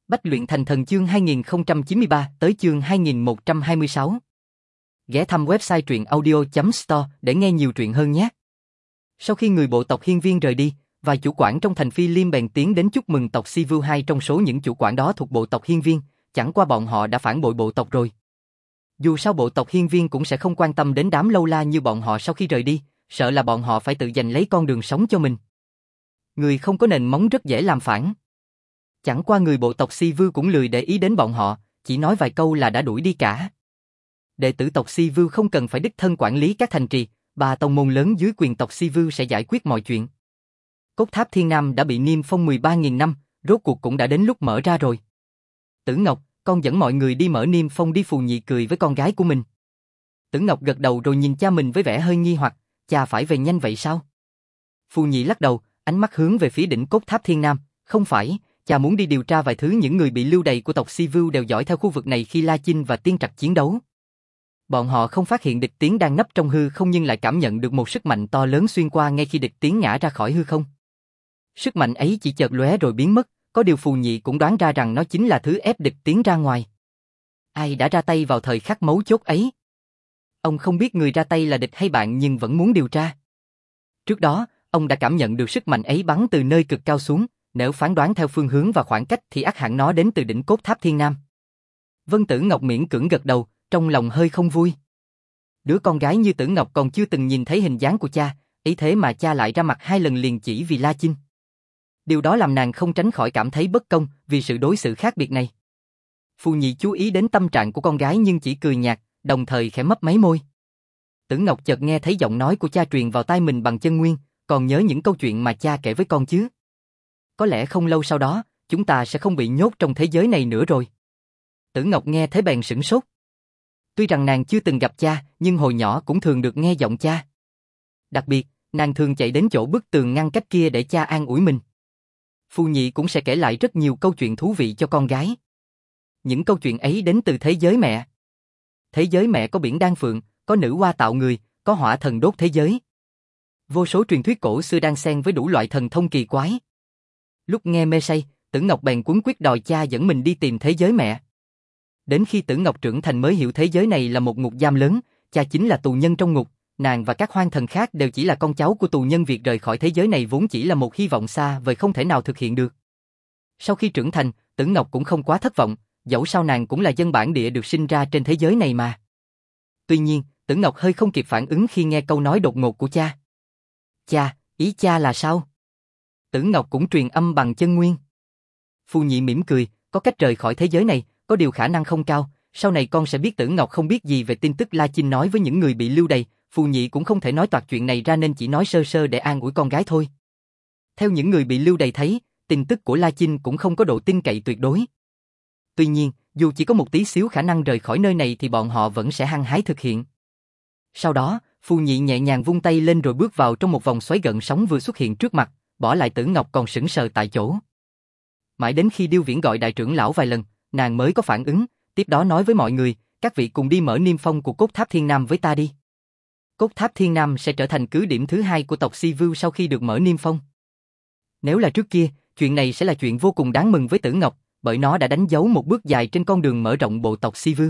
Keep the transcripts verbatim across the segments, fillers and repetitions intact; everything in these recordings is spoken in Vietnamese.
Bách luyện thành thần chương hai nghìn không trăm chín mươi ba tới chương hai nghìn một trăm hai mươi sáu. Ghé thăm website truyện audio chấm store để nghe nhiều truyện hơn nhé. Sau khi người bộ tộc Hiên Viên rời đi, vài chủ quản trong thành Phi Liêm bèn tiến đến chúc mừng tộc Sivu hai trong số những chủ quản đó thuộc bộ tộc Hiên Viên, chẳng qua bọn họ đã phản bội bộ tộc rồi. Dù sao bộ tộc Hiên Viên cũng sẽ không quan tâm đến đám lâu la như bọn họ sau khi rời đi, sợ là bọn họ phải tự giành lấy con đường sống cho mình. Người không có nền móng rất dễ làm phản. Chẳng qua người bộ tộc Sivu cũng lười để ý đến bọn họ, chỉ nói vài câu là đã đuổi đi cả. Đệ tử tộc Sivu không cần phải đích thân quản lý các thành trì, ba tông môn lớn dưới quyền tộc Sivu sẽ giải quyết mọi chuyện. Cốt tháp Thiên Nam đã bị niêm phong mười ba nghìn năm, rốt cuộc cũng đã đến lúc mở ra rồi. Tử Ngọc, con dẫn mọi người đi mở niêm phong đi. Phù Nhị cười với con gái của mình. Tử Ngọc gật đầu rồi nhìn cha mình với vẻ hơi nghi hoặc, cha phải về nhanh vậy sao? Phù Nhị lắc đầu, ánh mắt hướng về phía đỉnh cốt tháp Thiên Nam, không phải, cha muốn đi điều tra vài thứ. Những người bị lưu đày của tộc Sivu đều dõi theo khu vực này khi La Chinh và Tiên Trạch chiến đấu. Bọn họ không phát hiện địch tiến đang nấp trong hư không nhưng lại cảm nhận được một sức mạnh to lớn xuyên qua ngay khi địch tiến ngã ra khỏi hư không. Sức mạnh ấy chỉ chợt lóe rồi biến mất, có điều Phù Nhị cũng đoán ra rằng nó chính là thứ ép địch tiến ra ngoài. Ai đã ra tay vào thời khắc mấu chốt ấy? Ông không biết người ra tay là địch hay bạn nhưng vẫn muốn điều tra. Trước đó, ông đã cảm nhận được sức mạnh ấy bắn từ nơi cực cao xuống, nếu phán đoán theo phương hướng và khoảng cách thì ắt hẳn nó đến từ đỉnh cốt tháp Thiên Nam. Vân Tử Ngọc miễn cưỡng gật đầu, trong lòng hơi không vui. Đứa con gái như Tử Ngọc còn chưa từng nhìn thấy hình dáng của cha, ấy thế mà cha lại ra mặt hai lần liền chỉ vì La Chinh. Điều đó làm nàng không tránh khỏi cảm thấy bất công vì sự đối xử khác biệt này. Phù Nhị chú ý đến tâm trạng của con gái nhưng chỉ cười nhạt, đồng thời khẽ mấp máy môi. Tử Ngọc chợt nghe thấy giọng nói của cha truyền vào tai mình bằng chân nguyên, còn nhớ những câu chuyện mà cha kể với con chứ? Có lẽ không lâu sau đó, chúng ta sẽ không bị nhốt trong thế giới này nữa rồi. Tử Ngọc nghe thấy bèn sửng sốt. Tuy rằng nàng chưa từng gặp cha, nhưng hồi nhỏ cũng thường được nghe giọng cha. Đặc biệt, nàng thường chạy đến chỗ bức tường ngăn cách kia để cha an ủi mình. Phù Nhị cũng sẽ kể lại rất nhiều câu chuyện thú vị cho con gái. Những câu chuyện ấy đến từ thế giới mẹ. Thế giới mẹ có biển đan phượng, có nữ hoa tạo người, có hỏa thần đốt thế giới. Vô số truyền thuyết cổ xưa đan xen với đủ loại thần thông kỳ quái. Lúc nghe mê say, Tử Ngọc bèn cuống quyết đòi cha dẫn mình đi tìm thế giới mẹ. Đến khi Tử Ngọc trưởng thành mới hiểu thế giới này là một ngục giam lớn, cha chính là tù nhân trong ngục, nàng và các hoang thần khác đều chỉ là con cháu của tù nhân. Việc rời khỏi thế giới này vốn chỉ là một hy vọng xa vời không thể nào thực hiện được. Sau khi trưởng thành, Tử Ngọc cũng không quá thất vọng, dẫu sao nàng cũng là dân bản địa được sinh ra trên thế giới này mà. Tuy nhiên, Tử Ngọc hơi không kịp phản ứng khi nghe câu nói đột ngột của cha. Cha, ý cha là sao? Tử Ngọc cũng truyền âm bằng chân nguyên. Phù Nhị mỉm cười, có cách rời khỏi thế giới này, có điều khả năng không cao, sau này con sẽ biết. Tử Ngọc không biết gì về tin tức La Chinh nói với những người bị lưu đày, Phù Nhị cũng không thể nói toạc chuyện này ra nên chỉ nói sơ sơ để an ủi con gái thôi. Theo những người bị lưu đày thấy, tin tức của La Chinh cũng không có độ tin cậy tuyệt đối. Tuy nhiên, dù chỉ có một tí xíu khả năng rời khỏi nơi này thì bọn họ vẫn sẽ hăng hái thực hiện. Sau đó, Phù Nhị nhẹ nhàng vung tay lên rồi bước vào trong một vòng xoáy gợn sóng vừa xuất hiện trước mặt, bỏ lại Tử Ngọc còn sững sờ tại chỗ. Mãi đến khi Điêu Viễn gọi đại trưởng lão vài lần, nàng mới có phản ứng, tiếp đó nói với mọi người, các vị cùng đi mở niêm phong của cốt tháp Thiên Nam với ta đi. Cốt tháp Thiên Nam sẽ trở thành cứ điểm thứ hai của tộc Sivu sau khi được mở niêm phong. Nếu là trước kia, chuyện này sẽ là chuyện vô cùng đáng mừng với Tử Ngọc, bởi nó đã đánh dấu một bước dài trên con đường mở rộng bộ tộc Sivu.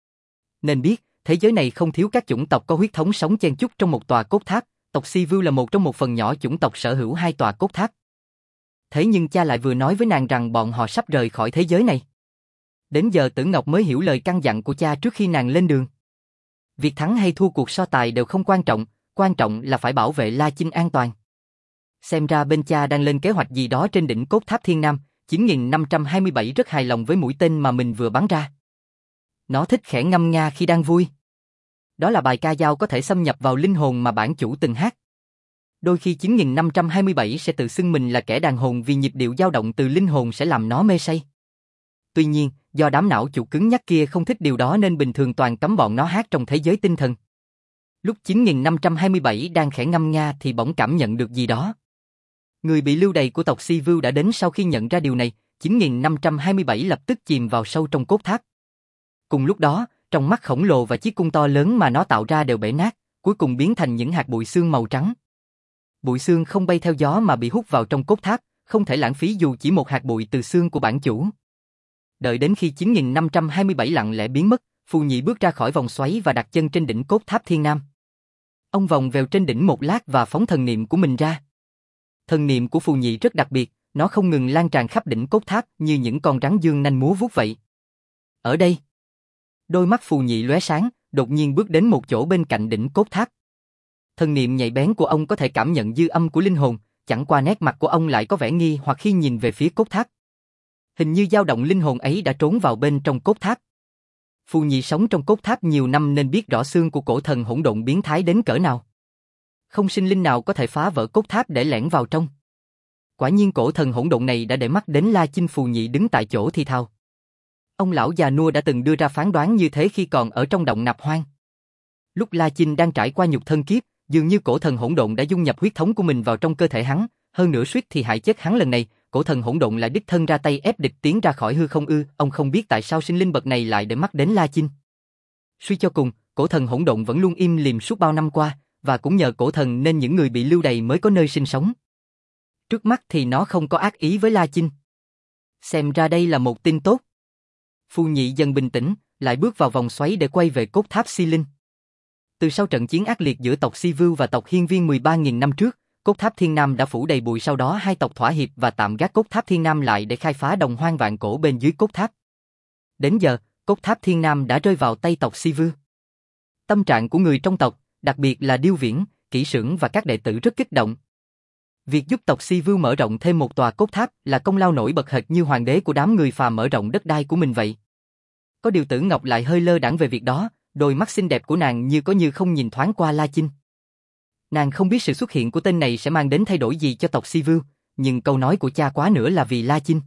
Nên biết, thế giới này không thiếu các chủng tộc có huyết thống sống chen chúc trong một tòa cốt tháp, tộc Sivu là một trong một phần nhỏ chủng tộc sở hữu hai tòa cốt tháp. Thế nhưng cha lại vừa nói với nàng rằng bọn họ sắp rời khỏi thế giới này. Đến giờ Tử Ngọc mới hiểu lời căn dặn của cha trước khi nàng lên đường. Việc thắng hay thua cuộc so tài đều không quan trọng, quan trọng là phải bảo vệ La Chinh an toàn. Xem ra bên cha đang lên kế hoạch gì đó trên đỉnh cốt tháp Thiên Nam. chín nghìn năm trăm hai mươi bảy rất hài lòng với mũi tên mà mình vừa bắn ra. Nó thích khẽ ngâm nga khi đang vui. Đó là bài ca dao có thể xâm nhập vào linh hồn mà bản chủ từng hát. Đôi khi chín nghìn năm trăm hai mươi bảy sẽ tự xưng mình là kẻ đàn hồn vì nhịp điệu dao động từ linh hồn sẽ làm nó mê say. Tuy nhiên, do đám não chủ cứng nhắc kia không thích điều đó nên bình thường toàn cấm bọn nó hát trong thế giới tinh thần. Lúc chín nghìn năm trăm hai mươi bảy đang khẽ ngâm nga thì bỗng cảm nhận được gì đó. Người bị lưu đày của tộc Sivu đã đến. Sau khi nhận ra điều này, chín nghìn năm trăm hai mươi bảy lập tức chìm vào sâu trong cốt tháp. Cùng lúc đó, trong mắt khổng lồ và chiếc cung to lớn mà nó tạo ra đều bể nát, cuối cùng biến thành những hạt bụi xương màu trắng. Bụi xương không bay theo gió mà bị hút vào trong cốt tháp, không thể lãng phí dù chỉ một hạt bụi từ xương của bản chủ. Đợi đến khi chín nghìn năm trăm hai mươi bảy lặng lẽ biến mất, Phù Nhị bước ra khỏi vòng xoáy và đặt chân trên đỉnh cốt tháp Thiên Nam. Ông vòng vèo trên đỉnh một lát và phóng thần niệm của mình ra. Thần niệm của Phù Nhị rất đặc biệt, nó không ngừng lan tràn khắp đỉnh cốt tháp như những con rắn dương nanh múa vuốt vậy. Ở đây, đôi mắt Phù Nhị lóe sáng, đột nhiên bước đến một chỗ bên cạnh đỉnh cốt tháp. Thần niệm nhạy bén của ông có thể cảm nhận dư âm của linh hồn, chẳng qua nét mặt của ông lại có vẻ nghi hoặc khi nhìn về phía cốt tháp. Hình như dao động linh hồn ấy đã trốn vào bên trong cốt tháp. Phù Nhị sống trong cốt tháp nhiều năm nên biết rõ xương của cổ thần hỗn độn biến thái đến cỡ nào. Không sinh linh nào có thể phá vỡ cốt tháp để lẻn vào trong. Quả nhiên cổ thần hỗn độn này đã để mắt đến La Chinh. Phù Nhị đứng tại chỗ thì thào. Ông lão già nua đã từng đưa ra phán đoán như thế khi còn ở trong động nạp hoang. Lúc La Chinh đang trải qua nhục thân kiếp, dường như cổ thần hỗn độn đã dung nhập huyết thống của mình vào trong cơ thể hắn, hơn nữa suýt thì hại chết hắn. Lần này, cổ thần hỗn độn lại đích thân ra tay ép địch tiến ra khỏi hư không ư? Ông không biết tại sao sinh linh bậc này lại để mắt đến La Chinh. Suy cho cùng, cổ thần hỗn độn vẫn luôn im lìm suốt bao năm qua, và cũng nhờ cổ thần nên những người bị lưu đày mới có nơi sinh sống. Trước mắt thì nó không có ác ý với La Chinh. Xem ra đây là một tin tốt. Phù Nhị dần bình tĩnh, lại bước vào vòng xoáy để quay về cốt tháp Si Linh. Từ sau trận chiến ác liệt giữa tộc Si Vưu và tộc Hiên Viên mười ba nghìn năm trước, cốt tháp Thiên Nam đã phủ đầy bụi. Sau đó hai tộc thỏa hiệp và tạm gác cốt tháp Thiên Nam lại để khai phá đồng hoang vạn cổ bên dưới cốt tháp. Đến giờ, cốt tháp Thiên Nam đã rơi vào tay tộc Si Vưu. Tâm trạng của người trong tộc, đặc biệt là Điêu Viễn, Kỷ Sưởng và các đệ tử rất kích động. Việc giúp tộc Si Vưu mở rộng thêm một tòa cốt tháp là công lao nổi bật hệt như hoàng đế của đám người phàm mở rộng đất đai của mình vậy. Có điều Tử Ngọc lại hơi lơ đãng về việc đó, đôi mắt xinh đẹp của nàng như có như không nhìn thoáng qua La Chinh. Nàng không biết sự xuất hiện của tên này sẽ mang đến thay đổi gì cho tộc Si Vưu, nhưng câu nói của cha quá nữa là vì La Chinh.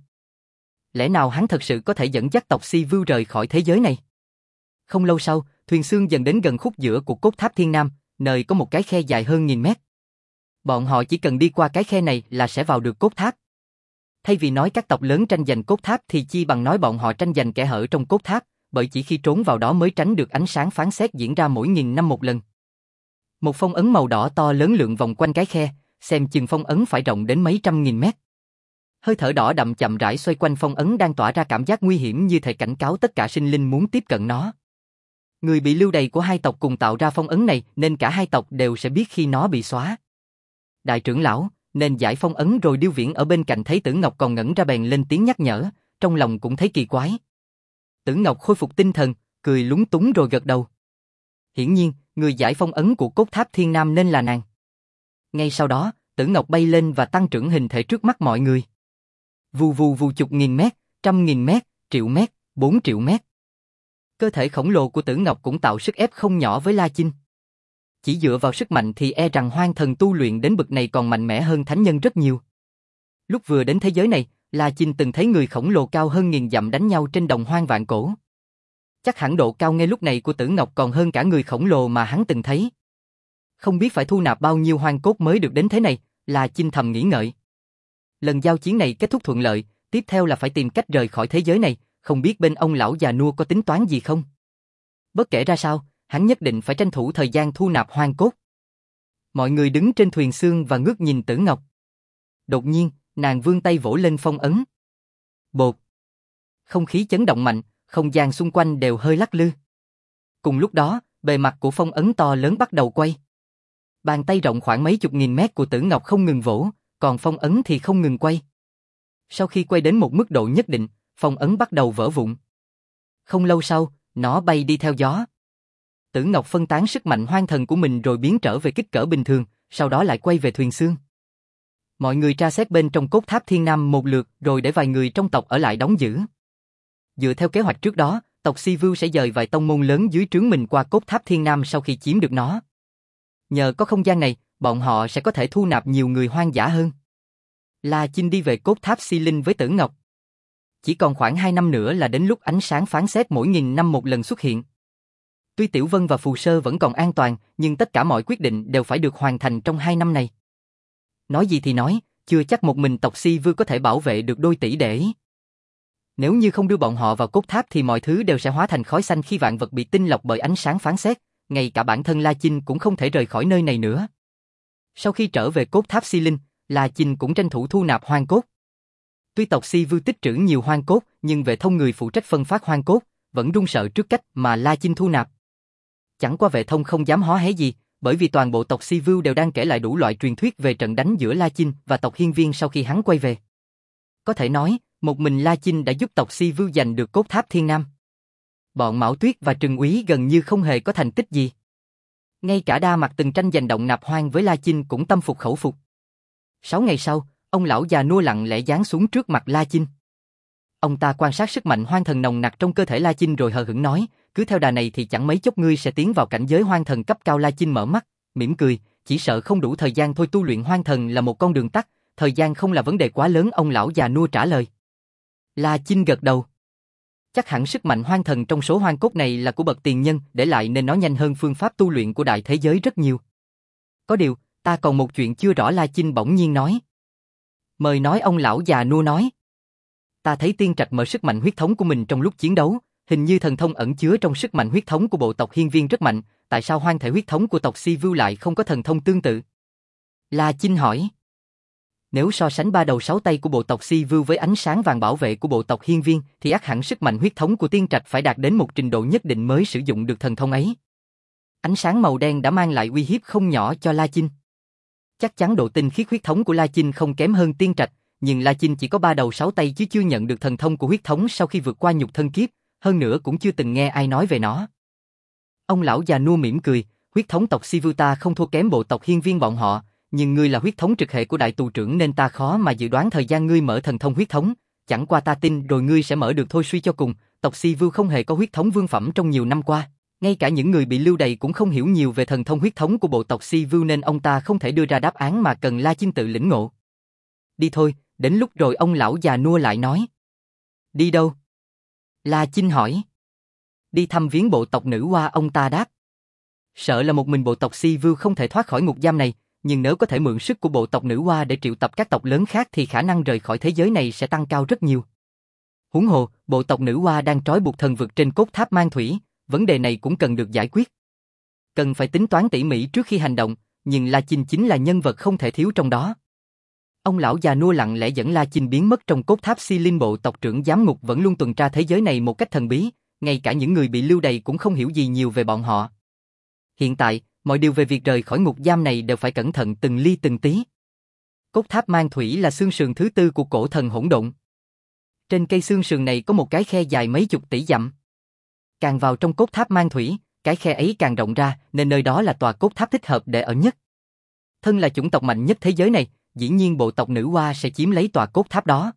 Lẽ nào hắn thật sự có thể dẫn dắt tộc Si Vưu rời khỏi thế giới này? Không lâu sau, thuyền xương dần đến gần khúc giữa của cốt tháp Thiên Nam, nơi có một cái khe dài hơn nghìn mét. Bọn họ chỉ cần đi qua cái khe này là sẽ vào được cốt tháp. Thay vì nói các tộc lớn tranh giành cốt tháp thì chi bằng nói bọn họ tranh giành kẽ hở trong cốt tháp, bởi chỉ khi trốn vào đó mới tránh được ánh sáng phán xét diễn ra mỗi nghìn năm một lần. Một phong ấn màu đỏ to lớn lượn vòng quanh cái khe, xem chừng phong ấn phải rộng đến mấy trăm nghìn mét. Hơi thở đỏ đậm chậm rãi xoay quanh phong ấn đang tỏa ra cảm giác nguy hiểm như thể cảnh cáo tất cả sinh linh muốn tiếp cận nó. Người bị lưu đày của hai tộc cùng tạo ra phong ấn này nên cả hai tộc đều sẽ biết khi nó bị xóa. Đại trưởng lão, nên giải phong ấn rồi. Điêu Viễn ở bên cạnh thấy Tử Ngọc còn ngẩn ra bèn lên tiếng nhắc nhở, trong lòng cũng thấy kỳ quái. Tử Ngọc khôi phục tinh thần, cười lúng túng rồi gật đầu. Hiển nhiên, người giải phong ấn của cốt tháp Thiên Nam nên là nàng. Ngay sau đó, Tử Ngọc bay lên và tăng trưởng hình thể trước mắt mọi người. Vù vù vù chục nghìn mét, trăm nghìn mét, triệu mét, bốn triệu mét. Cơ thể khổng lồ của Tử Ngọc cũng tạo sức ép không nhỏ với La Chinh. Chỉ dựa vào sức mạnh thì e rằng hoang thần tu luyện đến bậc này còn mạnh mẽ hơn thánh nhân rất nhiều. Lúc vừa đến thế giới này, La Chinh từng thấy người khổng lồ cao hơn nghìn dặm đánh nhau trên đồng hoang vạn cổ. Chắc hẳn độ cao ngay lúc này của Tử Ngọc còn hơn cả người khổng lồ mà hắn từng thấy. Không biết phải thu nạp bao nhiêu hoang cốt mới được đến thế này, La Chinh thầm nghĩ ngợi. Lần giao chiến này kết thúc thuận lợi, tiếp theo là phải tìm cách rời khỏi thế giới này, không biết bên ông lão già nua có tính toán gì không? Bất kể ra sao, hắn nhất định phải tranh thủ thời gian thu nạp hoang cốt. Mọi người đứng trên thuyền xương và ngước nhìn Tử Ngọc. Đột nhiên, nàng vươn tay vỗ lên phong ấn. Bột. Không khí chấn động mạnh, không gian xung quanh đều hơi lắc lư. Cùng lúc đó, bề mặt của phong ấn to lớn bắt đầu quay. Bàn tay rộng khoảng mấy chục nghìn mét của Tử Ngọc không ngừng vỗ, còn phong ấn thì không ngừng quay. Sau khi quay đến một mức độ nhất định, phong ấn bắt đầu vỡ vụn. Không lâu sau, nó bay đi theo gió. Tử Ngọc phân tán sức mạnh hoang thần của mình rồi biến trở về kích cỡ bình thường, sau đó lại quay về thuyền xương. Mọi người tra xét bên trong cốt tháp Thiên Nam một lượt rồi để vài người trong tộc ở lại đóng giữ. Dựa theo kế hoạch trước đó, tộc Si Vưu sẽ dời vài tông môn lớn dưới trướng mình qua cốt tháp Thiên Nam sau khi chiếm được nó. Nhờ có không gian này, bọn họ sẽ có thể thu nạp nhiều người hoang dã hơn. La Chinh đi về cốt tháp Si Linh với Tử Ngọc. Chỉ còn khoảng hai năm nữa là đến lúc ánh sáng phán xét mỗi nghìn năm một lần xuất hiện. Tuy Tiểu Vân và Phù Sơ vẫn còn an toàn, nhưng tất cả mọi quyết định đều phải được hoàn thành trong hai năm này. Nói gì thì nói, chưa chắc một mình tộc Si Vưu có thể bảo vệ được đôi tỷ đệ. Nếu như không đưa bọn họ vào cốt tháp thì mọi thứ đều sẽ hóa thành khói xanh khi vạn vật bị tinh lọc bởi ánh sáng phán xét, ngay cả bản thân La Chinh cũng không thể rời khỏi nơi này nữa. Sau khi trở về cốt tháp Si Linh, La Chinh cũng tranh thủ thu nạp hoang cốt. Tuy tộc Si Vưu tích trữ nhiều hoang cốt, nhưng vệ thông người phụ trách phân phát hoang cốt, vẫn run sợ trước cách mà La Chinh thu nạp. Chẳng qua vệ thông không dám hó hé gì, bởi vì toàn bộ tộc Si Vưu đều đang kể lại đủ loại truyền thuyết về trận đánh giữa La Chinh và tộc Hiên Viên sau khi hắn quay về. Có thể nói, một mình La Chinh đã giúp tộc Si Vưu giành được cốt tháp Thiên Nam. Bọn Mão Tuyết và Trừng Úy gần như không hề có thành tích gì. Ngay cả Đa Mặc từng tranh giành động nạp hoang với La Chinh cũng tâm phục khẩu phục. Sáu ngày sau, ông lão già nua lặng lẽ giáng xuống trước mặt La Chinh. Ông ta quan sát sức mạnh hoang thần nồng nặc trong cơ thể La Chinh rồi hờ hững nói, cứ theo đà này thì chẳng mấy chốc ngươi sẽ tiến vào cảnh giới hoang thần cấp cao. La Chinh mở mắt, mỉm cười, chỉ sợ không đủ thời gian thôi. Tu luyện hoang thần là một con đường tắt, thời gian không là vấn đề quá lớn, ông lão già nua trả lời. La Chinh gật đầu. Chắc hẳn sức mạnh hoang thần trong số hoang cốt này là của bậc tiền nhân để lại nên nó nhanh hơn phương pháp tu luyện của đại thế giới rất nhiều. Có điều, ta còn một chuyện chưa rõ. La Chinh bỗng nhiên nói. Mời nói, ông lão già nua nói. Ta thấy Tiên Trạch mở sức mạnh huyết thống của mình trong lúc chiến đấu, hình như thần thông ẩn chứa trong sức mạnh huyết thống của bộ tộc Hiên Viên rất mạnh, tại sao hoang thể huyết thống của tộc Si Vưu lại không có thần thông tương tự? La Chinh hỏi. Nếu so sánh ba đầu sáu tay của bộ tộc Si Vưu với ánh sáng vàng bảo vệ của bộ tộc Hiên Viên, thì ắt hẳn sức mạnh huyết thống của Tiên Trạch phải đạt đến một trình độ nhất định mới sử dụng được thần thông ấy. Ánh sáng màu đen đã mang lại uy hiếp không nhỏ cho La Chinh. Chắc chắn độ tinh khiết huyết thống của La Chinh không kém hơn Tiên Trạch, nhưng La Chinh chỉ có ba đầu sáu tay chứ chưa nhận được thần thông của huyết thống sau khi vượt qua nhục thân kiếp, hơn nữa cũng chưa từng nghe ai nói về nó. Ông lão già nua mỉm cười, huyết thống tộc Si Vưu ta không thua kém bộ tộc Hiên Viên bọn họ, nhưng ngươi là huyết thống trực hệ của đại tù trưởng nên ta khó mà dự đoán thời gian ngươi mở thần thông huyết thống, chẳng qua ta tin rồi ngươi sẽ mở được thôi. Suy cho cùng, tộc Si Vưu không hề có huyết thống vương phẩm trong nhiều năm qua, ngay cả những người bị lưu đày cũng không hiểu nhiều về thần thông huyết thống của bộ tộc Si Vưu nên ông ta không thể đưa ra đáp án mà cần La Chinh tự lĩnh ngộ. Đi thôi, đến lúc rồi. Ông lão già nua lại nói. Đi đâu? La Chinh hỏi. Đi thăm viếng bộ tộc nữ hoa, ông ta đáp. Sợ là một mình bộ tộc Si Vưu không thể thoát khỏi ngục giam này, nhưng nếu có thể mượn sức của bộ tộc nữ hoa để triệu tập các tộc lớn khác thì khả năng rời khỏi thế giới này sẽ tăng cao rất nhiều. Huống hồ, bộ tộc nữ hoa đang trói buộc thần vực trên cốt tháp Mang Thủy, vấn đề này cũng cần được giải quyết. Cần phải tính toán tỉ mỉ trước khi hành động, nhưng La Chinh chính là nhân vật không thể thiếu trong đó. Ông lão già nua lặng lẽ dẫn La Chinh biến mất trong cốt tháp Si Linh. Bộ tộc trưởng giám ngục vẫn luôn tuần tra thế giới này một cách thần bí, ngay cả những người bị lưu đày cũng không hiểu gì nhiều về bọn họ. Hiện tại, mọi điều về việc rời khỏi ngục giam này đều phải cẩn thận từng ly từng tí. Cốt tháp Mang Thủy là xương sườn thứ tư của cổ thần hỗn độn. Trên cây xương sườn này có một cái khe dài mấy chục tỷ dặm. Càng vào trong cốt tháp Mang Thủy, cái khe ấy càng rộng ra, nên nơi đó là tòa cốt tháp thích hợp để ở nhất. Thân là chủng tộc mạnh nhất thế giới này, dĩ nhiên bộ tộc nữ hoa sẽ chiếm lấy tòa cốt tháp đó.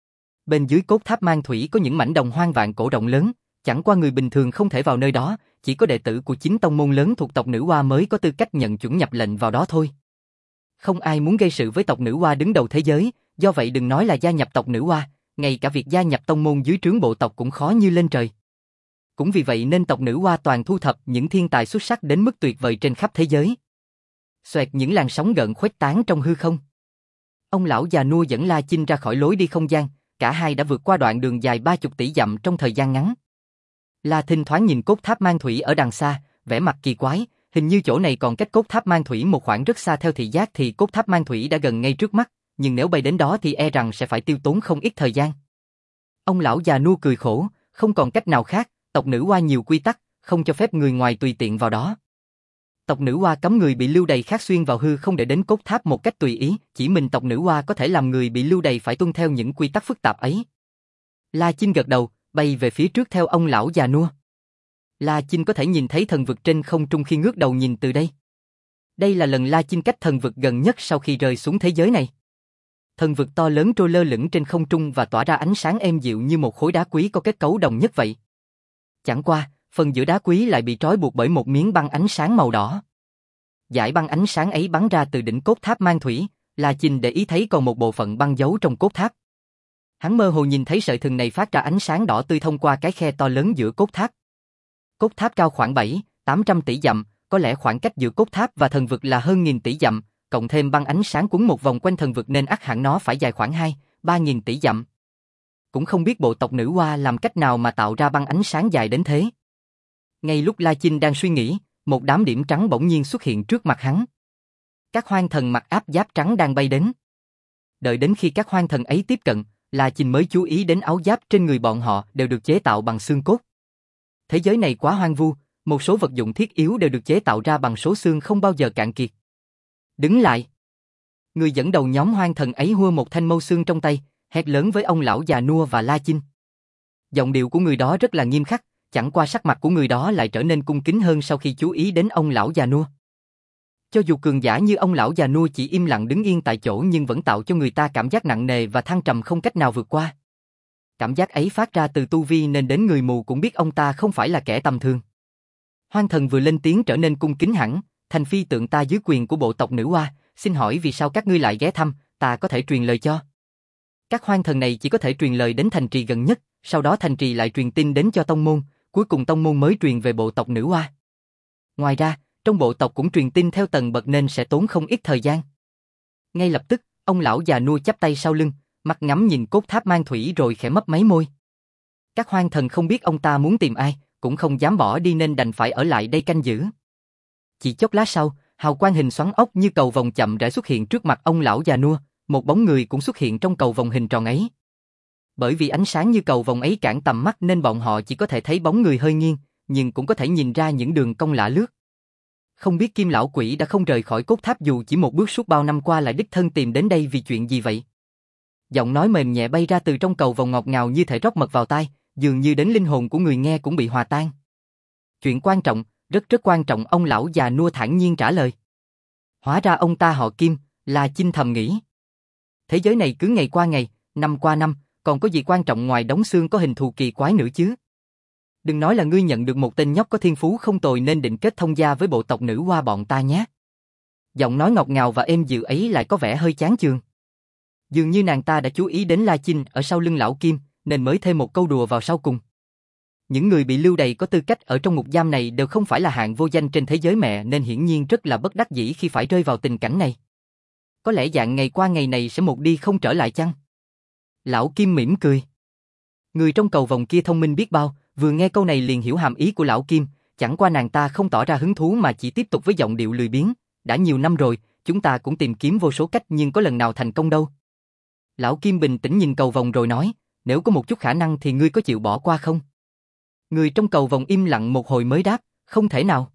Bên dưới cốt tháp Mang Thủy có những mảnh đồng hoang vạn cổ rộng lớn, chẳng qua người bình thường không thể vào nơi đó, chỉ có đệ tử của chính tông môn lớn thuộc tộc nữ hoa mới có tư cách nhận chuẩn nhập lệnh vào đó thôi. Không ai muốn gây sự với tộc nữ hoa đứng đầu thế giới, do vậy đừng nói là gia nhập tộc nữ hoa, ngay cả việc gia nhập tông môn dưới trướng bộ tộc cũng khó như lên trời. Cũng vì vậy nên tộc nữ hoa toàn thu thập những thiên tài xuất sắc đến mức tuyệt vời trên khắp thế giới. Xoẹt, những làn sóng gợn khuếch tán trong hư không. Ông lão già nua dẫn La Chinh ra khỏi lối đi không gian, cả hai đã vượt qua đoạn đường dài ba chục tỷ dặm trong thời gian ngắn. La thỉnh thoáng nhìn cốt tháp Mang Thủy ở đằng xa, vẻ mặt kỳ quái, hình như chỗ này còn cách cốt tháp Mang Thủy một khoảng rất xa. Theo thị giác thì cốt tháp Mang Thủy đã gần ngay trước mắt, nhưng nếu bay đến đó thì e rằng sẽ phải tiêu tốn không ít thời gian. Ông lão già nua cười khổ, không còn cách nào khác, tộc nữ hoa nhiều quy tắc, không cho phép người ngoài tùy tiện vào đó. Tộc nữ hoa cấm người bị lưu đày khác xuyên vào hư không để đến cốt tháp một cách tùy ý, chỉ mình tộc nữ hoa có thể làm người bị lưu đày phải tuân theo những quy tắc phức tạp ấy. La Chinh gật đầu, bay về phía trước theo ông lão già nua. La Chinh có thể nhìn thấy thần vực trên không trung khi ngước đầu nhìn từ đây. Đây là lần La Chinh cách thần vực gần nhất sau khi rơi xuống thế giới này. Thần vực to lớn trôi lơ lửng trên không trung và tỏa ra ánh sáng êm dịu như một khối đá quý có kết cấu đồng nhất vậy. Chẳng qua, phần giữa đá quý lại bị trói buộc bởi một miếng băng ánh sáng màu đỏ. Dải băng ánh sáng ấy bắn ra từ đỉnh cốt tháp Mang Thủy, La Chinh để ý thấy còn một bộ phận băng giấu trong cốt tháp. Hắn mơ hồ nhìn thấy sợi thừng này phát ra ánh sáng đỏ tươi thông qua cái khe to lớn giữa cốt tháp. Cốt tháp cao khoảng bảy, tám trăm tỷ dặm, có lẽ khoảng cách giữa cốt tháp và thần vực là hơn nghìn tỷ dặm, cộng thêm băng ánh sáng cuốn một vòng quanh thần vực nên ắt hẳn nó phải dài khoảng hai, ba nghìn tỷ dặm. Cũng không biết bộ tộc nữ hoa làm cách nào mà tạo ra băng ánh sáng dài đến thế. Ngay lúc La Chinh đang suy nghĩ, một đám điểm trắng bỗng nhiên xuất hiện trước mặt hắn. Các hoang thần mặc áp giáp trắng đang bay đến. Đợi đến khi các hoang thần ấy tiếp cận, La Chinh mới chú ý đến áo giáp trên người bọn họ đều được chế tạo bằng xương cốt. Thế giới này quá hoang vu, một số vật dụng thiết yếu đều được chế tạo ra bằng số xương không bao giờ cạn kiệt. Đứng lại! Người dẫn đầu nhóm hoang thần ấy hua một thanh mâu xương trong tay, hét lớn với ông lão già nua và La Chinh. Giọng điệu của người đó rất là nghiêm khắc, chẳng qua sắc mặt của người đó lại trở nên cung kính hơn sau khi chú ý đến ông lão già nua. Cho dù cường giả như ông lão già nua chỉ im lặng đứng yên tại chỗ nhưng vẫn tạo cho người ta cảm giác nặng nề và thăng trầm không cách nào vượt qua. Cảm giác ấy phát ra từ tu vi nên đến người mù cũng biết ông ta không phải là kẻ tầm thường. Hoang thần vừa lên tiếng trở nên cung kính hẳn, thành phi tượng ta dưới quyền của bộ tộc nữ hoa, xin hỏi vì sao các ngươi lại ghé thăm, ta có thể truyền lời cho. Các hoang thần này chỉ có thể truyền lời đến thành trì gần nhất, sau đó thành trì lại truyền tin đến cho tông môn, cuối cùng tông môn mới truyền về bộ tộc nữ hoa. Ngoài ra, trong bộ tộc cũng truyền tin theo tầng bậc nên sẽ tốn không ít thời gian. Ngay lập tức, ông lão già nua chắp tay sau lưng, mặt ngắm nhìn cốt tháp mang thủy rồi khẽ mấp máy môi. Các hoang thần không biết ông ta muốn tìm ai, cũng không dám bỏ đi nên đành phải ở lại đây canh giữ. Chỉ chốc lát sau, hào quang hình xoắn ốc như cầu vồng chậm rãi xuất hiện trước mặt ông lão già nua, một bóng người cũng xuất hiện trong cầu vồng hình tròn ấy. Bởi vì ánh sáng như cầu vồng ấy cản tầm mắt nên bọn họ chỉ có thể thấy bóng người hơi nghiêng, nhưng cũng có thể nhìn ra những đường cong lạ lướt. Không biết Kim lão quỷ đã không rời khỏi cốt tháp dù chỉ một bước suốt bao năm qua lại đích thân tìm đến đây vì chuyện gì vậy? Giọng nói mềm nhẹ bay ra từ trong cầu vồng ngọt ngào như thể rót mật vào tai, dường như đến linh hồn của người nghe cũng bị hòa tan. Chuyện quan trọng, rất rất quan trọng, ông lão già nua thản nhiên trả lời. Hóa ra ông ta họ Kim, La Chinh thầm nghĩ. Thế giới này cứ ngày qua ngày, năm qua năm, còn có gì quan trọng ngoài đống xương có hình thù kỳ quái nữa chứ? Đừng nói là ngươi nhận được một tên nhóc có thiên phú không tồi nên định kết thông gia với bộ tộc nữ hoa bọn ta nhé. Giọng nói ngọt ngào và êm dịu ấy lại có vẻ hơi chán chường. Dường như nàng ta đã chú ý đến La Chinh ở sau lưng lão Kim, nên mới thêm một câu đùa vào sau cùng. Những người bị lưu đày có tư cách ở trong ngục giam này đều không phải là hạng vô danh trên thế giới mẹ nên hiển nhiên rất là bất đắc dĩ khi phải rơi vào tình cảnh này. Có lẽ dạng ngày qua ngày này sẽ một đi không trở lại chăng? Lão Kim mỉm cười. Người trong cầu vòng kia thông minh biết bao, vừa nghe câu này liền hiểu hàm ý của lão Kim, chẳng qua nàng ta không tỏ ra hứng thú mà chỉ tiếp tục với giọng điệu lười biếng. Đã nhiều năm rồi, chúng ta cũng tìm kiếm vô số cách nhưng có lần nào thành công đâu. Lão Kim bình tĩnh nhìn cầu vòng rồi nói, nếu có một chút khả năng thì ngươi có chịu bỏ qua không? Người trong cầu vòng im lặng một hồi mới đáp, không thể nào.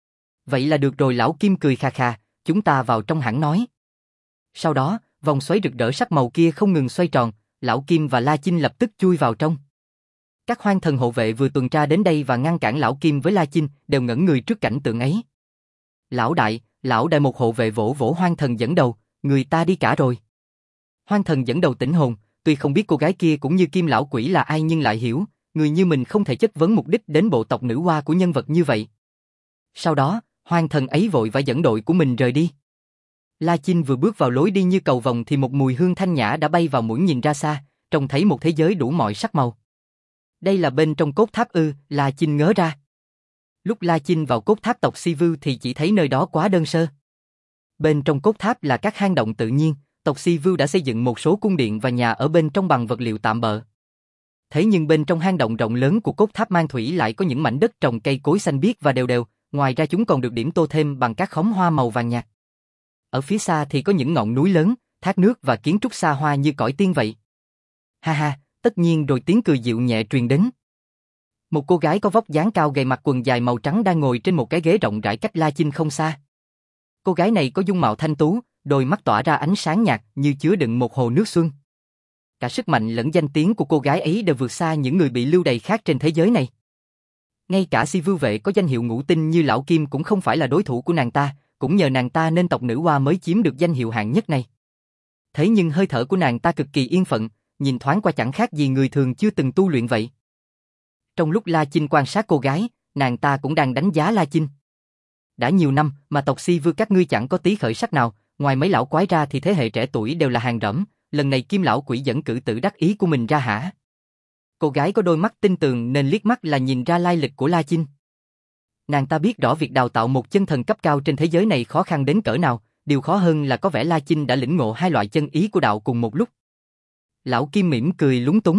Vậy là được rồi, lão Kim cười khà khà, chúng ta vào trong hẳn nói. Sau đó, vòng xoáy rực rỡ sắc màu kia không ngừng xoay tròn, lão Kim và La Chinh lập tức chui vào trong. Các hoang thần hộ vệ vừa tuần tra đến đây và ngăn cản lão Kim với La Chinh đều ngẩn người trước cảnh tượng ấy. Lão đại, lão đại, một hộ vệ vỗ vỗ hoang thần dẫn đầu, người ta đi cả rồi. Hoang thần dẫn đầu tỉnh hồn, tuy không biết cô gái kia cũng như Kim lão quỷ là ai nhưng lại hiểu, người như mình không thể chất vấn mục đích đến bộ tộc nữ hoa của nhân vật như vậy. Sau đó, hoang thần ấy vội vã dẫn đội của mình rời đi. La Chinh vừa bước vào lối đi như cầu vòng thì một mùi hương thanh nhã đã bay vào mũi, nhìn ra xa, trông thấy một thế giới đủ mọi sắc màu. Đây là bên trong cốt tháp ư? La Chinh ngớ ra. Lúc La Chinh vào cốt tháp tộc Si Vưu thì chỉ thấy nơi đó quá đơn sơ. Bên trong cốt tháp là các hang động tự nhiên, tộc Si Vưu đã xây dựng một số cung điện và nhà ở bên trong bằng vật liệu tạm bợ. Thế nhưng bên trong hang động rộng lớn của cốt tháp mang thủy lại có những mảnh đất trồng cây cối xanh biếc và đều đều, ngoài ra chúng còn được điểm tô thêm bằng các khóm hoa màu vàng nhạt. Ở phía xa thì có những ngọn núi lớn, thác nước và kiến trúc xa hoa như cõi tiên vậy. Ha ha, tất nhiên rồi, tiếng cười dịu nhẹ truyền đến. Một cô gái có vóc dáng cao gầy mặc quần dài màu trắng đang ngồi trên một cái ghế rộng rãi cách La Chinh không xa. Cô gái này có dung mạo thanh tú, đôi mắt tỏa ra ánh sáng nhạt như chứa đựng một hồ nước xuân. Cả sức mạnh lẫn danh tiếng của cô gái ấy đều vượt xa những người bị lưu đày khác trên thế giới này. Ngay cả Si Vưu vệ có danh hiệu ngũ tinh như lão Kim cũng không phải là đối thủ của nàng ta, cũng nhờ nàng ta nên tộc nữ hoa mới chiếm được danh hiệu hạng nhất này. Thế nhưng hơi thở của nàng ta cực kỳ yên phận, nhìn thoáng qua chẳng khác gì người thường chưa từng tu luyện vậy. Trong lúc La Chinh quan sát cô gái, nàng ta cũng đang đánh giá La Chinh. Đã nhiều năm mà tộc Si Vưu các ngươi chẳng có tí khởi sắc nào, ngoài mấy lão quái ra thì thế hệ trẻ tuổi đều là hàng rẫm, lần này Kim lão quỷ dẫn cử tử đắc ý của mình ra hả? Cô gái có đôi mắt tinh tường nên liếc mắt là nhìn ra lai lịch của La Chinh. Nàng ta biết rõ việc đào tạo một chân thần cấp cao trên thế giới này khó khăn đến cỡ nào, điều khó hơn là có vẻ La Chinh đã lĩnh ngộ hai loại chân ý của đạo cùng một lúc. Lão Kim mỉm cười lúng túng.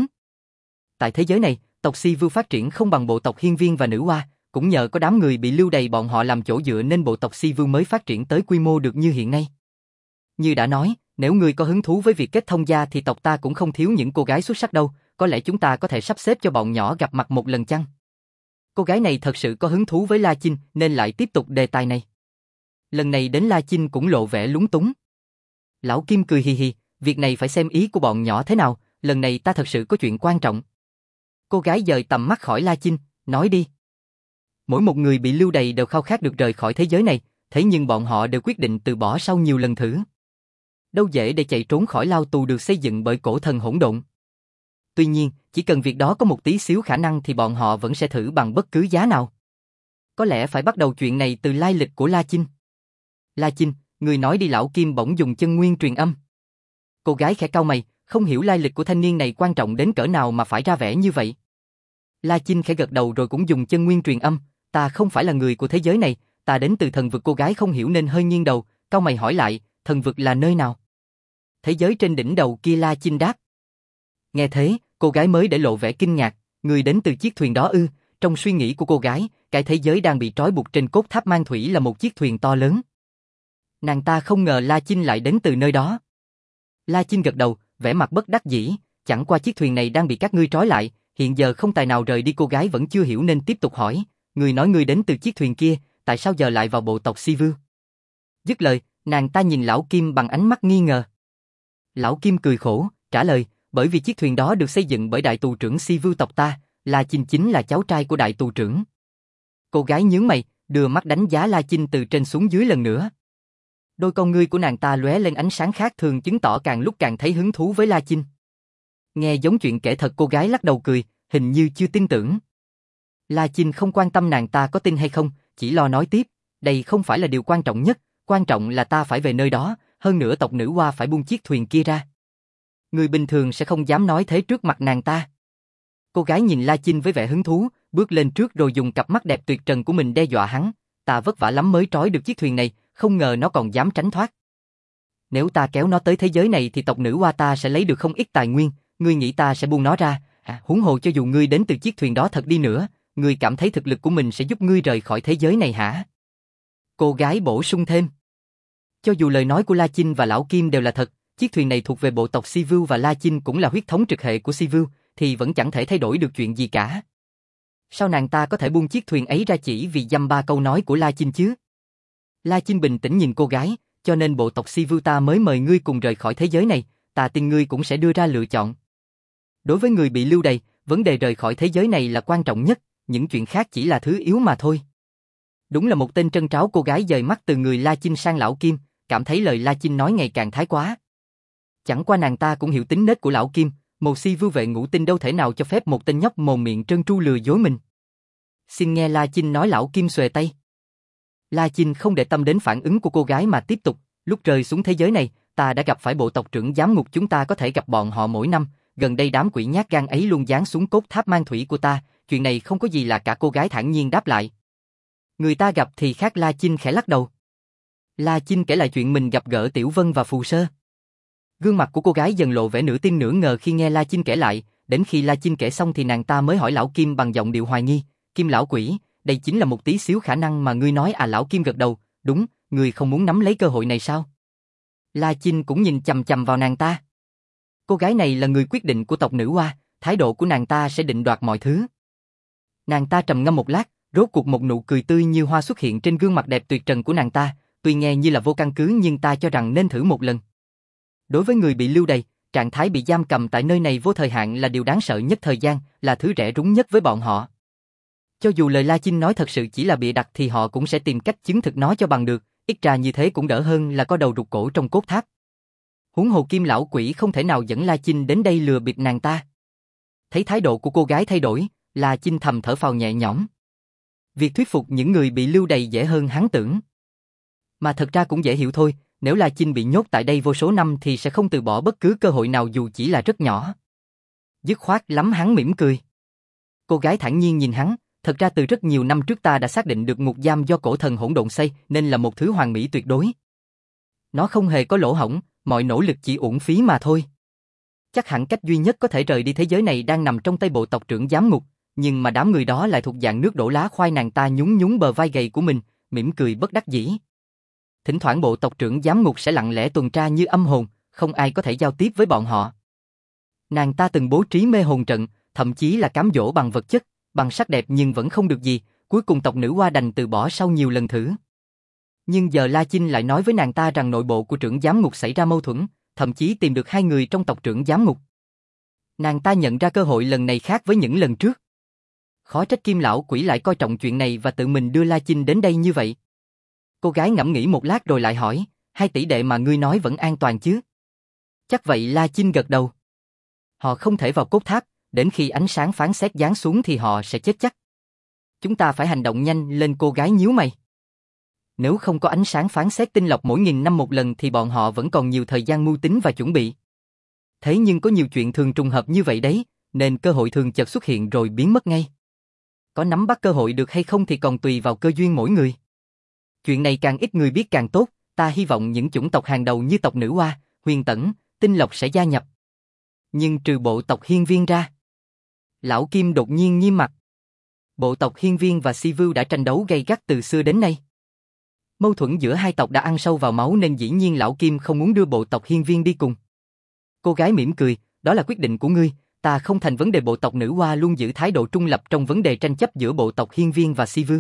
Tại thế giới này, tộc Si Vưu phát triển không bằng bộ tộc Hiên Viên và Nữ Hoa, cũng nhờ có đám người bị lưu đày bọn họ làm chỗ dựa nên bộ tộc Si Vưu mới phát triển tới quy mô được như hiện nay. Như đã nói, Nếu ngươi có hứng thú với việc kết thông gia thì tộc ta cũng không thiếu những cô gái xuất sắc đâu, có lẽ chúng ta có thể sắp xếp cho bọn nhỏ gặp mặt một lần chăng? Cô gái này thật sự có hứng thú với La Chinh nên lại tiếp tục đề tài này. Lần này đến La Chinh cũng lộ vẻ lúng túng. Lão Kim cười hì hì, việc này phải xem ý của bọn nhỏ thế nào, lần này ta thật sự có chuyện quan trọng. Cô gái dời tầm mắt khỏi La Chinh, nói đi. Mỗi một người bị lưu đày đều khao khát được rời khỏi thế giới này, thế nhưng bọn họ đều quyết định từ bỏ sau nhiều lần thử. Đâu dễ để chạy trốn khỏi lao tù được xây dựng bởi cổ thần hỗn độn. Tuy nhiên, chỉ cần việc đó có một tí xíu khả năng thì bọn họ vẫn sẽ thử bằng bất cứ giá nào. Có lẽ phải bắt đầu chuyện này từ lai lịch của La Chinh. La Chinh, người nói đi. Lão Kim bỗng dùng chân nguyên truyền âm. Cô gái khẽ cau mày, không hiểu lai lịch của thanh niên này quan trọng đến cỡ nào mà phải ra vẻ như vậy. La Chinh khẽ gật đầu rồi cũng dùng chân nguyên truyền âm, ta không phải là người của thế giới này, ta đến từ thần vực. Cô gái không hiểu nên hơi nghiêng đầu, cau mày hỏi lại, thần vực là nơi nào? Thế giới trên đỉnh đầu kia. La Chinh đáp. Nghe thế, cô gái mới để lộ vẻ kinh ngạc, người đến từ chiếc thuyền đó ư? Trong suy nghĩ của cô gái, cái thế giới đang bị trói buộc trên cốt tháp mang thủy là một chiếc thuyền to lớn. Nàng ta không ngờ La Chinh lại đến từ nơi đó. La Chinh gật đầu, vẻ mặt bất đắc dĩ, chẳng qua chiếc thuyền này đang bị các ngươi trói lại, hiện giờ không tài nào rời đi. Cô gái vẫn chưa hiểu nên tiếp tục hỏi, người nói ngươi đến từ chiếc thuyền kia, tại sao giờ lại vào bộ tộc Si Vưu? Dứt lời, nàng ta nhìn Lão Kim bằng ánh mắt nghi ngờ. Lão Kim cười khổ, trả lời, bởi vì chiếc thuyền đó được xây dựng bởi đại tù trưởng Si Vưu tộc ta, La Chinh chính là cháu trai của đại tù trưởng. Cô gái nhướng mày, đưa mắt đánh giá La Chinh từ trên xuống dưới lần nữa. Đôi con ngươi của nàng ta lóe lên ánh sáng khác thường, chứng tỏ càng lúc càng thấy hứng thú với La Chinh. Nghe giống chuyện kể thật. Cô gái lắc đầu cười, hình như chưa tin tưởng. La Chinh không quan tâm nàng ta có tin hay không, chỉ lo nói tiếp, đây không phải là điều quan trọng nhất, quan trọng là ta phải về nơi đó, hơn nữa tộc nữ hoa phải buông chiếc thuyền kia ra. Người bình thường sẽ không dám nói thế trước mặt nàng ta. Cô gái nhìn La Chinh với vẻ hứng thú, bước lên trước rồi dùng cặp mắt đẹp tuyệt trần của mình đe dọa hắn, ta vất vả lắm mới trói được chiếc thuyền này, không ngờ nó còn dám tránh thoát. Nếu ta kéo nó tới thế giới này thì tộc nữ hoa ta sẽ lấy được không ít tài nguyên, ngươi nghĩ ta sẽ buông nó ra? À, huống hồ cho dù ngươi đến từ chiếc thuyền đó thật đi nữa, ngươi cảm thấy thực lực của mình sẽ giúp ngươi rời khỏi thế giới này hả? Cô gái bổ sung thêm. Cho dù lời nói của La Chinh và Lão Kim đều là thật, chiếc thuyền này thuộc về bộ tộc Si Vưu và La Chinh cũng là huyết thống trực hệ của Si Vưu, thì vẫn chẳng thể thay đổi được chuyện gì cả. Sao nàng ta có thể buông chiếc thuyền ấy ra chỉ vì dăm ba câu nói của La Chinh chứ? La Chinh bình tĩnh nhìn cô gái, cho nên bộ tộc Si Vưu ta mới mời ngươi cùng rời khỏi thế giới này, ta tin ngươi cũng sẽ đưa ra lựa chọn. Đối với người bị lưu đày, vấn đề rời khỏi thế giới này là quan trọng nhất, những chuyện khác chỉ là thứ yếu mà thôi. Đúng là một tên trân tráo. Cô gái dời mắt từ người La Chinh sang Lão Kim, cảm thấy lời La Chinh nói ngày càng thái quá. Chẳng qua nàng ta cũng hiểu tính nết của Lão Kim, một Si Vưu vệ ngũ tinh đâu thể nào cho phép một tên nhóc mồm miệng trơn tru lừa dối mình. Xin nghe La Chinh nói. Lão Kim xuề tay. La Chinh không để tâm đến phản ứng của cô gái mà tiếp tục, lúc rơi xuống thế giới này, ta đã gặp phải bộ tộc trưởng giám ngục, chúng ta có thể gặp bọn họ mỗi năm, gần đây đám quỷ nhát gan ấy luôn giáng xuống cốt tháp mang thủy của ta, chuyện này không có gì lạ cả. Cô gái thản nhiên đáp lại. Người ta gặp thì khác. La Chinh khẽ lắc đầu. La Chinh kể lại chuyện mình gặp gỡ Tiểu Vân và Phù Sơ. Gương mặt của cô gái dần lộ vẻ nửa tin nửa ngờ khi nghe La Chinh kể lại, đến khi La Chinh kể xong thì nàng ta mới hỏi Lão Kim bằng giọng điệu hoài nghi, Kim lão quỷ, đây chính là một tí xíu khả năng mà ngươi nói à? Lão Kim gật đầu, đúng, ngươi không muốn nắm lấy cơ hội này sao? La Chinh cũng nhìn chằm chằm vào nàng ta. Cô gái này là người quyết định của tộc nữ hoa, thái độ của nàng ta sẽ định đoạt mọi thứ. Nàng ta trầm ngâm một lát, rốt cuộc một nụ cười tươi như hoa xuất hiện trên gương mặt đẹp tuyệt trần của nàng ta, tuy nghe như là vô căn cứ nhưng ta cho rằng nên thử một lần. Đối với người bị lưu đày, trạng thái bị giam cầm tại nơi này vô thời hạn là điều đáng sợ nhất thời gian, là thứ rẻ rúng nhất với bọn họ. Cho dù lời La Chinh nói thật sự chỉ là bịa đặt thì họ cũng sẽ tìm cách chứng thực nó cho bằng được, ít ra như thế cũng đỡ hơn là có đầu rụt cổ trong cốt tháp. Huống hồ Kim lão quỷ không thể nào dẫn La Chinh đến đây lừa bịp nàng ta. Thấy thái độ của cô gái thay đổi, La Chinh thầm thở phào nhẹ nhõm. Việc thuyết phục những người bị lưu đày dễ hơn hắn tưởng. Mà thật ra cũng dễ hiểu thôi, nếu La Chinh bị nhốt tại đây vô số năm thì sẽ không từ bỏ bất cứ cơ hội nào dù chỉ là rất nhỏ. Dứt khoát lắm hắn mỉm cười. Cô gái thản nhiên nhìn hắn, thật ra từ rất nhiều năm trước ta đã xác định được ngục giam do cổ thần hỗn độn xây nên là một thứ hoàn mỹ tuyệt đối. Nó không hề có lỗ hổng, mọi nỗ lực chỉ uổng phí mà thôi. Chắc hẳn cách duy nhất có thể rời đi thế giới này đang nằm trong tay bộ tộc trưởng giám ngục, nhưng mà đám người đó lại thuộc dạng nước đổ lá khoai. Nàng ta nhún nhún bờ vai gầy của mình, mỉm cười bất đắc dĩ. Thỉnh thoảng bộ tộc trưởng giám ngục sẽ lặng lẽ tuần tra như âm hồn, không ai có thể giao tiếp với bọn họ. Nàng ta từng bố trí mê hồn trận, thậm chí là cám dỗ bằng vật chất, bằng sắc đẹp nhưng vẫn không được gì, cuối cùng tộc nữ hoa đành từ bỏ sau nhiều lần thử. Nhưng giờ La Chinh lại nói với nàng ta rằng nội bộ của trưởng giám ngục xảy ra mâu thuẫn, thậm chí tìm được hai người trong tộc trưởng giám ngục. Nàng ta nhận ra cơ hội lần này khác với những lần trước. Khó trách Kim lão quỷ lại coi trọng chuyện này và tự mình đưa La Chinh đến đây như vậy. Cô gái ngẫm nghĩ một lát rồi lại hỏi, hai tỷ đệ mà ngươi nói vẫn an toàn chứ? Chắc vậy, La Chinh gật đầu. Họ không thể vào cốt tháp, đến khi ánh sáng phán xét giáng xuống thì họ sẽ chết chắc. Chúng ta phải hành động nhanh lên, cô gái nhíu mày. Nếu không có ánh sáng phán xét tinh lọc mỗi nghìn năm một lần thì bọn họ vẫn còn nhiều thời gian mưu tính và chuẩn bị. Thế nhưng có nhiều chuyện thường trùng hợp như vậy đấy, nên cơ hội thường chợt xuất hiện rồi biến mất ngay. Có nắm bắt cơ hội được hay không thì còn tùy vào cơ duyên mỗi người. Chuyện này càng ít người biết càng tốt, ta hy vọng những chủng tộc hàng đầu như tộc Nữ Hoa, Huyền Tẩn, Tinh Lộc sẽ gia nhập. Nhưng trừ bộ tộc Hiên Viên ra. Lão Kim đột nhiên nghiêm mặt. Bộ tộc Hiên Viên và Si Vưu đã tranh đấu gay gắt từ xưa đến nay. Mâu thuẫn giữa hai tộc đã ăn sâu vào máu nên dĩ nhiên lão Kim không muốn đưa bộ tộc Hiên Viên đi cùng. Cô gái mỉm cười, đó là quyết định của ngươi, ta không thành vấn đề. Bộ tộc Nữ Hoa luôn giữ thái độ trung lập trong vấn đề tranh chấp giữa bộ tộc Hiên Viên và Si Vưu.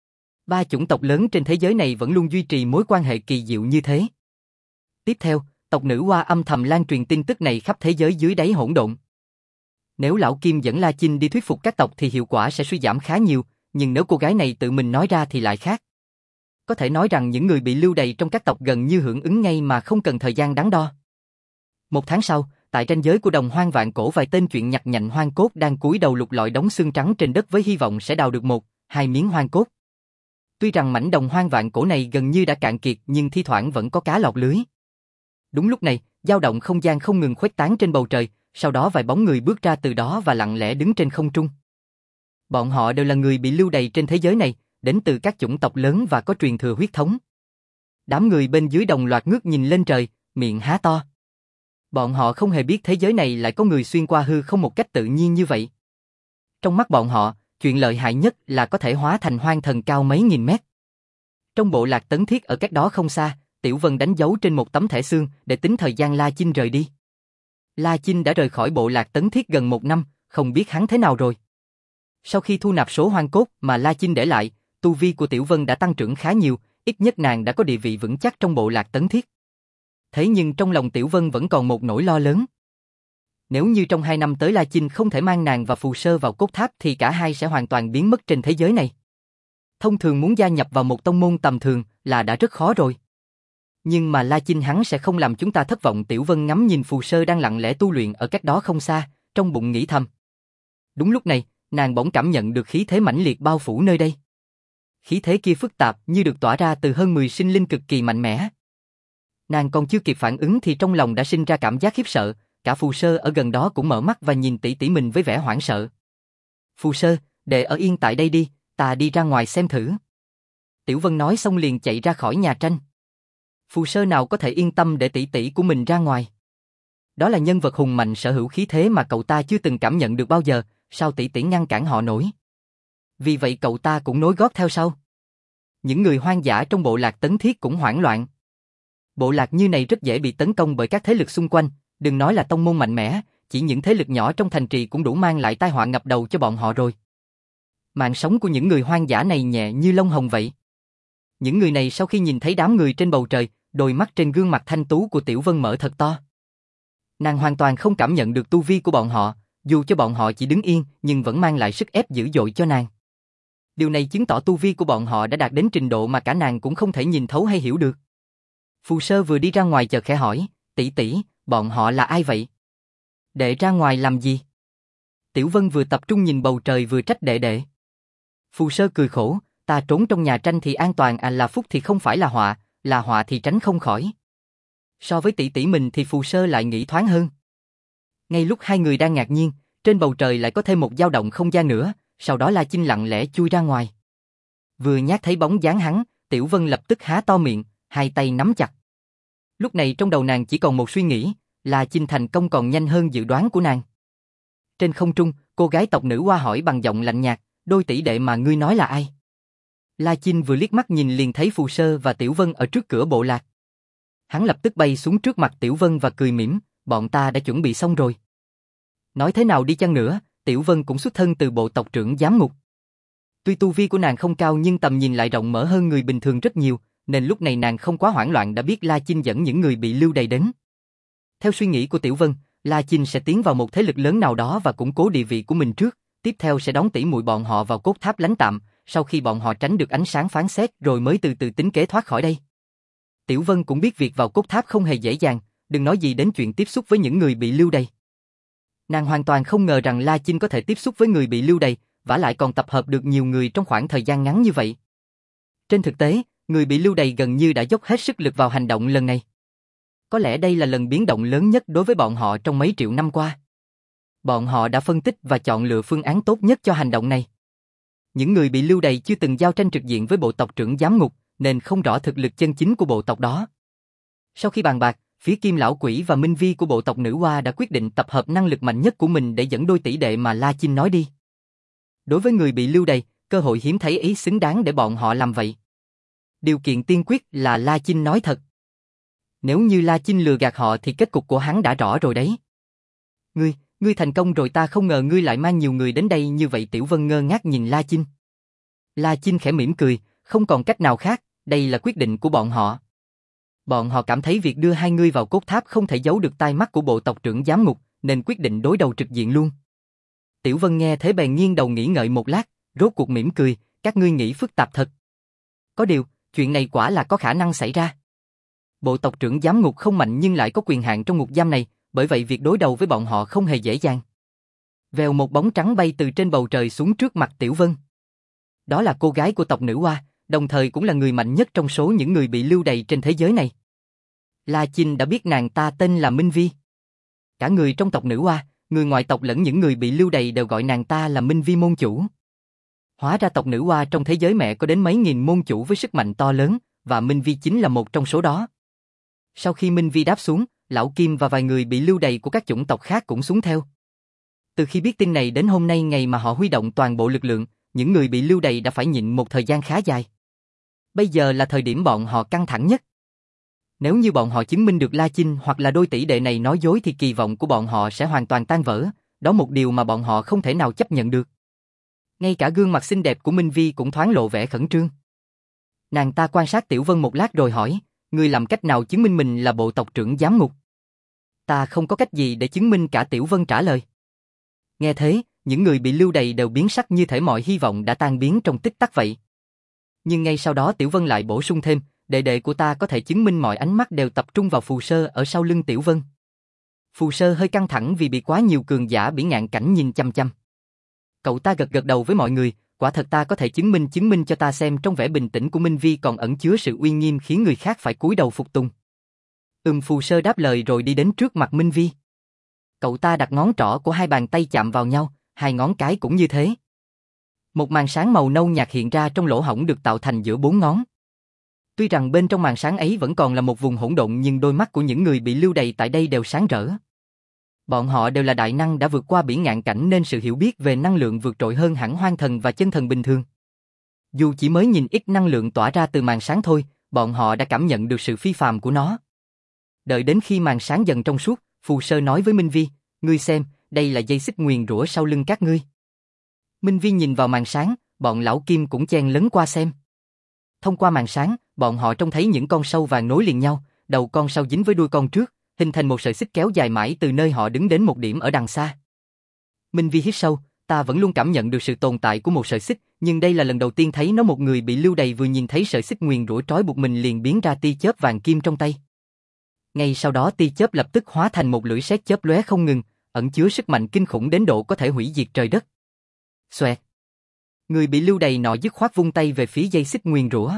Ba chủng tộc lớn trên thế giới này vẫn luôn duy trì mối quan hệ kỳ diệu như thế. Tiếp theo, tộc Nữ Hoa âm thầm lan truyền tin tức này khắp thế giới dưới đáy hỗn độn. Nếu lão Kim dẫn La Chinh đi thuyết phục các tộc thì hiệu quả sẽ suy giảm khá nhiều, nhưng nếu cô gái này tự mình nói ra thì lại khác. Có thể nói rằng những người bị lưu đày trong các tộc gần như hưởng ứng ngay mà không cần thời gian đắn đo. Một tháng sau, tại ranh giới của đồng hoang vạn cổ, vài tên chuyện nhặt nhạnh hoang cốt đang cúi đầu lục lọi đống xương trắng trên đất với hy vọng sẽ đào được một, hai miếng hoang cốt. Tuy rằng mảnh đồng hoang vạn cổ này gần như đã cạn kiệt nhưng thi thoảng vẫn có cá lọt lưới. Đúng lúc này, dao động không gian không ngừng khuếch tán trên bầu trời, sau đó vài bóng người bước ra từ đó và lặng lẽ đứng trên không trung. Bọn họ đều là người bị lưu đày trên thế giới này, đến từ các chủng tộc lớn và có truyền thừa huyết thống. Đám người bên dưới đồng loạt ngước nhìn lên trời, miệng há to. Bọn họ không hề biết thế giới này lại có người xuyên qua hư không một cách tự nhiên như vậy. Trong mắt bọn họ, chuyện lợi hại nhất là có thể hóa thành hoang thần cao mấy nghìn mét. Trong bộ lạc Tấn Thiết ở cách đó không xa, Tiểu Vân đánh dấu trên một tấm thẻ xương để tính thời gian La Chinh rời đi. La Chinh đã rời khỏi bộ lạc Tấn Thiết gần một năm, không biết hắn thế nào rồi. Sau khi thu nạp số hoang cốt mà La Chinh để lại, tu vi của Tiểu Vân đã tăng trưởng khá nhiều, ít nhất nàng đã có địa vị vững chắc trong bộ lạc Tấn Thiết. Thế nhưng trong lòng Tiểu Vân vẫn còn một nỗi lo lớn. Nếu như trong hai năm tới La Chinh không thể mang nàng và Phù Sơ vào cốt tháp thì cả hai sẽ hoàn toàn biến mất trên thế giới này. Thông thường muốn gia nhập vào một tông môn tầm thường là đã rất khó rồi. Nhưng mà La Chinh hắn sẽ không làm chúng ta thất vọng. Tiểu Vân ngắm nhìn Phù Sơ đang lặng lẽ tu luyện ở cách đó không xa, trong bụng nghĩ thầm. Đúng lúc này, nàng bỗng cảm nhận được khí thế mãnh liệt bao phủ nơi đây. Khí thế kia phức tạp như được tỏa ra từ hơn mười sinh linh cực kỳ mạnh mẽ. Nàng còn chưa kịp phản ứng thì trong lòng đã sinh ra cảm giác khiếp sợ, cả Phù Sơ ở gần đó cũng mở mắt và nhìn tỷ tỷ mình với vẻ hoảng sợ. Phù Sơ, để ở yên tại đây đi, ta đi ra ngoài xem thử. Tiểu Vân nói xong liền chạy ra khỏi nhà tranh. Phù Sơ nào có thể yên tâm để tỷ tỷ của mình ra ngoài. Đó là nhân vật hùng mạnh sở hữu khí thế mà cậu ta chưa từng cảm nhận được bao giờ, sao tỷ tỷ ngăn cản họ nổi. Vì vậy cậu ta cũng nối gót theo sau. Những người hoang dã trong bộ lạc Tấn Thiết cũng hoảng loạn. Bộ lạc như này rất dễ bị tấn công bởi các thế lực xung quanh, đừng nói là tông môn mạnh mẽ, chỉ những thế lực nhỏ trong thành trì cũng đủ mang lại tai họa ngập đầu cho bọn họ rồi. Mạng sống của những người hoang dã này nhẹ như lông hồng vậy. Những người này sau khi nhìn thấy đám người trên bầu trời, đôi mắt trên gương mặt thanh tú của Tiểu Vân mở thật to. Nàng hoàn toàn không cảm nhận được tu vi của bọn họ, dù cho bọn họ chỉ đứng yên nhưng vẫn mang lại sức ép dữ dội cho nàng. Điều này chứng tỏ tu vi của bọn họ đã đạt đến trình độ mà cả nàng cũng không thể nhìn thấu hay hiểu được. Phù Sơ vừa đi ra ngoài chợt khẽ hỏi, tỷ tỷ, bọn họ là ai vậy? Đệ ra ngoài làm gì? Tiểu Vân vừa tập trung nhìn bầu trời vừa trách đệ đệ. Phù Sơ cười khổ, ta trốn trong nhà tranh thì an toàn, à là phúc thì không phải là họa, là họa thì tránh không khỏi. So với tỷ tỷ mình thì Phù Sơ lại nghĩ thoáng hơn. Ngay lúc hai người đang ngạc nhiên, trên bầu trời lại có thêm một dao động không gian nữa, sau đó La Chinh lặng lẽ chui ra ngoài. Vừa nhát thấy bóng dáng hắn, Tiểu Vân lập tức há to miệng, hai tay nắm chặt. Lúc này trong đầu nàng chỉ còn một suy nghĩ, La Chinh thành công còn nhanh hơn dự đoán của nàng. Trên không trung, cô gái tộc Nữ Hoa hỏi bằng giọng lạnh nhạt, đôi tỷ đệ mà ngươi nói là ai? La Chinh vừa liếc mắt nhìn liền thấy Phù Sơ và Tiểu Vân ở trước cửa bộ lạc. Hắn lập tức bay xuống trước mặt Tiểu Vân và cười mỉm, bọn ta đã chuẩn bị xong rồi. Nói thế nào đi chăng nữa, Tiểu Vân cũng xuất thân từ bộ tộc trưởng giám ngục. Tuy tu vi của nàng không cao nhưng tầm nhìn lại rộng mở hơn người bình thường rất nhiều, nên lúc này nàng không quá hoảng loạn đã biết La Chinh dẫn những người bị lưu đày đến. Theo suy nghĩ của Tiểu Vân, La Chinh sẽ tiến vào một thế lực lớn nào đó và củng cố địa vị của mình trước, tiếp theo sẽ đóng tỉ muội bọn họ vào cốt tháp lánh tạm, sau khi bọn họ tránh được ánh sáng phán xét rồi mới từ từ tính kế thoát khỏi đây. Tiểu Vân cũng biết việc vào cốt tháp không hề dễ dàng, đừng nói gì đến chuyện tiếp xúc với những người bị lưu đày. Nàng hoàn toàn không ngờ rằng La Chinh có thể tiếp xúc với người bị lưu đày, vả lại còn tập hợp được nhiều người trong khoảng thời gian ngắn như vậy. Trên thực tế, người bị lưu đày gần như đã dốc hết sức lực vào hành động lần này. Có lẽ đây là lần biến động lớn nhất đối với bọn họ trong mấy triệu năm qua. Bọn họ đã phân tích và chọn lựa phương án tốt nhất cho hành động này. Những người bị lưu đày chưa từng giao tranh trực diện với bộ tộc trưởng giám ngục, nên không rõ thực lực chân chính của bộ tộc đó. Sau khi bàn bạc, phía Kim Lão Quỷ và Minh Vi của bộ tộc Nữ Hoa đã quyết định tập hợp năng lực mạnh nhất của mình để dẫn đôi tỷ đệ mà La Chinh nói đi. Đối với người bị lưu đày, cơ hội hiếm thấy ấy xứng đáng để bọn họ làm vậy. Điều kiện tiên quyết là La Chinh nói thật. Nếu như La Chinh lừa gạt họ thì kết cục của hắn đã rõ rồi đấy. Ngươi, ngươi thành công rồi, ta không ngờ ngươi lại mang nhiều người đến đây như vậy. Tiểu Vân ngơ ngác nhìn La Chinh. La Chinh khẽ mỉm cười, không còn cách nào khác, đây là quyết định của bọn họ. Bọn họ cảm thấy việc đưa hai ngươi vào cốt tháp không thể giấu được tai mắt của bộ tộc trưởng giám ngục, nên quyết định đối đầu trực diện luôn. Tiểu Vân nghe thế bèn nghiêng đầu nghĩ ngợi một lát, rốt cuộc mỉm cười, các ngươi nghĩ phức tạp thật. Có điều, chuyện này quả là có khả năng xảy ra. Bộ tộc trưởng giám ngục không mạnh nhưng lại có quyền hạn trong ngục giam này, bởi vậy việc đối đầu với bọn họ không hề dễ dàng. Vèo, một bóng trắng bay từ trên bầu trời xuống trước mặt Tiểu Vân. Đó là cô gái của tộc Nữ Hoa, đồng thời cũng là người mạnh nhất trong số những người bị lưu đày trên thế giới này. La Chinh đã biết nàng ta tên là Minh Vi. Cả người trong tộc Nữ Hoa, người ngoại tộc lẫn những người bị lưu đày đều gọi nàng ta là Minh Vi môn chủ. Hóa ra tộc Nữ Hoa trong thế giới mẹ có đến mấy nghìn môn chủ với sức mạnh to lớn, và Minh Vi chính là một trong số đó. Sau khi Minh Vi đáp xuống, Lão Kim và vài người bị lưu đày của các chủng tộc khác cũng xuống theo. Từ khi biết tin này đến hôm nay, ngày mà họ huy động toàn bộ lực lượng, những người bị lưu đày đã phải nhịn một thời gian khá dài. Bây giờ là thời điểm bọn họ căng thẳng nhất. Nếu như bọn họ chứng minh được La Chinh hoặc là đôi tỷ đệ này nói dối thì kỳ vọng của bọn họ sẽ hoàn toàn tan vỡ, đó một điều mà bọn họ không thể nào chấp nhận được. Ngay cả gương mặt xinh đẹp của Minh Vi cũng thoáng lộ vẻ khẩn trương. Nàng ta quan sát Tiểu Vân một lát rồi hỏi, ngươi làm cách nào chứng minh mình là bộ tộc trưởng giám ngục? Ta không có cách gì để chứng minh cả. Tiểu Vân trả lời. Nghe thế, những người bị lưu đày đều biến sắc như thể mọi hy vọng đã tan biến trong tích tắc vậy. Nhưng ngay sau đó Tiểu Vân lại bổ sung thêm, đệ đệ của ta có thể chứng minh mọi ánh mắt đều tập trung vào Phù Sơ ở sau lưng Tiểu Vân. Phù Sơ hơi căng thẳng vì bị quá nhiều cường giả Bỉ Ngạn Cảnh nhìn chăm chăm. Cậu ta gật gật đầu với mọi người, quả thật ta có thể chứng minh, chứng minh cho ta xem. Trong vẻ bình tĩnh của Minh Vi còn ẩn chứa sự uy nghiêm khiến người khác phải cúi đầu phục tùng. Ừm, Phù Sơ đáp lời rồi đi đến trước mặt Minh Vi. Cậu ta đặt ngón trỏ của hai bàn tay chạm vào nhau, hai ngón cái cũng như thế. Một màn sáng màu nâu nhạt hiện ra trong lỗ hổng được tạo thành giữa bốn ngón. Tuy rằng bên trong màn sáng ấy vẫn còn là một vùng hỗn độn nhưng đôi mắt của những người bị lưu đày tại đây đều sáng rỡ. Bọn họ đều là đại năng đã vượt qua Bỉ Ngạn Cảnh nên sự hiểu biết về năng lượng vượt trội hơn hẳn Hoang Thần và Chân Thần bình thường. Dù chỉ mới nhìn ít năng lượng tỏa ra từ màn sáng thôi, bọn họ đã cảm nhận được sự phi phàm của nó. Đợi đến khi màn sáng dần trong suốt, Phù Sơ nói với Minh Vi, ngươi xem, đây là dây xích nguyền rủa sau lưng các ngươi. Minh Vi nhìn vào màn sáng, bọn Lão Kim cũng chen lấn qua xem. Thông qua màn sáng, bọn họ trông thấy những con sâu vàng nối liền nhau, đầu con sâu dính với đuôi con trước, hình thành một sợi xích kéo dài mãi từ nơi họ đứng đến một điểm ở đằng xa. Minh Vi hít sâu, ta vẫn luôn cảm nhận được sự tồn tại của một sợi xích, nhưng đây là lần đầu tiên thấy nó. Một người bị lưu đày vừa nhìn thấy sợi xích nguyền rủa trói buộc mình liền biến ra tia chớp vàng kim trong tay. Ngay sau đó tia chớp lập tức hóa thành một lưỡi sét chớp lóe không ngừng, ẩn chứa sức mạnh kinh khủng đến độ có thể hủy diệt trời đất. Xoẹt. Người bị lưu đày nọ dứt khoát vung tay về phía dây xích nguyền rủa.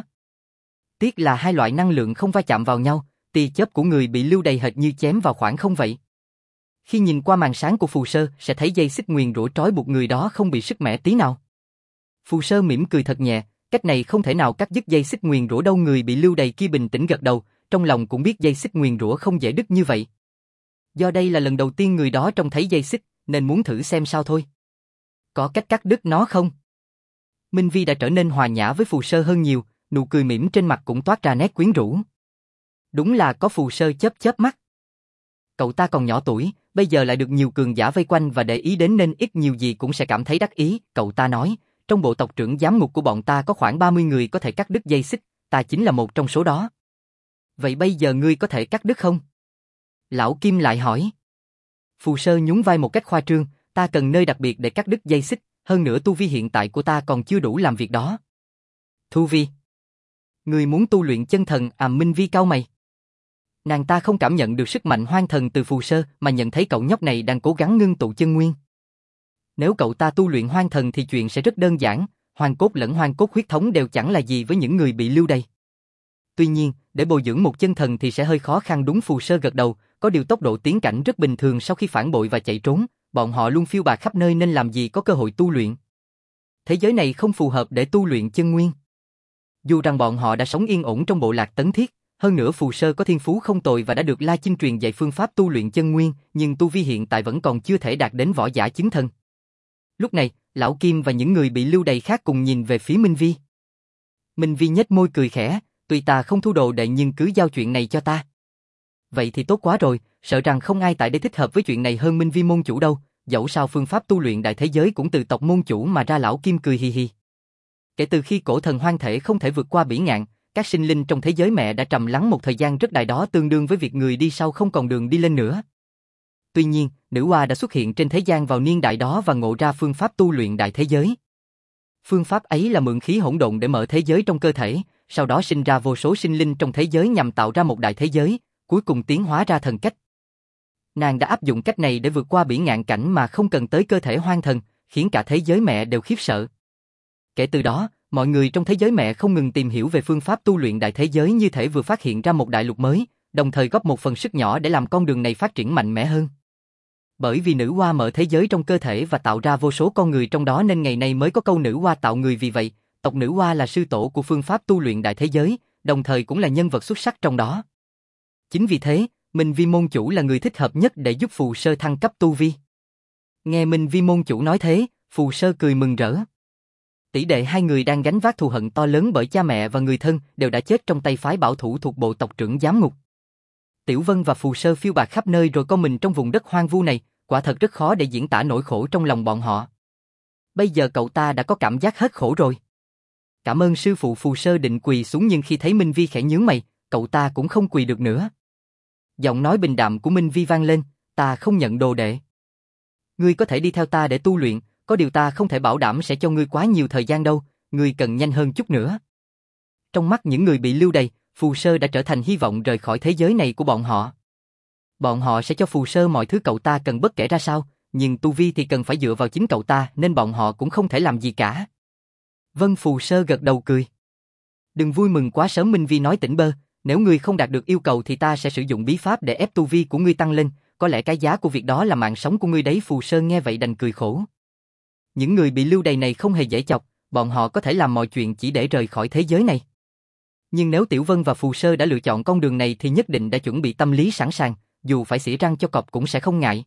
Tiếc là hai loại năng lượng không va chạm vào nhau, tia chớp của người bị lưu đày hệt như chém vào khoảng không vậy. Khi nhìn qua màn sáng của Phù Sơ sẽ thấy dây xích nguyền rủa trói buộc người đó không bị sức mẻ tí nào. Phù Sơ mỉm cười thật nhẹ, cách này không thể nào cắt đứt dây xích nguyền rủa đâu. Người bị lưu đày kia bình tĩnh gật đầu, trong lòng cũng biết dây xích nguyền rủa không dễ đứt như vậy. Do đây là lần đầu tiên người đó trông thấy dây xích, nên muốn thử xem sao thôi. Có cách cắt đứt nó không? Minh Vi đã trở nên hòa nhã với Phù Sơ hơn nhiều, nụ cười mỉm trên mặt cũng toát ra nét quyến rũ. Đúng là có Phù Sơ chớp chớp mắt. Cậu ta còn nhỏ tuổi, bây giờ lại được nhiều cường giả vây quanh và để ý đến nên ít nhiều gì cũng sẽ cảm thấy đắc ý. Cậu ta nói, trong bộ tộc trưởng giám ngục của bọn ta có khoảng ba mươi người có thể cắt đứt dây xích, ta chính là một trong số đó. Vậy bây giờ ngươi có thể cắt đứt không? Lão Kim lại hỏi. Phù Sơ nhún vai một cách khoa trương, ta cần nơi đặc biệt để cắt đứt dây xích, hơn nữa tu vi hiện tại của ta còn chưa đủ làm việc đó. Tu vi? Ngươi muốn tu luyện chân thần à? Minh Vi cau mày. Nàng ta không cảm nhận được sức mạnh hoang thần từ Phù Sơ mà nhận thấy cậu nhóc này đang cố gắng ngưng tụ chân nguyên. Nếu cậu ta tu luyện hoang thần thì chuyện sẽ rất đơn giản, hoang cốt lẫn hoang cốt huyết thống đều chẳng là gì với những người bị lưu đày. Tuy nhiên, để bồi dưỡng một chân thần thì sẽ hơi khó khăn. Đúng, Phù Sơ gật đầu, có điều tốc độ tiến cảnh rất bình thường sau khi phản bội và chạy trốn, bọn họ luôn phiêu bạt khắp nơi nên làm gì có cơ hội tu luyện. Thế giới này không phù hợp để tu luyện chân nguyên. Dù rằng bọn họ đã sống yên ổn trong bộ lạc Tấn Thiết, hơn nữa Phù Sơ có thiên phú không tồi và đã được La Chinh truyền dạy phương pháp tu luyện chân nguyên, nhưng tu vi hiện tại vẫn còn chưa thể đạt đến võ giả chứng thần. Lúc này, Lão Kim và những người bị lưu đày khác cùng nhìn về phía Minh Vi. Minh Vi nhếch môi cười khẽ, tuy ta không thu đồ đệ nhưng cứ giao chuyện này cho ta. Vậy thì tốt quá rồi, sợ rằng không ai tại đây thích hợp với chuyện này hơn Minh Vi môn chủ đâu, dẫu sao phương pháp tu luyện đại thế giới cũng từ tộc môn chủ mà ra. Lão Kim cười hì hì. Kể từ khi cổ thần hoang thể không thể vượt qua bỉ ngạn, các sinh linh trong thế giới mẹ đã trầm lắng một thời gian rất dài, đó tương đương với việc người đi sau không còn đường đi lên nữa. Tuy nhiên, nữ hoa đã xuất hiện trên thế gian vào niên đại đó và ngộ ra phương pháp tu luyện đại thế giới. Phương pháp ấy là mượn khí hỗn độn để mở thế giới trong cơ thể, sau đó sinh ra vô số sinh linh trong thế giới nhằm tạo ra một đại thế giới, cuối cùng tiến hóa ra thần cách. Nàng đã áp dụng cách này để vượt qua bỉ ngạn cảnh mà không cần tới cơ thể hoang thần, khiến cả thế giới mẹ đều khiếp sợ. Kể từ đó, mọi người trong thế giới mẹ không ngừng tìm hiểu về phương pháp tu luyện đại thế giới, như thể vừa phát hiện ra một đại lục mới, đồng thời góp một phần sức nhỏ để làm con đường này phát triển mạnh mẽ hơn. Bởi vì nữ hoa mở thế giới trong cơ thể và tạo ra vô số con người trong đó nên ngày nay mới có câu nữ hoa tạo người. Vì vậy, tộc nữ hoa là sư tổ của phương pháp tu luyện đại thế giới, đồng thời cũng là nhân vật xuất sắc trong đó. Chính vì thế, Minh Vi môn chủ là người thích hợp nhất để giúp Phù Sơ thăng cấp tu vi. Nghe Minh Vi môn chủ nói thế, Phù Sơ cười mừng rỡ. Tỷ đệ hai người đang gánh vác thù hận to lớn bởi cha mẹ và người thân đều đã chết trong tay phái bảo thủ thuộc bộ tộc trưởng giám ngục. Tiểu Vân và Phù Sơ phiêu bạt khắp nơi rồi co mình trong vùng đất hoang vu này, quả thật rất khó để diễn tả nỗi khổ trong lòng bọn họ. Bây giờ cậu ta đã có cảm giác hết khổ rồi. Cảm ơn sư phụ. Phù Sơ định quỳ xuống nhưng khi thấy Minh Vi khẽ nhướng mày, cậu ta cũng không quỳ được nữa. Giọng nói bình đạm của Minh Vi vang lên, ta không nhận đồ đệ. Ngươi có thể đi theo ta để tu luyện, có điều ta không thể bảo đảm sẽ cho ngươi quá nhiều thời gian đâu, ngươi cần nhanh hơn chút nữa. Trong mắt những người bị lưu đày, Phù Sơ đã trở thành hy vọng rời khỏi thế giới này của bọn họ. Bọn họ sẽ cho Phù Sơ mọi thứ cậu ta cần bất kể ra sao, nhưng tu vi thì cần phải dựa vào chính cậu ta nên bọn họ cũng không thể làm gì cả. Vân. Phù Sơ gật đầu cười. Đừng vui mừng quá sớm. Minh Vi nói tỉnh bơ, nếu ngươi không đạt được yêu cầu thì ta sẽ sử dụng bí pháp để ép tu vi của ngươi tăng lên, có lẽ cái giá của việc đó là mạng sống của ngươi đấy. Phù Sơ nghe vậy đành cười khổ. Những người bị lưu đày này không hề dễ chọc, bọn họ có thể làm mọi chuyện chỉ để rời khỏi thế giới này. Nhưng nếu Tiểu Vân và Phù Sơ đã lựa chọn con đường này thì nhất định đã chuẩn bị tâm lý sẵn sàng, dù phải xỉ răng cho cọp cũng sẽ không ngại.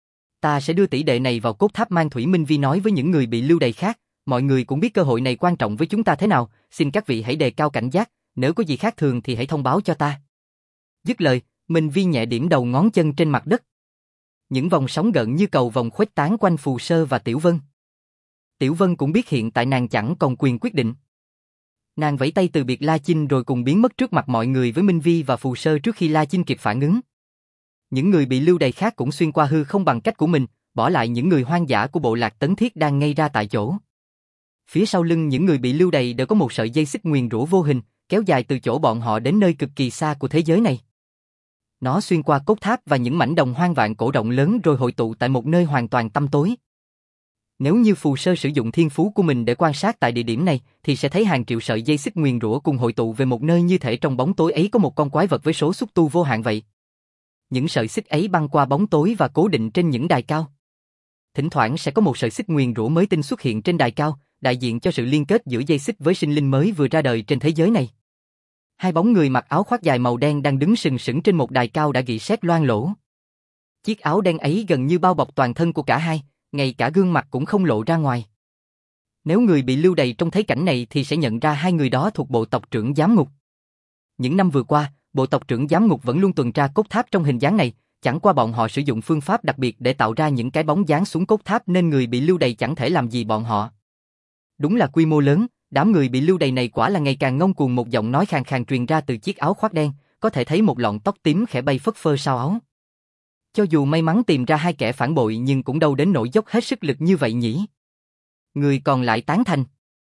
Ta sẽ đưa tỷ đệ này vào cốt tháp mang thủy. Minh Vi nói với những người bị lưu đày khác, mọi người cũng biết cơ hội này quan trọng với chúng ta thế nào, xin các vị hãy đề cao cảnh giác, nếu có gì khác thường thì hãy thông báo cho ta. Dứt lời, Minh Vi nhẹ điểm đầu ngón chân trên mặt đất. Những vòng sóng gợn như cầu vòng khuếch tán quanh Phù Sơ và Tiểu Vân. Tiểu Vân cũng biết hiện tại nàng chẳng còn quyền quyết định. Nàng vẫy tay từ biệt La Chinh rồi cùng biến mất trước mặt mọi người với Minh Vi và Phù Sơ trước khi La Chinh kịp phản ứng. Những người bị lưu đày khác cũng xuyên qua hư không bằng cách của mình, bỏ lại những người hoang dã của bộ lạc Tấn Thiết đang ngây ra tại chỗ. Phía sau lưng những người bị lưu đày đều có một sợi dây xích nguyền rủa vô hình, kéo dài từ chỗ bọn họ đến nơi cực kỳ xa của thế giới này. Nó xuyên qua cốt tháp và những mảnh đồng hoang vạn cổ rộng lớn rồi hội tụ tại một nơi hoàn toàn tăm tối. Nếu như Phù Sơ sử dụng thiên phú của mình để quan sát tại địa điểm này, thì sẽ thấy hàng triệu sợi dây xích nguyền rủa cùng hội tụ về một nơi, như thể trong bóng tối ấy có một con quái vật với số xúc tu vô hạn vậy. Những sợi xích ấy băng qua bóng tối và cố định trên những đài cao. Thỉnh thoảng sẽ có một sợi xích nguyền rủa mới tinh xuất hiện trên đài cao, đại diện cho sự liên kết giữa dây xích với sinh linh mới vừa ra đời trên thế giới này. Hai bóng người mặc áo khoác dài màu đen đang đứng sừng sững trên một đài cao đã rỉ sét loang lổ. Chiếc áo đen ấy gần như bao bọc toàn thân của cả hai, ngay cả gương mặt cũng không lộ ra ngoài. Nếu người bị lưu đày trông thấy cảnh này thì sẽ nhận ra hai người đó thuộc bộ tộc trưởng giám ngục. Những năm vừa qua, bộ tộc trưởng giám ngục vẫn luôn tuần tra cốt tháp trong hình dáng này, chẳng qua bọn họ sử dụng phương pháp đặc biệt để tạo ra những cái bóng dáng xuống cốt tháp nên người bị lưu đày chẳng thể làm gì bọn họ. Đúng là quy mô lớn, đám người bị lưu đày này quả là ngày càng ngông cuồng, một giọng nói khàn khàn truyền ra từ chiếc áo khoác đen, có thể thấy một lọn tóc tím khẽ bay phất phơ sau áo. Cho dù may mắn tìm ra hai kẻ phản bội nhưng cũng đâu đến nỗi dốc hết sức lực như vậy nhỉ. Người còn lại tán thành.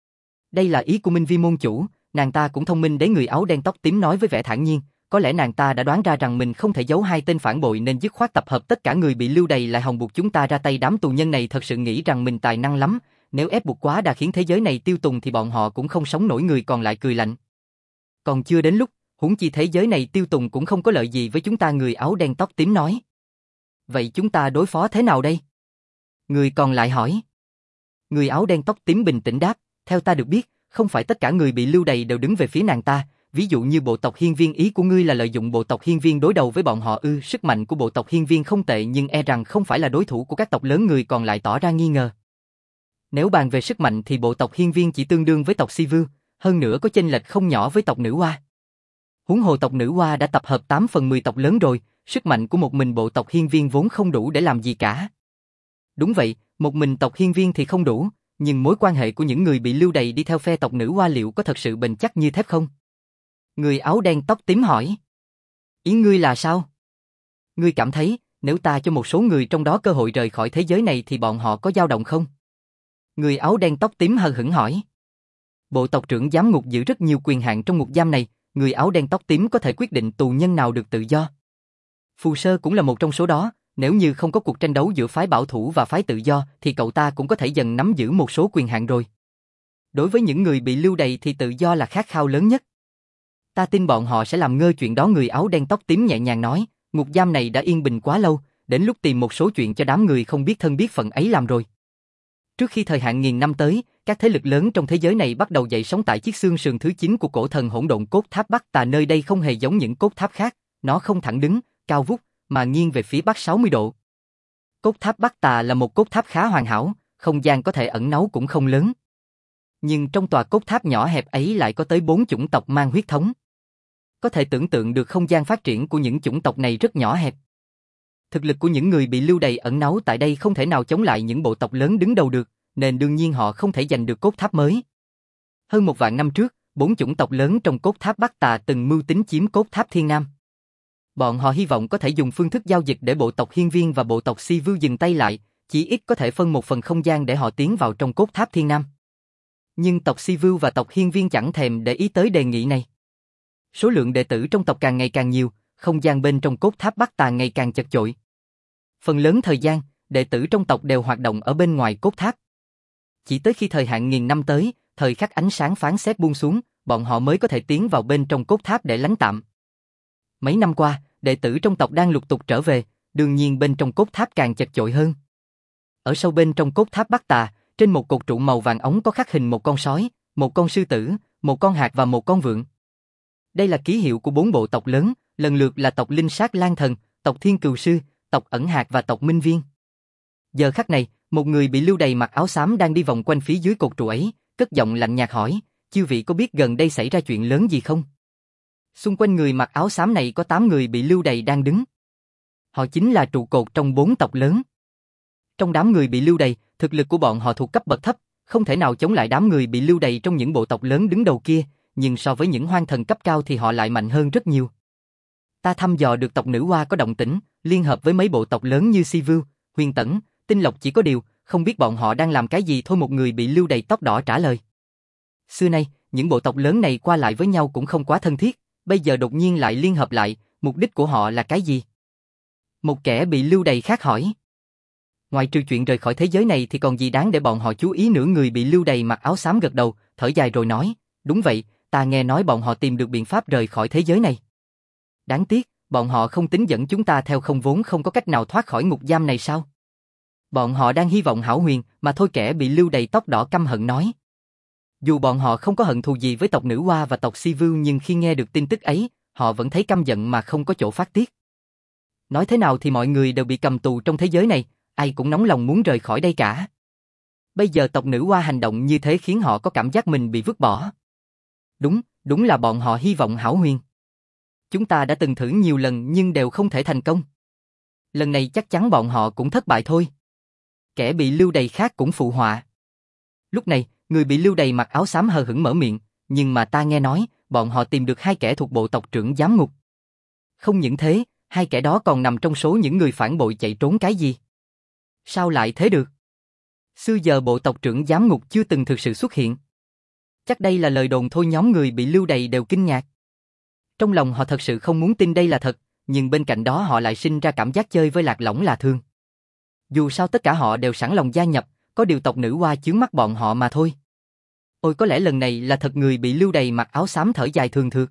Đây là ý của Minh Vi môn chủ, nàng ta cũng thông minh đấy, người áo đen tóc tím nói với vẻ thản nhiên, có lẽ nàng ta đã đoán ra rằng mình không thể giấu hai tên phản bội nên dứt khoát tập hợp tất cả người bị lưu đày lại hòng buộc chúng ta ra tay. Đám tù nhân này thật sự nghĩ rằng mình tài năng lắm, nếu ép buộc quá đà khiến thế giới này tiêu tùng thì bọn họ cũng không sống nổi. Người còn lại cười lạnh. Còn chưa đến lúc, huống chi thế giới này tiêu tùng cũng không có lợi gì với chúng ta, người áo đen tóc tím nói. Vậy chúng ta đối phó thế nào đây? Người còn lại hỏi. Người áo đen tóc tím bình tĩnh đáp, theo ta được biết, không phải tất cả người bị lưu đày đều đứng về phía nàng ta, ví dụ như bộ tộc Hiên Viên, ý của ngươi là lợi dụng bộ tộc Hiên Viên đối đầu với bọn họ ư? Sức mạnh của bộ tộc Hiên Viên không tệ nhưng e rằng không phải là đối thủ của các tộc lớn. Người còn lại tỏ ra nghi ngờ. Nếu bàn về sức mạnh thì bộ tộc Hiên Viên chỉ tương đương với tộc Si Vưu, hơn nữa có chênh lệch không nhỏ với tộc Nữ Hoa. Huống hồ tộc Nữ Hoa đã tập hợp tám phần mười tộc lớn rồi, sức mạnh của một mình bộ tộc Hiên Viên vốn không đủ để làm gì cả. Đúng vậy, một mình tộc Hiên Viên thì không đủ, nhưng mối quan hệ của những người bị lưu đày đi theo phe tộc Nữ Hoa liệu có thật sự bền chắc như thép không? Người áo đen tóc tím hỏi. Ý ngươi là sao? Ngươi cảm thấy, nếu ta cho một số người trong đó cơ hội rời khỏi thế giới này thì bọn họ có dao động không? Người áo đen tóc tím hờ hững hỏi. Bộ tộc trưởng giám ngục giữ rất nhiều quyền hạn trong ngục giam này, người áo đen tóc tím có thể quyết định tù nhân nào được tự do. Phù Sơ cũng là một trong số đó, nếu như không có cuộc tranh đấu giữa phái bảo thủ và phái tự do thì cậu ta cũng có thể dần nắm giữ một số quyền hạn rồi. Đối với những người bị lưu đày thì tự do là khát khao lớn nhất. Ta tin bọn họ sẽ làm ngơ chuyện đó, người áo đen tóc tím nhẹ nhàng nói, ngục giam này đã yên bình quá lâu, đến lúc tìm một số chuyện cho đám người không biết thân biết phận ấy làm rồi. Trước khi thời hạn nghìn năm tới, các thế lực lớn trong thế giới này bắt đầu dậy sóng tại chiếc xương sườn thứ chín của cổ thần hỗn độn cốt tháp Bắc Tà. Nơi đây không hề giống những cốt tháp khác, nó không thẳng đứng, cao vút, mà nghiêng về phía bắc sáu mươi độ. Cốt tháp Bắc Tà là một cốt tháp khá hoàn hảo, không gian có thể ẩn náu cũng không lớn. Nhưng trong tòa cốt tháp nhỏ hẹp ấy lại có tới bốn chủng tộc mang huyết thống. Có thể tưởng tượng được không gian phát triển của những chủng tộc này rất nhỏ hẹp. Thực lực của những người bị lưu đày ẩn náu tại đây không thể nào chống lại những bộ tộc lớn đứng đầu được, nên đương nhiên họ không thể giành được cốt tháp mới. Hơn một vạn năm trước, bốn chủng tộc lớn trong cốt tháp Bắc Tà từng mưu tính chiếm cốt tháp Thiên Nam. Bọn họ hy vọng có thể dùng phương thức giao dịch để bộ tộc Hiên Viên và bộ tộc Si Vưu dừng tay lại, chỉ ít có thể phân một phần không gian để họ tiến vào trong cốt tháp Thiên Nam. Nhưng tộc Si Vưu và tộc Hiên Viên chẳng thèm để ý tới đề nghị này. Số lượng đệ tử trong tộc càng ngày càng nhiều, không gian bên trong cốt tháp Bắc Tà ngày càng chật chội. Phần lớn thời gian, đệ tử trong tộc đều hoạt động ở bên ngoài cốt tháp. Chỉ tới khi thời hạn nghìn năm tới, thời khắc ánh sáng phán xét buông xuống, bọn họ mới có thể tiến vào bên trong cốt tháp để lánh tạm. Mấy năm qua, đệ tử trong tộc đang lục tục trở về, đương nhiên bên trong cốt tháp càng chật chội hơn. Ở sâu bên trong cốt tháp Bắc Tà, trên một cột trụ màu vàng óng có khắc hình một con sói, một con sư tử, một con hạc và một con vượn. Đây là ký hiệu của bốn bộ tộc lớn, lần lượt là tộc Linh Sát Lan Thần, tộc Thiên Cừu Sư, tộc Ẩn Hạc và tộc Minh Viên. Giờ khắc này, một người bị lưu đày mặc áo xám đang đi vòng quanh phía dưới cột trụ ấy, cất giọng lạnh nhạt hỏi, chư vị có biết gần đây xảy ra chuyện lớn gì không? Xung quanh người mặc áo xám này có tám người bị lưu đày đang đứng. Họ chính là trụ cột trong bốn tộc lớn. Trong đám người bị lưu đày, thực lực của bọn họ thuộc cấp bậc thấp, không thể nào chống lại đám người bị lưu đày trong những bộ tộc lớn đứng đầu kia, nhưng so với những hoang thần cấp cao thì họ lại mạnh hơn rất nhiều. Ta thăm dò được tộc Nữ Hoa có động tĩnh, liên hợp với mấy bộ tộc lớn như Si Vưu, Huyền Tẩn, Tinh Lộc, chỉ có điều, không biết bọn họ đang làm cái gì thôi. Một người bị lưu đày tóc đỏ trả lời. Xưa nay, những bộ tộc lớn này qua lại với nhau cũng không quá thân thiết, bây giờ đột nhiên lại liên hợp lại, mục đích của họ là cái gì? Một kẻ bị lưu đày khác hỏi. Ngoài trừ chuyện rời khỏi thế giới này thì còn gì đáng để bọn họ chú ý nữa? Người bị lưu đày mặc áo xám gật đầu, thở dài rồi nói, đúng vậy, ta nghe nói bọn họ tìm được biện pháp rời khỏi thế giới này. Đáng tiếc, bọn họ không tính dẫn chúng ta theo, không vốn không có cách nào thoát khỏi ngục giam này sao? Bọn họ đang hy vọng hảo huyền, mà thôi. Kẻ bị lưu đày tóc đỏ căm hận nói. Dù bọn họ không có hận thù gì với tộc Nữ Hoa và tộc Si Vưu nhưng khi nghe được tin tức ấy, họ vẫn thấy căm giận mà không có chỗ phát tiết. Nói thế nào thì mọi người đều bị cầm tù trong thế giới này, ai cũng nóng lòng muốn rời khỏi đây cả. Bây giờ tộc Nữ Hoa hành động như thế khiến họ có cảm giác mình bị vứt bỏ. Đúng, đúng là bọn họ hy vọng hảo huyền. Chúng ta đã từng thử nhiều lần nhưng đều không thể thành công. Lần này chắc chắn bọn họ cũng thất bại thôi. Kẻ bị lưu đày khác cũng phụ họa. Lúc này, người bị lưu đày mặc áo xám hờ hững mở miệng, nhưng mà ta nghe nói, bọn họ tìm được hai kẻ thuộc bộ tộc trưởng giám ngục. Không những thế, hai kẻ đó còn nằm trong số những người phản bội chạy trốn cái gì? Sao lại thế được? Xưa giờ bộ tộc trưởng giám ngục chưa từng thực sự xuất hiện. Chắc đây là lời đồn thôi. Nhóm người bị lưu đày đều kinh ngạc. Trong lòng họ thật sự không muốn tin đây là thật, nhưng bên cạnh đó họ lại sinh ra cảm giác chơi với lạc lõng là thương. Dù sao tất cả họ đều sẵn lòng gia nhập, có điều tộc nữ hoa chướng mắt bọn họ mà thôi. Ôi có lẽ lần này là thật. Người bị lưu đày mặc áo xám thở dài thường thượt.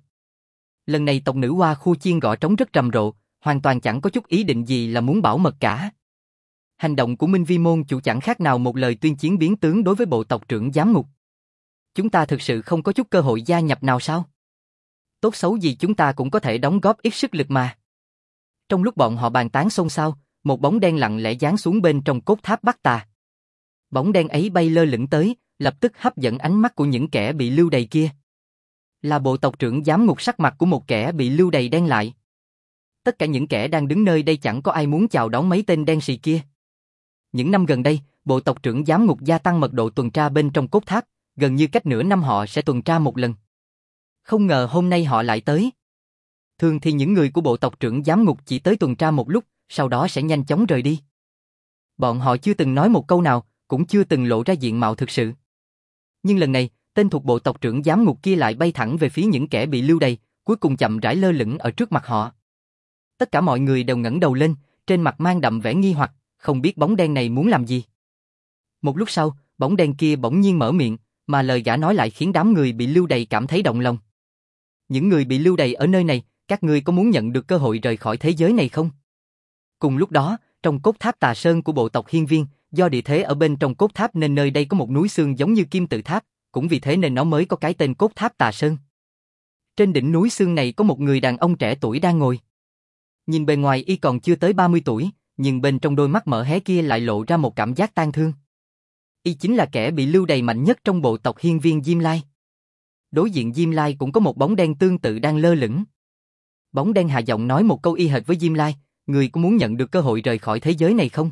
Lần này tộc nữ hoa khu chiên gõ trống rất trầm rộ, hoàn toàn chẳng có chút ý định gì là muốn bảo mật cả. Hành động của Minh Vi môn chủ chẳng khác nào một lời tuyên chiến biến tướng đối với bộ tộc trưởng giám ngục. Chúng ta thực sự không có chút cơ hội gia nhập nào sao? Tốt xấu gì chúng ta cũng có thể đóng góp ít sức lực mà. Trong lúc bọn họ bàn tán xôn xao, một bóng đen lặng lẽ giáng xuống bên trong cốt tháp Bắc Tà. Bóng đen ấy bay lơ lửng tới, lập tức hấp dẫn ánh mắt của những kẻ bị lưu đày kia. Là bộ tộc trưởng giám ngục. Sắc mặt của một kẻ bị lưu đày đen lại. Tất cả những kẻ đang đứng nơi đây chẳng có ai muốn chào đón mấy tên đen xì kia. Những năm gần đây, bộ tộc trưởng giám ngục gia tăng mật độ tuần tra bên trong cốt tháp, gần như cách nửa năm họ sẽ tuần tra một lần. Không ngờ hôm nay họ lại tới. Thường thì những người của bộ tộc trưởng giám ngục chỉ tới tuần tra một lúc, sau đó sẽ nhanh chóng rời đi. Bọn họ chưa từng nói một câu nào, cũng chưa từng lộ ra diện mạo thực sự. Nhưng lần này, tên thuộc bộ tộc trưởng giám ngục kia lại bay thẳng về phía những kẻ bị lưu đày, cuối cùng chậm rãi lơ lửng ở trước mặt họ. Tất cả mọi người đều ngẩng đầu lên, trên mặt mang đậm vẻ nghi hoặc, không biết bóng đen này muốn làm gì. Một lúc sau, bóng đen kia bỗng nhiên mở miệng, mà lời gã nói lại khiến đám người bị lưu đày cảm thấy động lòng. Những người bị lưu đày ở nơi này, các ngươi có muốn nhận được cơ hội rời khỏi thế giới này không? Cùng lúc đó, trong cốt tháp Tà Sơn của bộ tộc Hiên Viên, do địa thế ở bên trong cốt tháp nên nơi đây có một núi xương giống như kim tự tháp, cũng vì thế nên nó mới có cái tên cốt tháp Tà Sơn. Trên đỉnh núi xương này có một người đàn ông trẻ tuổi đang ngồi. Nhìn bề ngoài y còn chưa tới ba mươi tuổi, nhưng bên trong đôi mắt mở hé kia lại lộ ra một cảm giác tang thương. Y chính là kẻ bị lưu đày mạnh nhất trong bộ tộc Hiên Viên Diêm Lai. Đối diện Diêm Lai cũng có một bóng đen tương tự đang lơ lửng. Bóng đen hạ giọng nói một câu y hệt với Diêm Lai, người có muốn nhận được cơ hội rời khỏi thế giới này không?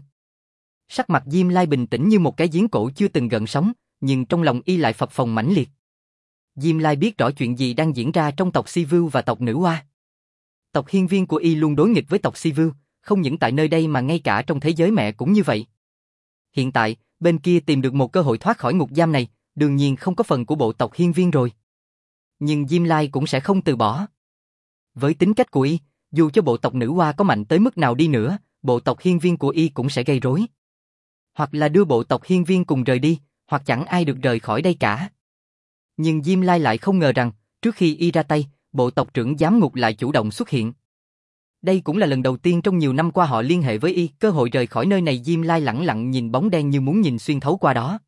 Sắc mặt Diêm Lai bình tĩnh như một cái giếng cổ chưa từng gợn sóng, nhưng trong lòng y lại phập phồng mãnh liệt. Diêm Lai biết rõ chuyện gì đang diễn ra trong tộc Si Vưu và tộc Nữ Hoa. Tộc Hiên Viên của y luôn đối nghịch với tộc Si Vưu, không những tại nơi đây mà ngay cả trong thế giới mẹ cũng như vậy. Hiện tại, bên kia tìm được một cơ hội thoát khỏi ngục giam này, đương nhiên không có phần của bộ tộc Hiên Viên rồi. Nhưng Diêm Lai cũng sẽ không từ bỏ. Với tính cách của y, dù cho bộ tộc Nữ Hoa có mạnh tới mức nào đi nữa, bộ tộc Hiên Viên của y cũng sẽ gây rối. Hoặc là đưa bộ tộc Hiên Viên cùng rời đi, hoặc chẳng ai được rời khỏi đây cả. Nhưng Diêm Lai lại không ngờ rằng, trước khi y ra tay, bộ tộc trưởng giám ngục lại chủ động xuất hiện. Đây cũng là lần đầu tiên trong nhiều năm qua họ liên hệ với y, cơ hội rời khỏi nơi này. Diêm Lai lẳng lặng nhìn bóng đen như muốn nhìn xuyên thấu qua đó.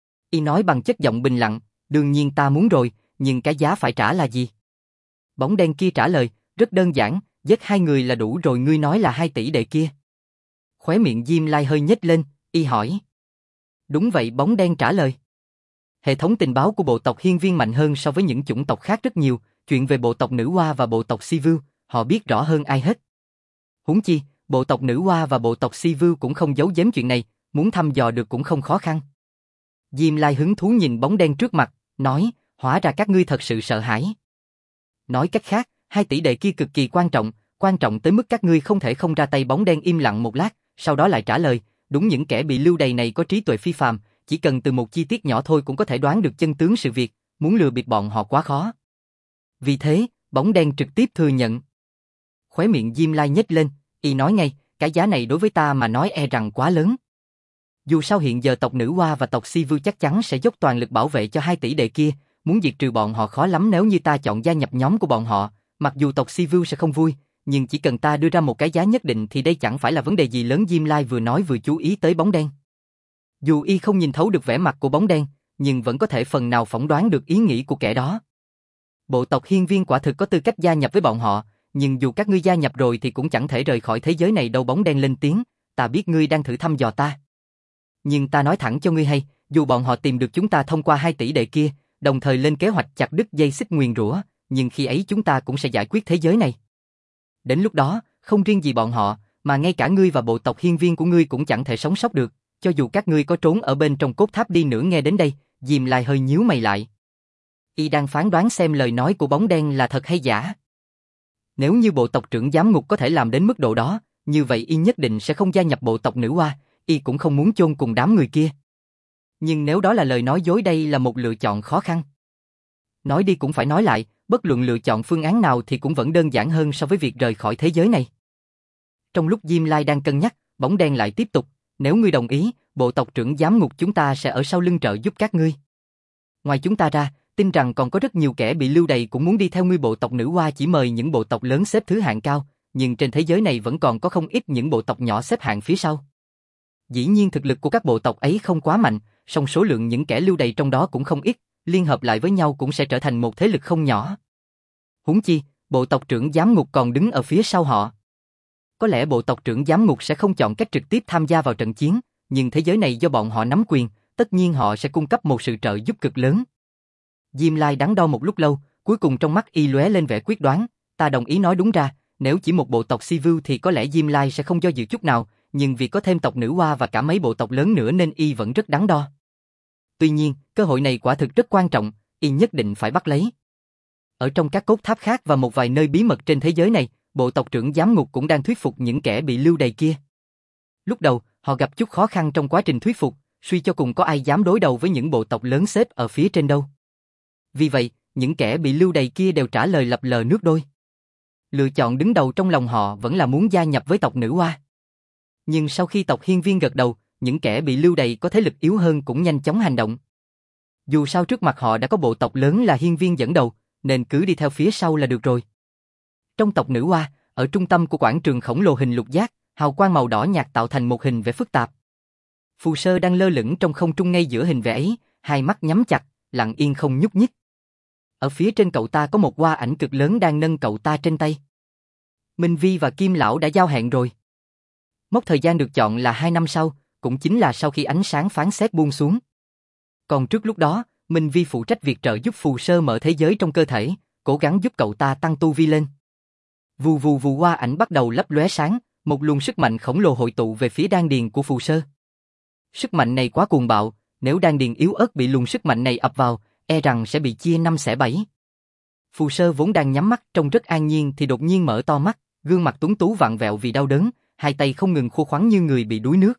Y nói bằng chất giọng bình lặng, đương nhiên ta muốn rồi, nhưng cái giá phải trả là gì? Bóng đen kia trả lời, rất đơn giản, giết hai người là đủ rồi. Ngươi nói là hai tỷ đệ kia. Khóe miệng Diêm Lai hơi nhếch lên, y hỏi. Đúng vậy, bóng đen trả lời. Hệ thống tình báo của bộ tộc Hiên Viên mạnh hơn so với những chủng tộc khác rất nhiều, chuyện về bộ tộc Nữ Hoa và bộ tộc Si Vưu, họ biết rõ hơn ai hết. Huống chi, bộ tộc Nữ Hoa và bộ tộc Si Vưu cũng không giấu giếm chuyện này, muốn thăm dò được cũng không khó khăn. Diêm Lai hứng thú nhìn bóng đen trước mặt, nói, hóa ra các ngươi thật sự sợ hãi. Nói cách khác, hai tỷ đệ kia cực kỳ quan trọng, quan trọng tới mức các ngươi không thể không ra tay. Bóng đen im lặng một lát, sau đó lại trả lời, đúng, những kẻ bị lưu đày này có trí tuệ phi phàm, chỉ cần từ một chi tiết nhỏ thôi cũng có thể đoán được chân tướng sự việc, muốn lừa bịp bọn họ quá khó. Vì thế, bóng đen trực tiếp thừa nhận. Khóe miệng Diêm Lai nhếch lên, y nói ngay, cái giá này đối với ta mà nói e rằng quá lớn. Dù sao hiện giờ tộc Nữ Hoa và tộc Si Vưu chắc chắn sẽ dốc toàn lực bảo vệ cho hai tỷ đệ kia, muốn diệt trừ bọn họ khó lắm. Nếu như ta chọn gia nhập nhóm của bọn họ, mặc dù tộc Si Vưu sẽ không vui, nhưng chỉ cần ta đưa ra một cái giá nhất định thì đây chẳng phải là vấn đề gì lớn. Diêm Lai vừa nói vừa chú ý tới bóng đen. Dù y không nhìn thấu được vẻ mặt của bóng đen, nhưng vẫn có thể phần nào phỏng đoán được ý nghĩ của kẻ đó. Bộ tộc Hiên Viên quả thực có tư cách gia nhập với bọn họ, nhưng dù các ngươi gia nhập rồi thì cũng chẳng thể rời khỏi thế giới này đâu. Bóng đen lên tiếng, ta biết ngươi đang thử thăm dò ta. Nhưng ta nói thẳng cho ngươi hay, dù bọn họ tìm được chúng ta thông qua hai tỷ đệ kia, đồng thời lên kế hoạch chặt đứt dây xích nguyền rủa, nhưng khi ấy chúng ta cũng sẽ giải quyết thế giới này. Đến lúc đó, không riêng gì bọn họ, mà ngay cả ngươi và bộ tộc hiên viên của ngươi cũng chẳng thể sống sót được, cho dù các ngươi có trốn ở bên trong cốt tháp đi nữa. Nghe đến đây, Diêm Lai hơi nhíu mày lại. Y đang phán đoán xem lời nói của bóng đen là thật hay giả. Nếu như bộ tộc trưởng giám ngục có thể làm đến mức độ đó, như vậy Y nhất định sẽ không gia nhập bộ tộc nữ hoa, Y cũng không muốn chôn cùng đám người kia. Nhưng nếu đó là lời nói dối, đây là một lựa chọn khó khăn. Nói đi cũng phải nói lại, bất luận lựa chọn phương án nào thì cũng vẫn đơn giản hơn so với việc rời khỏi thế giới này. Trong lúc Diêm Lai đang cân nhắc, bóng đen lại tiếp tục, nếu ngươi đồng ý, bộ tộc trưởng giám ngục chúng ta sẽ ở sau lưng trợ giúp các ngươi. Ngoài chúng ta ra, tin rằng còn có rất nhiều kẻ bị lưu đày cũng muốn đi theo ngươi. Bộ tộc nữ hoa chỉ mời những bộ tộc lớn xếp thứ hạng cao, nhưng trên thế giới này vẫn còn có không ít những bộ tộc nhỏ xếp hạng phía sau. Dĩ nhiên thực lực của các bộ tộc ấy không quá mạnh, song số lượng những kẻ lưu đày trong đó cũng không ít, liên hợp lại với nhau cũng sẽ trở thành một thế lực không nhỏ. Huống chi, bộ tộc trưởng giám ngục còn đứng ở phía sau họ. Có lẽ bộ tộc trưởng giám ngục sẽ không chọn cách trực tiếp tham gia vào trận chiến, nhưng thế giới này do bọn họ nắm quyền, tất nhiên họ sẽ cung cấp một sự trợ giúp cực lớn. Diêm Lai đắn đo một lúc lâu, cuối cùng trong mắt Y lóe lên vẻ quyết đoán, ta đồng ý. Nói đúng ra, nếu chỉ một bộ tộc Sivu thì có lẽ Diêm Lai sẽ không do dự chút nào, nhưng vì có thêm tộc nữ hoa và cả mấy bộ tộc lớn nữa nên Y vẫn rất đắn đo. Tuy nhiên, cơ hội này quả thực rất quan trọng, Y nhất định phải bắt lấy. Ở trong các cốt tháp khác và một vài nơi bí mật trên thế giới này, bộ tộc trưởng giám ngục cũng đang thuyết phục những kẻ bị lưu đày kia. Lúc đầu, họ gặp chút khó khăn trong quá trình thuyết phục, suy cho cùng có ai dám đối đầu với những bộ tộc lớn xếp ở phía trên đâu. Vì vậy, những kẻ bị lưu đày kia đều trả lời lập lờ nước đôi. Lựa chọn đứng đầu trong lòng họ vẫn là muốn gia nhập với tộc nữ hoa. Nhưng sau khi tộc hiên viên gật đầu, những kẻ bị lưu đày có thế lực yếu hơn cũng nhanh chóng hành động. Dù sao trước mặt họ đã có bộ tộc lớn là hiên viên dẫn đầu, nên cứ đi theo phía sau là được rồi. Trong tộc nữ hoa, ở trung tâm của quảng trường khổng lồ hình lục giác, hào quang màu đỏ nhạt tạo thành một hình vẽ phức tạp. Phù Sơ đang lơ lửng trong không trung ngay giữa hình vẽ ấy, hai mắt nhắm chặt, lặng yên không nhúc nhích. Ở phía trên cậu ta có một hoa ảnh cực lớn đang nâng cậu ta trên tay. Minh Vi và Kim Lão đã giao hẹn rồi. Mốc thời gian được chọn là hai năm sau, cũng chính là sau khi ánh sáng phán xét buông xuống. Còn trước lúc đó, Minh Vi phụ trách việc trợ giúp Phù Sơ mở thế giới trong cơ thể, cố gắng giúp cậu ta tăng tu vi lên. Vù vù vù, hoa ảnh bắt đầu lấp lóe sáng, một luồng sức mạnh khổng lồ hội tụ về phía đan điền của Phù Sơ. Sức mạnh này quá cuồng bạo, nếu đan điền yếu ớt bị luồng sức mạnh này ập vào, e rằng sẽ bị chia năm xẻ bảy. Phù Sơ vốn đang nhắm mắt trông rất an nhiên thì đột nhiên mở to mắt, gương mặt tuấn tú vặn vẹo vì đau đớn, hai tay không ngừng khô khoắn như người bị đuối nước.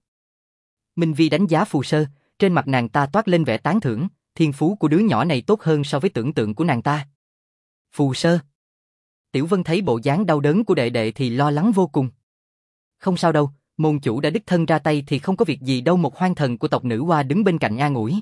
Minh Vi đánh giá Phù Sơ, trên mặt nàng ta toát lên vẻ tán thưởng, thiên phú của đứa nhỏ này tốt hơn so với tưởng tượng của nàng ta. Phù Sơ. Tiểu Vân thấy bộ dáng đau đớn của đệ đệ thì lo lắng vô cùng. Không sao đâu, môn chủ đã đích thân ra tay thì không có việc gì đâu. Một hoang thần của tộc nữ hoa đứng bên cạnh an ủi.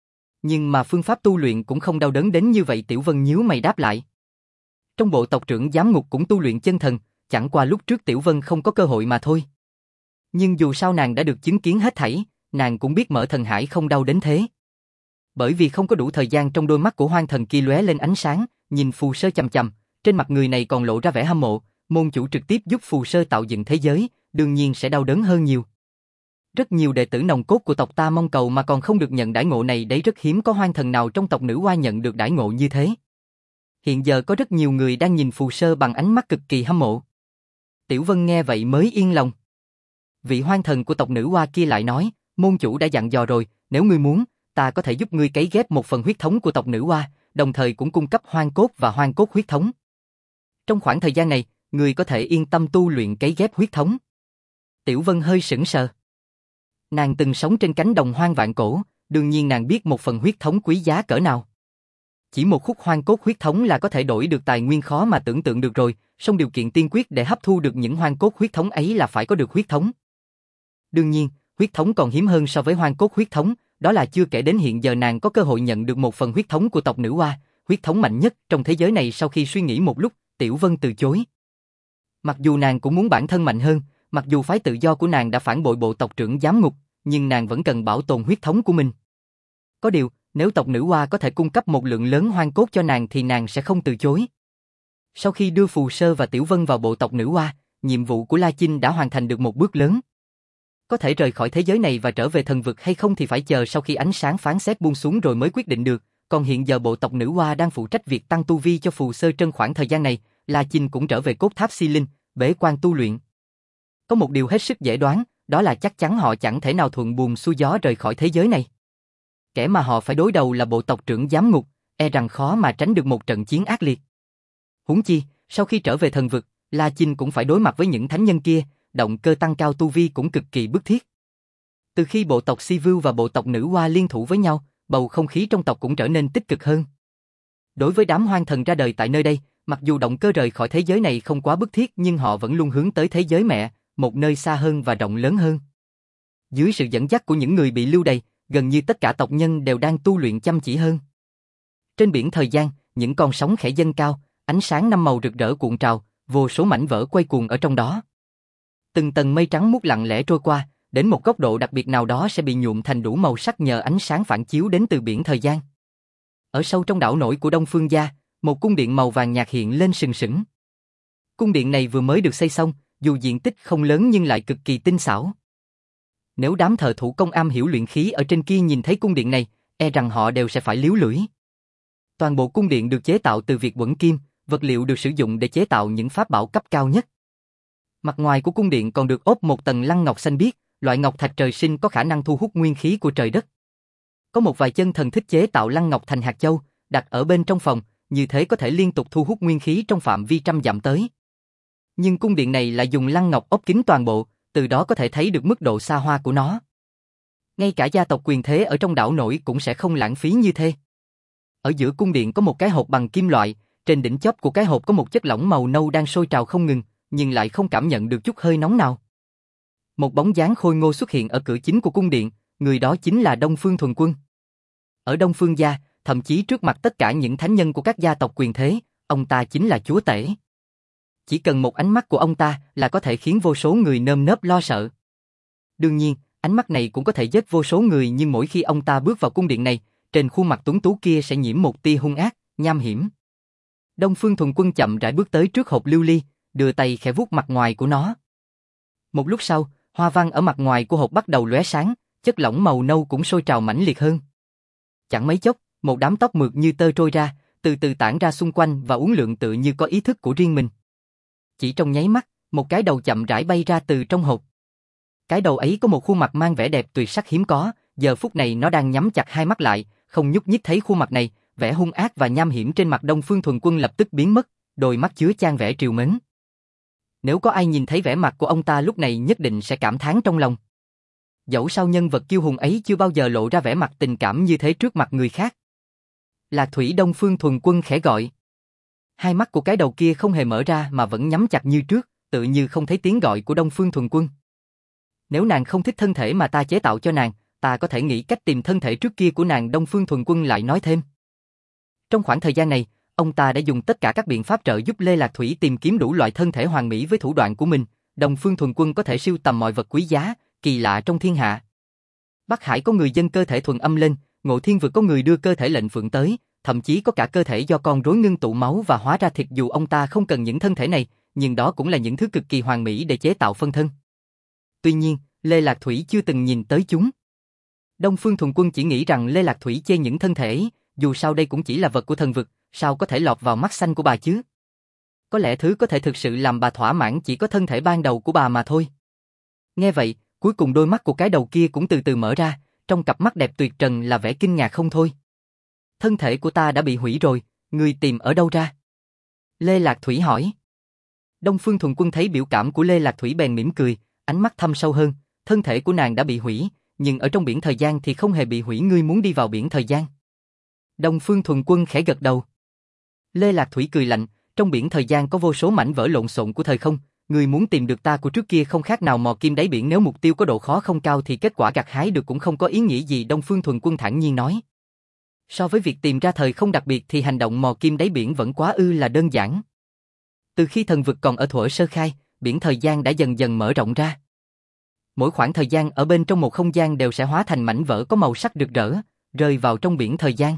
Nhưng mà phương pháp tu luyện cũng không đau đớn đến như vậy. Tiểu Vân nhíu mày đáp lại. Trong bộ tộc trưởng giám ngục cũng tu luyện chân thần, chẳng qua lúc trước Tiểu Vân không có cơ hội mà thôi. Nhưng dù sao nàng đã được chứng kiến hết thảy, nàng cũng biết mở thần hải không đau đến thế. Bởi vì không có đủ thời gian, trong đôi mắt của hoang thần kia lóe lên ánh sáng, nhìn Phù Sơ chằm chằm, trên mặt người này còn lộ ra vẻ hâm mộ. Môn chủ trực tiếp giúp Phù Sơ tạo dựng thế giới, đương nhiên sẽ đau đớn hơn nhiều. Rất nhiều đệ tử nòng cốt của tộc ta mong cầu mà còn không được nhận đãi ngộ này đấy, rất hiếm có hoang thần nào trong tộc nữ hoa nhận được đãi ngộ như thế. Hiện giờ có rất nhiều người đang nhìn Phù Sơ bằng ánh mắt cực kỳ hâm mộ. Tiểu Vân nghe vậy mới yên lòng. Vị hoang thần của tộc nữ hoa kia lại nói, môn chủ đã dặn dò rồi, nếu ngươi muốn, ta có thể giúp ngươi cấy ghép một phần huyết thống của tộc nữ hoa, đồng thời cũng cung cấp hoang cốt và hoang cốt huyết thống. Trong khoảng thời gian này, ngươi có thể yên tâm tu luyện cấy ghép huyết thống. Tiểu Vân hơi sững sờ. Nàng từng sống trên cánh đồng hoang vạn cổ, đương nhiên nàng biết một phần huyết thống quý giá cỡ nào. Chỉ một khúc hoang cốt huyết thống là có thể đổi được tài nguyên khó mà tưởng tượng được rồi, song điều kiện tiên quyết để hấp thu được những hoang cốt huyết thống ấy là phải có được huyết thống. Đương nhiên, huyết thống còn hiếm hơn so với hoang cốt huyết thống, đó là chưa kể đến hiện giờ nàng có cơ hội nhận được một phần huyết thống của tộc nữ hoa, huyết thống mạnh nhất trong thế giới này. Sau khi suy nghĩ một lúc, Tiểu Vân từ chối. Mặc dù nàng cũng muốn bản thân mạnh hơn, mặc dù phái tự do của nàng đã phản bội bộ tộc trưởng giám ngục, nhưng nàng vẫn cần bảo tồn huyết thống của mình. Có điều, nếu tộc nữ hoa có thể cung cấp một lượng lớn hoang cốt cho nàng thì nàng sẽ không từ chối. Sau khi đưa Phù Sơ và Tiểu Vân vào bộ tộc nữ hoa, nhiệm vụ của La Chinh đã hoàn thành được một bước lớn. Có thể rời khỏi thế giới này và trở về thần vực hay không thì phải chờ sau khi ánh sáng phán xét buông xuống rồi mới quyết định được, còn hiện giờ bộ tộc nữ hoa đang phụ trách việc tăng tu vi cho Phù Sơ Trân. Khoảng thời gian này, La Chinh cũng trở về cốt tháp Si Linh, bế quan tu luyện. Có một điều hết sức dễ đoán, đó là chắc chắn họ chẳng thể nào thuận buồm xuôi gió rời khỏi thế giới này. Kẻ mà họ phải đối đầu là bộ tộc trưởng giám ngục, e rằng khó mà tránh được một trận chiến ác liệt. Huống chi, sau khi trở về thần vực, La Chinh cũng phải đối mặt với những thánh nhân kia, động cơ tăng cao tu vi cũng cực kỳ bức thiết. Từ khi bộ tộc Si Vưu và bộ tộc nữ hoa liên thủ với nhau, bầu không khí trong tộc cũng trở nên tích cực hơn. Đối với đám hoang thần ra đời tại nơi đây, mặc dù động cơ rời khỏi thế giới này không quá bức thiết nhưng họ vẫn luôn hướng tới thế giới mẹ, một nơi xa hơn và rộng lớn hơn. Dưới sự dẫn dắt của những người bị lưu đày, gần như tất cả tộc nhân đều đang tu luyện chăm chỉ hơn. Trên biển thời gian, những con sóng khẽ dâng cao, ánh sáng năm màu rực rỡ cuộn trào, vô số mảnh vỡ quay cuồng ở trong đó. Từng tầng mây trắng muốt lặng lẽ trôi qua, đến một góc độ đặc biệt nào đó sẽ bị nhuộm thành đủ màu sắc nhờ ánh sáng phản chiếu đến từ biển thời gian. Ở sâu trong đảo nổi của Đông Phương Gia, một cung điện màu vàng nhạt hiện lên sừng sững. Cung điện này vừa mới được xây xong, dù diện tích không lớn nhưng lại cực kỳ tinh xảo. Nếu đám thợ thủ công am hiểu luyện khí ở trên kia nhìn thấy cung điện này, e rằng họ đều sẽ phải líu lưỡi. Toàn bộ cung điện được chế tạo từ việt quẩn kim, vật liệu được sử dụng để chế tạo những pháp bảo cấp cao nhất. Mặt ngoài của cung điện còn được ốp một tầng lăng ngọc xanh biếc, loại ngọc thạch trời sinh có khả năng thu hút nguyên khí của trời đất. Có một vài chân thần thích chế tạo lăng ngọc thành hạt châu, đặt ở bên trong phòng, như thế có thể liên tục thu hút nguyên khí trong phạm vi trăm dặm tới. Nhưng cung điện này lại dùng lăng ngọc ốp kín toàn bộ, từ đó có thể thấy được mức độ xa hoa của nó. Ngay cả gia tộc quyền thế ở trong đảo nổi cũng sẽ không lãng phí như thế. Ở giữa cung điện có một cái hộp bằng kim loại, trên đỉnh chóp của cái hộp có một chất lỏng màu nâu đang sôi trào không ngừng, nhưng lại không cảm nhận được chút hơi nóng nào. Một bóng dáng khôi ngô xuất hiện ở cửa chính của cung điện, người đó chính là Đông Phương Thuần Quân. Ở Đông Phương Gia, thậm chí trước mặt tất cả những thánh nhân của các gia tộc quyền thế, ông ta chính là chúa tể. Chỉ cần một ánh mắt của ông ta là có thể khiến vô số người nơm nớp lo sợ. Đương nhiên, ánh mắt này cũng có thể giết vô số người, nhưng mỗi khi ông ta bước vào cung điện này, trên khuôn mặt tuấn tú kia sẽ nhiễm một tia hung ác, nham hiểm. Đông Phương Thuần Quân chậm rãi bước tới trước hộp lưu ly, đưa tay khẽ vuốt mặt ngoài của nó. Một lúc sau, hoa văn ở mặt ngoài của hộp bắt đầu lóe sáng, chất lỏng màu nâu cũng sôi trào mãnh liệt hơn. Chẳng mấy chốc, một đám tóc mượt như tơ trôi ra, từ từ tản ra xung quanh và uốn lượn tự như có ý thức của riêng mình. Chỉ trong nháy mắt, một cái đầu chậm rãi bay ra từ trong hộp. Cái đầu ấy có một khuôn mặt mang vẻ đẹp tuyệt sắc hiếm có, giờ phút này nó đang nhắm chặt hai mắt lại, không nhúc nhích. Thấy khuôn mặt này, vẻ hung ác và nham hiểm trên mặt Đông Phương Thuần Quân lập tức biến mất, đôi mắt chứa chan vẻ trìu mến. Nếu có ai nhìn thấy vẻ mặt của ông ta lúc này nhất định sẽ cảm thán trong lòng. Dẫu sao nhân vật kiêu hùng ấy chưa bao giờ lộ ra vẻ mặt tình cảm như thế trước mặt người khác. Lạc Thủy. Đông Phương Thuần Quân khẽ gọi. Hai mắt của cái đầu kia không hề mở ra mà vẫn nhắm chặt như trước, tự như không thấy tiếng gọi của Đông Phương Thuần Quân. Nếu nàng không thích thân thể mà ta chế tạo cho nàng, ta có thể nghĩ cách tìm thân thể trước kia của nàng. Đông Phương Thuần Quân lại nói thêm. Trong khoảng thời gian này, ông ta đã dùng tất cả các biện pháp trợ giúp Lê Lạc Thủy tìm kiếm đủ loại thân thể hoàn mỹ với thủ đoạn của mình. Đông Phương Thuần Quân có thể sưu tầm mọi vật quý giá, kỳ lạ trong thiên hạ. Bắc Hải có người dân cơ thể thuần âm lên, Ngộ Thiên Vực có người đưa cơ thể lệnh phượng tới, thậm chí có cả cơ thể do con rối ngưng tụ máu và hóa ra thịt. Dù ông ta không cần những thân thể này, nhưng đó cũng là những thứ cực kỳ hoàn mỹ để chế tạo phân thân. Tuy nhiên, Lê Lạc Thủy chưa từng nhìn tới chúng. Đông Phương Thuần Quân chỉ nghĩ rằng Lê Lạc Thủy chê những thân thể ấy, dù sao đây cũng chỉ là vật của thần vực, sao có thể lọt vào mắt xanh của bà chứ? Có lẽ thứ có thể thực sự làm bà thỏa mãn chỉ có thân thể ban đầu của bà mà thôi. Nghe vậy, cuối cùng đôi mắt của cái đầu kia cũng từ từ mở ra, trong cặp mắt đẹp tuyệt trần là vẻ kinh ngạc không thôi. Thân thể của ta đã bị hủy rồi, ngươi tìm ở đâu ra? Lê Lạc Thủy hỏi. Đông Phương Thuần Quân thấy biểu cảm của Lê Lạc Thủy bèn mỉm cười, ánh mắt thâm sâu hơn. Thân thể của nàng đã bị hủy, nhưng ở trong biển thời gian thì không hề bị hủy. Ngươi muốn đi vào biển thời gian? Đông Phương Thuần Quân khẽ gật đầu. Lê Lạc Thủy cười lạnh, trong biển thời gian có vô số mảnh vỡ lộn xộn của thời không, ngươi muốn tìm được ta của trước kia không khác nào mò kim đáy biển. Nếu mục tiêu có độ khó không cao thì kết quả gặt hái được cũng không có ý nghĩa gì. Đông Phương Thuần Quân thản nhiên nói. So với việc tìm ra thời không đặc biệt thì hành động mò kim đáy biển vẫn quá ư là đơn giản. Từ khi thần vực còn ở thuở sơ khai, biển thời gian đã dần dần mở rộng ra. Mỗi khoảng thời gian ở bên trong một không gian đều sẽ hóa thành mảnh vỡ có màu sắc rực rỡ, rơi vào trong biển thời gian.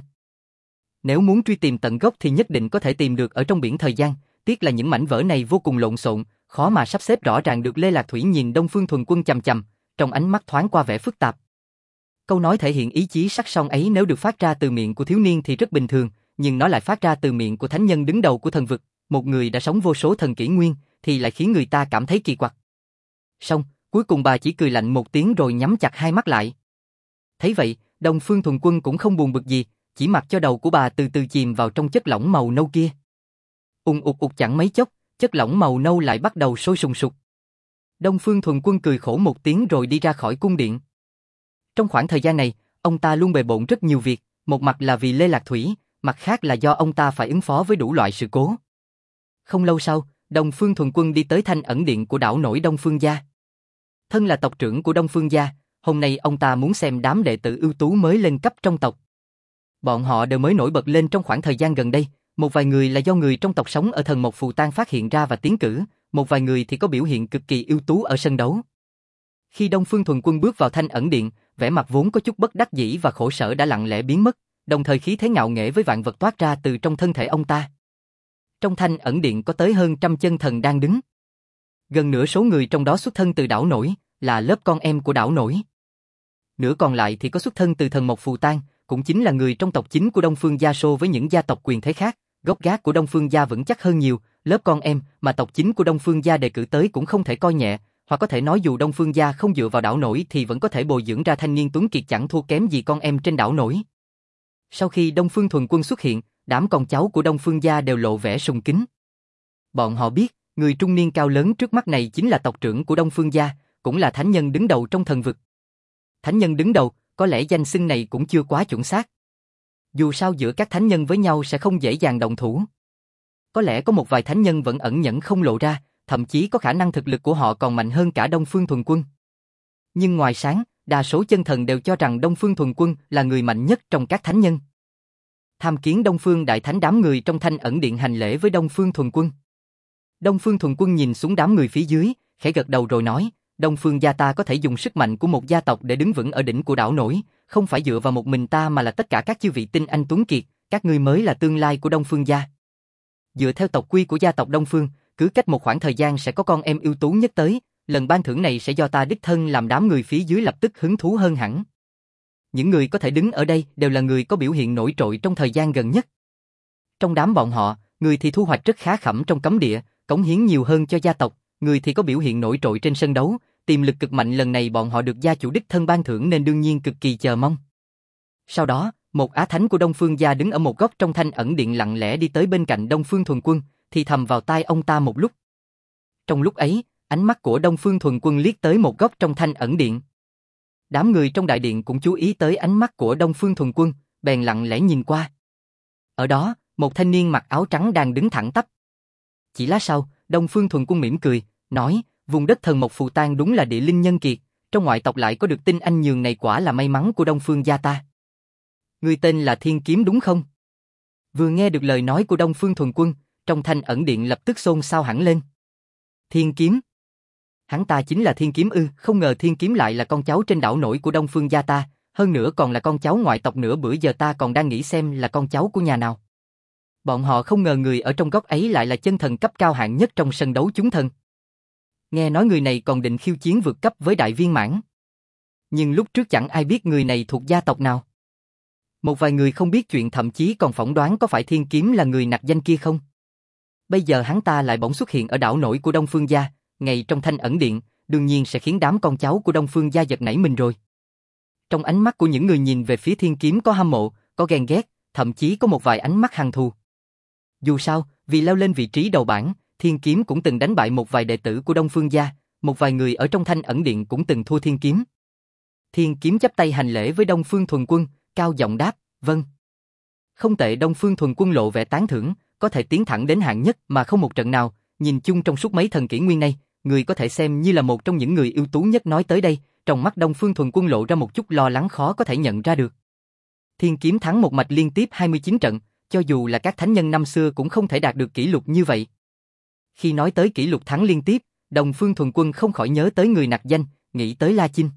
Nếu muốn truy tìm tận gốc thì nhất định có thể tìm được ở trong biển thời gian, tiếc là những mảnh vỡ này vô cùng lộn xộn, khó mà sắp xếp rõ ràng được. Lê Lạc Thủy nhìn Đông Phương Thuần Quân chằm chằm, trong ánh mắt thoáng qua vẻ phức tạp. Câu nói thể hiện ý chí sắc son ấy nếu được phát ra từ miệng của thiếu niên thì rất bình thường, nhưng nó lại phát ra từ miệng của thánh nhân đứng đầu của thần vực, một người đã sống vô số thần kỷ nguyên, thì lại khiến người ta cảm thấy kỳ quặc. Xong, cuối cùng bà chỉ cười lạnh một tiếng rồi nhắm chặt hai mắt lại. Thấy vậy, Đông Phương Thuần Quân cũng không buồn bực gì, chỉ mặc cho đầu của bà từ từ chìm vào trong chất lỏng màu nâu kia. Ùng ục ục chẳng mấy chốc, chất lỏng màu nâu lại bắt đầu sôi sùng sục. Đông Phương Thuần Quân cười khổ một tiếng rồi đi ra khỏi cung điện. Trong khoảng thời gian này, ông ta luôn bề bộn rất nhiều việc, một mặt là vì Lê Lạc Thủy, mặt khác là do ông ta phải ứng phó với đủ loại sự cố. Không lâu sau, Đông Phương Thuần Quân đi tới Thanh Ẩn Điện của đảo nổi Đông Phương Gia. Thân là tộc trưởng của Đông Phương Gia, hôm nay ông ta muốn xem đám đệ tử ưu tú mới lên cấp trong tộc. Bọn họ đều mới nổi bật lên trong khoảng thời gian gần đây, một vài người là do người trong tộc sống ở Thần Mộc Phù Tang phát hiện ra và tiến cử, một vài người thì có biểu hiện cực kỳ ưu tú ở sân đấu. Khi Đông Phương Thuần Quân bước vào Thanh Ẩn Điện, vẻ mặt vốn có chút bất đắc dĩ và khổ sở đã lặng lẽ biến mất, đồng thời khí thế ngạo nghễ với vạn vật toát ra từ trong thân thể ông ta. Trong Thanh Ẩn Điện có tới hơn trăm chân thần đang đứng. Gần nửa số người trong đó xuất thân từ đảo nổi, là lớp con em của đảo nổi. Nửa còn lại thì có xuất thân từ Thần Mộc Phù Tang, cũng chính là người trong tộc chính của Đông Phương Gia so với những gia tộc quyền thế khác, gốc gác của Đông Phương Gia vững chắc hơn nhiều, lớp con em mà tộc chính của Đông Phương Gia đề cử tới cũng không thể coi nhẹ, hoặc có thể nói dù Đông Phương Gia không dựa vào đảo nổi thì vẫn có thể bồi dưỡng ra thanh niên tuấn kiệt chẳng thua kém gì con em trên đảo nổi. Sau khi Đông Phương Thuần Quân xuất hiện, đám con cháu của Đông Phương Gia đều lộ vẻ sùng kính. Bọn họ biết, người trung niên cao lớn trước mắt này chính là tộc trưởng của Đông Phương Gia, cũng là thánh nhân đứng đầu trong thần vực. Thánh nhân đứng đầu, có lẽ danh xưng này cũng chưa quá chuẩn xác. Dù sao giữa các thánh nhân với nhau sẽ không dễ dàng động thủ. Có lẽ có một vài thánh nhân vẫn ẩn nhẫn không lộ ra, thậm chí có khả năng thực lực của họ còn mạnh hơn cả Đông Phương Thuần Quân. Nhưng ngoài sáng, đa số chân thần đều cho rằng Đông Phương Thuần Quân là người mạnh nhất trong các thánh nhân. Tham kiến Đông Phương Đại Thánh, đám người trong Thanh Ẩn Điện hành lễ với Đông Phương Thuần Quân. Đông Phương Thuần Quân nhìn xuống đám người phía dưới, khẽ gật đầu rồi nói, Đông Phương Gia ta có thể dùng sức mạnh của một gia tộc để đứng vững ở đỉnh của đảo nổi, không phải dựa vào một mình ta mà là tất cả các chư vị tinh anh tuấn kiệt, các ngươi mới là tương lai của Đông Phương Gia. Dựa theo tộc quy của gia tộc Đông Phương, cứ cách một khoảng thời gian sẽ có con em ưu tú nhất tới, lần ban thưởng này sẽ do ta đích thân làm. Đám người phía dưới lập tức hứng thú hơn hẳn. Những người có thể đứng ở đây đều là người có biểu hiện nổi trội trong thời gian gần nhất. Trong đám bọn họ, người thì thu hoạch rất khá khẩm trong cấm địa, cống hiến nhiều hơn cho gia tộc, người thì có biểu hiện nổi trội trên sân đấu, tiềm lực cực mạnh, lần này bọn họ được gia chủ đích thân ban thưởng nên đương nhiên cực kỳ chờ mong. Sau đó, một á thánh của Đông Phương Gia đứng ở một góc trong Thanh Ẩn Điện lặng lẽ đi tới bên cạnh Đông Phương Thuần Quân, thì thầm vào tai ông ta một lúc. Trong lúc ấy, ánh mắt của Đông Phương Thuần Quân liếc tới một góc trong Thanh Ẩn Điện. Đám người trong đại điện cũng chú ý tới ánh mắt của Đông Phương Thuần Quân, bèn lặng lẽ nhìn qua. Ở đó, một thanh niên mặc áo trắng đang đứng thẳng tắp. Chỉ lát sau, Đông Phương Thuần Quân mỉm cười, nói, vùng đất Thần Mộc Phù Tang đúng là địa linh nhân kiệt, trong ngoại tộc lại có được tinh anh nhường này quả là may mắn của Đông Phương Gia ta. Ngươi tên là Thiên Kiếm đúng không? Vừa nghe được lời nói của Đông Phương Thuần Quân, trong Thanh Ẩn Điện lập tức xôn xao hẳn lên. Thiên Kiếm? Hắn ta chính là Thiên Kiếm ư? Không ngờ Thiên Kiếm lại là con cháu trên đảo nổi của Đông Phương Gia ta, hơn nữa còn là con cháu ngoại tộc nữa. Bữa giờ ta còn đang nghĩ xem là con cháu của nhà nào. Bọn họ không ngờ người ở trong góc ấy lại là chân thần cấp cao hạng nhất trong sân đấu chúng thần. Nghe nói người này còn định khiêu chiến vượt cấp với đại viên mãn. Nhưng lúc trước chẳng ai biết người này thuộc gia tộc nào. Một vài người không biết chuyện thậm chí còn phỏng đoán có phải Thiên Kiếm là người nặc danh kia không. Bây giờ hắn ta lại bỗng xuất hiện ở đảo nổi của Đông Phương Gia, ngay trong Thanh Ẩn Điện, đương nhiên sẽ khiến đám con cháu của Đông Phương Gia giật nảy mình rồi. Trong ánh mắt của những người nhìn về phía Thiên Kiếm có hâm mộ, có ghen ghét, thậm chí có một vài ánh mắt hằn thù. Dù sao, vì leo lên vị trí đầu bảng, Thiên Kiếm cũng từng đánh bại một vài đệ tử của Đông Phương Gia, một vài người ở trong Thanh Ẩn Điện cũng từng thua Thiên Kiếm. Thiên Kiếm chắp tay hành lễ với Đông Phương Thuần Quân, cao giọng đáp, vâng. Không tệ. Đông Phương Thuần Quân lộ vẻ tán thưởng, có thể tiến thẳng đến hạng nhất mà không một trận nào, nhìn chung trong suốt mấy thần kỷ nguyên này, người có thể xem như là một trong những người ưu tú nhất. Nói tới đây, trong mắt Đông Phương Thuần Quân lộ ra một chút lo lắng khó có thể nhận ra được. Thiên Kiếm thắng một mạch liên tiếp hai mươi chín trận, cho dù là các thánh nhân năm xưa cũng không thể đạt được kỷ lục như vậy. Khi nói tới kỷ lục thắng liên tiếp, Đông Phương Thuần Quân không khỏi nhớ tới người nặc danh, nghĩ tới La Chinh.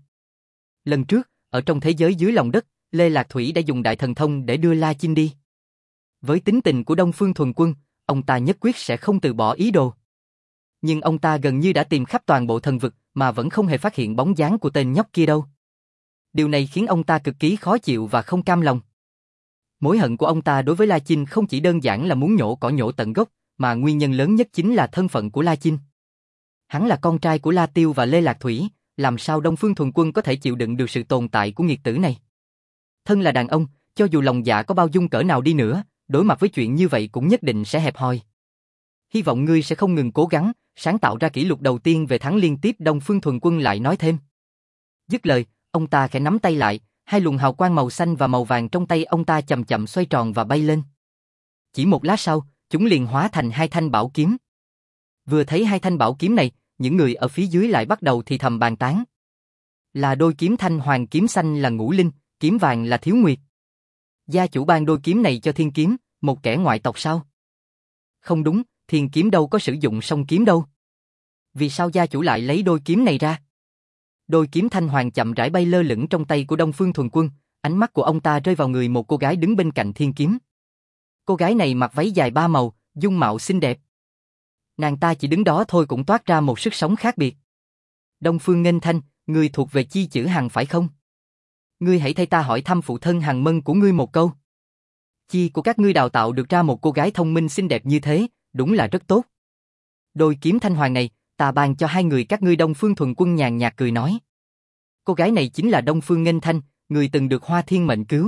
Lần trước, ở trong thế giới dưới lòng đất, Lê Lạc Thủy đã dùng đại thần thông để đưa La Chinh đi. Với tính tình của Đông Phương Thuần Quân, ông ta nhất quyết sẽ không từ bỏ ý đồ. Nhưng ông ta gần như đã tìm khắp toàn bộ thần vực mà vẫn không hề phát hiện bóng dáng của tên nhóc kia đâu. Điều này khiến ông ta cực kỳ khó chịu và không cam lòng. Mối hận của ông ta đối với La Chinh không chỉ đơn giản là muốn nhổ cỏ nhổ tận gốc, mà nguyên nhân lớn nhất chính là thân phận của La Chinh. Hắn là con trai của La Tiêu và Lê Lạc Thủy, làm sao Đông Phương Thuần Quân có thể chịu đựng được sự tồn tại của nghiệt tử này? Thân là đàn ông, cho dù lòng dạ có bao dung cỡ nào đi nữa, đối mặt với chuyện như vậy cũng nhất định sẽ hẹp hòi. Hy vọng ngươi sẽ không ngừng cố gắng, sáng tạo ra kỷ lục đầu tiên về thắng liên tiếp. Đông Phương Thuần Quân lại nói thêm. Dứt lời, ông ta khẽ nắm tay lại, hai luồng hào quang màu xanh và màu vàng trong tay ông ta chậm chậm xoay tròn và bay lên. Chỉ một lát sau, chúng liền hóa thành hai thanh bảo kiếm. Vừa thấy hai thanh bảo kiếm này, những người ở phía dưới lại bắt đầu thì thầm bàn tán. Là đôi kiếm thanh hoàng, kiếm xanh là Ngũ Linh, kiếm vàng là Thiếu Nguyệt. Gia chủ ban đôi kiếm này cho Thiên Kiếm, một kẻ ngoại tộc sao? Không đúng, Thiên Kiếm đâu có sử dụng song kiếm đâu. Vì sao gia chủ lại lấy đôi kiếm này ra? Đôi kiếm thanh hoàng chậm rãi bay lơ lửng trong tay của Đông Phương Thuần Quân, ánh mắt của ông ta rơi vào người một cô gái đứng bên cạnh Thiên Kiếm. Cô gái này mặc váy dài ba màu, dung mạo xinh đẹp. Nàng ta chỉ đứng đó thôi cũng toát ra một sức sống khác biệt. Đông Phương Nghênh Thanh, ngươi thuộc về Chi Chữ Hằng phải không? Ngươi hãy thay ta hỏi thăm phụ thân Hằng Mân của ngươi một câu. Chi của các ngươi đào tạo được ra một cô gái thông minh xinh đẹp như thế, đúng là rất tốt. Đôi kiếm thanh hoàng này, ta ban cho hai người các ngươi. Đông Phương Thuần Quân nhàn nhạt cười nói. Cô gái này chính là Đông Phương Nghênh Thanh, người từng được Hoa Thiên Mệnh cứu.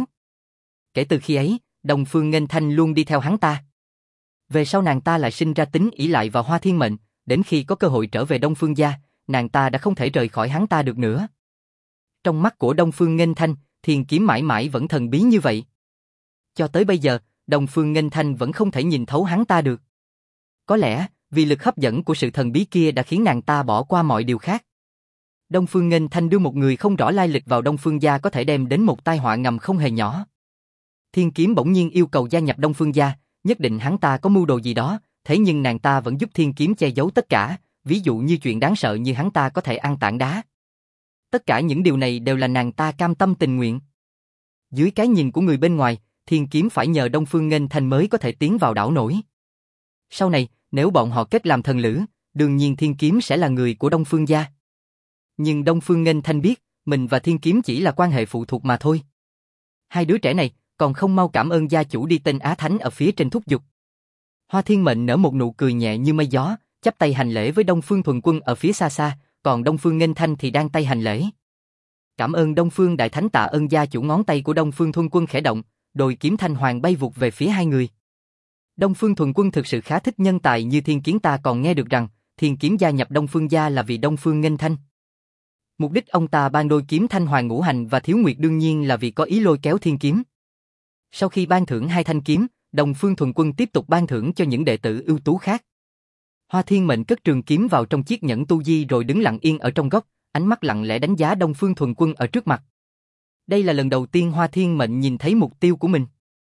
Kể từ khi ấy, Đông Phương Nghênh Thanh luôn đi theo hắn ta. Về sau nàng ta lại sinh ra tính ỷ lại vào Hoa Thiên Mệnh, đến khi có cơ hội trở về Đông Phương gia, nàng ta đã không thể rời khỏi hắn ta được nữa. Trong mắt của Đông Phương Nghênh Thanh, Thiên Kiếm mãi mãi vẫn thần bí như vậy. Cho tới bây giờ, Đông Phương Nghênh Thanh vẫn không thể nhìn thấu hắn ta được. Có lẽ, vì lực hấp dẫn của sự thần bí kia đã khiến nàng ta bỏ qua mọi điều khác. Đông Phương Nghênh Thanh đưa một người không rõ lai lịch vào Đông Phương gia có thể đem đến một tai họa ngầm không hề nhỏ. Thiên Kiếm bỗng nhiên yêu cầu gia nhập Đông Phương gia, nhất định hắn ta có mưu đồ gì đó, thế nhưng nàng ta vẫn giúp Thiên Kiếm che giấu tất cả, ví dụ như chuyện đáng sợ như hắn ta có thể ăn tảng đá. Tất cả những điều này đều là nàng ta cam tâm tình nguyện. Dưới cái nhìn của người bên ngoài, Thiên Kiếm phải nhờ Đông Phương Nghênh Thanh mới có thể tiến vào đảo nổi. Sau này, nếu bọn họ kết làm thần lữ, đương nhiên Thiên Kiếm sẽ là người của Đông Phương gia. Nhưng Đông Phương Nghênh Thanh biết, mình và Thiên Kiếm chỉ là quan hệ phụ thuộc mà thôi. Hai đứa trẻ này còn không mau cảm ơn gia chủ đi, tên Á Thánh ở phía trên thúc giục. Hoa Thiên Mệnh nở một nụ cười nhẹ như mây gió, chắp tay hành lễ với Đông Phương Thuần Quân ở phía xa xa, còn Đông Phương Nghênh Thanh thì đang tay hành lễ. Cảm ơn Đông Phương Đại Thánh, tạ ơn gia chủ. Ngón tay của Đông Phương Thuần Quân khẽ động, đôi kiếm thanh hoàng bay vụt về phía hai người. Đông Phương Thuần Quân thực sự khá thích nhân tài như Thiên Kiếm, ta còn nghe được rằng Thiên Kiếm gia nhập Đông Phương gia là vì Đông Phương Nghênh Thanh. Mục đích ông ta ban đôi kiếm thanh hoàng ngũ hành và Thiếu Nguyệt đương nhiên là vì có ý lôi kéo Thiên Kiếm. Sau khi ban thưởng hai thanh kiếm, Đông Phương Thuần Quân tiếp tục ban thưởng cho những đệ tử ưu tú khác. Hoa Thiên Mệnh cất trường kiếm vào trong chiếc nhẫn tu di rồi đứng lặng yên ở trong góc, ánh mắt lặng lẽ đánh giá Đông Phương Thuần Quân ở trước mặt. Đây là lần đầu tiên Hoa Thiên Mệnh nhìn thấy mục tiêu của mình.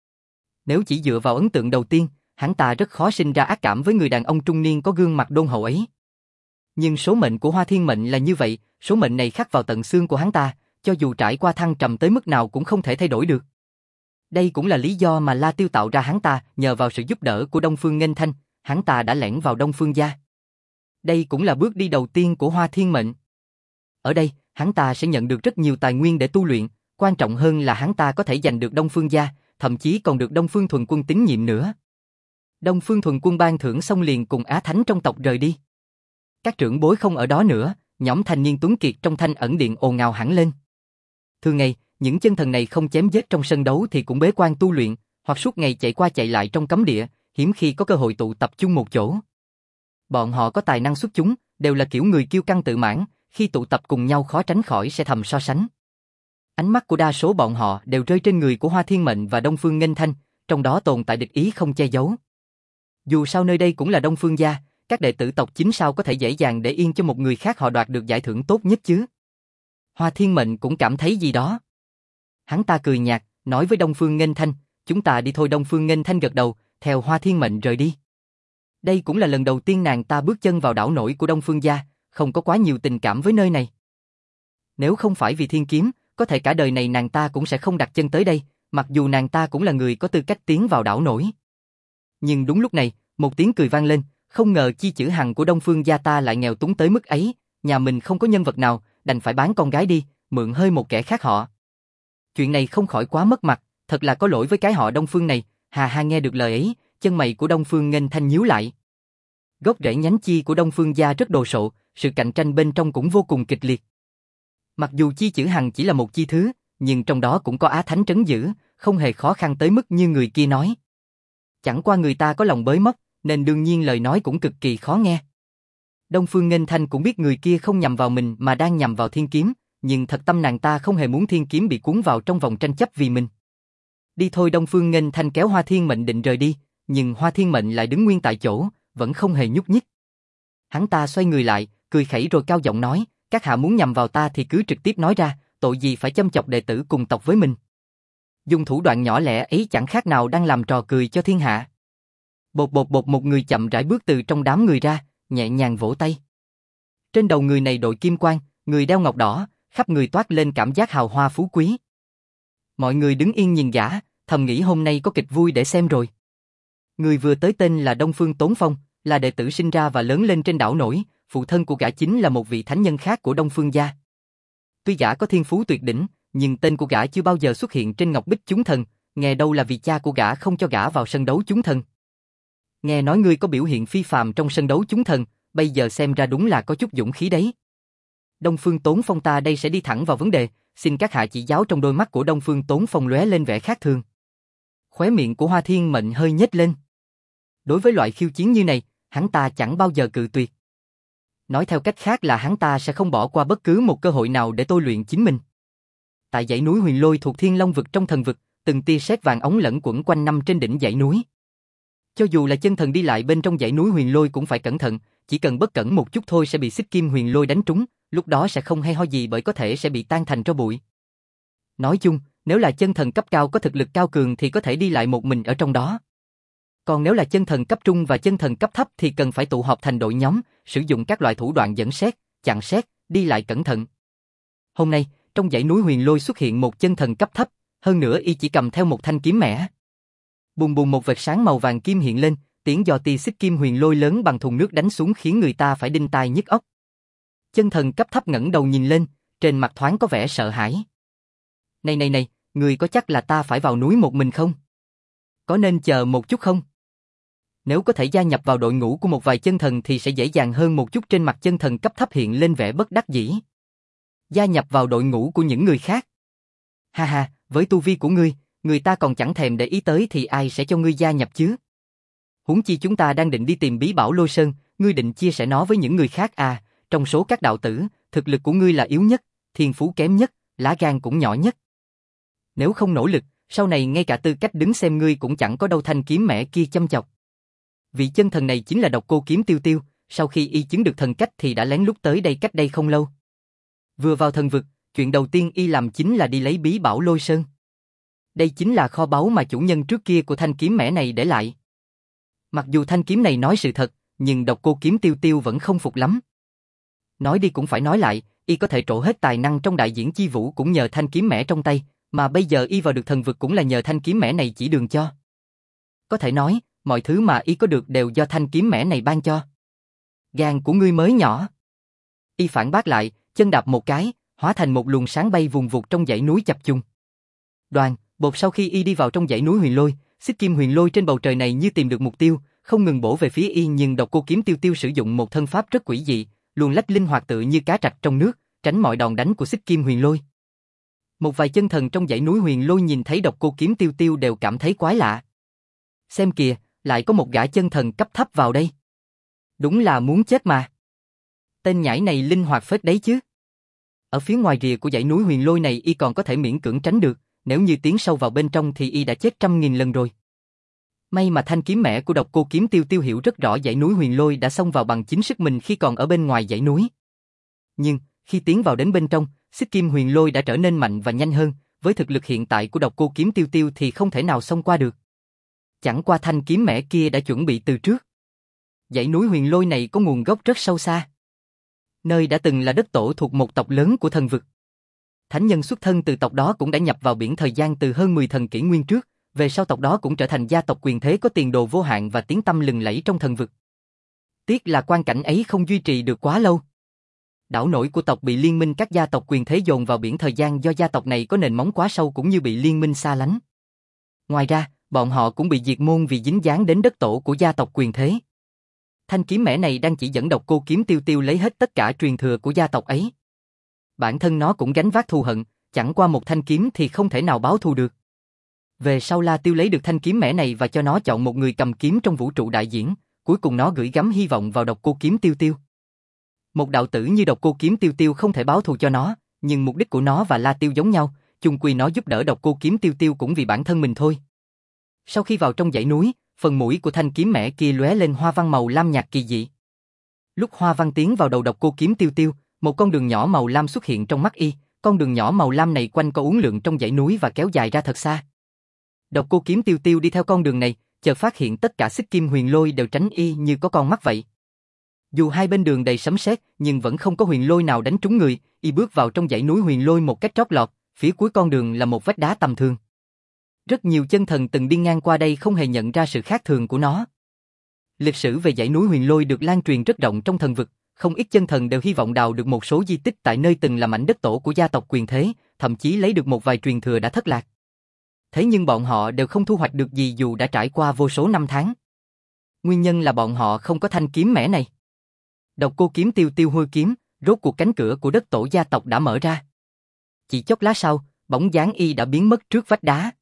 Nếu chỉ dựa vào ấn tượng đầu tiên, hắn ta rất khó sinh ra ác cảm với người đàn ông trung niên có gương mặt đôn hậu ấy. Nhưng số mệnh của Hoa Thiên Mệnh là như vậy, số mệnh này khắc vào tận xương của hắn ta, cho dù trải qua thăng trầm tới mức nào cũng không thể thay đổi được. Đây cũng là lý do mà La Tiêu tạo ra hắn ta, nhờ vào sự giúp đỡ của Đông Phương Nghênh Thanh, hắn ta đã lẻn vào Đông Phương gia. Đây cũng là bước đi đầu tiên của Hoa Thiên Mệnh. Ở đây, hắn ta sẽ nhận được rất nhiều tài nguyên để tu luyện, quan trọng hơn là hắn ta có thể giành được Đông Phương gia, thậm chí còn được Đông Phương Thuần Quân tín nhiệm nữa. Đông Phương Thuần Quân ban thưởng xong liền cùng Á Thánh trong tộc rời đi. Các trưởng bối không ở đó nữa, nhóm thanh niên tuấn kiệt trong Thanh Ẩn Điện ồn ào hẳn lên. Thường ngày, những chân thần này không chém giết trong sân đấu thì cũng bế quan tu luyện, hoặc suốt ngày chạy qua chạy lại trong cấm địa, hiếm khi có cơ hội tụ tập chung một chỗ. Bọn họ có tài năng xuất chúng, đều là kiểu người kiêu căng tự mãn, khi tụ tập cùng nhau khó tránh khỏi sẽ thầm so sánh. Ánh mắt của đa số bọn họ đều rơi trên người của Hoa Thiên Mệnh và Đông Phương Nghênh Thanh, trong đó tồn tại địch ý không che giấu. Dù sao nơi đây cũng là Đông Phương gia, các đệ tử tộc chính sao có thể dễ dàng để yên cho một người khác họ đoạt được giải thưởng tốt nhất chứ? Hoa Thiên Mệnh cũng cảm thấy gì đó. Hắn ta cười nhạt, nói với Đông Phương Nghênh Thanh, chúng ta đi thôi. Đông Phương Nghênh Thanh gật đầu, theo Hoa Thiên Mệnh rời đi. Đây cũng là lần đầu tiên nàng ta bước chân vào đảo nổi của Đông Phương gia, không có quá nhiều tình cảm với nơi này. Nếu không phải vì Thiên Kiếm, có thể cả đời này nàng ta cũng sẽ không đặt chân tới đây, mặc dù nàng ta cũng là người có tư cách tiến vào đảo nổi. Nhưng đúng lúc này, một tiếng cười vang lên, không ngờ Chi Chữ Hằng của Đông Phương gia ta lại nghèo túng tới mức ấy, nhà mình không có nhân vật nào, đành phải bán con gái đi, mượn hơi một kẻ khác họ. Chuyện này không khỏi quá mất mặt, thật là có lỗi với cái họ Đông Phương này. Hà hà nghe được lời ấy, chân mày của Đông Phương Nghênh Thanh nhíu lại. Gốc rễ nhánh chi của Đông Phương gia rất đồ sộ, sự cạnh tranh bên trong cũng vô cùng kịch liệt. Mặc dù chi chữ Hằng chỉ là một chi thứ, nhưng trong đó cũng có Á Thánh trấn giữ, không hề khó khăn tới mức như người kia nói. Chẳng qua người ta có lòng bới móc, nên đương nhiên lời nói cũng cực kỳ khó nghe. Đông Phương Nghênh Thanh cũng biết người kia không nhằm vào mình mà đang nhằm vào Thiên Kiếm, nhưng thật tâm nàng ta không hề muốn Thiên Kiếm bị cuốn vào trong vòng tranh chấp vì mình. Đi thôi. Đông Phương Nghênh Thanh kéo Hoa Thiên Mệnh định rời đi, nhưng Hoa Thiên Mệnh lại đứng nguyên tại chỗ, vẫn không hề nhúc nhích. Hắn ta xoay người lại, cười khẩy rồi cao giọng nói, các hạ muốn nhằm vào ta thì cứ trực tiếp nói ra, tội gì phải châm chọc đệ tử cùng tộc với mình. Dùng thủ đoạn nhỏ lẻ ấy chẳng khác nào đang làm trò cười cho thiên hạ. Bột bột bột một người chậm rãi bước từ trong đám người ra, nhẹ nhàng vỗ tay. Trên đầu người này đội kim quan, người đeo ngọc đỏ, khắp người toát lên cảm giác hào hoa phú quý. Mọi người đứng yên nhìn gã, thầm nghĩ hôm nay có kịch vui để xem rồi. Người vừa tới tên là Đông Phương Tốn Phong, là đệ tử sinh ra và lớn lên trên đảo nổi, phụ thân của gã chính là một vị thánh nhân khác của Đông Phương gia. Tuy gã có thiên phú tuyệt đỉnh, nhưng tên của gã chưa bao giờ xuất hiện trên ngọc bích chúng thần, nghe đâu là vì cha của gã không cho gã vào sân đấu chúng thần. Nghe nói ngươi có biểu hiện phi phàm trong sân đấu chúng thần, bây giờ xem ra đúng là có chút dũng khí đấy. Đông Phương Tốn Phong ta đây sẽ đi thẳng vào vấn đề, xin các hạ chỉ giáo. Trong đôi mắt của Đông Phương Tốn Phong lóe lên vẻ khác thường. Khóe miệng của Hoa Thiên Mệnh hơi nhếch lên. Đối với loại khiêu chiến như này, hắn ta chẳng bao giờ cự tuyệt. Nói theo cách khác là hắn ta sẽ không bỏ qua bất cứ một cơ hội nào để tôi luyện chính mình. Tại dãy núi Huyền Lôi thuộc Thiên Long vực trong thần vực, từng tia sét vàng óng lẫn quẩn quanh năm trên đỉnh dãy núi. Cho dù là chân thần đi lại bên trong dãy núi Huyền Lôi cũng phải cẩn thận, chỉ cần bất cẩn một chút thôi sẽ bị xích kim huyền lôi đánh trúng, lúc đó sẽ không hay ho gì bởi có thể sẽ bị tan thành tro bụi. Nói chung, nếu là chân thần cấp cao có thực lực cao cường thì có thể đi lại một mình ở trong đó. Còn nếu là chân thần cấp trung và chân thần cấp thấp thì cần phải tụ họp thành đội nhóm, sử dụng các loại thủ đoạn dẫn sét, chặn sét, đi lại cẩn thận. Hôm nay, trong dãy núi Huyền Lôi xuất hiện một chân thần cấp thấp, hơn nữa y chỉ cầm theo một thanh kiếm mẻ. Bùng bùng một vệt sáng màu vàng kim hiện lên, tiếng giò tia xích kim huyền lôi lớn bằng thùng nước đánh xuống khiến người ta phải đinh tai nhức óc. Chân thần cấp thấp ngẩng đầu nhìn lên, trên mặt thoáng có vẻ sợ hãi. Này này này, người có chắc là ta phải vào núi một mình không? Có nên chờ một chút không? Nếu có thể gia nhập vào đội ngũ của một vài chân thần thì sẽ dễ dàng hơn một chút. Trên mặt chân thần cấp thấp hiện lên vẻ bất đắc dĩ. Gia nhập vào đội ngũ của những người khác. Ha ha, với tu vi của ngươi, người ta còn chẳng thèm để ý tới thì ai sẽ cho ngươi gia nhập chứ? Huống chi chúng ta đang định đi tìm bí bảo Lôi Sơn, ngươi định chia sẻ nó với những người khác à? Trong số các đạo tử, thực lực của ngươi là yếu nhất, thiên phú kém nhất, lá gan cũng nhỏ nhất. Nếu không nỗ lực, sau này ngay cả tư cách đứng xem ngươi cũng chẳng có đâu. Thanh kiếm mẹ kia châm chọc. Vị chân thần này chính là Độc Cô Kiếm Tiêu Tiêu, sau khi y chứng được thần cách thì đã lén lút tới đây cách đây không lâu. Vừa vào thần vực, chuyện đầu tiên y làm chính là đi lấy bí bảo Lôi Sơn. Đây chính là kho báu mà chủ nhân trước kia của thanh kiếm mẻ này để lại. Mặc dù thanh kiếm này nói sự thật, nhưng Độc Cô Kiếm Tiêu Tiêu vẫn không phục lắm. Nói đi cũng phải nói lại, y có thể trổ hết tài năng trong đại diễn chi vũ cũng nhờ thanh kiếm mẻ trong tay, mà bây giờ y vào được thần vực cũng là nhờ thanh kiếm mẻ này chỉ đường cho. Có thể nói, mọi thứ mà y có được đều do thanh kiếm mẻ này ban cho. Gan của ngươi mới nhỏ. Y phản bác lại, chân đạp một cái, hóa thành một luồng sáng bay vùng vụt trong dãy núi chập trùng. Đoàn, bột sau khi y đi vào trong dãy núi Huyền Lôi, xích kim huyền lôi trên bầu trời này như tìm được mục tiêu, không ngừng bổ về phía y, nhưng Độc Cô Kiếm Tiêu Tiêu sử dụng một thân pháp rất quỷ dị, luồn lách linh hoạt tự như cá trạch trong nước, tránh mọi đòn đánh của xích kim huyền lôi. Một vài chân thần trong dãy núi Huyền Lôi nhìn thấy Độc Cô Kiếm Tiêu Tiêu đều cảm thấy quái lạ. Xem kìa, lại có một gã chân thần cấp thấp vào đây. Đúng là muốn chết mà. Tên nhãi này linh hoạt phết đấy chứ. Ở phía ngoài rìa của dãy núi Huyền Lôi này y còn có thể miễn cưỡng tránh được, nếu như tiến sâu vào bên trong thì y đã chết trăm nghìn lần rồi. May mà thanh kiếm mẹ của Độc Cô Kiếm Tiêu Tiêu hiểu rất rõ dãy núi Huyền Lôi đã xông vào bằng chính sức mình khi còn ở bên ngoài dãy núi. Nhưng, khi tiến vào đến bên trong, xích kim huyền lôi đã trở nên mạnh và nhanh hơn, với thực lực hiện tại của Độc Cô Kiếm Tiêu Tiêu thì không thể nào xông qua được. Chẳng qua thanh kiếm mẹ kia đã chuẩn bị từ trước. Dãy núi Huyền Lôi này có nguồn gốc rất sâu xa. Nơi đã từng là đất tổ thuộc một tộc lớn của thần vực. Thánh nhân xuất thân từ tộc đó cũng đã nhập vào biển thời gian từ hơn mười thần kỷ nguyên trước, về sau tộc đó cũng trở thành gia tộc quyền thế có tiền đồ vô hạn và tiếng tăm lừng lẫy trong thần vực. Tiếc là quan cảnh ấy không duy trì được quá lâu. Đảo nổi của tộc bị liên minh các gia tộc quyền thế dồn vào biển thời gian do gia tộc này có nền móng quá sâu cũng như bị liên minh xa lánh. Ngoài ra, bọn họ cũng bị diệt môn vì dính dáng đến đất tổ của gia tộc quyền thế. Thanh kiếm mẻ này đang chỉ dẫn Độc Cô Kiếm Tiêu Tiêu lấy hết tất cả truyền thừa của gia tộc ấy. Bản thân nó cũng gánh vác thù hận, chẳng qua một thanh kiếm thì không thể nào báo thù được. Về sau La Tiêu lấy được thanh kiếm mẻ này và cho nó chọn một người cầm kiếm trong vũ trụ đại diễn, cuối cùng nó gửi gắm hy vọng vào Độc Cô Kiếm Tiêu Tiêu. Một đạo tử như Độc Cô Kiếm Tiêu Tiêu không thể báo thù cho nó, nhưng mục đích của nó và La Tiêu giống nhau, chung quy nó giúp đỡ Độc Cô Kiếm Tiêu Tiêu cũng vì bản thân mình thôi. Sau khi vào trong dãy núi, phần mũi của thanh kiếm mẻ kia lóe lên hoa văn màu lam nhạt kỳ dị. Lúc hoa văn tiến vào đầu Độc Cô Kiếm Tiêu Tiêu, một con đường nhỏ màu lam xuất hiện trong mắt y, con đường nhỏ màu lam này quanh co uốn lượn trong dãy núi và kéo dài ra thật xa. Độc Cô Kiếm Tiêu Tiêu đi theo con đường này, chợt phát hiện tất cả xích kim huyền lôi đều tránh y như có con mắt vậy. Dù hai bên đường đầy sấm sét, nhưng vẫn không có huyền lôi nào đánh trúng người, y bước vào trong dãy núi huyền lôi một cách trót lọt, phía cuối con đường là một vách đá tầm thường. Rất nhiều chân thần từng đi ngang qua đây không hề nhận ra sự khác thường của nó. Lịch sử về dãy núi huyền lôi được lan truyền rất rộng trong thần vực, không ít chân thần đều hy vọng đào được một số di tích tại nơi từng là mảnh đất tổ của gia tộc quyền thế, thậm chí lấy được một vài truyền thừa đã thất lạc. Thế nhưng bọn họ đều không thu hoạch được gì dù đã trải qua vô số năm tháng. Nguyên nhân là bọn họ không có thanh kiếm mẻ này. Độc Cô Kiếm Tiêu Tiêu hôi kiếm, rốt cuộc cánh cửa của đất tổ gia tộc đã mở ra. Chỉ chốc lát sau, bóng dáng y đã biến mất trước vách đá.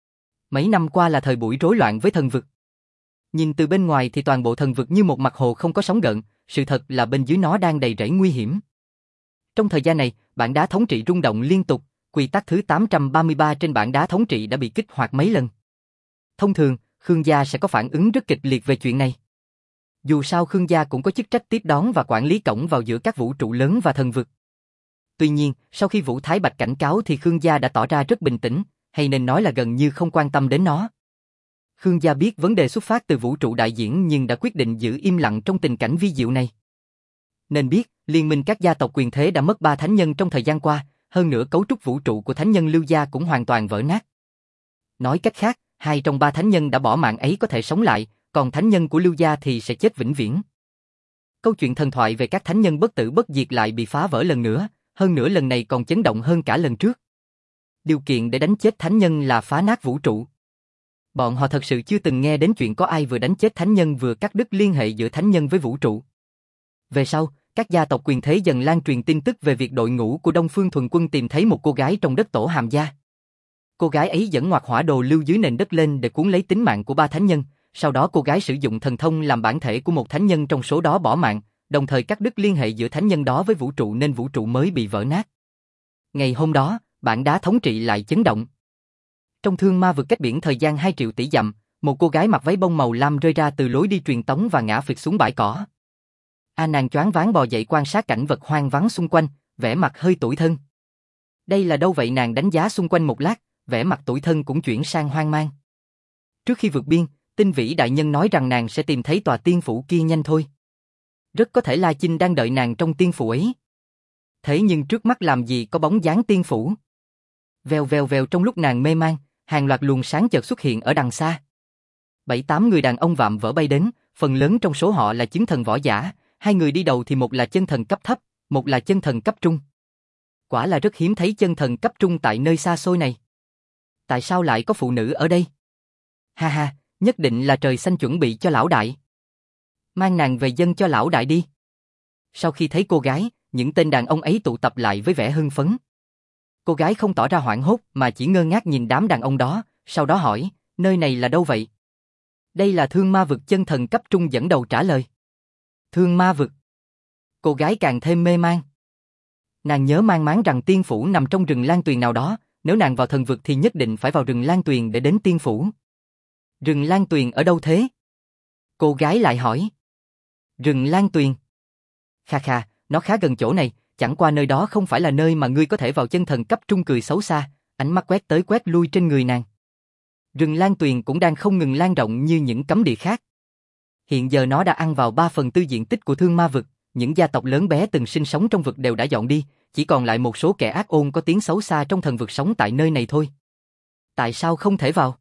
Mấy năm qua là thời buổi rối loạn với thần vực. Nhìn từ bên ngoài thì toàn bộ thần vực như một mặt hồ không có sóng gợn, sự thật là bên dưới nó đang đầy rẫy nguy hiểm. Trong thời gian này, bảng đá thống trị rung động liên tục, quy tắc thứ tám trăm ba mươi ba trên bảng đá thống trị đã bị kích hoạt mấy lần. Thông thường, Khương gia sẽ có phản ứng rất kịch liệt về chuyện này. Dù sao Khương gia cũng có chức trách tiếp đón và quản lý cổng vào giữa các vũ trụ lớn và thần vực. Tuy nhiên, sau khi Vũ Thái Bạch cảnh cáo thì Khương gia đã tỏ ra rất bình tĩnh, hay nên nói là gần như không quan tâm đến nó. Khương gia biết vấn đề xuất phát từ vũ trụ đại diễn nhưng đã quyết định giữ im lặng trong tình cảnh vi diệu này. Nên biết, liên minh các gia tộc quyền thế đã mất ba thánh nhân trong thời gian qua, hơn nữa cấu trúc vũ trụ của thánh nhân Lưu gia cũng hoàn toàn vỡ nát. Nói cách khác, hai trong ba thánh nhân đã bỏ mạng ấy có thể sống lại, còn thánh nhân của Lưu gia thì sẽ chết vĩnh viễn. Câu chuyện thần thoại về các thánh nhân bất tử bất diệt lại bị phá vỡ lần nữa, hơn nữa lần này còn chấn động hơn cả lần trước. Điều kiện để đánh chết thánh nhân là phá nát vũ trụ. Bọn họ thật sự chưa từng nghe đến chuyện có ai vừa đánh chết thánh nhân vừa cắt đứt liên hệ giữa thánh nhân với vũ trụ. Về sau, các gia tộc quyền thế dần lan truyền tin tức về việc đội ngũ của Đông Phương Thuần Quân tìm thấy một cô gái trong đất tổ Hàm gia. Cô gái ấy dẫn ngoặc hỏa đồ lưu dưới nền đất lên để cuốn lấy tính mạng của ba thánh nhân, sau đó cô gái sử dụng thần thông làm bản thể của một thánh nhân trong số đó bỏ mạng, đồng thời cắt đứt liên hệ giữa thánh nhân đó với vũ trụ nên vũ trụ mới bị vỡ nát. Ngày hôm đó, bảng đá thống trị lại chấn động. Trong thương ma vực cách biển thời gian hai triệu tỷ dặm, một cô gái mặc váy bông màu lam rơi ra từ lối đi truyền tống và ngã phịch xuống bãi cỏ. A nàng choáng váng bò dậy quan sát cảnh vật hoang vắng xung quanh, vẻ mặt hơi tủi thân. Đây là đâu vậy? Nàng đánh giá xung quanh một lát, vẻ mặt tủi thân cũng chuyển sang hoang mang. Trước khi vượt biên, Tinh Vĩ đại nhân nói rằng nàng sẽ tìm thấy tòa tiên phủ kia nhanh thôi. Rất có thể La Chinh đang đợi nàng trong tiên phủ ấy. Thế nhưng trước mắt làm gì có bóng dáng tiên phủ. Vèo vèo vèo trong lúc nàng mê man, hàng loạt luồng sáng chợt xuất hiện ở đằng xa. Bảy tám người đàn ông vạm vỡ bay đến, phần lớn trong số họ là chứng thần võ giả, hai người đi đầu thì một là chân thần cấp thấp, một là chân thần cấp trung. Quả là rất hiếm thấy chân thần cấp trung tại nơi xa xôi này. Tại sao lại có phụ nữ ở đây? Ha ha, nhất định là trời xanh chuẩn bị cho lão đại. Mang nàng về dâng cho lão đại đi. Sau khi thấy cô gái, những tên đàn ông ấy tụ tập lại với vẻ hưng phấn. Cô gái không tỏ ra hoảng hốt mà chỉ ngơ ngác nhìn đám đàn ông đó, sau đó hỏi, nơi này là đâu vậy? Đây là thương ma vực. Chân thần cấp trung dẫn đầu trả lời. Thương ma vực. Cô gái càng thêm mê man. Nàng nhớ mang máng rằng tiên phủ nằm trong rừng lan tuyền nào đó, nếu nàng vào thần vực thì nhất định phải vào rừng lan tuyền để đến tiên phủ. Rừng lan tuyền ở đâu thế? Cô gái lại hỏi. Rừng lan tuyền. Kha kha, nó khá gần chỗ này, chẳng qua nơi đó không phải là nơi mà ngươi có thể vào. Chân thần cấp trung cười xấu xa, ánh mắt quét tới quét lui trên người nàng. Rừng lan tuyền cũng đang không ngừng lan rộng như những cấm địa khác. Hiện giờ nó đã ăn vào ba phần tư diện tích của thương ma vực, những gia tộc lớn bé từng sinh sống trong vực đều đã dọn đi, chỉ còn lại một số kẻ ác ôn có tiếng xấu xa trong thần vực sống tại nơi này thôi. Tại sao không thể vào?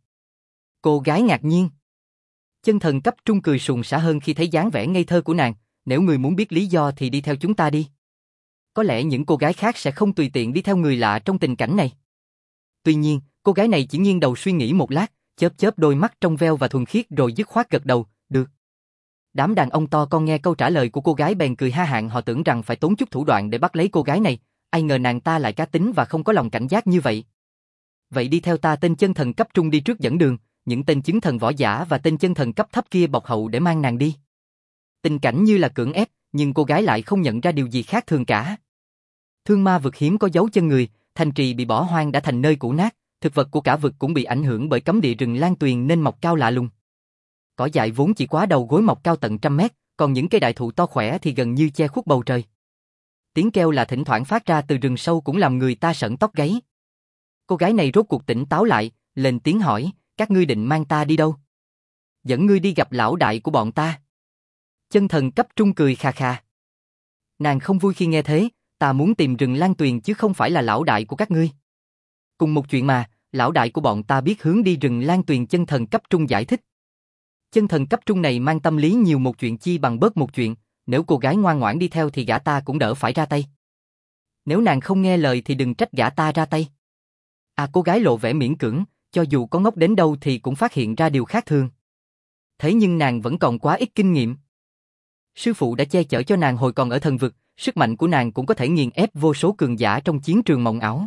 Cô gái ngạc nhiên. Chân thần cấp trung cười sùng sã hơn khi thấy dáng vẻ ngây thơ của nàng, nếu người muốn biết lý do thì đi theo chúng ta đi. Có lẽ những cô gái khác sẽ không tùy tiện đi theo người lạ trong tình cảnh này. Tuy nhiên, cô gái này chỉ nghiêng đầu suy nghĩ một lát, chớp chớp đôi mắt trong veo và thuần khiết rồi dứt khoát gật đầu, được. Đám đàn ông to con nghe câu trả lời của cô gái bèn cười ha hạng, họ tưởng rằng phải tốn chút thủ đoạn để bắt lấy cô gái này, ai ngờ nàng ta lại cá tính và không có lòng cảnh giác như vậy. Vậy đi theo ta, tên chân thần cấp trung đi trước dẫn đường, những tên chứng thần võ giả và tên chân thần cấp thấp kia bọc hậu để mang nàng đi. Tình cảnh như là cưỡng ép, nhưng cô gái lại không nhận ra điều gì khác thường cả. Thương ma vực hiếm có dấu chân người, thành trì bị bỏ hoang đã thành nơi cũ nát, thực vật của cả vực cũng bị ảnh hưởng bởi cấm địa rừng lan tuyền nên mọc cao lạ lùng. Cỏ dại vốn chỉ quá đầu gối mọc cao tận trăm mét, còn những cây đại thụ to khỏe thì gần như che khuất bầu trời. Tiếng kêu là thỉnh thoảng phát ra từ rừng sâu cũng làm người ta sởn tóc gáy. Cô gái này rốt cuộc tỉnh táo lại, lên tiếng hỏi, các ngươi định mang ta đi đâu? Dẫn ngươi đi gặp lão đại của bọn ta. Chân thần cấp trung cười khà khà. Nàng không vui khi nghe thế, ta muốn tìm rừng lan tuyền chứ không phải là lão đại của các ngươi. Cùng một chuyện mà, lão đại của bọn ta biết hướng đi rừng lan tuyền, chân thần cấp trung giải thích. Chân thần cấp trung này mang tâm lý nhiều một chuyện chi bằng bớt một chuyện, nếu cô gái ngoan ngoãn đi theo thì gã ta cũng đỡ phải ra tay. Nếu nàng không nghe lời thì đừng trách gã ta ra tay. À, cô gái lộ vẻ miễn cưỡng, cho dù có ngốc đến đâu thì cũng phát hiện ra điều khác thường. Thế nhưng nàng vẫn còn quá ít kinh nghiệm. Sư phụ đã che chở cho nàng hồi còn ở thần vực, sức mạnh của nàng cũng có thể nghiền ép vô số cường giả trong chiến trường mộng ảo.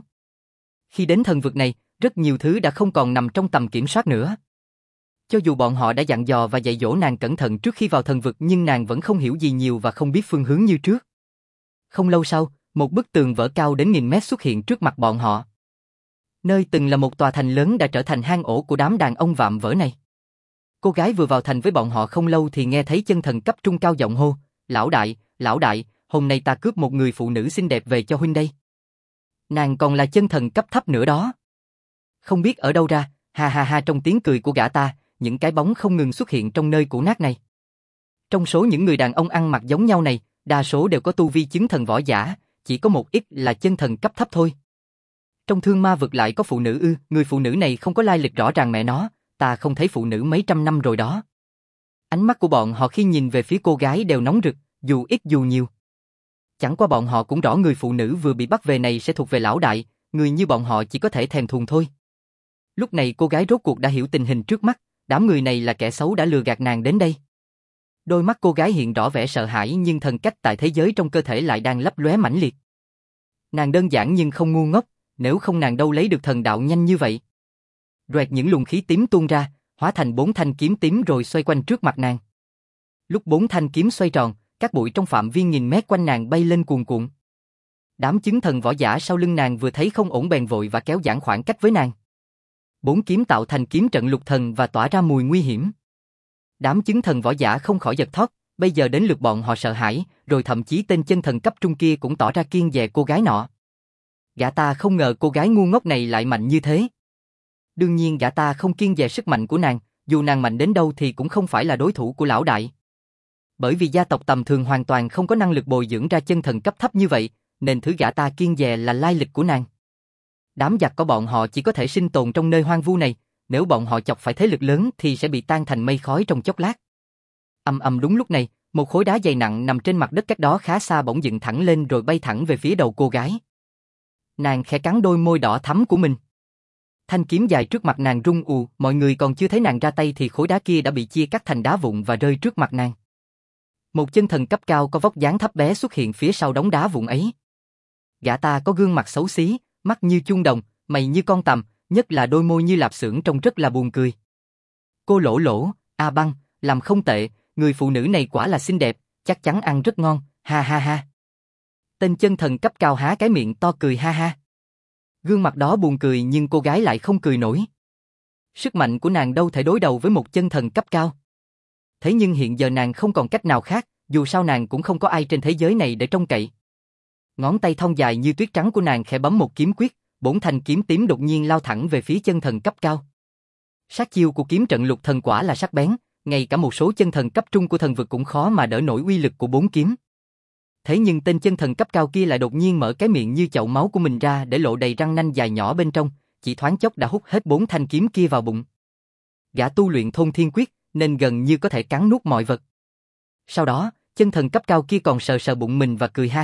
Khi đến thần vực này, rất nhiều thứ đã không còn nằm trong tầm kiểm soát nữa. Cho dù bọn họ đã dặn dò và dạy dỗ nàng cẩn thận trước khi vào thần vực, nhưng nàng vẫn không hiểu gì nhiều và không biết phương hướng như trước. Không lâu sau, một bức tường vỡ cao đến nghìn mét xuất hiện trước mặt bọn họ. Nơi từng là một tòa thành lớn đã trở thành hang ổ của đám đàn ông vạm vỡ này. Cô gái vừa vào thành với bọn họ không lâu thì nghe thấy chân thần cấp trung cao giọng hô, lão đại, lão đại, hôm nay ta cướp một người phụ nữ xinh đẹp về cho huynh đây. Nàng còn là chân thần cấp thấp nữa đó. Không biết ở đâu ra, ha ha ha, trong tiếng cười của gã ta, những cái bóng không ngừng xuất hiện trong nơi cũ nát này. Trong số những người đàn ông ăn mặc giống nhau này, đa số đều có tu vi chứng thần võ giả, chỉ có một ít là chân thần cấp thấp thôi. Trong thương ma vực lại có phụ nữ ư? Người phụ nữ này không có lai lịch rõ ràng mẹ nó, ta không thấy phụ nữ mấy trăm năm rồi đó. Ánh mắt của bọn họ khi nhìn về phía cô gái đều nóng rực, dù ít dù nhiều. Chẳng qua bọn họ cũng rõ người phụ nữ vừa bị bắt về này sẽ thuộc về lão đại, người như bọn họ chỉ có thể thèm thuồng thôi. Lúc này cô gái rốt cuộc đã hiểu tình hình trước mắt, đám người này là kẻ xấu đã lừa gạt nàng đến đây. Đôi mắt cô gái hiện rõ vẻ sợ hãi, nhưng thần cách tại thế giới trong cơ thể lại đang lấp lóe mãnh liệt. Nàng đơn giản nhưng không ngu ngốc, nếu không nàng đâu lấy được thần đạo nhanh như vậy. Roẹt, những luồng khí tím tuôn ra, hóa thành bốn thanh kiếm tím rồi xoay quanh trước mặt nàng. Lúc bốn thanh kiếm xoay tròn, các bụi trong phạm vi nghìn mét quanh nàng bay lên cuồn cuộn. Đám chứng thần võ giả sau lưng nàng vừa thấy không ổn bèn vội và kéo giãn khoảng cách với nàng. Bốn kiếm tạo thành kiếm trận lục thần và tỏa ra mùi nguy hiểm. Đám chứng thần võ giả không khỏi giật thót, bây giờ đến lượt bọn họ sợ hãi, rồi thậm chí tên chân thần cấp trung kia cũng tỏ ra kiêng dè cô gái nọ. Gã ta không ngờ cô gái ngu ngốc này lại mạnh như thế. Đương nhiên gã ta không kiêng dè sức mạnh của nàng, dù nàng mạnh đến đâu thì cũng không phải là đối thủ của lão đại. Bởi vì gia tộc tầm thường hoàn toàn không có năng lực bồi dưỡng ra chân thần cấp thấp như vậy, nên thứ gã ta kiêng dè là lai lịch của nàng. Đám giặc của bọn họ chỉ có thể sinh tồn trong nơi hoang vu này, nếu bọn họ chọc phải thế lực lớn thì sẽ bị tan thành mây khói trong chốc lát. Ầm ầm, đúng lúc này, một khối đá dày nặng nằm trên mặt đất cách đó khá xa bỗng dựng thẳng lên rồi bay thẳng về phía đầu cô gái. Nàng khẽ cắn đôi môi đỏ thắm của mình. Thanh kiếm dài trước mặt nàng rung ù, mọi người còn chưa thấy nàng ra tay thì khối đá kia đã bị chia cắt thành đá vụn và rơi trước mặt nàng. Một chân thần cấp cao có vóc dáng thấp bé xuất hiện phía sau đống đá vụn ấy. Gã ta có gương mặt xấu xí, mắt như chuông đồng, mày như con tằm, nhất là đôi môi như lạp xưởng trông rất là buồn cười. Cô Lỗ Lỗ, A Băng, làm không tệ, người phụ nữ này quả là xinh đẹp, chắc chắn ăn rất ngon, ha ha ha. Tên chân thần cấp cao há cái miệng to cười ha ha. Gương mặt đó buồn cười nhưng cô gái lại không cười nổi. Sức mạnh của nàng đâu thể đối đầu với một chân thần cấp cao. Thế nhưng hiện giờ nàng không còn cách nào khác, dù sao nàng cũng không có ai trên thế giới này để trông cậy. Ngón tay thon dài như tuyết trắng của nàng khẽ bấm một kiếm quyết, bốn thanh kiếm tím đột nhiên lao thẳng về phía chân thần cấp cao. Sát chiêu của kiếm trận lục thần quả là sắc bén, ngay cả một số chân thần cấp trung của thần vực cũng khó mà đỡ nổi uy lực của bốn kiếm. Thế nhưng tên chân thần cấp cao kia lại đột nhiên mở cái miệng như chậu máu của mình ra để lộ đầy răng nanh dài nhỏ bên trong, chỉ thoáng chốc đã hút hết bốn thanh kiếm kia vào bụng. Gã tu luyện thôn thiên quyết nên gần như có thể cắn nuốt mọi vật. Sau đó, chân thần cấp cao kia còn sờ sờ bụng mình và cười ha ha,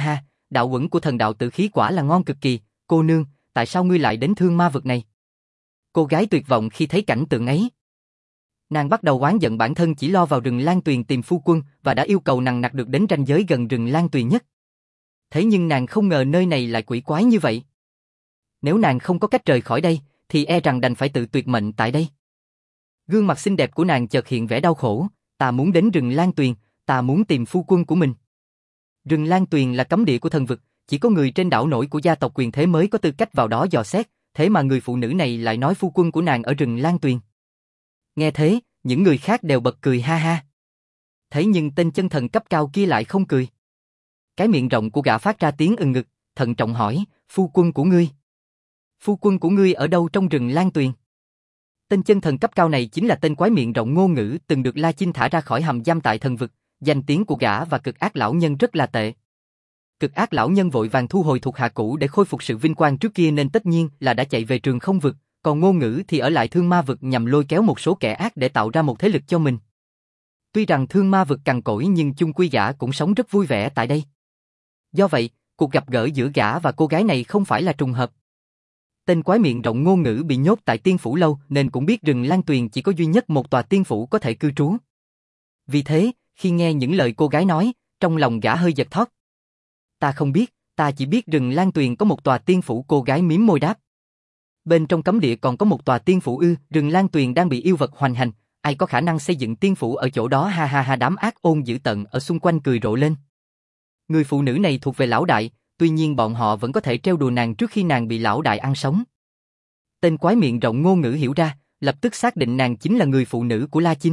đạo quẩn của thần đạo tử khí quả là ngon cực kỳ, cô nương, tại sao ngươi lại đến thương ma vực này? Cô gái tuyệt vọng khi thấy cảnh tượng ấy. Nàng bắt đầu oán giận bản thân chỉ lo vào rừng Lan Tuyền tìm phu quân và đã yêu cầu nằng nặc được đến ranh giới gần rừng Lan Tuyền nhất. Thế nhưng nàng không ngờ nơi này lại quỷ quái như vậy. Nếu nàng không có cách rời khỏi đây, thì e rằng đành phải tự tuyệt mệnh tại đây. Gương mặt xinh đẹp của nàng chợt hiện vẻ đau khổ, ta muốn đến rừng Lan Tuyền, ta muốn tìm phu quân của mình. Rừng Lan Tuyền là cấm địa của thần vực, chỉ có người trên đảo nổi của gia tộc quyền thế mới có tư cách vào đó dò xét, thế mà người phụ nữ này lại nói phu quân của nàng ở rừng Lan Tuyền. Nghe thế, những người khác đều bật cười ha ha. Thế nhưng tên chân thần cấp cao kia lại không cười. Cái miệng rộng của gã phát ra tiếng ừng ngực, thận trọng hỏi, phu quân của ngươi? Phu quân của ngươi ở đâu trong rừng Lan Tuyền? Tên chân thần cấp cao này chính là tên quái miệng rộng Ngô Ngữ từng được La Chinh thả ra khỏi hầm giam tại thần vực, danh tiếng của gã và cực ác lão nhân rất là tệ. Cực ác lão nhân vội vàng thu hồi thuộc hạ cũ để khôi phục sự vinh quang trước kia nên tất nhiên là đã chạy về trường không vực, còn Ngô Ngữ thì ở lại thương ma vực nhằm lôi kéo một số kẻ ác để tạo ra một thế lực cho mình. Tuy rằng thương ma vực cằn cỗi nhưng chung quy gã cũng sống rất vui vẻ tại đây. Do vậy, cuộc gặp gỡ giữa gã và cô gái này không phải là trùng hợp. Tên quái miệng rộng Ngô Ngữ bị nhốt tại tiên phủ lâu nên cũng biết rừng Lan Tuyền chỉ có duy nhất một tòa tiên phủ có thể cư trú. Vì thế, khi nghe những lời cô gái nói, trong lòng gã hơi giật thót. Ta không biết, ta chỉ biết rừng Lan Tuyền có một tòa tiên phủ, cô gái mím môi đáp. Bên trong cấm địa còn có một tòa tiên phủ ư? Rừng Lan Tuyền đang bị yêu vật hoành hành, ai có khả năng xây dựng tiên phủ ở chỗ đó? Ha ha ha, đám ác ôn dữ tợn ở xung quanh cười rộ lên. Người phụ nữ này thuộc về lão đại, tuy nhiên bọn họ vẫn có thể trêu đùa nàng trước khi nàng bị lão đại ăn sống. Tên quái miệng rộng Ngô Ngữ hiểu ra, lập tức xác định nàng chính là người phụ nữ của La Chinh.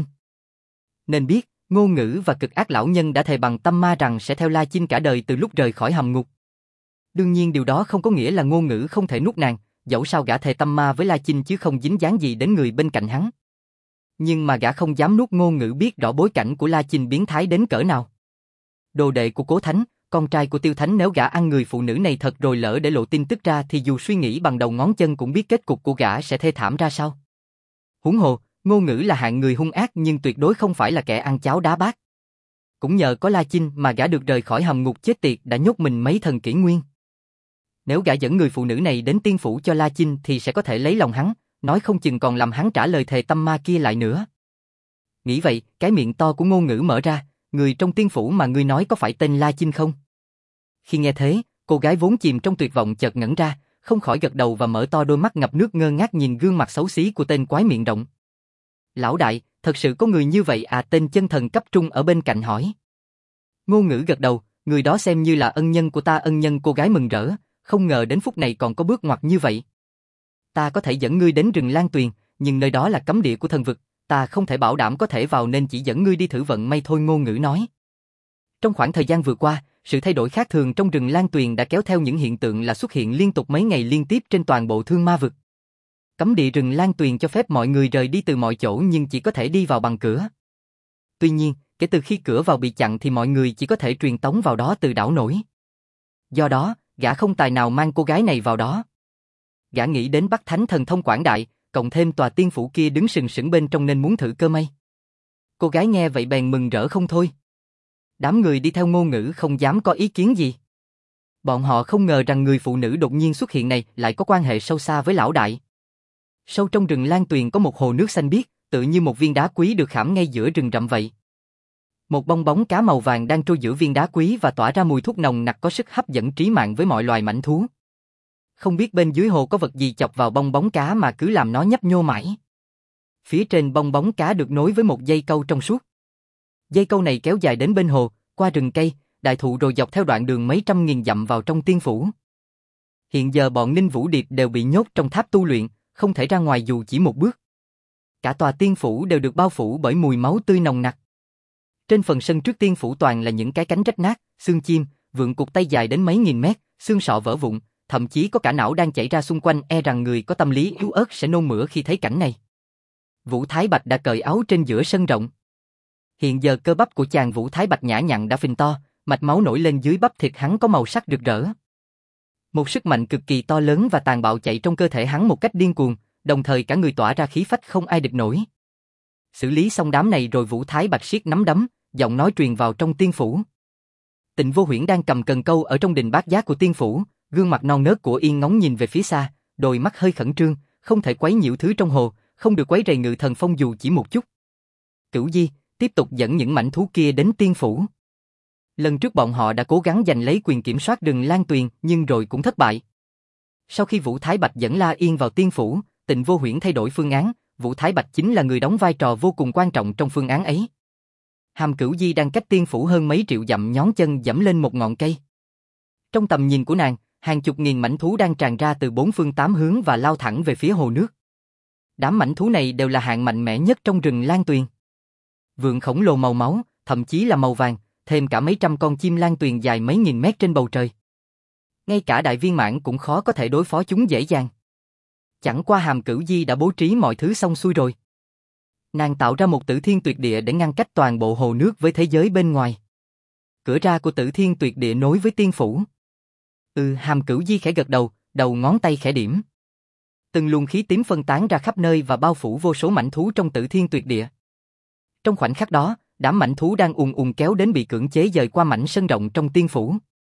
Nên biết, Ngô Ngữ và cực ác lão nhân đã thề bằng tâm ma rằng sẽ theo La Chinh cả đời từ lúc rời khỏi hầm ngục. Đương nhiên điều đó không có nghĩa là Ngô Ngữ không thể nuốt nàng, dẫu sao gã thề tâm ma với La Chinh chứ không dính dáng gì đến người bên cạnh hắn. Nhưng mà gã không dám nuốt Ngô Ngữ biết rõ bối cảnh của La Chinh biến thái đến cỡ nào. Đồ đệ của Cố Thánh, con trai của Tiêu Thánh, nếu gã ăn người phụ nữ này thật rồi lỡ để lộ tin tức ra thì dù suy nghĩ bằng đầu ngón chân cũng biết kết cục của gã sẽ thê thảm ra sao. Huống hồ, Ngô Ngữ là hạng người hung ác nhưng tuyệt đối không phải là kẻ ăn cháo đá bát. Cũng nhờ có La Chinh mà gã được rời khỏi hầm ngục chết tiệt đã nhốt mình mấy thần kỷ nguyên. Nếu gã dẫn người phụ nữ này đến tiên phủ cho La Chinh thì sẽ có thể lấy lòng hắn, nói không chừng còn làm hắn trả lời thề tâm ma kia lại nữa. Nghĩ vậy, cái miệng to của Ngô Ngữ mở ra, người trong tiên phủ mà ngươi nói có phải tên La Chinh không? Khi nghe thế, cô gái vốn chìm trong tuyệt vọng chợt ngẩn ra, không khỏi gật đầu và mở to đôi mắt ngập nước ngơ ngác nhìn gương mặt xấu xí của tên quái miệng rộng. Lão đại, thật sự có người như vậy à? Tên chân thần cấp trung ở bên cạnh hỏi. Ngô Ngữ gật đầu, người đó xem như là ân nhân của ta. Ân nhân? Cô gái mừng rỡ, không ngờ đến phút này còn có bước ngoặt như vậy. Ta có thể dẫn ngươi đến rừng Lan Tuyền, nhưng nơi đó là cấm địa của thần vực, ta không thể bảo đảm có thể vào nên chỉ dẫn ngươi đi thử vận may thôi. Ngô Ngữ nói. Trong khoảng thời gian vừa qua, sự thay đổi khác thường trong rừng Lan Tuyền đã kéo theo những hiện tượng là xuất hiện liên tục mấy ngày liên tiếp trên toàn bộ thương ma vực. Cấm địa rừng Lan Tuyền cho phép mọi người rời đi từ mọi chỗ nhưng chỉ có thể đi vào bằng cửa. Tuy nhiên, kể từ khi cửa vào bị chặn thì mọi người chỉ có thể truyền tống vào đó từ đảo nổi. Do đó, gã không tài nào mang cô gái này vào đó. Gã nghĩ đến Bắc Thánh thần thông quảng đại, cộng thêm tòa tiên phủ kia đứng sừng sững bên trong nên muốn thử cơ may. Cô gái nghe vậy bèn mừng rỡ không thôi. Đám người đi theo Ngô Ngữ không dám có ý kiến gì. Bọn họ không ngờ rằng người phụ nữ đột nhiên xuất hiện này lại có quan hệ sâu xa với lão đại. Sâu trong rừng Lan Tuyền có một hồ nước xanh biếc, tự như một viên đá quý được khảm ngay giữa rừng rậm vậy. Một bong bóng cá màu vàng đang trôi giữa viên đá quý và tỏa ra mùi thuốc nồng nặc có sức hấp dẫn trí mạng với mọi loài mãnh thú. Không biết bên dưới hồ có vật gì chọc vào bong bóng cá mà cứ làm nó nhấp nhô mãi. Phía trên bong bóng cá được nối với một dây câu trong suốt. Dây câu này kéo dài đến bên hồ, qua rừng cây, đại thụ rồi dọc theo đoạn đường mấy trăm nghìn dặm vào trong tiên phủ. Hiện giờ bọn Ninh Vũ Điệp đều bị nhốt trong tháp tu luyện, không thể ra ngoài dù chỉ một bước. Cả tòa tiên phủ đều được bao phủ bởi mùi máu tươi nồng nặc. Trên phần sân trước tiên phủ toàn là những cái cánh rách nát, xương chim, vượn cụt tay dài đến mấy nghìn mét, xương sọ vỡ vụn, thậm chí có cả não đang chảy ra xung quanh, e rằng người có tâm lý yếu ớt sẽ nôn mửa khi thấy cảnh này. Vũ Thái Bạch đã cởi áo trên giữa sân rộng. Hiện giờ cơ bắp của chàng Vũ Thái Bạch nhã nhặn đã phình to, mạch máu nổi lên dưới bắp thịt hắn có màu sắc rực rỡ. Một sức mạnh cực kỳ to lớn và tàn bạo chạy trong cơ thể hắn một cách điên cuồng, đồng thời cả người tỏa ra khí phách không ai địch nổi. Xử lý xong đám này rồi Vũ Thái Bạch siết nắm đấm, giọng nói truyền vào trong tiên phủ. Tịnh Vô Huyễn đang cầm cần câu ở trong đình bát giác của tiên phủ, gương mặt non nớt của Yên ngóng nhìn về phía xa, đôi mắt hơi khẩn trương, không thể quấy nhiễu thứ trong hồ, không được quấy rầy Ngự Thần Phong dù chỉ một chút. Cửu Di tiếp tục dẫn những mãnh thú kia đến tiên phủ. Lần trước bọn họ đã cố gắng giành lấy quyền kiểm soát rừng Lan Tuyền, nhưng rồi cũng thất bại. Sau khi Vũ Thái Bạch dẫn La Yên vào tiên phủ, Tịnh Vô Huyễn thay đổi phương án, Vũ Thái Bạch chính là người đóng vai trò vô cùng quan trọng trong phương án ấy. Hàm Cửu Di đang cách tiên phủ hơn mấy triệu dặm nhón chân dẫm lên một ngọn cây. Trong tầm nhìn của nàng, hàng chục nghìn mãnh thú đang tràn ra từ bốn phương tám hướng và lao thẳng về phía hồ nước. Đám mãnh thú này đều là hạng mạnh mẽ nhất trong rừng Lan Tuyền. Vượn khổng lồ màu máu, thậm chí là màu vàng, thêm cả mấy trăm con chim Lan Tuyền dài mấy nghìn mét trên bầu trời. Ngay cả đại viên mãn cũng khó có thể đối phó chúng dễ dàng. Chẳng qua Hàm Cửu Di đã bố trí mọi thứ xong xuôi rồi. Nàng tạo ra một Tử Thiên Tuyệt Địa để ngăn cách toàn bộ hồ nước với thế giới bên ngoài. Cửa ra của Tử Thiên Tuyệt Địa nối với tiên phủ. Ừ, Hàm Cửu Di khẽ gật đầu, đầu ngón tay khẽ điểm. Từng luồng khí tím phân tán ra khắp nơi và bao phủ vô số mãnh thú trong Tử Thiên Tuyệt Địa. Trong khoảnh khắc đó, đám mãnh thú đang ùn ùn kéo đến bị cưỡng chế dời qua mảnh sân rộng trong tiên phủ.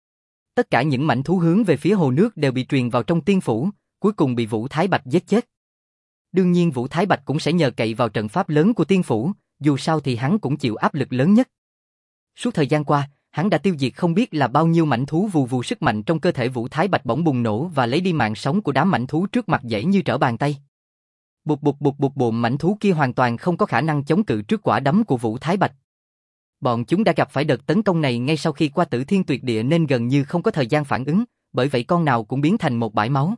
Tất cả những mãnh thú hướng về phía hồ nước đều bị truyền vào trong tiên phủ, cuối cùng bị Vũ Thái Bạch giết chết. Đương nhiên Vũ Thái Bạch cũng sẽ nhờ cậy vào trận pháp lớn của tiên phủ, dù sao thì hắn cũng chịu áp lực lớn nhất. Suốt thời gian qua, hắn đã tiêu diệt không biết là bao nhiêu mãnh thú, vù vù sức mạnh trong cơ thể Vũ Thái Bạch bỗng bùng nổ và lấy đi mạng sống của đám mãnh thú trước mặt dễ như trở bàn tay. Bụp bụp bụp bụp bụm, mãnh thú kia hoàn toàn không có khả năng chống cự trước quả đấm của Vũ Thái Bạch. Bọn chúng đã gặp phải đợt tấn công này ngay sau khi qua Tử Thiên Tuyệt Địa nên gần như không có thời gian phản ứng, bởi vậy con nào cũng biến thành một bãi máu.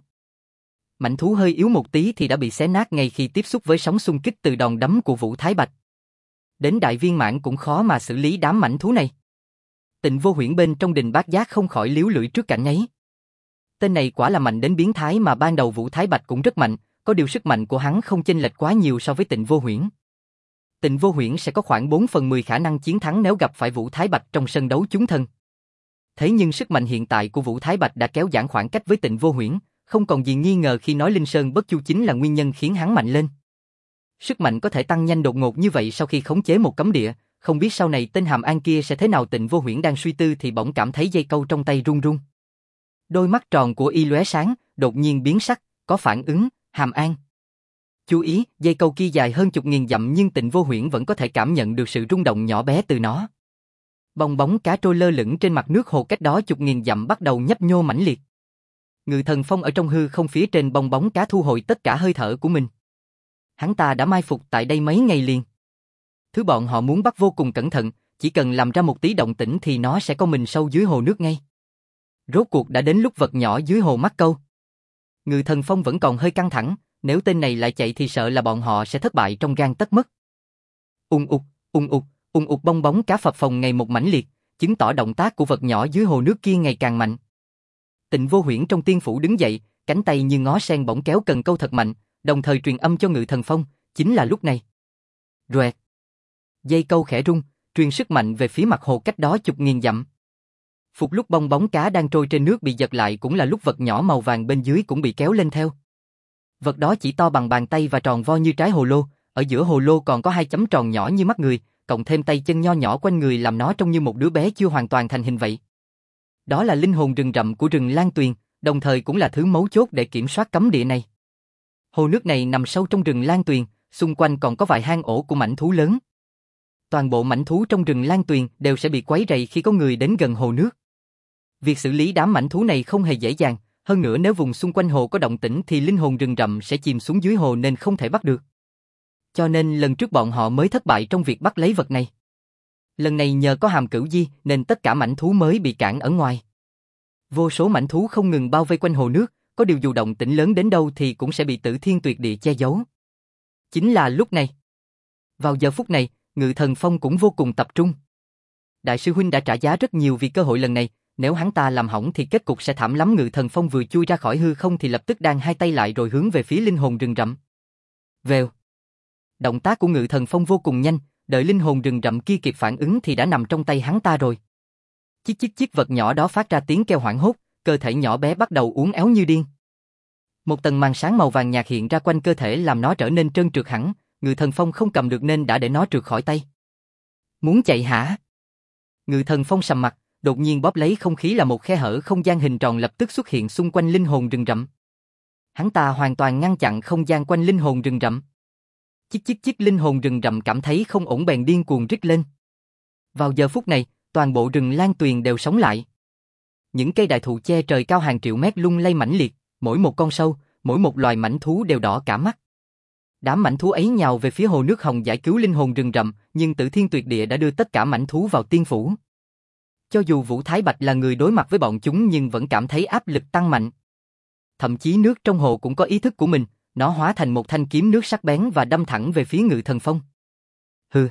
Mãnh thú hơi yếu một tí thì đã bị xé nát ngay khi tiếp xúc với sóng xung kích từ đòn đấm của Vũ Thái Bạch. Đến đại viên mãn cũng khó mà xử lý đám mãnh thú này. Tịnh Vô Huyễn bên trong đình bát giác không khỏi líu lưỡi trước cảnh ấy. Tên này quả là mạnh đến biến thái, mà ban đầu Vũ Thái Bạch cũng rất mạnh, có điều sức mạnh của hắn không chênh lệch quá nhiều so với Tịnh Vô Huyễn. Tịnh Vô Huyễn sẽ có khoảng bốn phần mười khả năng chiến thắng nếu gặp phải Vũ Thái Bạch trong sân đấu chúng thân. Thế nhưng sức mạnh hiện tại của Vũ Thái Bạch đã kéo giãn khoảng cách với Tịnh Vô Huyễn, không còn gì nghi ngờ khi nói Linh Sơn Bất Chu chính là nguyên nhân khiến hắn mạnh lên. Sức mạnh có thể tăng nhanh đột ngột như vậy sau khi khống chế một cấm địa, không biết sau này tên Hàm An kia sẽ thế nào. Tịnh Vô Huyễn đang suy tư thì bỗng cảm thấy dây câu trong tay run run. Đôi mắt tròn của y lóe sáng, đột nhiên biến sắc, có phản ứng. Hàm An. Chú ý, dây câu kia dài hơn chục nghìn dặm nhưng Tịnh Vô Huyễn vẫn có thể cảm nhận được sự rung động nhỏ bé từ nó. Bong bóng cá trôi lơ lửng trên mặt nước hồ cách đó chục nghìn dặm bắt đầu nhấp nhô mãnh liệt. Ngự Thần Phong ở trong hư không phía trên bong bóng cá thu hồi tất cả hơi thở của mình. Hắn ta đã mai phục tại đây mấy ngày liền. Thứ bọn họ muốn bắt vô cùng cẩn thận, chỉ cần làm ra một tí động tĩnh thì nó sẽ có mình sâu dưới hồ nước ngay. Rốt cuộc đã đến lúc vật nhỏ dưới hồ mắc câu. Ngự Thần Phong vẫn còn hơi căng thẳng, nếu tên này lại chạy thì sợ là bọn họ sẽ thất bại trong gang tấc mất. Ung ục, ung ục, ung ục, bong bóng cá phập phồng ngày một mãnh liệt, chứng tỏ động tác của vật nhỏ dưới hồ nước kia ngày càng mạnh. Tịnh Vô Huyễn trong tiên phủ đứng dậy, cánh tay như ngó sen bỗng kéo cần câu thật mạnh, đồng thời truyền âm cho Ngự Thần Phong. Chính là lúc này. Roẹt. Dây câu khẽ rung, truyền sức mạnh về phía mặt hồ cách đó chục nghìn dặm. Phục lúc bong bóng cá đang trôi trên nước bị giật lại cũng là lúc vật nhỏ màu vàng bên dưới cũng bị kéo lên theo. Vật đó chỉ to bằng bàn tay và tròn vo như trái hồ lô, ở giữa hồ lô còn có hai chấm tròn nhỏ như mắt người, cộng thêm tay chân nho nhỏ quanh người làm nó trông như một đứa bé chưa hoàn toàn thành hình vậy. Đó là linh hồn rừng rậm của rừng Lan Tuyền, đồng thời cũng là thứ mấu chốt để kiểm soát cấm địa này. Hồ nước này nằm sâu trong rừng Lan Tuyền, xung quanh còn có vài hang ổ của mãnh thú lớn. Toàn bộ mãnh thú trong rừng Lan Tuyền đều sẽ bị quấy rầy khi có người đến gần hồ nước. Việc xử lý đám mãnh thú này không hề dễ dàng, hơn nữa nếu vùng xung quanh hồ có động tĩnh thì linh hồn rừng rậm sẽ chìm xuống dưới hồ nên không thể bắt được. Cho nên lần trước bọn họ mới thất bại trong việc bắt lấy vật này. Lần này nhờ có Hàm Cửu Di nên tất cả mãnh thú mới bị cản ở ngoài. Vô số mãnh thú không ngừng bao vây quanh hồ nước, có điều dù động tĩnh lớn đến đâu thì cũng sẽ bị Tử Thiên Tuyệt Địa che giấu. Chính là lúc này. Vào giờ phút này, Ngự Thần Phong cũng vô cùng tập trung. Đại sư huynh đã trả giá rất nhiều vì cơ hội lần này, nếu hắn ta làm hỏng thì kết cục sẽ thảm lắm. Ngự Thần Phong vừa chui ra khỏi hư không thì lập tức đan hai tay lại rồi hướng về phía linh hồn rừng rậm. Vèo. Động tác của Ngự Thần Phong vô cùng nhanh, đợi linh hồn rừng rậm kia kịp phản ứng thì đã nằm trong tay hắn ta rồi. Chích chích chích, vật nhỏ đó phát ra tiếng kêu hoảng hốt, cơ thể nhỏ bé bắt đầu uốn éo như điên. Một tầng màn sáng màu vàng nhạt hiện ra quanh cơ thể làm nó trở nên trơn trượt hẳn, Ngự Thần Phong không cầm được nên đã để nó trượt khỏi tay. Muốn chạy hả? Ngự Thần Phong sầm mặt, đột nhiên bóp lấy không khí là một khe hở không gian hình tròn lập tức xuất hiện xung quanh linh hồn rừng rậm. Hắn ta hoàn toàn ngăn chặn không gian quanh linh hồn rừng rậm. Chích chích chích, linh hồn rừng rậm cảm thấy không ổn bèn điên cuồng rít lên. Vào giờ phút này, toàn bộ rừng Lan Tuyền đều sống lại. Những cây đại thụ che trời cao hàng triệu mét lung lay mãnh liệt, mỗi một con sâu, mỗi một loài mãnh thú đều đỏ cả mắt. Đám mãnh thú ấy nhào về phía hồ nước hồng giải cứu linh hồn rừng rậm, nhưng Tử Thiên Tuyệt Địa đã đưa tất cả mãnh thú vào tiên phủ. Cho dù Vũ Thái Bạch là người đối mặt với bọn chúng nhưng vẫn cảm thấy áp lực tăng mạnh. Thậm chí nước trong hồ cũng có ý thức của mình, nó hóa thành một thanh kiếm nước sắc bén và đâm thẳng về phía Ngự Thần Phong. Hừ.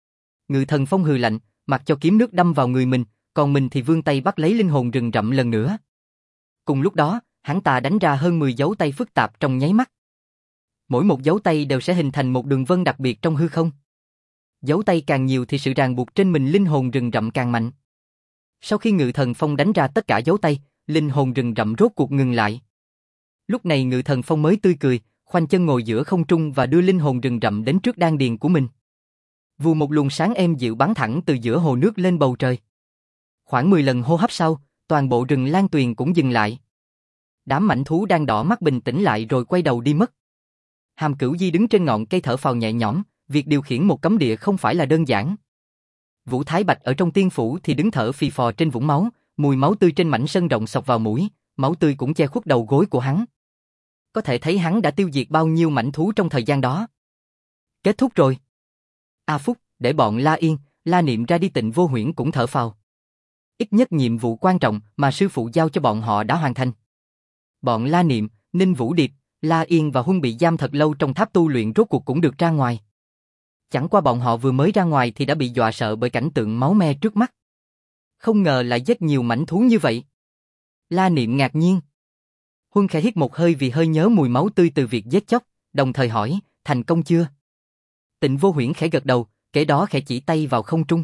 Ngự Thần Phong hừ lạnh, mặc cho kiếm nước đâm vào người mình, còn mình thì vươn tay bắt lấy linh hồn rừng rậm lần nữa. Cùng lúc đó, hắn ta đánh ra hơn mười dấu tay phức tạp trong nháy mắt. Mỗi một dấu tay đều sẽ hình thành một đường vân đặc biệt trong hư không. Dấu tay càng nhiều thì sự ràng buộc trên mình linh hồn rừng rậm càng mạnh. Sau khi Ngự Thần Phong đánh ra tất cả dấu tay, linh hồn rừng rậm rốt cuộc ngừng lại. Lúc này Ngự Thần Phong mới tươi cười, khoanh chân ngồi giữa không trung và đưa linh hồn rừng rậm đến trước đan điền của mình. Vù, một luồng sáng êm dịu bắn thẳng từ giữa hồ nước lên bầu trời. Khoảng mười lần hô hấp sau, toàn bộ rừng Lan Tuyền cũng dừng lại. Đám mãnh thú đang đỏ mắt bình tĩnh lại rồi quay đầu đi mất. Hàm Cửu Di đứng trên ngọn cây thở phào nhẹ nhõm, việc điều khiển một cấm địa không phải là đơn giản. Vũ Thái Bạch ở trong tiên phủ thì đứng thở phì phò trên vũng máu, mùi máu tươi trên mảnh sân rộng xộc vào mũi, máu tươi cũng che khuất đầu gối của hắn. Có thể thấy hắn đã tiêu diệt bao nhiêu mãnh thú trong thời gian đó. Kết thúc rồi. A Phúc, để bọn La Yên, La Niệm ra đi. Tịnh Vô Huyễn cũng thở phào. Ít nhất nhiệm vụ quan trọng mà sư phụ giao cho bọn họ đã hoàn thành. Bọn La Niệm, Ninh Vũ Điệp, La Yên và Huân bị giam thật lâu trong tháp tu luyện rốt cuộc cũng được ra ngoài. Chẳng qua bọn họ vừa mới ra ngoài thì đã bị dọa sợ bởi cảnh tượng máu me trước mắt. Không ngờ lại giết nhiều mãnh thú như vậy. La Niệm ngạc nhiên. Huân khẽ hít một hơi vì hơi nhớ mùi máu tươi từ việc giết chóc, đồng thời hỏi, thành công chưa? Tịnh Vô Huyễn khẽ gật đầu, kế đó khẽ chỉ tay vào không trung.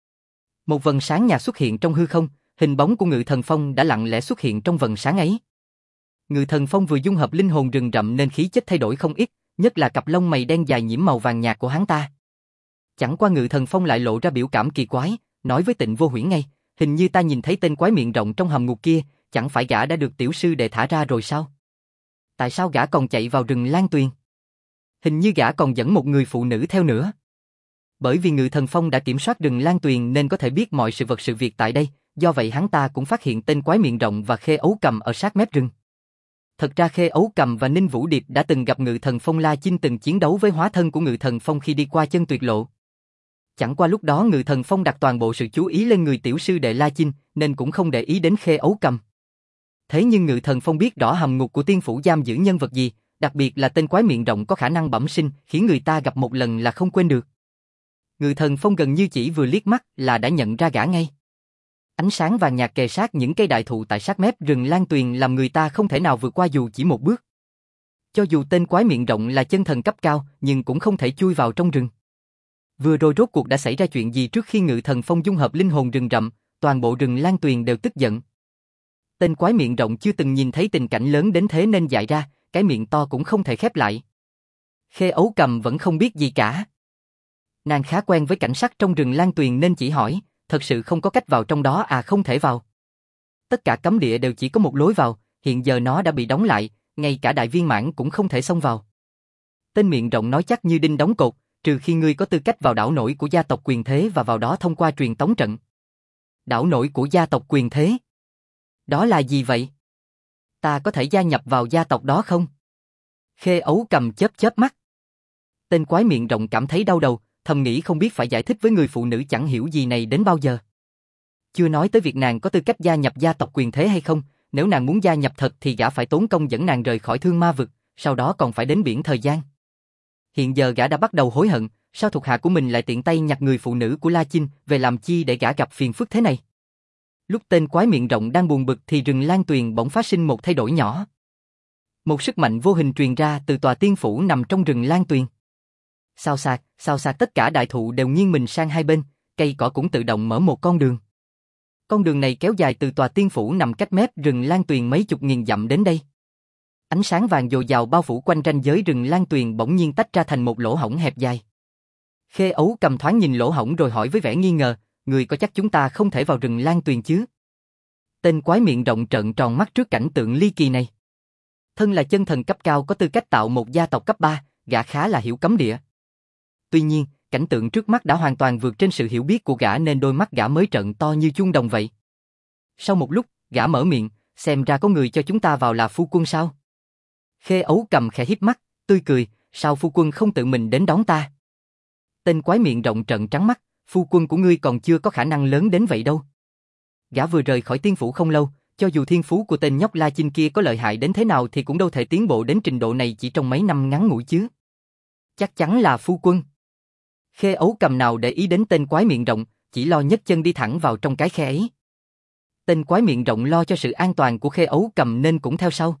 Một vầng sáng nhạt xuất hiện trong hư không, hình bóng của Ngự Thần Phong đã lặng lẽ xuất hiện trong vầng sáng ấy. Ngự Thần Phong vừa dung hợp linh hồn rừng rậm nên khí chất thay đổi không ít, nhất là cặp lông mày đen dài nhiễm màu vàng nhạt của hắn ta. Chẳng qua Ngự Thần Phong lại lộ ra biểu cảm kỳ quái, nói với Tịnh Vô Huyễn ngay, hình như ta nhìn thấy tên quái miệng rộng trong hầm ngục kia, chẳng phải gã đã được tiểu sư đệ thả ra rồi sao? Tại sao gã còn chạy vào rừng Lan Tuyền? Hình như gã còn dẫn một người phụ nữ theo nữa. Bởi vì Ngự Thần Phong đã kiểm soát rừng Lan Tuyền nên có thể biết mọi sự vật sự việc tại đây, do vậy hắn ta cũng phát hiện tên quái miệng rộng và Khê Ấu Cầm ở sát mép rừng. Thật ra Khê Ấu Cầm và Ninh Vũ Điệp đã từng gặp Ngự Thần Phong. La Chinh từng chiến đấu với hóa thân của Ngự Thần Phong khi đi qua chân tuyệt lộ. Chẳng qua lúc đó Ngự Thần Phong đặt toàn bộ sự chú ý lên người tiểu sư đệ La Chinh, nên cũng không để ý đến Khê Ấu Cầm. Thế nhưng Ngự Thần Phong biết rõ hầm ngục của tiên phủ giam giữ nhân vật gì, đặc biệt là tên quái miệng rộng có khả năng bẩm sinh, khiến người ta gặp một lần là không quên được. Ngự Thần Phong gần như chỉ vừa liếc mắt là đã nhận ra gã ngay. Ánh sáng vàng nhạt kề sát những cây đại thụ tại sát mép rừng Lan Tuyền làm người ta không thể nào vượt qua dù chỉ một bước. Cho dù tên quái miệng rộng là chân thần cấp cao, nhưng cũng không thể chui vào trong rừng. Vừa rồi rốt cuộc đã xảy ra chuyện gì? Trước khi Ngự Thần Phong dung hợp linh hồn rừng rậm, toàn bộ rừng Lan Tuyền đều tức giận. Tên quái miệng rộng chưa từng nhìn thấy tình cảnh lớn đến thế nên dại ra, cái miệng to cũng không thể khép lại. Khê Ấu Cầm vẫn không biết gì cả. Nàng khá quen với cảnh sắc trong rừng Lan Tuyền nên chỉ hỏi, thật sự không có cách vào trong đó à? Không thể vào. Tất cả cấm địa đều chỉ có một lối vào, hiện giờ nó đã bị đóng lại, ngay cả đại viên mãn cũng không thể xông vào. Tên miệng rộng nói chắc như đinh đóng cột, trừ khi ngươi có tư cách vào đảo nổi của gia tộc Quyền Thế và vào đó thông qua truyền tống trận. Đảo nổi của gia tộc Quyền Thế? Đó là gì vậy? Ta có thể gia nhập vào gia tộc đó không? Khê Ấu Cầm chớp chớp mắt. Tên quái miệng rộng cảm thấy đau đầu, thầm nghĩ không biết phải giải thích với người phụ nữ chẳng hiểu gì này đến bao giờ. Chưa nói tới việc nàng có tư cách gia nhập gia tộc Quyền Thế hay không, nếu nàng muốn gia nhập thật thì gã phải tốn công dẫn nàng rời khỏi Thương Ma Vực, sau đó còn phải đến biển thời gian. Hiện giờ gã đã bắt đầu hối hận, sao thuộc hạ của mình lại tiện tay nhặt người phụ nữ của La Chinh về làm chi để gã gặp phiền phức thế này. Lúc tên quái miệng rộng đang buồn bực thì rừng Lan Tuyền bỗng phát sinh một thay đổi nhỏ. Một sức mạnh vô hình truyền ra từ tòa tiên phủ nằm trong rừng Lan Tuyền. Xào xạc, xào xạc, tất cả đại thụ đều nghiêng mình sang hai bên, cây cỏ cũng tự động mở một con đường. Con đường này kéo dài từ tòa tiên phủ nằm cách mép rừng Lan Tuyền mấy chục nghìn dặm đến đây. Ánh sáng vàng dồi dào bao phủ quanh ranh giới rừng Lan Tuyền bỗng nhiên tách ra thành một lỗ hổng hẹp dài. Khê Ấu Cầm thoáng nhìn lỗ hổng rồi hỏi với vẻ nghi ngờ, người có chắc chúng ta không thể vào rừng Lan Tuyền chứ? Tên quái miệng rộng trợn tròn mắt trước cảnh tượng ly kỳ này. Thân là chân thần cấp cao có tư cách tạo một gia tộc cấp ba, gã khá là hiểu cấm địa. Tuy nhiên, cảnh tượng trước mắt đã hoàn toàn vượt trên sự hiểu biết của gã nên đôi mắt gã mới trợn to như chuông đồng vậy. Sau một lúc, gã mở miệng, xem ra có người cho chúng ta vào là phu quân sao? Khê Ấu Cầm khẽ híp mắt, tươi cười, sao phu quân không tự mình đến đón ta? Tên quái miệng rộng trợn trắng mắt, phu quân của ngươi còn chưa có khả năng lớn đến vậy đâu. Gã vừa rời khỏi tiên phủ không lâu, cho dù thiên phú của tên nhóc La Chinh kia có lợi hại đến thế nào thì cũng đâu thể tiến bộ đến trình độ này chỉ trong mấy năm ngắn ngủi chứ. Chắc chắn là phu quân. Khê Ấu Cầm nào để ý đến tên quái miệng rộng, chỉ lo nhấc chân đi thẳng vào trong cái khe ấy. Tên quái miệng rộng lo cho sự an toàn của Khê Ấu Cầm nên cũng theo sau.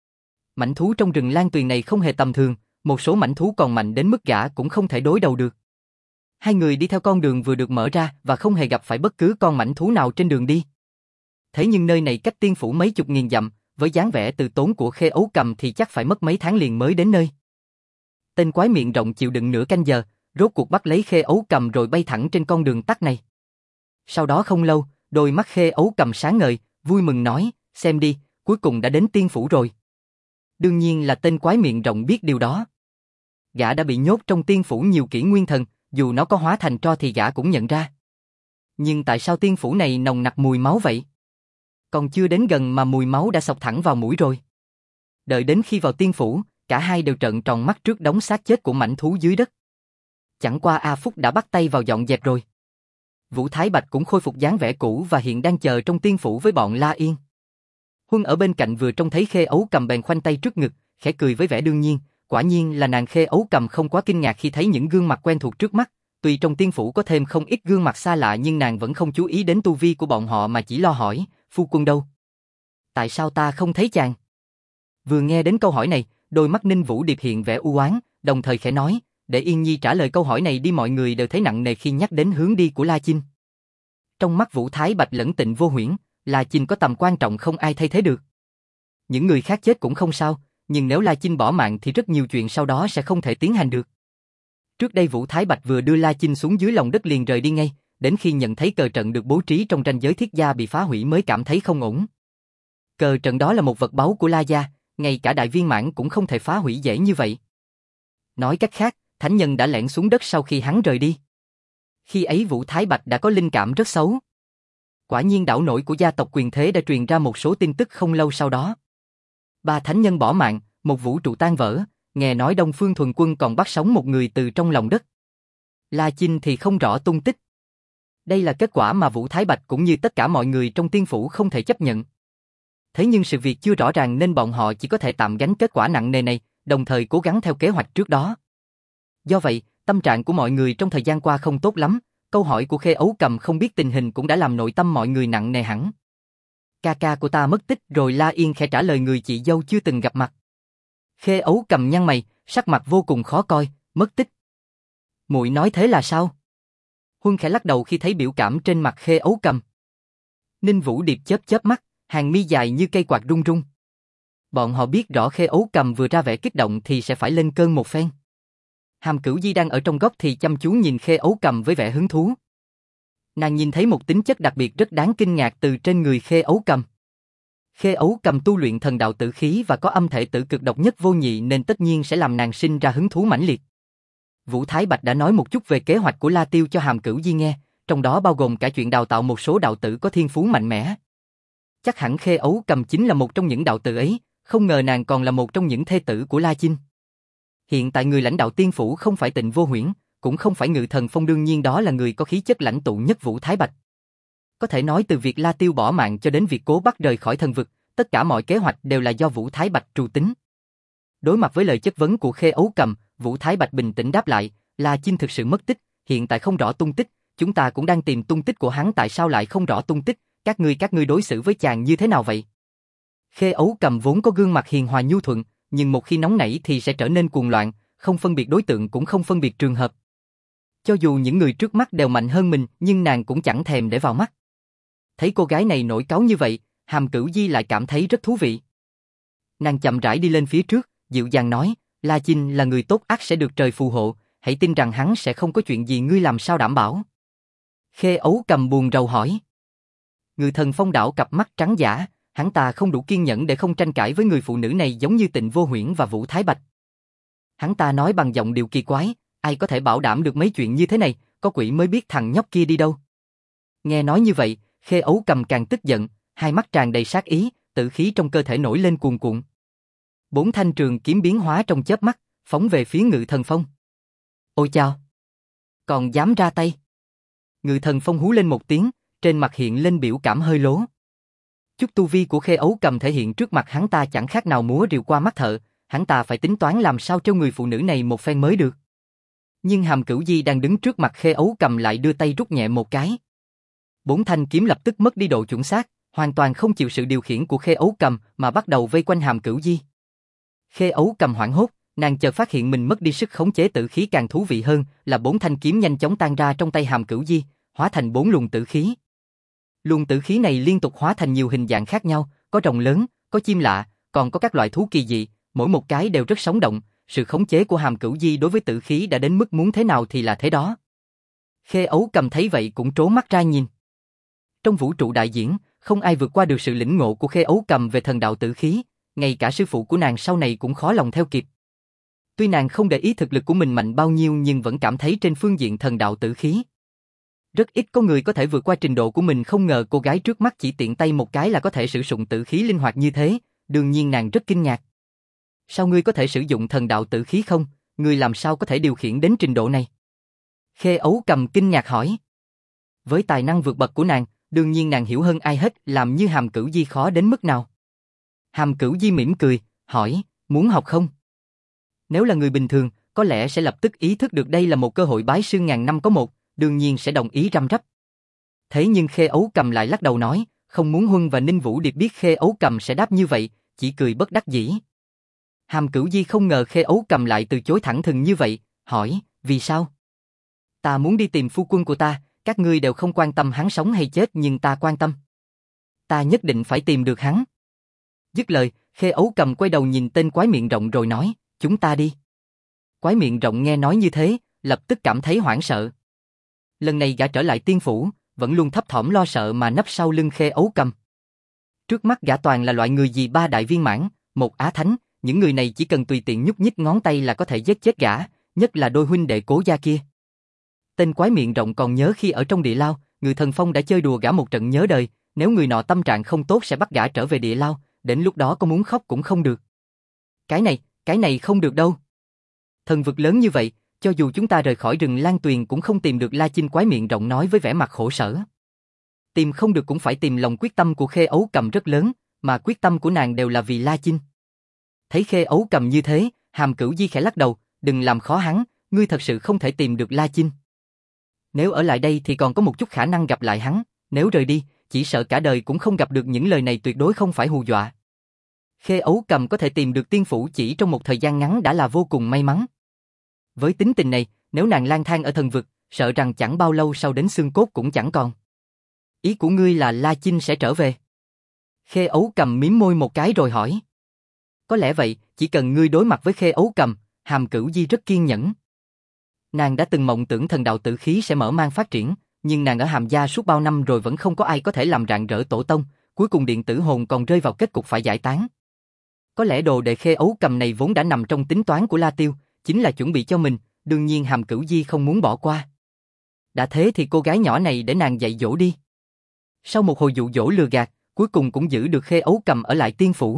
Mãnh thú trong rừng Lan Tuyền này không hề tầm thường, một số mãnh thú còn mạnh đến mức gã cũng không thể đối đầu được. Hai người đi theo con đường vừa được mở ra và không hề gặp phải bất cứ con mãnh thú nào trên đường đi. Thế nhưng nơi này cách tiên phủ mấy chục nghìn dặm, với dáng vẻ từ tốn của Khê Ấu Cầm thì chắc phải mất mấy tháng liền mới đến nơi. Tên quái miệng rộng chịu đựng nửa canh giờ, rốt cuộc bắt lấy Khê Ấu Cầm rồi bay thẳng trên con đường tắt này. Sau đó không lâu, đôi mắt Khê Ấu Cầm sáng ngời, vui mừng nói, xem đi, cuối cùng đã đến tiên phủ rồi. Đương nhiên là tên quái miệng rộng biết điều đó. Gã đã bị nhốt trong tiên phủ nhiều kỷ nguyên thần, dù nó có hóa thành tro thì gã cũng nhận ra. Nhưng tại sao tiên phủ này nồng nặc mùi máu vậy? Còn chưa đến gần mà mùi máu đã xộc thẳng vào mũi rồi. Đợi đến khi vào tiên phủ, cả hai đều trợn tròn mắt trước đống xác chết của mãnh thú dưới đất. Chẳng qua A Phúc đã bắt tay vào dọn dẹp rồi. Vũ Thái Bạch cũng khôi phục dáng vẻ cũ và hiện đang chờ trong tiên phủ với bọn La Yên. Huân ở bên cạnh vừa trông thấy Khê Ấu Cầm bèn khoanh tay trước ngực, khẽ cười với vẻ đương nhiên, quả nhiên là nàng Khê Ấu Cầm không quá kinh ngạc khi thấy những gương mặt quen thuộc trước mắt, tuy trong tiên phủ có thêm không ít gương mặt xa lạ nhưng nàng vẫn không chú ý đến tu vi của bọn họ mà chỉ lo hỏi, phu quân đâu? Tại sao ta không thấy chàng? Vừa nghe đến câu hỏi này, đôi mắt Ninh Vũ Điệp hiện vẻ u oán, đồng thời khẽ nói, để Yên Nhi trả lời câu hỏi này đi, mọi người đều thấy nặng nề khi nhắc đến hướng đi của La Chinh. Trong mắt Vũ Thái Bạch lẫn Tịnh Vô Huyễn, La Chinh có tầm quan trọng không ai thay thế được. Những người khác chết cũng không sao, nhưng nếu La Chinh bỏ mạng thì rất nhiều chuyện sau đó sẽ không thể tiến hành được. Trước đây Vũ Thái Bạch vừa đưa La Chinh xuống dưới lòng đất liền rời đi ngay, đến khi nhận thấy cờ trận được bố trí trong ranh giới thiết gia bị phá hủy mới cảm thấy không ổn. Cờ trận đó là một vật báu của La gia, ngay cả đại viên mãn cũng không thể phá hủy dễ như vậy. Nói cách khác, thánh nhân đã lẻn xuống đất sau khi hắn rời đi. Khi ấy Vũ Thái Bạch đã có linh cảm rất xấu. Quả nhiên đảo nổi của gia tộc quyền thế đã truyền ra một số tin tức không lâu sau đó. Ba thánh nhân bỏ mạng, một vũ trụ tan vỡ, nghe nói Đông Phương Thuần Quân còn bắt sống một người từ trong lòng đất. La Chinh thì không rõ tung tích. Đây là kết quả mà Vũ Thái Bạch cũng như tất cả mọi người trong tiên phủ không thể chấp nhận. Thế nhưng sự việc chưa rõ ràng nên bọn họ chỉ có thể tạm gánh kết quả nặng nề này, đồng thời cố gắng theo kế hoạch trước đó. Do vậy, tâm trạng của mọi người trong thời gian qua không tốt lắm, câu hỏi của Khê Ấu Cầm không biết tình hình cũng đã làm nội tâm mọi người nặng nề hẳn. Ca ca của ta mất tích rồi, La Yên khẽ trả lời người chị dâu chưa từng gặp mặt. Khê Ấu Cầm nhăn mày, sắc mặt vô cùng khó coi, mất tích. Muội nói thế là sao? Huân khẽ lắc đầu khi thấy biểu cảm trên mặt Khê Ấu Cầm. Ninh Vũ Điệp chớp chớp mắt, hàng mi dài như cây quạt rung rung. Bọn họ biết rõ Khê Ấu Cầm vừa ra vẻ kích động thì sẽ phải lên cơn một phen. Hàm Cửu Di đang ở trong góc thì chăm chú nhìn Khê Ấu Cầm với vẻ hứng thú. Nàng nhìn thấy một tính chất đặc biệt rất đáng kinh ngạc từ trên người Khê Ấu Cầm. Khê Ấu Cầm tu luyện thần đạo tử khí và có âm thể tử cực độc nhất vô nhị nên tất nhiên sẽ làm nàng sinh ra hứng thú mãnh liệt. Vũ Thái Bạch đã nói một chút về kế hoạch của La Tiêu cho Hàm Cửu Di nghe, trong đó bao gồm cả chuyện đào tạo một số đạo tử có thiên phú mạnh mẽ. Chắc hẳn Khê Ấu Cầm chính là một trong những đạo tử ấy, không ngờ nàng còn là một trong những thê tử của La Chinh. Hiện tại người lãnh đạo tiên phủ không phải Tịnh Vô Huyễn, cũng không phải Ngự Thần Phong, đương nhiên đó là người có khí chất lãnh tụ nhất Vũ Thái Bạch. Có thể nói từ việc La Tiêu bỏ mạng cho đến việc cố bắt rời khỏi thần vực, tất cả mọi kế hoạch đều là do Vũ Thái Bạch trù tính. Đối mặt với lời chất vấn của Khê Ấu Cầm, Vũ Thái Bạch bình tĩnh đáp lại, La Chinh thực sự mất tích, hiện tại không rõ tung tích, chúng ta cũng đang tìm tung tích của hắn, tại sao lại không rõ tung tích, các ngươi các ngươi đối xử với chàng như thế nào vậy? Khê Ấu Cầm vốn có gương mặt hiền hòa nhu thuận, nhưng một khi nóng nảy thì sẽ trở nên cuồng loạn, không phân biệt đối tượng cũng không phân biệt trường hợp. Cho dù những người trước mắt đều mạnh hơn mình, nhưng nàng cũng chẳng thèm để vào mắt. Thấy cô gái này nổi cáu như vậy, Hàm Cửu Di lại cảm thấy rất thú vị. Nàng chậm rãi đi lên phía trước, dịu dàng nói, La Chinh là người tốt ắt sẽ được trời phù hộ, hãy tin rằng hắn sẽ không có chuyện gì, ngươi làm sao đảm bảo? Khê Ấu Cầm buồn rầu hỏi. Ngự Thần Phong đảo cặp mắt trắng dã, hắn ta không đủ kiên nhẫn để không tranh cãi với người phụ nữ này giống như Tịnh Vô Huyễn và Vũ Thái Bạch. Hắn ta nói bằng giọng điệu kỳ quái, ai có thể bảo đảm được mấy chuyện như thế này, có quỷ mới biết thằng nhóc kia đi đâu. Nghe nói như vậy, Khê Ấu Cầm càng tức giận, hai mắt tràn đầy sát ý, tử khí trong cơ thể nổi lên cuồn cuộn. Bốn thanh trường kiếm biến hóa trong chớp mắt, phóng về phía Ngự Thần Phong. Ôi chao! Còn dám ra tay? Ngự Thần Phong hú lên một tiếng, trên mặt hiện lên biểu cảm hơi lố. Chút tu vi của Khê Ấu Cầm thể hiện trước mặt hắn ta chẳng khác nào múa rìu qua mắt thợ, hắn ta phải tính toán làm sao trêu người phụ nữ này một phen mới được. Nhưng Hàm Cửu Di đang đứng trước mặt Khê Ấu Cầm lại đưa tay rút nhẹ một cái. Bốn thanh kiếm lập tức mất đi độ chuẩn xác, hoàn toàn không chịu sự điều khiển của Khê Ấu Cầm mà bắt đầu vây quanh Hàm Cửu Di. Khê Ấu Cầm hoảng hốt, nàng chợt phát hiện mình mất đi sức khống chế tử khí, càng thú vị hơn là bốn thanh kiếm nhanh chóng tan ra trong tay Hàm Cửu Di, hóa thành bốn luồng tử khí. Luồng tử khí này liên tục hóa thành nhiều hình dạng khác nhau, có rồng lớn, có chim lạ, còn có các loại thú kỳ dị, mỗi một cái đều rất sống động, sự khống chế của Hàm Cửu Di đối với tử khí đã đến mức muốn thế nào thì là thế đó. Khê Ấu Cầm thấy vậy cũng trố mắt ra nhìn. Trong vũ trụ đại diễn, không ai vượt qua được sự lĩnh ngộ của Khê Ấu Cầm về thần đạo tử khí, ngay cả sư phụ của nàng sau này cũng khó lòng theo kịp. Tuy nàng không để ý thực lực của mình mạnh bao nhiêu nhưng vẫn cảm thấy trên phương diện thần đạo tử khí, rất ít có người có thể vượt qua trình độ của mình. Không ngờ cô gái trước mắt chỉ tiện tay một cái là có thể sử dụng tử khí linh hoạt như thế, đương nhiên nàng rất kinh ngạc. Sao ngươi có thể sử dụng thần đạo tử khí không? Ngươi làm sao có thể điều khiển đến trình độ này? Khê Ấu Cầm kinh ngạc hỏi. Với tài năng vượt bậc của nàng, đương nhiên nàng hiểu hơn ai hết làm như Hàm Cửu Di khó đến mức nào. Hàm Cửu Di mỉm cười, hỏi, muốn học không? Nếu là người bình thường, có lẽ sẽ lập tức ý thức được đây là một cơ hội bái sư ngàn năm có một, đương nhiên sẽ đồng ý răm rắp. Thế nhưng Khê Ấu Cầm lại lắc đầu nói, không muốn. Huân và Ninh Vũ Điệp biết Khê Ấu Cầm sẽ đáp như vậy, chỉ cười bất đắc dĩ. Hàm Cửu Di không ngờ Khê Ấu Cầm lại từ chối thẳng thừng như vậy, hỏi, vì sao? Ta muốn đi tìm phu quân của ta, các ngươi đều không quan tâm hắn sống hay chết nhưng ta quan tâm. Ta nhất định phải tìm được hắn. Dứt lời, Khê Ấu Cầm quay đầu nhìn tên quái miệng rộng rồi nói, chúng ta đi. Quái miệng rộng nghe nói như thế, lập tức cảm thấy hoảng sợ. Lần này gã trở lại tiên phủ, vẫn luôn thấp thỏm lo sợ mà nấp sau lưng Khê Ấu Cầm. Trước mắt gã toàn là loại người gì ba đại viên mãn, một á thánh, những người này chỉ cần tùy tiện nhúc nhích ngón tay là có thể giết chết gã, nhất là đôi huynh đệ Cố gia kia. Tên quái miệng rộng còn nhớ khi ở trong địa lao, Ngự Thần Phong đã chơi đùa gã một trận nhớ đời, nếu người nọ tâm trạng không tốt sẽ bắt gã trở về địa lao, đến lúc đó có muốn khóc cũng không được. Cái này, cái này không được đâu. Thần vực lớn như vậy, cho dù chúng ta rời khỏi rừng Lan Tuyền cũng không tìm được La Chinh. Quái miệng rộng nói với vẻ mặt khổ sở. Tìm không được cũng phải tìm. Lòng quyết tâm của Khê Ấu Cầm rất lớn, mà quyết tâm của nàng đều là vì La Chinh. Thấy Khê Ấu Cầm như thế, Hàm Cửu Di khẽ lắc đầu, đừng làm khó hắn, ngươi thật sự không thể tìm được La Chinh. Nếu ở lại đây thì còn có một chút khả năng gặp lại hắn, nếu rời đi, chỉ sợ cả đời cũng không gặp được. Những lời này tuyệt đối không phải hù dọa. Khê Ấu Cầm có thể tìm được tiên phủ chỉ trong một thời gian ngắn đã là vô cùng may mắn. Với tính tình này, nếu nàng lang thang ở thần vực, sợ rằng chẳng bao lâu sau đến xương cốt cũng chẳng còn. Ý của ngươi là La Chinh sẽ trở về? Khê Ấu Cầm mím môi một cái rồi hỏi. Có lẽ vậy, chỉ cần ngươi đối mặt với Khê Ấu Cầm, Hàm Cửu Di rất kiên nhẫn. Nàng đã từng mộng tưởng thần đạo tử khí sẽ mở mang phát triển, nhưng nàng ở Hàm gia suốt bao năm rồi vẫn không có ai có thể làm rạng rỡ tổ tông, cuối cùng điện tử hồn còn rơi vào kết cục phải giải tán. Có lẽ đồ đệ Khê Ấu Cầm này vốn đã nằm trong tính toán của La Tiêu, chính là chuẩn bị cho mình, đương nhiên Hàm Cửu Di không muốn bỏ qua. Đã thế thì cô gái nhỏ này để nàng dạy dỗ đi. Sau một hồi dụ dỗ lừa gạt, cuối cùng cũng giữ được Khê Ấu Cầm ở lại tiên phủ.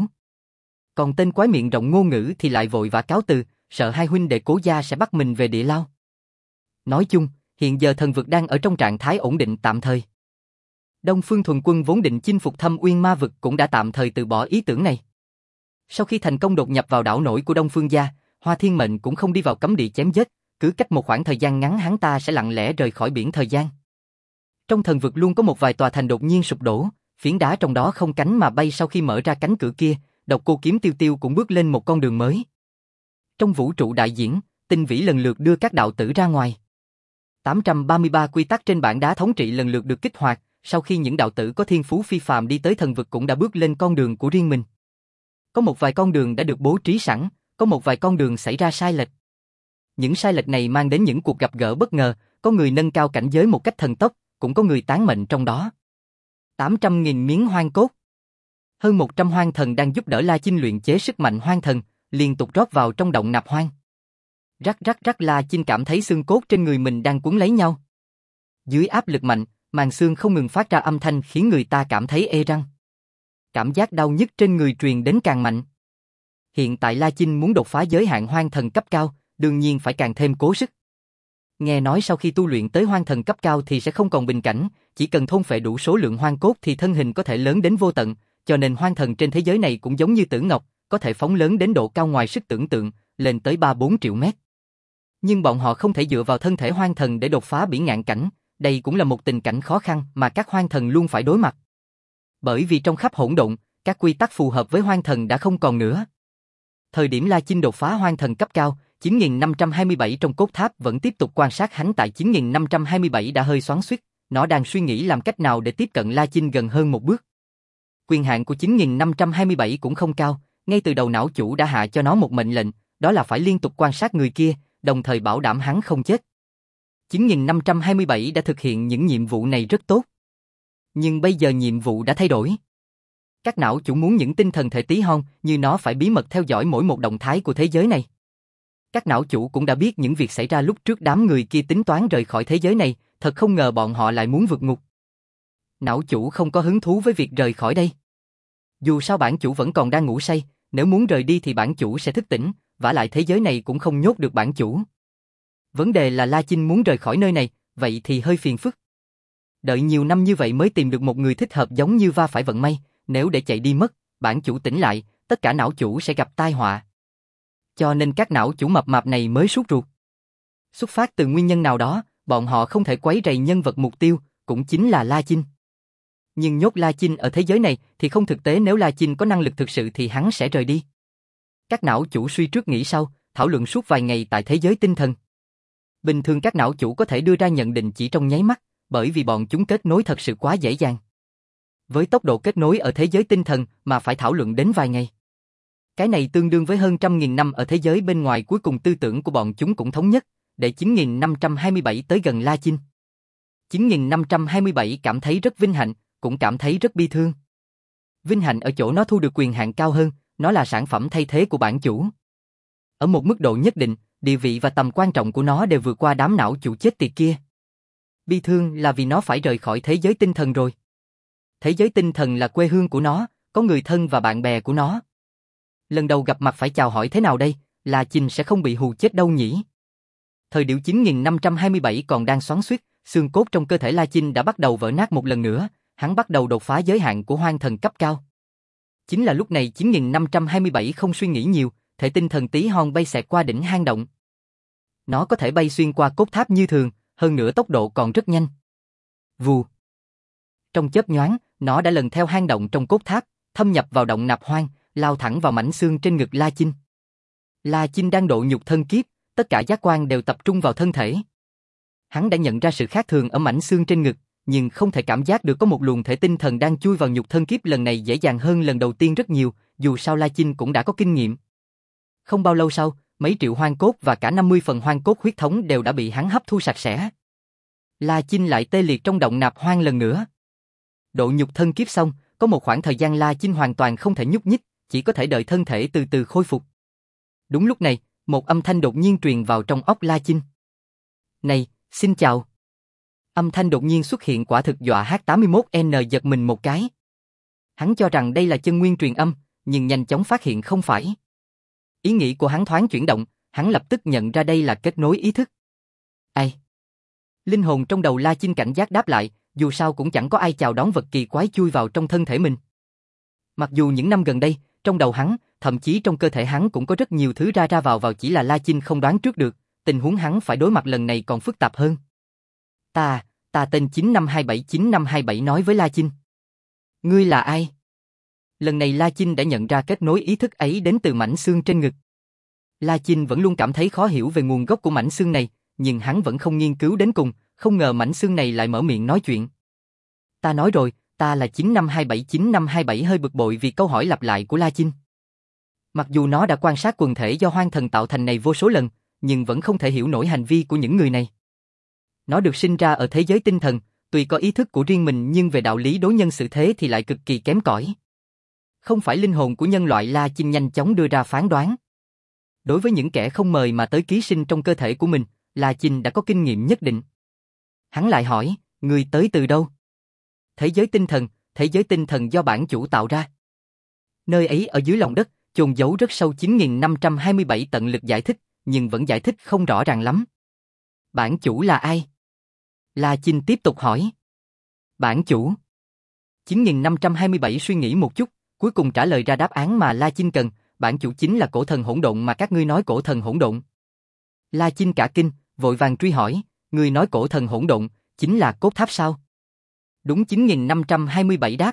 Còn tên quái miệng rộng ngôn ngữ thì lại vội vã cáo từ, sợ hai huynh đệ Cố gia sẽ bắt mình về địa lao. Nói chung, hiện giờ thần vực đang ở trong trạng thái ổn định tạm thời. Đông Phương Thuần Quân vốn định chinh phục Thâm Uyên Ma vực cũng đã tạm thời từ bỏ ý tưởng này. Sau khi thành công đột nhập vào đảo nổi của Đông Phương gia, Hoa Thiên Mệnh cũng không đi vào cấm địa chém giết, cứ cách một khoảng thời gian ngắn hắn ta sẽ lặng lẽ rời khỏi biển thời gian. Trong thần vực luôn có một vài tòa thành đột nhiên sụp đổ, phiến đá trong đó không cánh mà bay. Sau khi mở ra cánh cửa kia, Độc Cô Kiếm Tiêu Tiêu cũng bước lên một con đường mới. Trong vũ trụ đại diễn, Tinh Vĩ lần lượt đưa các đạo tử ra ngoài. tám trăm ba mươi ba quy tắc trên bảng đá thống trị lần lượt được kích hoạt, sau khi những đạo tử có thiên phú phi phàm đi tới thần vực cũng đã bước lên con đường của riêng mình. Có một vài con đường đã được bố trí sẵn, có một vài con đường xảy ra sai lệch. Những sai lệch này mang đến những cuộc gặp gỡ bất ngờ, có người nâng cao cảnh giới một cách thần tốc, cũng có người tán mệnh trong đó. tám trăm nghìn miếng hoang cốt. Hơn một trăm hoang thần đang giúp đỡ La Chinh luyện chế sức mạnh hoang thần, liên tục rót vào trong động nạp hoang. Rắc rắc rắc, La Chinh cảm thấy xương cốt trên người mình đang cuốn lấy nhau. Dưới áp lực mạnh, màng xương không ngừng phát ra âm thanh khiến người ta cảm thấy ê răng. Cảm giác đau nhức trên người truyền đến càng mạnh. Hiện tại La Chinh muốn đột phá giới hạn hoang thần cấp cao, đương nhiên phải càng thêm cố sức. Nghe nói sau khi tu luyện tới hoang thần cấp cao thì sẽ không còn bình cảnh, chỉ cần thôn phệ đủ số lượng hoang cốt thì thân hình có thể lớn đến vô tận, cho nên hoang thần trên thế giới này cũng giống như Tử Ngọc, có thể phóng lớn đến độ cao ngoài sức tưởng tượng, lên tới ba bốn triệu mét. Nhưng bọn họ không thể dựa vào thân thể hoang thần để đột phá bỉ ngạn cảnh, đây cũng là một tình cảnh khó khăn mà các hoang thần luôn phải đối mặt. Bởi vì trong khắp hỗn độn, các quy tắc phù hợp với hoang thần đã không còn nữa. Thời điểm La Chinh đột phá hoang thần cấp cao, chín nghìn năm trăm hai mươi bảy trong cốt tháp vẫn tiếp tục quan sát hắn tại chín nghìn năm trăm hai mươi bảy đã hơi xoắn xuýt, nó đang suy nghĩ làm cách nào để tiếp cận La Chinh gần hơn một bước. Quyền hạn của chín nghìn năm trăm hai mươi bảy cũng không cao, ngay từ đầu não chủ đã hạ cho nó một mệnh lệnh, đó là phải liên tục quan sát người kia, đồng thời bảo đảm hắn không chết. chín nghìn năm trăm hai mươi bảy đã thực hiện những nhiệm vụ này rất tốt. Nhưng bây giờ nhiệm vụ đã thay đổi. Các não chủ muốn những tinh thần thể tí hon như nó phải bí mật theo dõi mỗi một động thái của thế giới này. Các não chủ cũng đã biết những việc xảy ra lúc trước đám người kia tính toán rời khỏi thế giới này, thật không ngờ bọn họ lại muốn vượt ngục. Não chủ không có hứng thú với việc rời khỏi đây. Dù sao bản chủ vẫn còn đang ngủ say, nếu muốn rời đi thì bản chủ sẽ thức tỉnh, vả lại thế giới này cũng không nhốt được bản chủ. Vấn đề là La Chinh muốn rời khỏi nơi này, vậy thì hơi phiền phức. Đợi nhiều năm như vậy mới tìm được một người thích hợp giống như va phải vận may, nếu để chạy đi mất, bản chủ tỉnh lại, tất cả não chủ sẽ gặp tai họa. Cho nên các não chủ mập mạp này mới sốt ruột. Xuất phát từ nguyên nhân nào đó, bọn họ không thể quấy rầy nhân vật mục tiêu, cũng chính là La Chinh. Nhưng nhốt La Chinh ở thế giới này thì không thực tế, nếu La Chinh có năng lực thực sự thì hắn sẽ rời đi. Các não chủ suy trước nghĩ sau, thảo luận suốt vài ngày tại thế giới tinh thần. Bình thường các não chủ có thể đưa ra nhận định chỉ trong nháy mắt, bởi vì bọn chúng kết nối thật sự quá dễ dàng. Với tốc độ kết nối ở thế giới tinh thần mà phải thảo luận đến vài ngày. Cái này tương đương với hơn trăm nghìn năm ở thế giới bên ngoài, cuối cùng tư tưởng của bọn chúng cũng thống nhất, để chín nghìn năm trăm hai mươi bảy tới gần La Chinh. chín nghìn năm trăm hai mươi bảy cảm thấy rất vinh hạnh, cũng cảm thấy rất bi thương. Vinh hạnh ở chỗ nó thu được quyền hạn cao hơn, nó là sản phẩm thay thế của bản chủ. Ở một mức độ nhất định, địa vị và tầm quan trọng của nó đều vượt qua đám não chủ chết tiệt kia. Bi thương là vì nó phải rời khỏi thế giới tinh thần rồi. Thế giới tinh thần là quê hương của nó, có người thân và bạn bè của nó. Lần đầu gặp mặt phải chào hỏi thế nào đây, La Chinh sẽ không bị hù chết đâu nhỉ? Thời điểm chín nghìn năm trăm hai mươi bảy còn đang xoắn xuýt, xương cốt trong cơ thể La Chinh đã bắt đầu vỡ nát một lần nữa, hắn bắt đầu đột phá giới hạn của hoang thần cấp cao. Chính là lúc này chín nghìn năm trăm hai mươi bảy không suy nghĩ nhiều, thể tinh thần tí hon bay xẹt qua đỉnh hang động. Nó có thể bay xuyên qua cốt tháp như thường, hơn nữa tốc độ còn rất nhanh. Vù. Trong chớp nhoáng, nó đã lần theo hang động trong cốt tháp, thâm nhập vào động nạp hoang, lao thẳng vào mảnh xương trên ngực La Chinh. La Chinh đang độ nhục thân kiếp, tất cả giác quan đều tập trung vào thân thể. Hắn đã nhận ra sự khác thường ở mảnh xương trên ngực, nhưng không thể cảm giác được có một luồng thể tinh thần đang chui vào nhục thân kiếp, lần này dễ dàng hơn lần đầu tiên rất nhiều, dù sao La Chinh cũng đã có kinh nghiệm. Không bao lâu sau, mấy triệu hoang cốt và cả năm mươi phần hoang cốt huyết thống đều đã bị hắn hấp thu sạch sẽ. La Chinh lại tê liệt trong động nạp hoang lần nữa. Độ nhục thân kiếp xong, có một khoảng thời gian La Chinh hoàn toàn không thể nhúc nhích, chỉ có thể đợi thân thể từ từ khôi phục. Đúng lúc này, một âm thanh đột nhiên truyền vào trong óc La Chinh. Này, xin chào. Âm thanh đột nhiên xuất hiện quả thực dọa H tám mươi mốt N giật mình một cái. Hắn cho rằng đây là chân nguyên truyền âm, nhưng nhanh chóng phát hiện không phải. Ý nghĩ của hắn thoáng chuyển động, hắn lập tức nhận ra đây là kết nối ý thức. Ai? Linh hồn trong đầu La Chinh cảnh giác đáp lại, dù sao cũng chẳng có ai chào đón vật kỳ quái chui vào trong thân thể mình. Mặc dù những năm gần đây, trong đầu hắn, thậm chí trong cơ thể hắn cũng có rất nhiều thứ ra ra vào vào, chỉ là La Chinh không đoán trước được, tình huống hắn phải đối mặt lần này còn phức tạp hơn. Ta, ta tên chín năm hai bảy chín năm hai bảy nói với La Chinh. Ngươi là ai? Lần này La Chinh đã nhận ra kết nối ý thức ấy đến từ mảnh xương trên ngực. La Chinh vẫn luôn cảm thấy khó hiểu về nguồn gốc của mảnh xương này, nhưng hắn vẫn không nghiên cứu đến cùng, không ngờ mảnh xương này lại mở miệng nói chuyện. Ta nói rồi, ta là chín năm hai bảy chín năm hai bảy, hơi bực bội vì câu hỏi lặp lại của La Chinh. Mặc dù nó đã quan sát quần thể do hoang thần tạo thành này vô số lần, nhưng vẫn không thể hiểu nổi hành vi của những người này. Nó được sinh ra ở thế giới tinh thần, tuy có ý thức của riêng mình nhưng về đạo lý đối nhân xử thế thì lại cực kỳ kém cỏi. Không phải linh hồn của nhân loại, La Chinh nhanh chóng đưa ra phán đoán. Đối với những kẻ không mời mà tới ký sinh trong cơ thể của mình, La Chinh đã có kinh nghiệm nhất định. Hắn lại hỏi, người tới từ đâu? Thế giới tinh thần, thế giới tinh thần do bản chủ tạo ra. Nơi ấy ở dưới lòng đất, chôn giấu rất sâu. Chín nghìn năm trăm hai mươi bảy tận lực giải thích, nhưng vẫn giải thích không rõ ràng lắm. Bản chủ là ai? La Chinh tiếp tục hỏi. Bản chủ. chín nghìn năm trăm hai mươi bảy suy nghĩ một chút, cuối cùng trả lời ra đáp án mà La Chinh cần, bản chủ chính là cổ thần hỗn độn mà các ngươi nói. Cổ thần hỗn độn. La Chinh cả kinh, vội vàng truy hỏi, ngươi nói cổ thần hỗn độn, chính là cốt tháp sao? Đúng. Chín nghìn năm trăm hai mươi bảy đáp.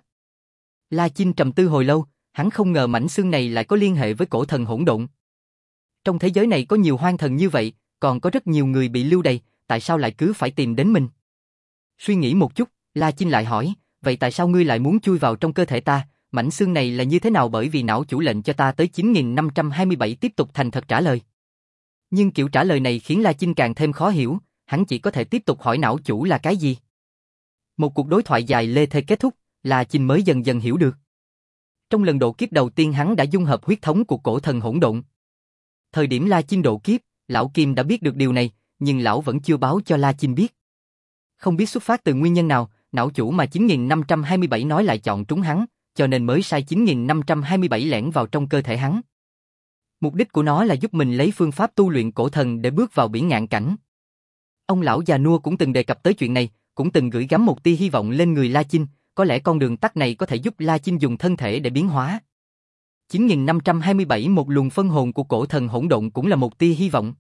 La Chinh trầm tư hồi lâu, hắn không ngờ mảnh xương này lại có liên hệ với cổ thần hỗn độn. Trong thế giới này có nhiều hoang thần như vậy, còn có rất nhiều người bị lưu đày, tại sao lại cứ phải tìm đến mình? Suy nghĩ một chút, La Chinh lại hỏi, vậy tại sao ngươi lại muốn chui vào trong cơ thể ta? Mảnh xương này là như thế nào? Bởi vì não chủ lệnh cho ta tới. Chín nghìn năm trăm hai mươi bảy tiếp tục thành thật trả lời. Nhưng kiểu trả lời này khiến La Chinh càng thêm khó hiểu, hắn chỉ có thể tiếp tục hỏi não chủ là cái gì. Một cuộc đối thoại dài lê thê kết thúc, La Chinh mới dần dần hiểu được. Trong lần độ kiếp đầu tiên hắn đã dung hợp huyết thống của cổ thần hỗn độn. Thời điểm La Chinh độ kiếp, lão Kim đã biết được điều này, nhưng lão vẫn chưa báo cho La Chinh biết. Không biết xuất phát từ nguyên nhân nào, não chủ mà chín nghìn năm trăm hai mươi bảy nói lại chọn trúng hắn, cho nên mới sai chín nghìn năm trăm hai mươi bảy lẻn vào trong cơ thể hắn. Mục đích của nó là giúp mình lấy phương pháp tu luyện cổ thần để bước vào biển ngạn cảnh. Ông lão già nua cũng từng đề cập tới chuyện này, cũng từng gửi gắm một tia hy vọng lên người La Chinh, có lẽ con đường tắt này có thể giúp La Chinh dùng thân thể để biến hóa. chín nghìn năm trăm hai mươi bảy một luồng phân hồn của cổ thần hỗn độn cũng là một tia hy vọng.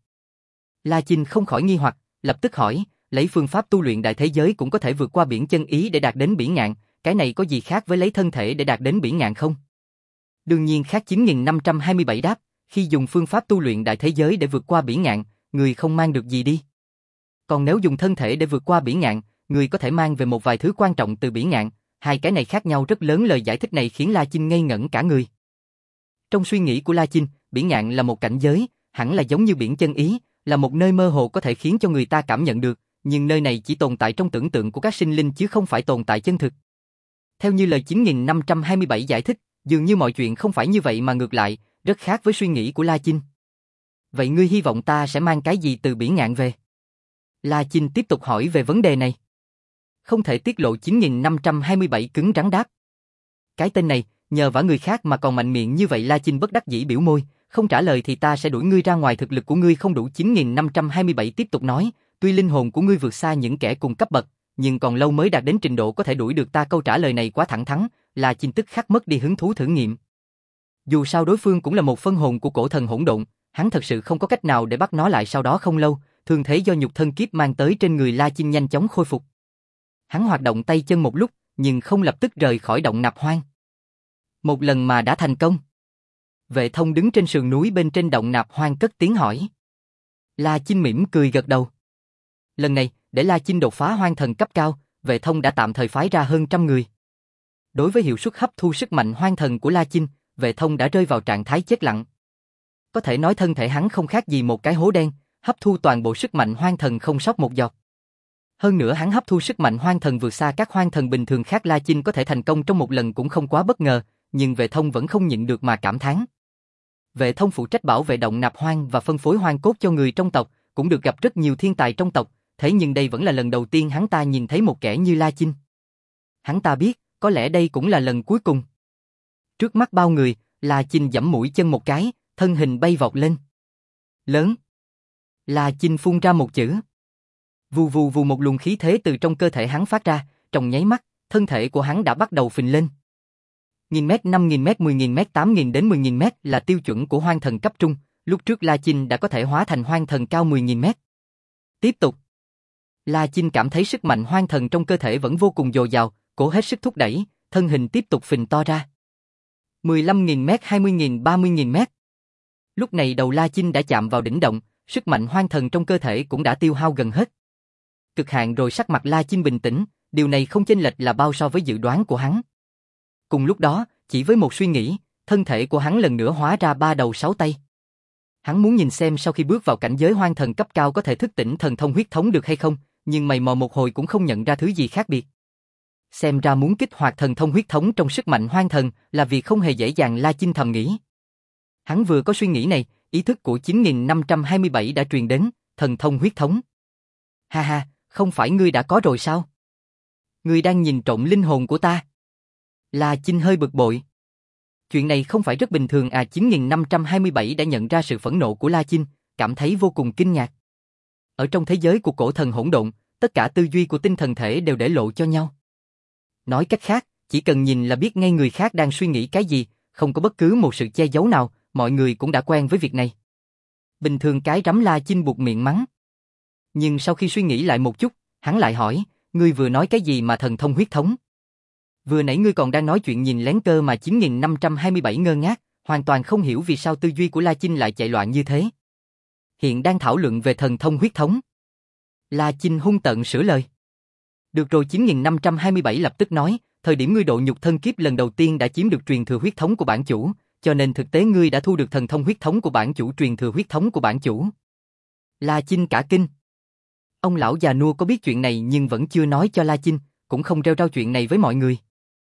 La Chinh không khỏi nghi hoặc, lập tức hỏi, lấy phương pháp tu luyện đại thế giới cũng có thể vượt qua biển chân ý để đạt đến biển ngạn, cái này có gì khác với lấy thân thể để đạt đến biển ngạn không? Đương nhiên khác. Chín nghìn năm trăm hai mươi bảy đáp, khi dùng phương pháp tu luyện đại thế giới để vượt qua biển ngạn, người không mang được gì đi. Còn nếu dùng thân thể để vượt qua biển ngạn, người có thể mang về một vài thứ quan trọng từ biển ngạn, hai cái này khác nhau rất lớn. Lời giải thích này khiến La Chinh ngây ngẩn cả người. Trong suy nghĩ của La Chinh, biển ngạn là một cảnh giới, hẳn là giống như biển chân ý, là một nơi mơ hồ có thể khiến cho người ta cảm nhận được, nhưng nơi này chỉ tồn tại trong tưởng tượng của các sinh linh chứ không phải tồn tại chân thực. Theo như lời chín nghìn năm trăm hai mươi bảy giải thích, dường như mọi chuyện không phải như vậy mà ngược lại, rất khác với suy nghĩ của La Chinh. Vậy ngươi hy vọng ta sẽ mang cái gì từ biển ngạn về? La Chinh tiếp tục hỏi về vấn đề này. Không thể tiết lộ. Chín nghìn năm trăm hai mươi bảy cứng rắn đáp. Cái tên này, nhờ vả người khác mà còn mạnh miệng như vậy. La Chinh bất đắc dĩ biểu môi, không trả lời thì ta sẽ đuổi ngươi ra ngoài, thực lực của ngươi không đủ. Chín nghìn năm trăm hai mươi bảy tiếp tục nói, tuy linh hồn của ngươi vượt xa những kẻ cùng cấp bậc, nhưng còn lâu mới đạt đến trình độ có thể đuổi được ta. Câu trả lời này quá thẳng thắn, La Chinh tức khắc mất đi hứng thú thử nghiệm. Dù sao đối phương cũng là một phân hồn của cổ thần hỗn độn, hắn thật sự không có cách nào để bắt nó lại. Sau đó không lâu, thương thế do nhục thân kiếp mang tới trên người La Chinh nhanh chóng khôi phục. Hắn hoạt động tay chân một lúc, nhưng không lập tức rời khỏi động nạp hoang. Một lần mà đã thành công. Vệ Thông đứng trên sườn núi bên trên động nạp hoang cất tiếng hỏi. La Chinh mỉm cười gật đầu. Lần này, để La Chinh đột phá hoang thần cấp cao, Vệ Thông đã tạm thời phái ra hơn trăm người. Đối với hiệu suất hấp thu sức mạnh hoang thần của La Chinh, Vệ Thông đã rơi vào trạng thái chết lặng. Có thể nói thân thể hắn không khác gì một cái hố đen, hấp thu toàn bộ sức mạnh hoang thần không sót một giọt. Hơn nữa hắn hấp thu sức mạnh hoang thần vượt xa các hoang thần bình thường khác. La Chinh có thể thành công trong một lần cũng không quá bất ngờ, nhưng Vệ Thông vẫn không nhịn được mà cảm thán. Vệ Thông phụ trách bảo vệ động nạp hoang và phân phối hoang cốt cho người trong tộc, cũng được gặp rất nhiều thiên tài trong tộc, thế nhưng đây vẫn là lần đầu tiên hắn ta nhìn thấy một kẻ như La Chinh. Hắn ta biết, có lẽ đây cũng là lần cuối cùng. Trước mắt bao người, La Chinh giẫm mũi chân một cái, thân hình bay vọt lên. Lớn. La Chinh phun ra một chữ. Vù vù vù, một luồng khí thế từ trong cơ thể hắn phát ra, trong nháy mắt, thân thể của hắn đã bắt đầu phình lên. Nghìn mét, năm nghìn mét, mười nghìn mét, tám nghìn đến mười nghìn mét là tiêu chuẩn của hoang thần cấp trung, lúc trước La Chinh đã có thể hóa thành hoang thần cao mười nghìn mét. Tiếp tục. La Chinh cảm thấy sức mạnh hoang thần trong cơ thể vẫn vô cùng dồi dào, cố hết sức thúc đẩy, thân hình tiếp tục phình to ra. mười lăm nghìn mét, hai mươi nghìn, ba mươi nghìn mét. Lúc này đầu La Chinh đã chạm vào đỉnh động, sức mạnh hoang thần trong cơ thể cũng đã tiêu hao gần hết. Cực hạn rồi. Sắc mặt La Chinh bình tĩnh, điều này không chênh lệch là bao so với dự đoán của hắn. Cùng lúc đó, chỉ với một suy nghĩ, thân thể của hắn lần nữa hóa ra ba đầu sáu tay. Hắn muốn nhìn xem sau khi bước vào cảnh giới hoang thần cấp cao có thể thức tỉnh thần thông huyết thống được hay không, nhưng mày mò một hồi cũng không nhận ra thứ gì khác biệt. Xem ra muốn kích hoạt thần thông huyết thống trong sức mạnh hoang thần là việc không hề dễ dàng, La Chinh thầm nghĩ. Hắn vừa có suy nghĩ này, ý thức của chín nghìn năm trăm hai mươi bảy đã truyền đến, thần thông huyết thống. Ha ha, không phải ngươi đã có rồi sao? Ngươi đang nhìn trộm linh hồn của ta. La Chinh hơi bực bội. Chuyện này không phải rất bình thường à? Chín nghìn năm trăm hai mươi bảy đã nhận ra sự phẫn nộ của La Chinh, cảm thấy vô cùng kinh ngạc. Ở trong thế giới của cổ thần hỗn độn, tất cả tư duy của tinh thần thể đều để lộ cho nhau. Nói cách khác, chỉ cần nhìn là biết ngay người khác đang suy nghĩ cái gì, không có bất cứ một sự che giấu nào, mọi người cũng đã quen với việc này. Bình thường cái rắm, La Chinh buột miệng mắng. Nhưng sau khi suy nghĩ lại một chút, hắn lại hỏi, ngươi vừa nói cái gì mà thần thông huyết thống? Vừa nãy ngươi còn đang nói chuyện nhìn lén cơ mà. Chín nghìn năm trăm hai mươi bảy ngơ ngác, hoàn toàn không hiểu vì sao tư duy của La Chinh lại chạy loạn như thế. Hiện đang thảo luận về thần thông huyết thống. La Chinh hung tợn sửa lời. Được rồi. Chín nghìn năm trăm hai mươi bảy lập tức nói, thời điểm ngươi độ nhục thân kiếp lần đầu tiên đã chiếm được truyền thừa huyết thống của bản chủ, cho nên thực tế ngươi đã thu được thần thông huyết thống của bản chủ, truyền thừa huyết thống của bản chủ. La Chinh cả kinh. Ông lão già nua có biết chuyện này nhưng vẫn chưa nói cho La Chinh, cũng không rêu rao chuyện này với mọi người.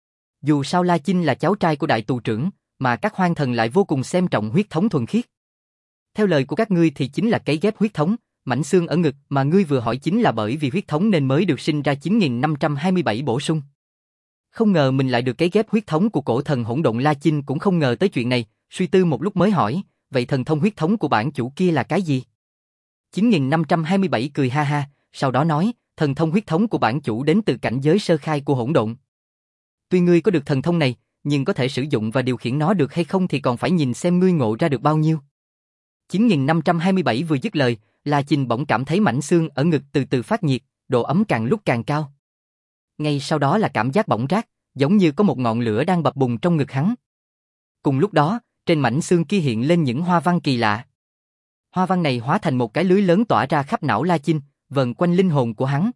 Dù sao La Chinh là cháu trai của đại tù trưởng, mà các hoang thần lại vô cùng xem trọng huyết thống thuần khiết. Theo lời của các ngươi thì chính là cấy ghép huyết thống, mảnh xương ở ngực mà ngươi vừa hỏi chính là bởi vì huyết thống nên mới được sinh ra. Chín nghìn năm trăm hai mươi bảy bổ sung. Không ngờ mình lại được cấy ghép huyết thống của cổ thần hỗn độn. La Chinh cũng không ngờ tới chuyện này, suy tư một lúc mới hỏi, vậy thần thông huyết thống của bản chủ kia là cái gì? Chín nghìn năm trăm hai mươi bảy cười ha ha, sau đó nói, thần thông huyết thống của bản chủ đến từ cảnh giới sơ khai của hỗn độn. Tuy ngươi có được thần thông này, nhưng có thể sử dụng và điều khiển nó được hay không thì còn phải nhìn xem ngươi ngộ ra được bao nhiêu. Chín nghìn năm trăm hai mươi bảy vừa dứt lời, La Chinh bỗng cảm thấy mảnh xương ở ngực từ từ phát nhiệt, độ ấm càng lúc càng cao. Ngay sau đó là cảm giác bỏng rát, giống như có một ngọn lửa đang bập bùng trong ngực hắn. Cùng lúc đó, trên mảnh xương kia hiện lên những hoa văn kỳ lạ. Hoa văn này hóa thành một cái lưới lớn tỏa ra khắp não La Chinh, vần quanh linh hồn của hắn.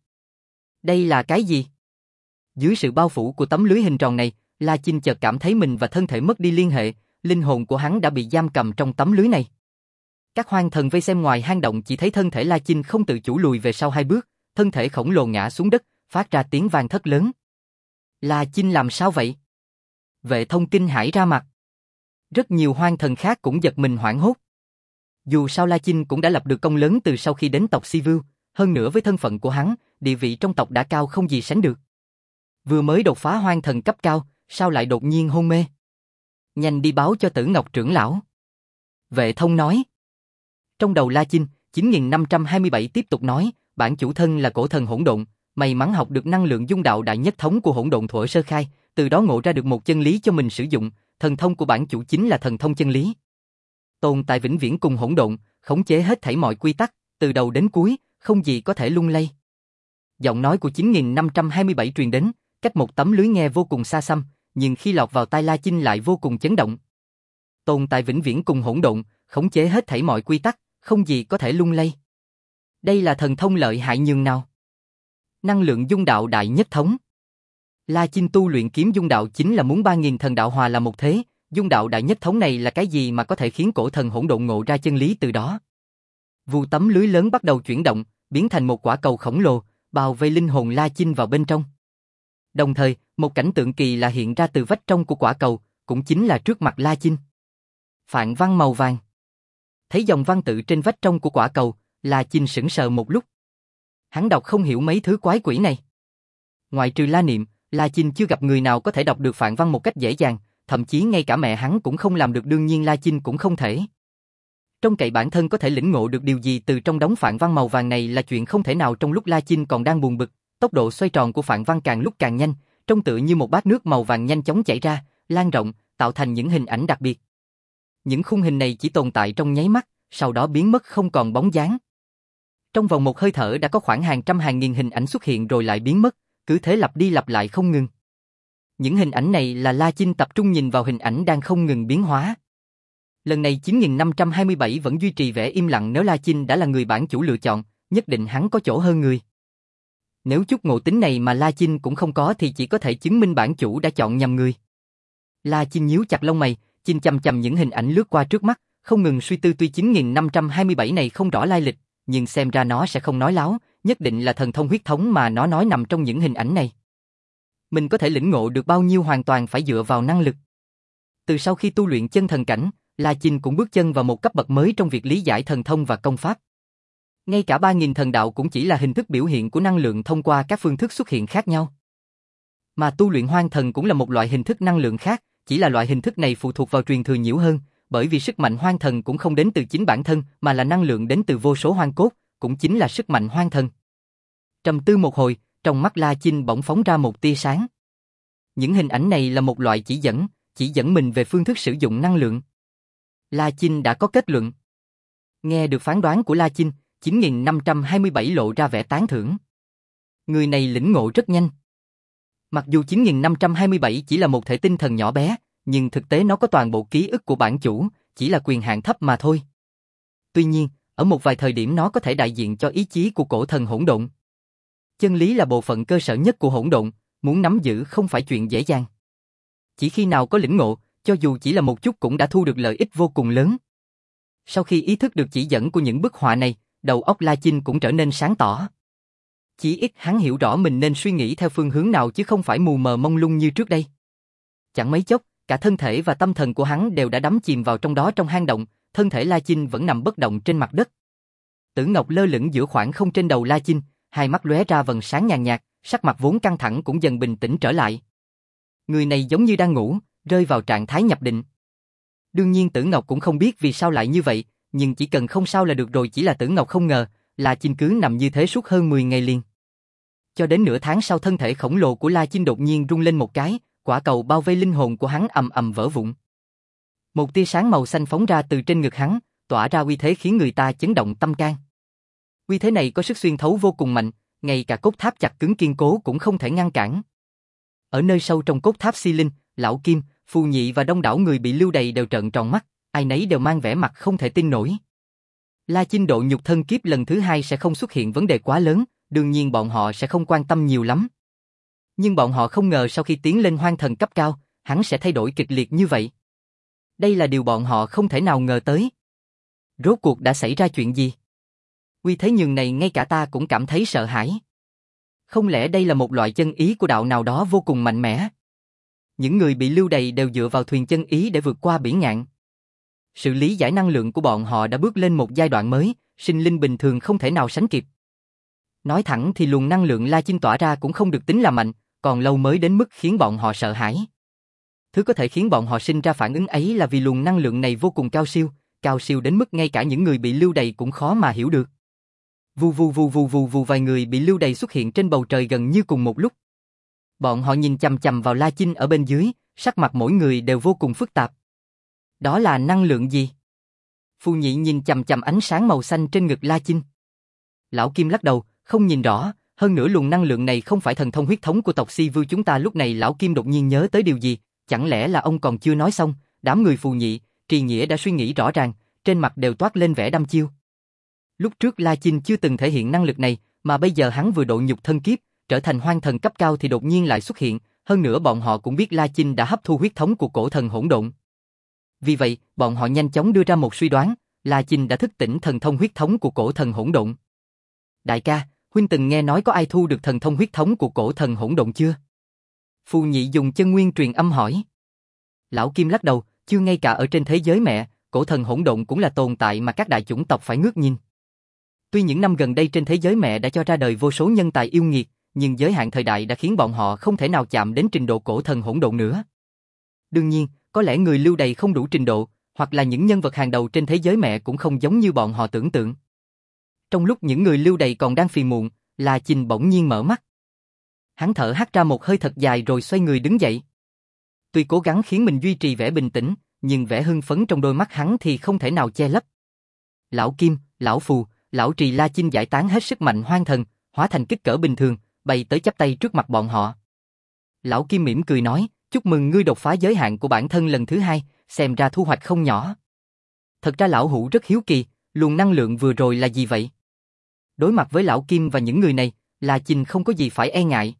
Đây là cái gì? Dưới sự bao phủ của tấm lưới hình tròn này, La Chinh chợt cảm thấy mình và thân thể mất đi liên hệ, linh hồn của hắn đã bị giam cầm trong tấm lưới này. Các hoang thần vây xem ngoài hang động chỉ thấy thân thể La Chinh không tự chủ lùi về sau hai bước, thân thể khổng lồ ngã xuống đất, phát ra tiếng vang thất lớn. La Chinh làm sao vậy? Vệ Thông kinh hãi ra mặt. Rất nhiều hoang thần khác cũng giật mình hoảng hốt. Dù sao La Chinh cũng đã lập được công lớn từ sau khi đến tộc Si Vưu, hơn nữa với thân phận của hắn, địa vị trong tộc đã cao không gì sánh được. Vừa mới đột phá hoang thần cấp cao, sao lại đột nhiên hôn mê? Nhanh đi báo cho Tử Ngọc trưởng lão. Vệ Thông nói. Trong đầu La Chinh, chín nghìn năm trăm hai mươi bảy tiếp tục nói, bản chủ thân là cổ thần hỗn độn, may mắn học được năng lượng dung đạo đại nhất thống của hỗn độn thuở sơ khai, từ đó ngộ ra được một chân lý cho mình sử dụng, thần thông của bản chủ chính là thần thông chân lý. Tồn tại vĩnh viễn cùng hỗn độn, khống chế hết thảy mọi quy tắc, từ đầu đến cuối, không gì có thể lung lay. Giọng nói của chín nghìn năm trăm hai mươi bảy truyền đến, cách một tấm lưới nghe vô cùng xa xăm, nhưng khi lọt vào tai La Chinh lại vô cùng chấn động. Tồn tại vĩnh viễn cùng hỗn độn, khống chế hết thảy mọi quy tắc, không gì có thể lung lay. Đây là thần thông lợi hại nhường nào? Năng lượng dung đạo đại nhất thống. La Chinh tu luyện kiếm dung đạo chính là muốn ba nghìn thần đạo hòa là một thế, dung đạo đại nhất thống này là cái gì mà có thể khiến cổ thần hỗn độn ngộ ra chân lý từ đó? Vù tấm lưới lớn bắt đầu chuyển động, biến thành một quả cầu khổng lồ, bao vây linh hồn La Chinh vào bên trong. Đồng thời, một cảnh tượng kỳ lạ hiện ra từ vách trong của quả cầu, cũng chính là trước mặt La Chinh. Phạn văn màu vàng. Thấy dòng văn tự trên vách trong của quả cầu, La Chinh sững sờ một lúc. Hắn đọc không hiểu mấy thứ quái quỷ này. Ngoại trừ La Niệm, La Chinh chưa gặp người nào có thể đọc được phạn văn một cách dễ dàng, thậm chí ngay cả mẹ hắn cũng không làm được, đương nhiên La Chinh cũng không thể. Trông cậy bản thân có thể lĩnh ngộ được điều gì từ trong đống phạn văn màu vàng này là chuyện không thể nào. Trong lúc La Chinh còn đang buồn bực, tốc độ xoay tròn của phạn văn càng lúc càng nhanh, trông tựa như một bát nước màu vàng nhanh chóng chảy ra, lan rộng, tạo thành những hình ảnh đặc biệt. Những khung hình này chỉ tồn tại trong nháy mắt, sau đó biến mất không còn bóng dáng. Trong vòng một hơi thở đã có khoảng hàng trăm hàng nghìn hình ảnh xuất hiện rồi lại biến mất, cứ thế lặp đi lặp lại không ngừng. Những hình ảnh này là La Chinh tập trung nhìn vào hình ảnh đang không ngừng biến hóa. Lần này chín nghìn năm trăm hai mươi bảy vẫn duy trì vẻ im lặng. Nếu La Chinh đã là người bản chủ lựa chọn, nhất định hắn có chỗ hơn người. Nếu chút ngộ tính này mà La Chinh cũng không có thì chỉ có thể chứng minh bản chủ đã chọn nhầm người. La Chinh nhíu chặt lông mày, nhìn chằm chằm những hình ảnh lướt qua trước mắt, không ngừng suy tư. Tuy chín nghìn năm trăm hai mươi bảy này không rõ lai lịch, nhưng xem ra nó sẽ không nói láo, nhất định là thần thông huyết thống mà nó nói nằm trong những hình ảnh này. Mình có thể lĩnh ngộ được bao nhiêu hoàn toàn phải dựa vào năng lực. Từ sau khi tu luyện chân thần cảnh, La Chinh cũng bước chân vào một cấp bậc mới trong việc lý giải thần thông và công pháp. Ngay cả ba nghìn thần đạo cũng chỉ là hình thức biểu hiện của năng lượng thông qua các phương thức xuất hiện khác nhau. Mà tu luyện hoang thần cũng là một loại hình thức năng lượng khác, chỉ là loại hình thức này phụ thuộc vào truyền thừa nhiều hơn, bởi vì sức mạnh hoang thần cũng không đến từ chính bản thân mà là năng lượng đến từ vô số hoang cốt, cũng chính là sức mạnh hoang thần. Trầm tư một hồi, trong mắt La Chinh bỗng phóng ra một tia sáng. Những hình ảnh này là một loại chỉ dẫn, chỉ dẫn mình về phương thức sử dụng năng lượng. La Chinh đã có kết luận. Nghe được phán đoán của La Chinh, chín nghìn năm trăm hai mươi bảy lộ ra vẻ tán thưởng. Người này lĩnh ngộ rất nhanh. Mặc dù chín nghìn năm trăm hai mươi bảy chỉ là một thể tinh thần nhỏ bé, nhưng thực tế nó có toàn bộ ký ức của bản chủ, chỉ là quyền hạn thấp mà thôi. Tuy nhiên, ở một vài thời điểm nó có thể đại diện cho ý chí của cổ thần hỗn độn. Chân lý là bộ phận cơ sở nhất của hỗn độn, muốn nắm giữ không phải chuyện dễ dàng. Chỉ khi nào có lĩnh ngộ, cho dù chỉ là một chút cũng đã thu được lợi ích vô cùng lớn. Sau khi ý thức được chỉ dẫn của những bức họa này, đầu óc La Chinh cũng trở nên sáng tỏ. Chỉ ít hắn hiểu rõ mình nên suy nghĩ theo phương hướng nào chứ không phải mù mờ mông lung như trước đây. Chẳng mấy chốc, cả thân thể và tâm thần của hắn đều đã đắm chìm vào trong đó trong hang động, thân thể La Chinh vẫn nằm bất động trên mặt đất. Tử Ngọc lơ lửng giữa khoảng không trên đầu La Chinh, hai mắt lóe ra vầng sáng nhàn nhạt, sắc mặt vốn căng thẳng cũng dần bình tĩnh trở lại. Người này giống như đang ngủ, rơi vào trạng thái nhập định. Đương nhiên Tử Ngọc cũng không biết vì sao lại như vậy, nhưng chỉ cần không sao là được rồi, chỉ là Tử Ngọc không ngờ, La Chinh cứ nằm như thế suốt hơn mười ngày liền. Cho đến nửa tháng sau thân thể khổng lồ của La Chinh đột nhiên rung lên một cái, quả cầu bao vây linh hồn của hắn ầm ầm vỡ vụn. Một tia sáng màu xanh phóng ra từ trên ngực hắn, tỏa ra uy thế khiến người ta chấn động tâm can. Uy thế này có sức xuyên thấu vô cùng mạnh, ngay cả cốt tháp chặt cứng kiên cố cũng không thể ngăn cản. Ở nơi sâu trong cốt tháp Si Linh, Lão Kim, Phù Nhị và đông đảo người bị lưu đày đều trợn tròn mắt, ai nấy đều mang vẻ mặt không thể tin nổi. La Chinh độ nhục thân kiếp lần thứ hai sẽ không xuất hiện vấn đề quá lớn, đương nhiên bọn họ sẽ không quan tâm nhiều lắm. Nhưng bọn họ không ngờ sau khi tiến lên hoang thần cấp cao, hắn sẽ thay đổi kịch liệt như vậy. Đây là điều bọn họ không thể nào ngờ tới. Rốt cuộc đã xảy ra chuyện gì? Uy thế nhường này ngay cả ta cũng cảm thấy sợ hãi. Không lẽ đây là một loại chân ý của đạo nào đó vô cùng mạnh mẽ? Những người bị lưu đày đều dựa vào thuyền chân ý để vượt qua biển ngạn. Sự lý giải năng lượng của bọn họ đã bước lên một giai đoạn mới, sinh linh bình thường không thể nào sánh kịp. Nói thẳng thì luồng năng lượng La Chinh tỏa ra cũng không được tính là mạnh, còn lâu mới đến mức khiến bọn họ sợ hãi. Thứ có thể khiến bọn họ sinh ra phản ứng ấy là vì luồng năng lượng này vô cùng cao siêu, cao siêu đến mức ngay cả những người bị lưu đày cũng khó mà hiểu được. Vù vù vù vù vù vù vài người bị lưu đày xuất hiện trên bầu trời gần như cùng một lúc. Bọn họ nhìn chằm chằm vào La Chinh ở bên dưới, sắc mặt mỗi người đều vô cùng phức tạp. Đó là năng lượng gì? Phù Nhị nhìn chằm chằm ánh sáng màu xanh trên ngực La Chinh. Lão Kim lắc đầu, không nhìn rõ, hơn nữa luồng năng lượng này không phải thần thông huyết thống của tộc Si Vưu chúng ta. Lúc này Lão Kim đột nhiên nhớ tới điều gì, chẳng lẽ là ông còn chưa nói xong? Đám người Phù Nhị, Trì Nghĩa đã suy nghĩ rõ ràng, trên mặt đều toát lên vẻ đăm chiêu. Lúc trước La Chinh chưa từng thể hiện năng lực này, mà bây giờ hắn vừa độ nhục thân kiếp, trở thành hoang thần cấp cao thì đột nhiên lại xuất hiện, hơn nữa bọn họ cũng biết La Chinh đã hấp thu huyết thống của cổ thần hỗn độn. Vì vậy, bọn họ nhanh chóng đưa ra một suy đoán, La Chinh đã thức tỉnh thần thông huyết thống của cổ thần hỗn độn. Đại ca, huynh từng nghe nói có ai thu được thần thông huyết thống của cổ thần hỗn độn chưa? Phù Nhị dùng chân nguyên truyền âm hỏi. Lão Kim lắc đầu, chưa, ngay cả ở trên thế giới mẹ, cổ thần hỗn độn cũng là tồn tại mà các đại chủng tộc phải ngước nhìn. Tuy những năm gần đây trên thế giới mẹ đã cho ra đời vô số nhân tài yêu nghiệt, nhưng giới hạn thời đại đã khiến bọn họ không thể nào chạm đến trình độ cổ thần hỗn độn nữa. Đương nhiên, có lẽ người lưu đày không đủ trình độ, hoặc là những nhân vật hàng đầu trên thế giới mẹ cũng không giống như bọn họ tưởng tượng. Trong lúc những người lưu đày còn đang phiền muộn, La Chinh bỗng nhiên mở mắt. Hắn thở hắt ra một hơi thật dài rồi xoay người đứng dậy. Tuy cố gắng khiến mình duy trì vẻ bình tĩnh, nhưng vẻ hưng phấn trong đôi mắt hắn thì không thể nào che lấp. Lão Kim, Lão Phù, Lão Trì, La Chinh giải tán hết sức mạnh hoang thần, hóa thành kích cỡ bình thường, bay tới chắp tay trước mặt bọn họ. Lão Kim mỉm cười nói, chúc mừng ngươi đột phá giới hạn của bản thân lần thứ hai, xem ra thu hoạch không nhỏ. Thật ra Lão Hữu rất hiếu kỳ, luồng năng lượng vừa rồi là gì vậy? Đối mặt với Lão Kim và những người này, La Chinh không có gì phải e ngại.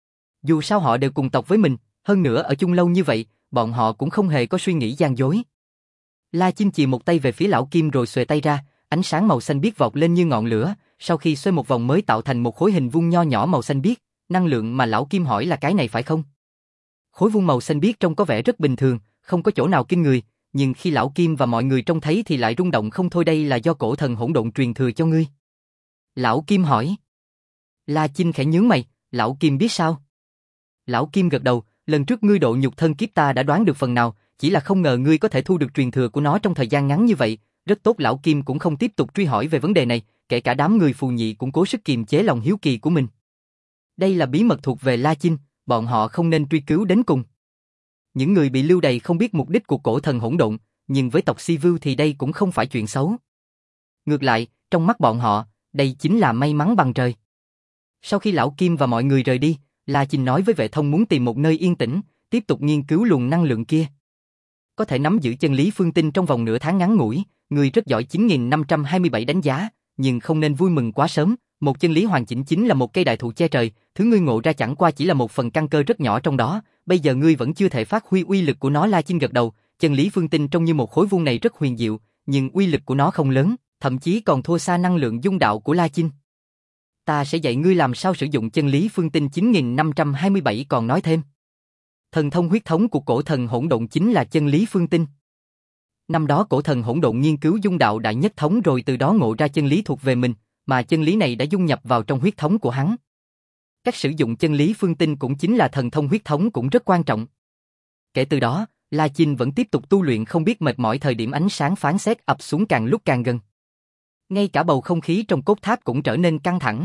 Dù sao họ đều cùng tộc với mình, hơn nữa ở chung lâu như vậy, bọn họ cũng không hề có suy nghĩ gian dối. La Chinh chì một tay về phía Lão Kim rồi xuề tay ra, ánh sáng màu xanh biếc vọt lên như ngọn lửa, sau khi xoay một vòng mới tạo thành một khối hình vuông nho nhỏ màu xanh biếc, năng lượng mà lão Kim hỏi là cái này phải không? Khối vuông màu xanh biếc trông có vẻ rất bình thường, không có chỗ nào kinh người, nhưng khi lão Kim và mọi người trông thấy thì lại rung động không thôi. Đây là do cổ thần hỗn độn truyền thừa cho ngươi. Lão Kim hỏi. La Chinh khẽ nhướng mày, lão Kim biết sao? Lão Kim gật đầu, lần trước ngươi độ nhục thân kiếp ta đã đoán được phần nào, chỉ là không ngờ ngươi có thể thu được truyền thừa của nó trong thời gian ngắn như vậy, rất tốt. Lão Kim cũng không tiếp tục truy hỏi về vấn đề này, kể cả đám người phù nhị cũng cố sức kiềm chế lòng hiếu kỳ của mình. Đây là bí mật thuộc về La Chinh, bọn họ không nên truy cứu đến cùng. Những người bị lưu đày không biết mục đích của cổ thần hỗn độn, nhưng với tộc Si Vưu thì đây cũng không phải chuyện xấu. Ngược lại, trong mắt bọn họ, đây chính là may mắn bằng trời. Sau khi lão Kim và mọi người rời đi, La Chinh nói với vệ thông muốn tìm một nơi yên tĩnh, tiếp tục nghiên cứu luồng năng lượng kia. Có thể nắm giữ chân lý phương tinh trong vòng nửa tháng ngắn ngủi, người rất giỏi. Chín nghìn năm trăm hai mươi bảy đánh giá, nhưng không nên vui mừng quá sớm. Một chân lý hoàn chỉnh chính là một cây đại thụ che trời, thứ ngươi ngộ ra chẳng qua chỉ là một phần căn cơ rất nhỏ trong đó, bây giờ ngươi vẫn chưa thể phát huy uy lực của nó. La Chinh gật đầu, chân lý phương tinh trông như một khối vuông này rất huyền diệu, nhưng uy lực của nó không lớn, thậm chí còn thua xa năng lượng dung đạo của La Chinh. Ta sẽ dạy ngươi làm sao sử dụng chân lý phương tinh. Chín nghìn năm trăm hai mươi bảy còn nói thêm. Thần thông huyết thống của cổ thần hỗn độn chính là chân lý phương tinh. Năm đó cổ thần hỗn độn nghiên cứu dung đạo đại nhất thống rồi từ đó ngộ ra chân lý thuộc về mình, mà chân lý này đã dung nhập vào trong huyết thống của hắn. Cách sử dụng chân lý phương tinh cũng chính là thần thông huyết thống cũng rất quan trọng. Kể từ đó, La Chinh vẫn tiếp tục tu luyện không biết mệt mỏi. Thời điểm ánh sáng phán xét ập xuống càng lúc càng gần. Ngay cả bầu không khí trong cốt tháp cũng trở nên căng thẳng.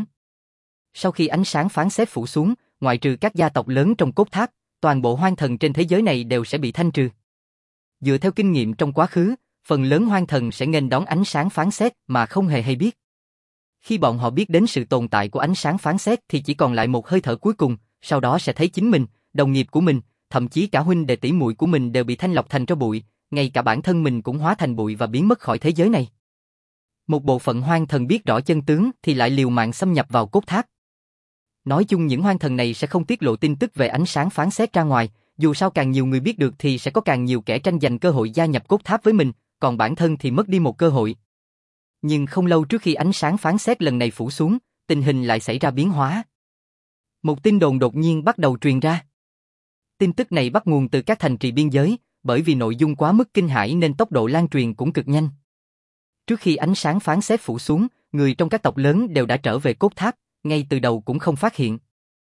Sau khi ánh sáng phán xét phủ xuống, ngoại trừ các gia tộc lớn trong cốt tháp, toàn bộ hoang thần trên thế giới này đều sẽ bị thanh trừ. Dựa theo kinh nghiệm trong quá khứ, phần lớn hoang thần sẽ nghênh đón ánh sáng phán xét mà không hề hay biết. Khi bọn họ biết đến sự tồn tại của ánh sáng phán xét thì chỉ còn lại một hơi thở cuối cùng, sau đó sẽ thấy chính mình, đồng nghiệp của mình, thậm chí cả huynh đệ tỷ muội của mình đều bị thanh lọc thành tro bụi, ngay cả bản thân mình cũng hóa thành bụi và biến mất khỏi thế giới này. Một bộ phận hoang thần biết rõ chân tướng thì lại liều mạng xâm nhập vào cốt tháp. Nói chung những hoang thần này sẽ không tiết lộ tin tức về ánh sáng phán xét ra ngoài, dù sao càng nhiều người biết được thì sẽ có càng nhiều kẻ tranh giành cơ hội gia nhập cốt tháp với mình, còn bản thân thì mất đi một cơ hội. Nhưng không lâu trước khi ánh sáng phán xét lần này phủ xuống, tình hình lại xảy ra biến hóa. Một tin đồn đột nhiên bắt đầu truyền ra. Tin tức này bắt nguồn từ các thành trì biên giới, bởi vì nội dung quá mức kinh hãi nên tốc độ lan truyền cũng cực nhanh. Trước khi ánh sáng phán xét phủ xuống, người trong các tộc lớn đều đã trở về cốt tháp, ngay từ đầu cũng không phát hiện.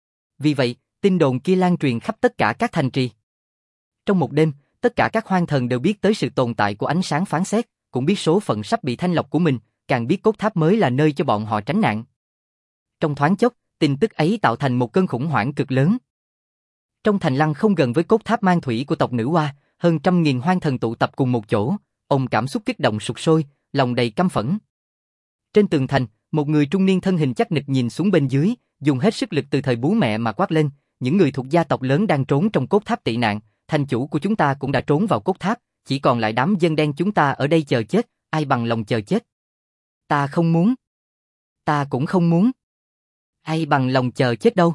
Vì vậy, tin đồn kia lan truyền khắp tất cả các thành trì. Trong một đêm, tất cả các hoang thần đều biết tới sự tồn tại của ánh sáng phán xét, cũng biết số phận sắp bị thanh lọc của mình, càng biết cốt tháp mới là nơi cho bọn họ tránh nạn. Trong thoáng chốc, tin tức ấy tạo thành một cơn khủng hoảng cực lớn. Trong thành lăng không gần với cốt tháp mang thủy của tộc nữ Hoa, hơn trăm nghìn hoang thần tụ tập cùng một chỗ, ông cảm xúc kích động sục sôi, lòng đầy căm phẫn. Trên tường thành, một người trung niên thân hình chắc nịch nhìn xuống bên dưới, dùng hết sức lực từ thời bú mẹ mà quát lên, những người thuộc gia tộc lớn đang trốn trong cốt tháp tị nạn, thành chủ của chúng ta cũng đã trốn vào cốt tháp, chỉ còn lại đám dân đen chúng ta ở đây chờ chết, ai bằng lòng chờ chết. Ta không muốn. Ta cũng không muốn. Ai bằng lòng chờ chết đâu.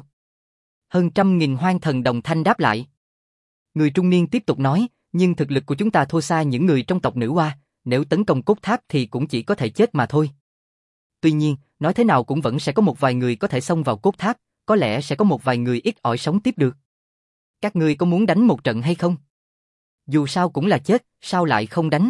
Hơn trăm nghìn hoang thần đồng thanh đáp lại. Người trung niên tiếp tục nói, nhưng thực lực của chúng ta thua xa những người trong tộc nữ Hoa, nếu tấn công cốt tháp thì cũng chỉ có thể chết mà thôi. Tuy nhiên, nói thế nào cũng vẫn sẽ có một vài người có thể xông vào cốt tháp, có lẽ sẽ có một vài người ít ỏi sống tiếp được. Các ngươi có muốn đánh một trận hay không? Dù sao cũng là chết, sao lại không đánh?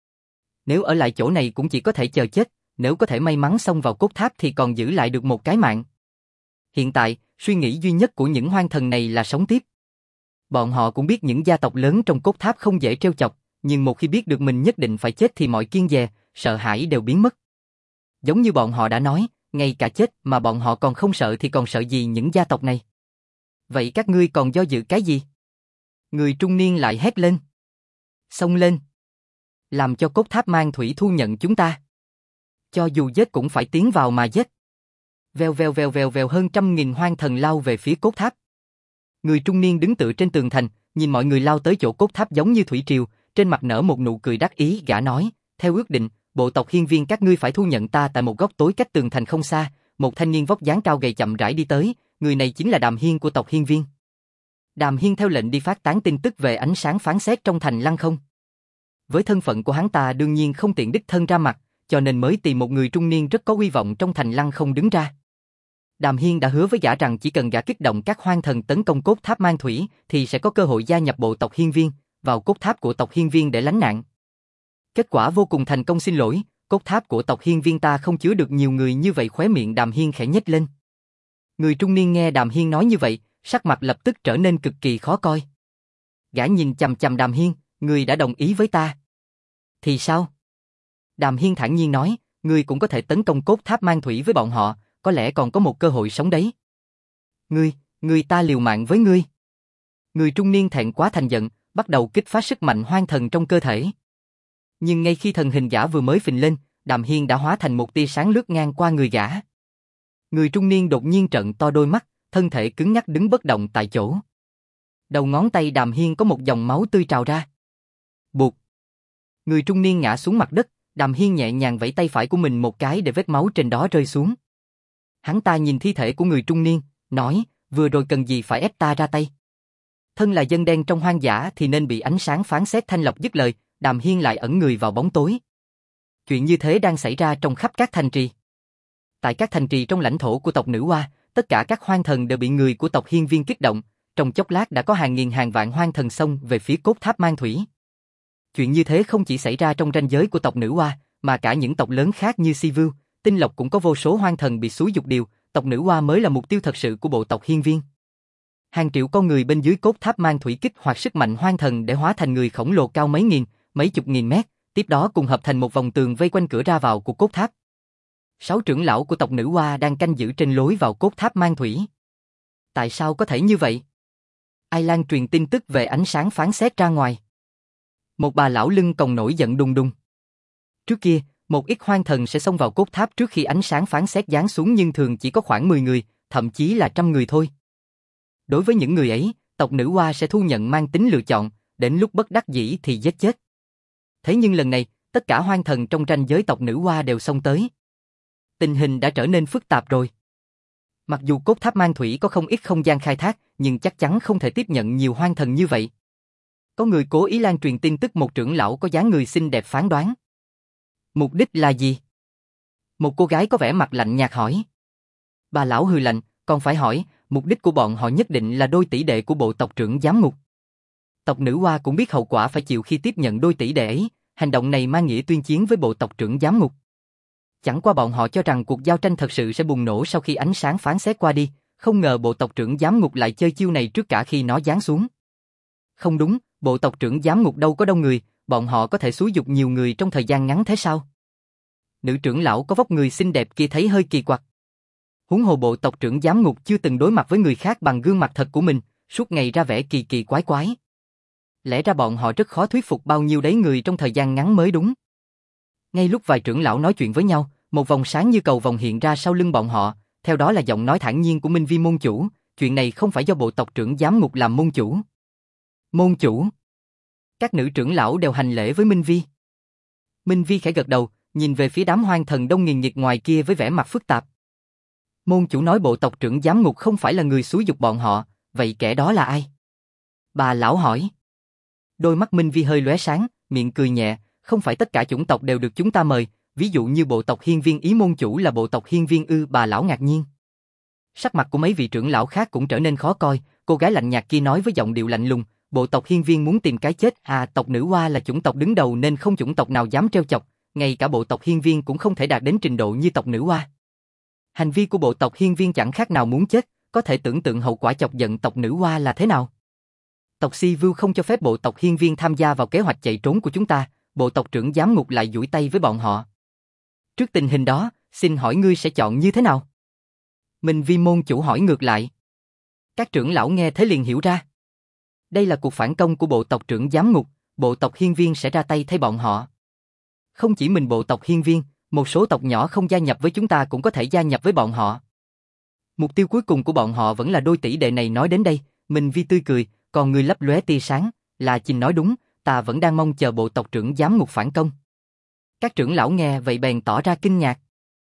Nếu ở lại chỗ này cũng chỉ có thể chờ chết, nếu có thể may mắn xông vào cốt tháp thì còn giữ lại được một cái mạng. Hiện tại, suy nghĩ duy nhất của những hoang thần này là sống tiếp. Bọn họ cũng biết những gia tộc lớn trong cốt tháp không dễ trêu chọc, nhưng một khi biết được mình nhất định phải chết thì mọi kiêng dè, sợ hãi đều biến mất. Giống như bọn họ đã nói, ngay cả chết mà bọn họ còn không sợ thì còn sợ gì những gia tộc này. Vậy các ngươi còn do dự cái gì? Người trung niên lại hét lên. Xông lên. Làm cho cốt tháp mang thủy thu nhận chúng ta. Cho dù giết cũng phải tiến vào mà giết. Vèo vèo vèo vèo vèo hơn trăm nghìn hoang thần lao về phía cốt tháp. Người trung niên đứng tựa trên tường thành, nhìn mọi người lao tới chỗ cốt tháp giống như thủy triều, trên mặt nở một nụ cười đắc ý, gã nói, theo ước định, bộ tộc Hiên Viên các ngươi phải thu nhận ta tại một góc tối cách tường thành không xa. Một thanh niên vóc dáng cao gầy chậm rãi đi tới, người này chính là Đàm Hiên của tộc Hiên Viên. Đàm Hiên theo lệnh đi phát tán tin tức về ánh sáng phán xét trong thành lăng không. Với thân phận của hắn ta đương nhiên không tiện đích thân ra mặt, cho nên mới tìm một người trung niên rất có uy vọng trong thành Lăng Không đứng ra. Đàm Hiên đã hứa với gã rằng chỉ cần gã kích động các hoang thần tấn công cốt tháp Mang Thủy thì sẽ có cơ hội gia nhập bộ tộc Hiên Viên, vào cốt tháp của tộc Hiên Viên để lánh nạn. Kết quả vô cùng thành công. Xin lỗi, cốt tháp của tộc Hiên Viên ta không chứa được nhiều người như vậy. Khóe miệng Đàm Hiên khẽ nhếch lên. Người trung niên nghe Đàm Hiên nói như vậy, sắc mặt lập tức trở nên cực kỳ khó coi. Gã nhìn chằm chằm Đàm Hiên, người đã đồng ý với ta. Thì sao? Đàm Hiên thản nhiên nói, ngươi cũng có thể tấn công cốt tháp Mang Thủy với bọn họ, có lẽ còn có một cơ hội sống đấy. Ngươi, ngươi ta liều mạng với ngươi. Người trung niên thẹn quá thành giận, bắt đầu kích phát sức mạnh hoang thần trong cơ thể. Nhưng ngay khi thần hình gã vừa mới phình lên, Đàm Hiên đã hóa thành một tia sáng lướt ngang qua người gã. Người trung niên đột nhiên trợn to đôi mắt, thân thể cứng nhắc đứng bất động tại chỗ. Đầu ngón tay Đàm Hiên có một dòng máu tươi trào ra. Bụt. Người trung niên ngã xuống mặt đất, Đàm Hiên nhẹ nhàng vẫy tay phải của mình một cái để vết máu trên đó rơi xuống. Hắn ta nhìn thi thể của người trung niên, nói, vừa rồi cần gì phải ép ta ra tay. Thân là dân đen trong hoang dã thì nên bị ánh sáng phán xét. Thanh Lộc dứt lời, Đàm Hiên lại ẩn người vào bóng tối. Chuyện như thế đang xảy ra trong khắp các thành trì. Tại các thành trì trong lãnh thổ của tộc Nữ Hoa, tất cả các hoang thần đều bị người của tộc Hiên Viên kích động, trong chốc lát đã có hàng nghìn hàng vạn hoang thần xông về phía cốt tháp Mang Thủy. Chuyện như thế không chỉ xảy ra trong ranh giới của tộc Nữ Hoa, mà cả những tộc lớn khác như Si Vưu, Tinh Lộc cũng có vô số hoang thần bị xúi dục điều, tộc Nữ Hoa mới là mục tiêu thật sự của bộ tộc Hiên Viên. Hàng triệu con người bên dưới cốt tháp Mang Thủy kích hoạt sức mạnh hoang thần để hóa thành người khổng lồ cao mấy nghìn, mấy chục nghìn mét, tiếp đó cùng hợp thành một vòng tường vây quanh cửa ra vào của cốt tháp. Sáu trưởng lão của tộc Nữ Hoa đang canh giữ trên lối vào cốt tháp Mang Thủy. Tại sao có thể như vậy? Ai lan truyền tin tức về ánh sáng phán xét ra ngoài. Một bà lão lưng còng nổi giận đùng đùng. Trước kia, một ít hoang thần sẽ xông vào cốt tháp trước khi ánh sáng phán xét giáng xuống, nhưng thường chỉ có khoảng mười người, thậm chí là trăm người thôi. Đối với những người ấy, tộc Nữ Hoa sẽ thu nhận mang tính lựa chọn, đến lúc bất đắc dĩ thì giết chết. Thế nhưng lần này, tất cả hoang thần trong ranh giới tộc Nữ Hoa đều xông tới. Tình hình đã trở nên phức tạp rồi. Mặc dù cốt tháp Mang Thủy có không ít không gian khai thác, nhưng chắc chắn không thể tiếp nhận nhiều hoang thần như vậy. Có người cố ý lan truyền tin tức. Một trưởng lão có dáng người xinh đẹp phán đoán. Mục đích là gì? Một cô gái có vẻ mặt lạnh nhạt hỏi. Bà lão hừ lạnh, còn phải hỏi, mục đích của bọn họ nhất định là đôi tỷ đệ của bộ tộc trưởng giám ngục. Tộc Nữ Hoa cũng biết hậu quả phải chịu khi tiếp nhận đôi tỷ đệ ấy, hành động này mang nghĩa tuyên chiến với bộ tộc trưởng giám ngục. Chẳng qua bọn họ cho rằng cuộc giao tranh thật sự sẽ bùng nổ sau khi ánh sáng phán xét qua đi, không ngờ bộ tộc trưởng giám ngục lại chơi chiêu này trước cả khi nó giáng xuống. Không đúng, bộ tộc trưởng giám ngục đâu có đông người, bọn họ có thể xúi dục nhiều người trong thời gian ngắn thế sao? Nữ trưởng lão có vóc người xinh đẹp kia thấy hơi kỳ quặc. Huống hồ bộ tộc trưởng giám ngục chưa từng đối mặt với người khác bằng gương mặt thật của mình, suốt ngày ra vẻ kỳ kỳ quái quái. Lẽ ra bọn họ rất khó thuyết phục bao nhiêu đấy người trong thời gian ngắn mới đúng. Ngay lúc vài trưởng lão nói chuyện với nhau, một vòng sáng như cầu vồng hiện ra sau lưng bọn họ, theo đó là giọng nói thản nhiên của Minh Vi môn chủ, chuyện này không phải do bộ tộc trưởng giám ngục làm môn chủ. Môn chủ. Các nữ trưởng lão đều hành lễ với Minh Vi. Minh Vi khẽ gật đầu, nhìn về phía đám hoang thần đông nghìn nghịt ngoài kia với vẻ mặt phức tạp. Môn chủ nói bộ tộc trưởng giám ngục không phải là người xúi dục bọn họ, vậy kẻ đó là ai? Bà lão hỏi. Đôi mắt Minh Vi hơi lóe sáng, miệng cười nhẹ, không phải tất cả chủng tộc đều được chúng ta mời, ví dụ như bộ tộc Hiên Viên. Ý môn chủ là bộ tộc Hiên Viên ư? Bà lão ngạc nhiên. Sắc mặt của mấy vị trưởng lão khác cũng trở nên khó coi, cô gái lạnh nhạt kia nói với giọng điệu lạnh lùng, bộ tộc Hiên Viên muốn tìm cái chết à? Tộc Nữ Hoa là chủng tộc đứng đầu nên không chủng tộc nào dám trêu chọc, ngay cả bộ tộc Hiên Viên cũng không thể đạt đến trình độ như tộc Nữ Hoa. Hành vi của bộ tộc Hiên Viên chẳng khác nào muốn chết, có thể tưởng tượng hậu quả chọc giận tộc Nữ Hoa là thế nào. Tộc Si Vưu không cho phép bộ tộc Hiên Viên tham gia vào kế hoạch chạy trốn của chúng ta, bộ tộc trưởng giám ngục lại duỗi tay với bọn họ. Trước tình hình đó, xin hỏi ngươi sẽ chọn như thế nào? Minh Vi môn chủ hỏi ngược lại. Các trưởng lão nghe thế liền hiểu ra. Đây là cuộc phản công của bộ tộc trưởng giám ngục, bộ tộc Hiên Viên sẽ ra tay thay bọn họ. Không chỉ mình bộ tộc Hiên Viên, một số tộc nhỏ không gia nhập với chúng ta cũng có thể gia nhập với bọn họ. Mục tiêu cuối cùng của bọn họ vẫn là đôi tỷ đệ này. Nói đến đây, Minh Vi tươi cười, còn người lấp lóe tia sáng, là Chinh nói đúng, ta vẫn đang mong chờ bộ tộc trưởng giám ngục phản công. Các trưởng lão nghe vậy bèn tỏ ra kinh ngạc.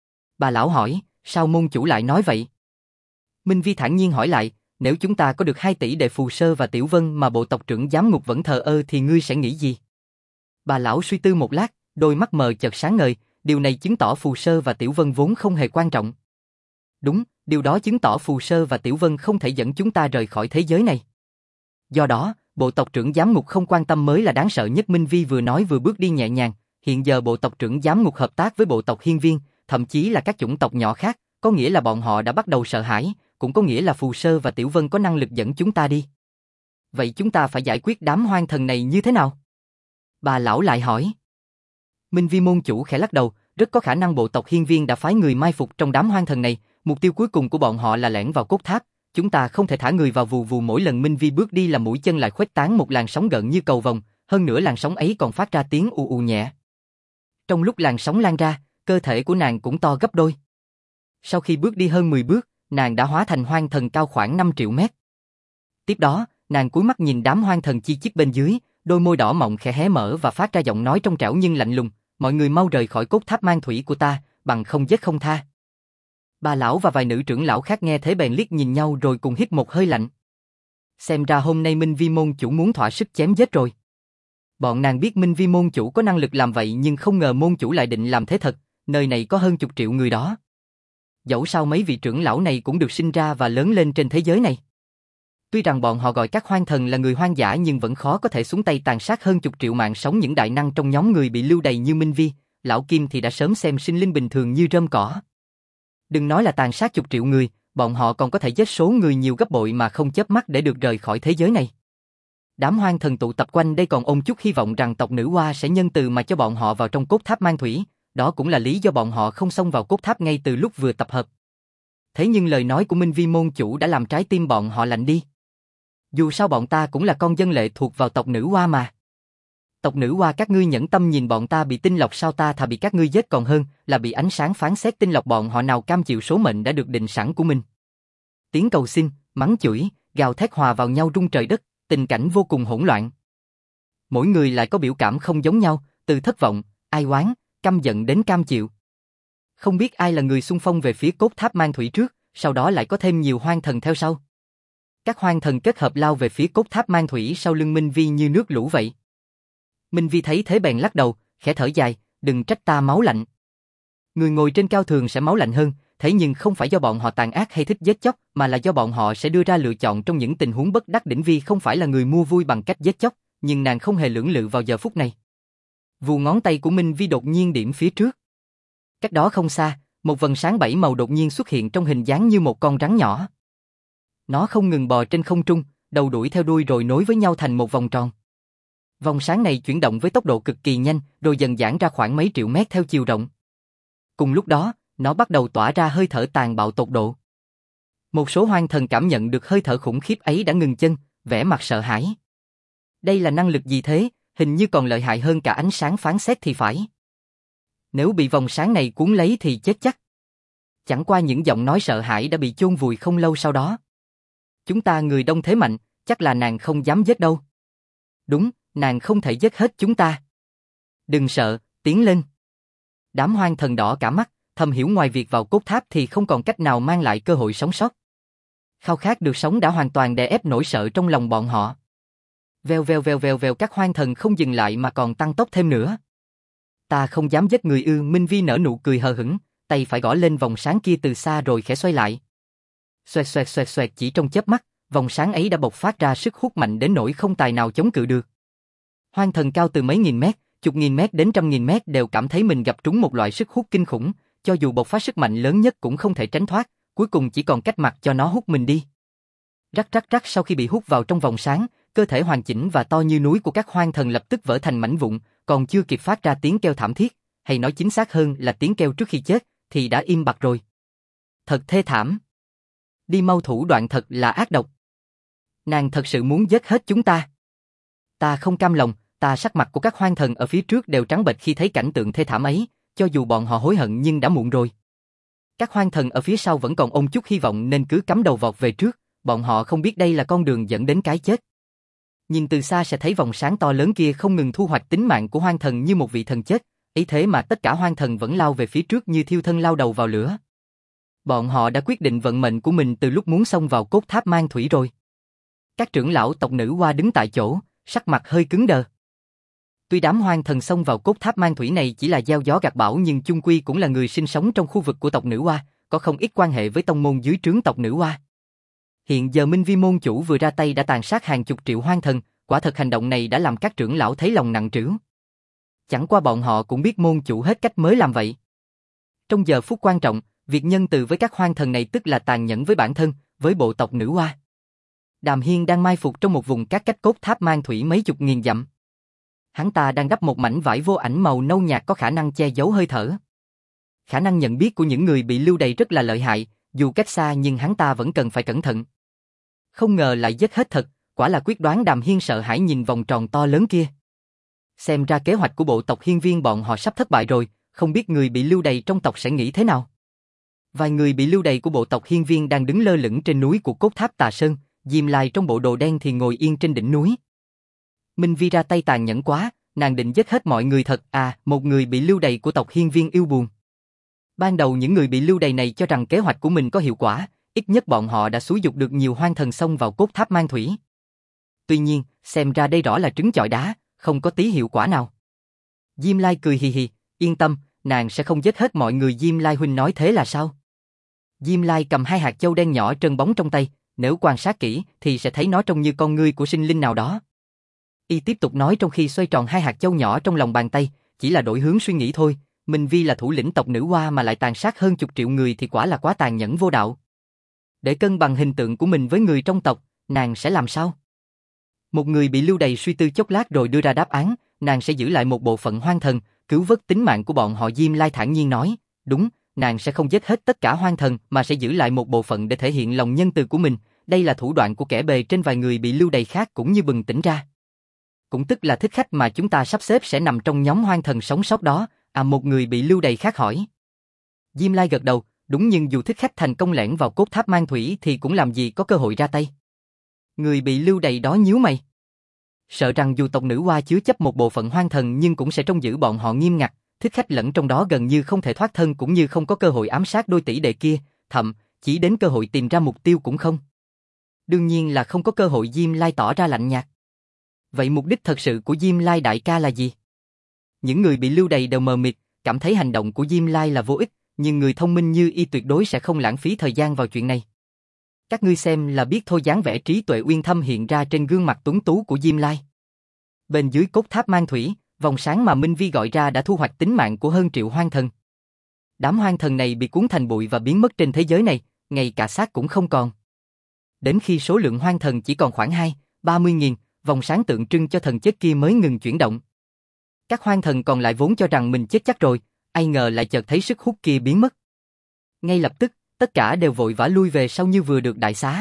Bà lão hỏi, sao môn chủ lại nói vậy? Minh Vi thản nhiên hỏi lại, nếu chúng ta có được hai tỷ đệ Phù Sơ và Tiểu Vân mà bộ tộc trưởng giám ngục vẫn thờ ơ thì ngươi sẽ nghĩ gì? Bà lão suy tư một lát, đôi mắt mờ chợt sáng ngời, điều này chứng tỏ Phù Sơ và Tiểu Vân vốn không hề quan trọng. Đúng, điều đó chứng tỏ Phù Sơ và Tiểu Vân không thể dẫn chúng ta rời khỏi thế giới này. Do đó, bộ tộc trưởng giám ngục không quan tâm mới là đáng sợ nhất. Minh Vi vừa nói vừa bước đi nhẹ nhàng. Hiện giờ bộ tộc trưởng giám ngục hợp tác với bộ tộc hiên viên, thậm chí là các chủng tộc nhỏ khác, có nghĩa là bọn họ đã bắt đầu sợ hãi, cũng có nghĩa là Phù Sơ và Tiểu Vân có năng lực dẫn chúng ta đi. Vậy chúng ta phải giải quyết đám hoang thần này như thế nào? Bà lão lại hỏi. Minh Vi môn chủ khẽ lắc đầu, rất có khả năng bộ tộc hiên viên đã phái người mai phục trong đám hoang thần này, mục tiêu cuối cùng của bọn họ là lẻn vào cốt tháp. Chúng ta không thể thả người vào vù vù. Mỗi lần Minh Vi bước đi là mũi chân lại khuếch tán một làn sóng gợn như cầu vồng, hơn nữa làn sóng ấy còn phát ra tiếng ù ù nhẹ. Trong lúc làn sóng lan ra, cơ thể của nàng cũng to gấp đôi. Sau khi bước đi hơn mười bước, nàng đã hóa thành hoang thần cao khoảng năm triệu mét. Tiếp đó, nàng cúi mắt nhìn đám hoang thần chi chít bên dưới, đôi môi đỏ mọng khẽ hé mở và phát ra giọng nói trong trẻo nhưng lạnh lùng, mọi người mau rời khỏi cốt tháp mang thủy của ta, bằng không giết không tha. Bà lão và vài nữ trưởng lão khác nghe thế bèn liếc nhìn nhau rồi cùng hít một hơi lạnh. Xem ra hôm nay Minh Vi môn chủ muốn thỏa sức chém giết rồi. Bọn nàng biết Minh Vi môn chủ có năng lực làm vậy nhưng không ngờ môn chủ lại định làm thế thật, nơi này có hơn chục triệu người đó. Dẫu sao mấy vị trưởng lão này cũng được sinh ra và lớn lên trên thế giới này. Tuy rằng bọn họ gọi các hoang thần là người hoang dã nhưng vẫn khó có thể xuống tay tàn sát hơn chục triệu mạng sống. Những đại năng trong nhóm người bị lưu đày như Minh Vi, Lão Kim thì đã sớm xem sinh linh bình thường như rơm cỏ. Đừng nói là tàn sát chục triệu người, bọn họ còn có thể giết số người nhiều gấp bội mà không chớp mắt để được rời khỏi thế giới này. Đám hoang thần tụ tập quanh đây còn ôm chút hy vọng rằng tộc nữ Hoa sẽ nhân từ mà cho bọn họ vào trong cốt tháp mang thủy, đó cũng là lý do bọn họ không xông vào cốt tháp ngay từ lúc vừa tập hợp. Thế nhưng lời nói của Minh Vi môn chủ đã làm trái tim bọn họ lạnh đi. Dù sao bọn ta cũng là con dân lệ thuộc vào tộc nữ Hoa mà. Tộc nữ Hoa các ngươi nhẫn tâm nhìn bọn ta bị tinh lọc sao? Ta thà bị các ngươi giết còn hơn là bị ánh sáng phán xét tinh lọc. Bọn họ nào cam chịu số mệnh đã được định sẵn của mình. Tiếng cầu xin, mắng chửi, gào thét hòa vào nhau rung trời đất, tình cảnh vô cùng hỗn loạn. Mỗi người lại có biểu cảm không giống nhau, từ thất vọng, ai oán, căm giận đến cam chịu. Không biết ai là người xung phong về phía cốt tháp mang thủy trước, sau đó lại có thêm nhiều hoang thần theo sau. Các hoang thần kết hợp lao về phía cốt tháp mang thủy sau lưng Minh Vi như nước lũ vậy. Minh Vi thấy thế bèn lắc đầu, khẽ thở dài, đừng trách ta máu lạnh. Người ngồi trên cao thường sẽ máu lạnh hơn, thế nhưng không phải do bọn họ tàn ác hay thích giết chóc, mà là do bọn họ sẽ đưa ra lựa chọn trong những tình huống bất đắc đỉnh. Vi không phải là người mua vui bằng cách giết chóc, nhưng nàng không hề lưỡng lự vào giờ phút này. Vù ngón tay của Minh Vi đột nhiên điểm phía trước. Cách đó không xa, một vầng sáng bảy màu đột nhiên xuất hiện trong hình dáng như một con rắn nhỏ. Nó không ngừng bò trên không trung, đầu đuổi theo đuôi rồi nối với nhau thành một vòng tròn. Vòng sáng này chuyển động với tốc độ cực kỳ nhanh, rồi dần giãn ra khoảng mấy triệu mét theo chiều rộng. Cùng lúc đó, nó bắt đầu tỏa ra hơi thở tàn bạo tột độ. Một số hoang thần cảm nhận được hơi thở khủng khiếp ấy đã ngừng chân, vẻ mặt sợ hãi. Đây là năng lực gì thế, hình như còn lợi hại hơn cả ánh sáng phán xét thì phải. Nếu bị vòng sáng này cuốn lấy thì chết chắc. Chẳng qua những giọng nói sợ hãi đã bị chôn vùi không lâu sau đó. Chúng ta người đông thế mạnh, chắc là nàng không dám giết đâu. Đúng, nàng không thể giết hết chúng ta. Đừng sợ, tiến lên. Đám hoang thần đỏ cả mắt, thầm hiểu ngoài việc vào cốt tháp thì không còn cách nào mang lại cơ hội sống sót. Khao khát được sống đã hoàn toàn đè ép nỗi sợ trong lòng bọn họ. Vèo vèo vèo vèo vèo, các hoang thần không dừng lại mà còn tăng tốc thêm nữa. Ta không dám giết người ư? Minh Vi nở nụ cười hờ hững, tay phải gõ lên vòng sáng kia từ xa rồi khẽ xoay lại. Xoẹt xoẹt xoẹt xoẹt, chỉ trong chớp mắt, vòng sáng ấy đã bộc phát ra sức hút mạnh đến nỗi không tài nào chống cự được. Hoang thần cao từ mấy nghìn mét, chục nghìn mét đến trăm nghìn mét đều cảm thấy mình gặp trúng một loại sức hút kinh khủng, cho dù bộc phát sức mạnh lớn nhất cũng không thể tránh thoát, cuối cùng chỉ còn cách mặc cho nó hút mình đi. Rắc rắc rắc, sau khi bị hút vào trong vòng sáng, cơ thể hoàn chỉnh và to như núi của các hoang thần lập tức vỡ thành mảnh vụn, còn chưa kịp phát ra tiếng kêu thảm thiết, hay nói chính xác hơn là tiếng kêu trước khi chết, thì đã im bặt rồi. Thật thê thảm. Đi mau, thủ đoạn thật là ác độc. Nàng thật sự muốn giết hết chúng ta. Ta không cam lòng. Ta sắc mặt của các hoang thần ở phía trước đều trắng bệch khi thấy cảnh tượng thê thảm ấy, cho dù bọn họ hối hận nhưng đã muộn rồi. Các hoang thần ở phía sau vẫn còn ôm chút hy vọng nên cứ cắm đầu vọt về trước, bọn họ không biết đây là con đường dẫn đến cái chết. Nhìn từ xa sẽ thấy vòng sáng to lớn kia không ngừng thu hoạch tính mạng của hoang thần như một vị thần chết, ấy thế mà tất cả hoang thần vẫn lao về phía trước như thiêu thân lao đầu vào lửa. Bọn họ đã quyết định vận mệnh của mình từ lúc muốn xông vào cốt tháp mang thủy rồi. Các trưởng lão tộc nữ Hoa đứng tại chỗ, sắc mặt hơi cứng đờ. Tuy đám hoang thần xông vào cốt tháp mang thủy này chỉ là gieo gió gặt bão nhưng chung quy cũng là người sinh sống trong khu vực của tộc Nữ Hoa, có không ít quan hệ với tông môn dưới trướng tộc Nữ Hoa. Hiện giờ Minh Vi môn chủ vừa ra tay đã tàn sát hàng chục triệu hoang thần, quả thật hành động này đã làm các trưởng lão thấy lòng nặng trĩu. Chẳng qua bọn họ cũng biết môn chủ hết cách mới làm vậy. Trong giờ phút quan trọng, việc nhân từ với các hoang thần này tức là tàn nhẫn với bản thân, với bộ tộc Nữ Hoa. Đàm Hiên đang mai phục trong một vùng cát cách cốt tháp mang thủy mấy chục nghìn dặm. Hắn ta đang đắp một mảnh vải vô ảnh màu nâu nhạt có khả năng che giấu hơi thở. Khả năng nhận biết của những người bị lưu đày rất là lợi hại, dù cách xa nhưng hắn ta vẫn cần phải cẩn thận. Không ngờ lại giết hết thật, quả là quyết đoán. Đàm Hiên sợ hãi nhìn vòng tròn to lớn kia. Xem ra kế hoạch của bộ tộc Hiên Viên bọn họ sắp thất bại rồi, không biết người bị lưu đày trong tộc sẽ nghĩ thế nào. Vài người bị lưu đày của bộ tộc Hiên Viên đang đứng lơ lửng trên núi của cốt tháp Tà Sơn, Diêm Lai trong bộ đồ đen thì ngồi yên trên đỉnh núi. Minh Vi ra tay tàn nhẫn quá, nàng định giết hết mọi người thật à, một người bị lưu đày của tộc Hiên Viên yêu buồn. Ban đầu những người bị lưu đày này cho rằng kế hoạch của mình có hiệu quả, ít nhất bọn họ đã xúi dục được nhiều hoang thần xông vào cốt tháp mang thủy. Tuy nhiên, xem ra đây rõ là trứng chọi đá, không có tí hiệu quả nào. Diêm Lai cười hì hì, yên tâm, nàng sẽ không giết hết mọi người. Diêm Lai huynh nói thế là sao? Diêm Lai cầm hai hạt châu đen nhỏ trơn bóng trong tay, nếu quan sát kỹ thì sẽ thấy nó trông như con ngươi của sinh linh nào đó. Y tiếp tục nói trong khi xoay tròn hai hạt châu nhỏ trong lòng bàn tay, chỉ là đổi hướng suy nghĩ thôi. Minh Vi là thủ lĩnh tộc Nữ Hoa mà lại tàn sát hơn chục triệu người thì quả là quá tàn nhẫn vô đạo. Để cân bằng hình tượng của mình với người trong tộc, nàng sẽ làm sao? Một người bị lưu đày suy tư chốc lát rồi đưa ra đáp án, nàng sẽ giữ lại một bộ phận hoang thần, cứu vớt tính mạng của bọn họ. Diêm Lai thản nhiên nói, đúng, nàng sẽ không giết hết tất cả hoang thần mà sẽ giữ lại một bộ phận để thể hiện lòng nhân từ của mình. Đây là thủ đoạn của kẻ bề trên. Vài người bị lưu đày khác cũng như bừng tỉnh ra. Cũng tức là thích khách mà chúng ta sắp xếp sẽ nằm trong nhóm hoang thần sống sót đó. À, một người bị lưu đày khác hỏi. Diêm Lai gật đầu, đúng, nhưng dù thích khách thành công lẻn vào cốt tháp mang thủy thì cũng làm gì có cơ hội ra tay. Người bị lưu đày đó nhíu mày. Sợ rằng dù tộc Nữ Hoa chứa chấp một bộ phận hoang thần nhưng cũng sẽ trông giữ bọn họ nghiêm ngặt, thích khách lẫn trong đó gần như không thể thoát thân cũng như không có cơ hội ám sát đôi tỷ đệ kia, thậm chỉ đến cơ hội tìm ra mục tiêu cũng không. Đương nhiên là không có cơ hội. Diêm Lai tỏ ra lạnh nhạt. Vậy mục đích thật sự của Diêm Lai đại ca là gì? Những người bị lưu đày đều mờ mịt, cảm thấy hành động của Diêm Lai là vô ích, nhưng người thông minh như y tuyệt đối sẽ không lãng phí thời gian vào chuyện này. Các ngươi xem là biết thôi. Dáng vẻ trí tuệ uyên thâm hiện ra trên gương mặt tuấn tú của Diêm Lai. Bên dưới cốt tháp mang thủy, vòng sáng mà Minh Vi gọi ra đã thu hoạch tính mạng của hơn triệu hoang thần. Đám hoang thần này bị cuốn thành bụi và biến mất trên thế giới này, ngay cả xác cũng không còn. Đến khi số lượng hoang thần chỉ còn khoảng hai, ba mươi nghìn, vòng sáng tượng trưng cho thần chết kia mới ngừng chuyển động. Các hoang thần còn lại vốn cho rằng mình chết chắc rồi, ai ngờ lại chợt thấy sức hút kia biến mất. Ngay lập tức, tất cả đều vội vã lui về sau như vừa được đại xá.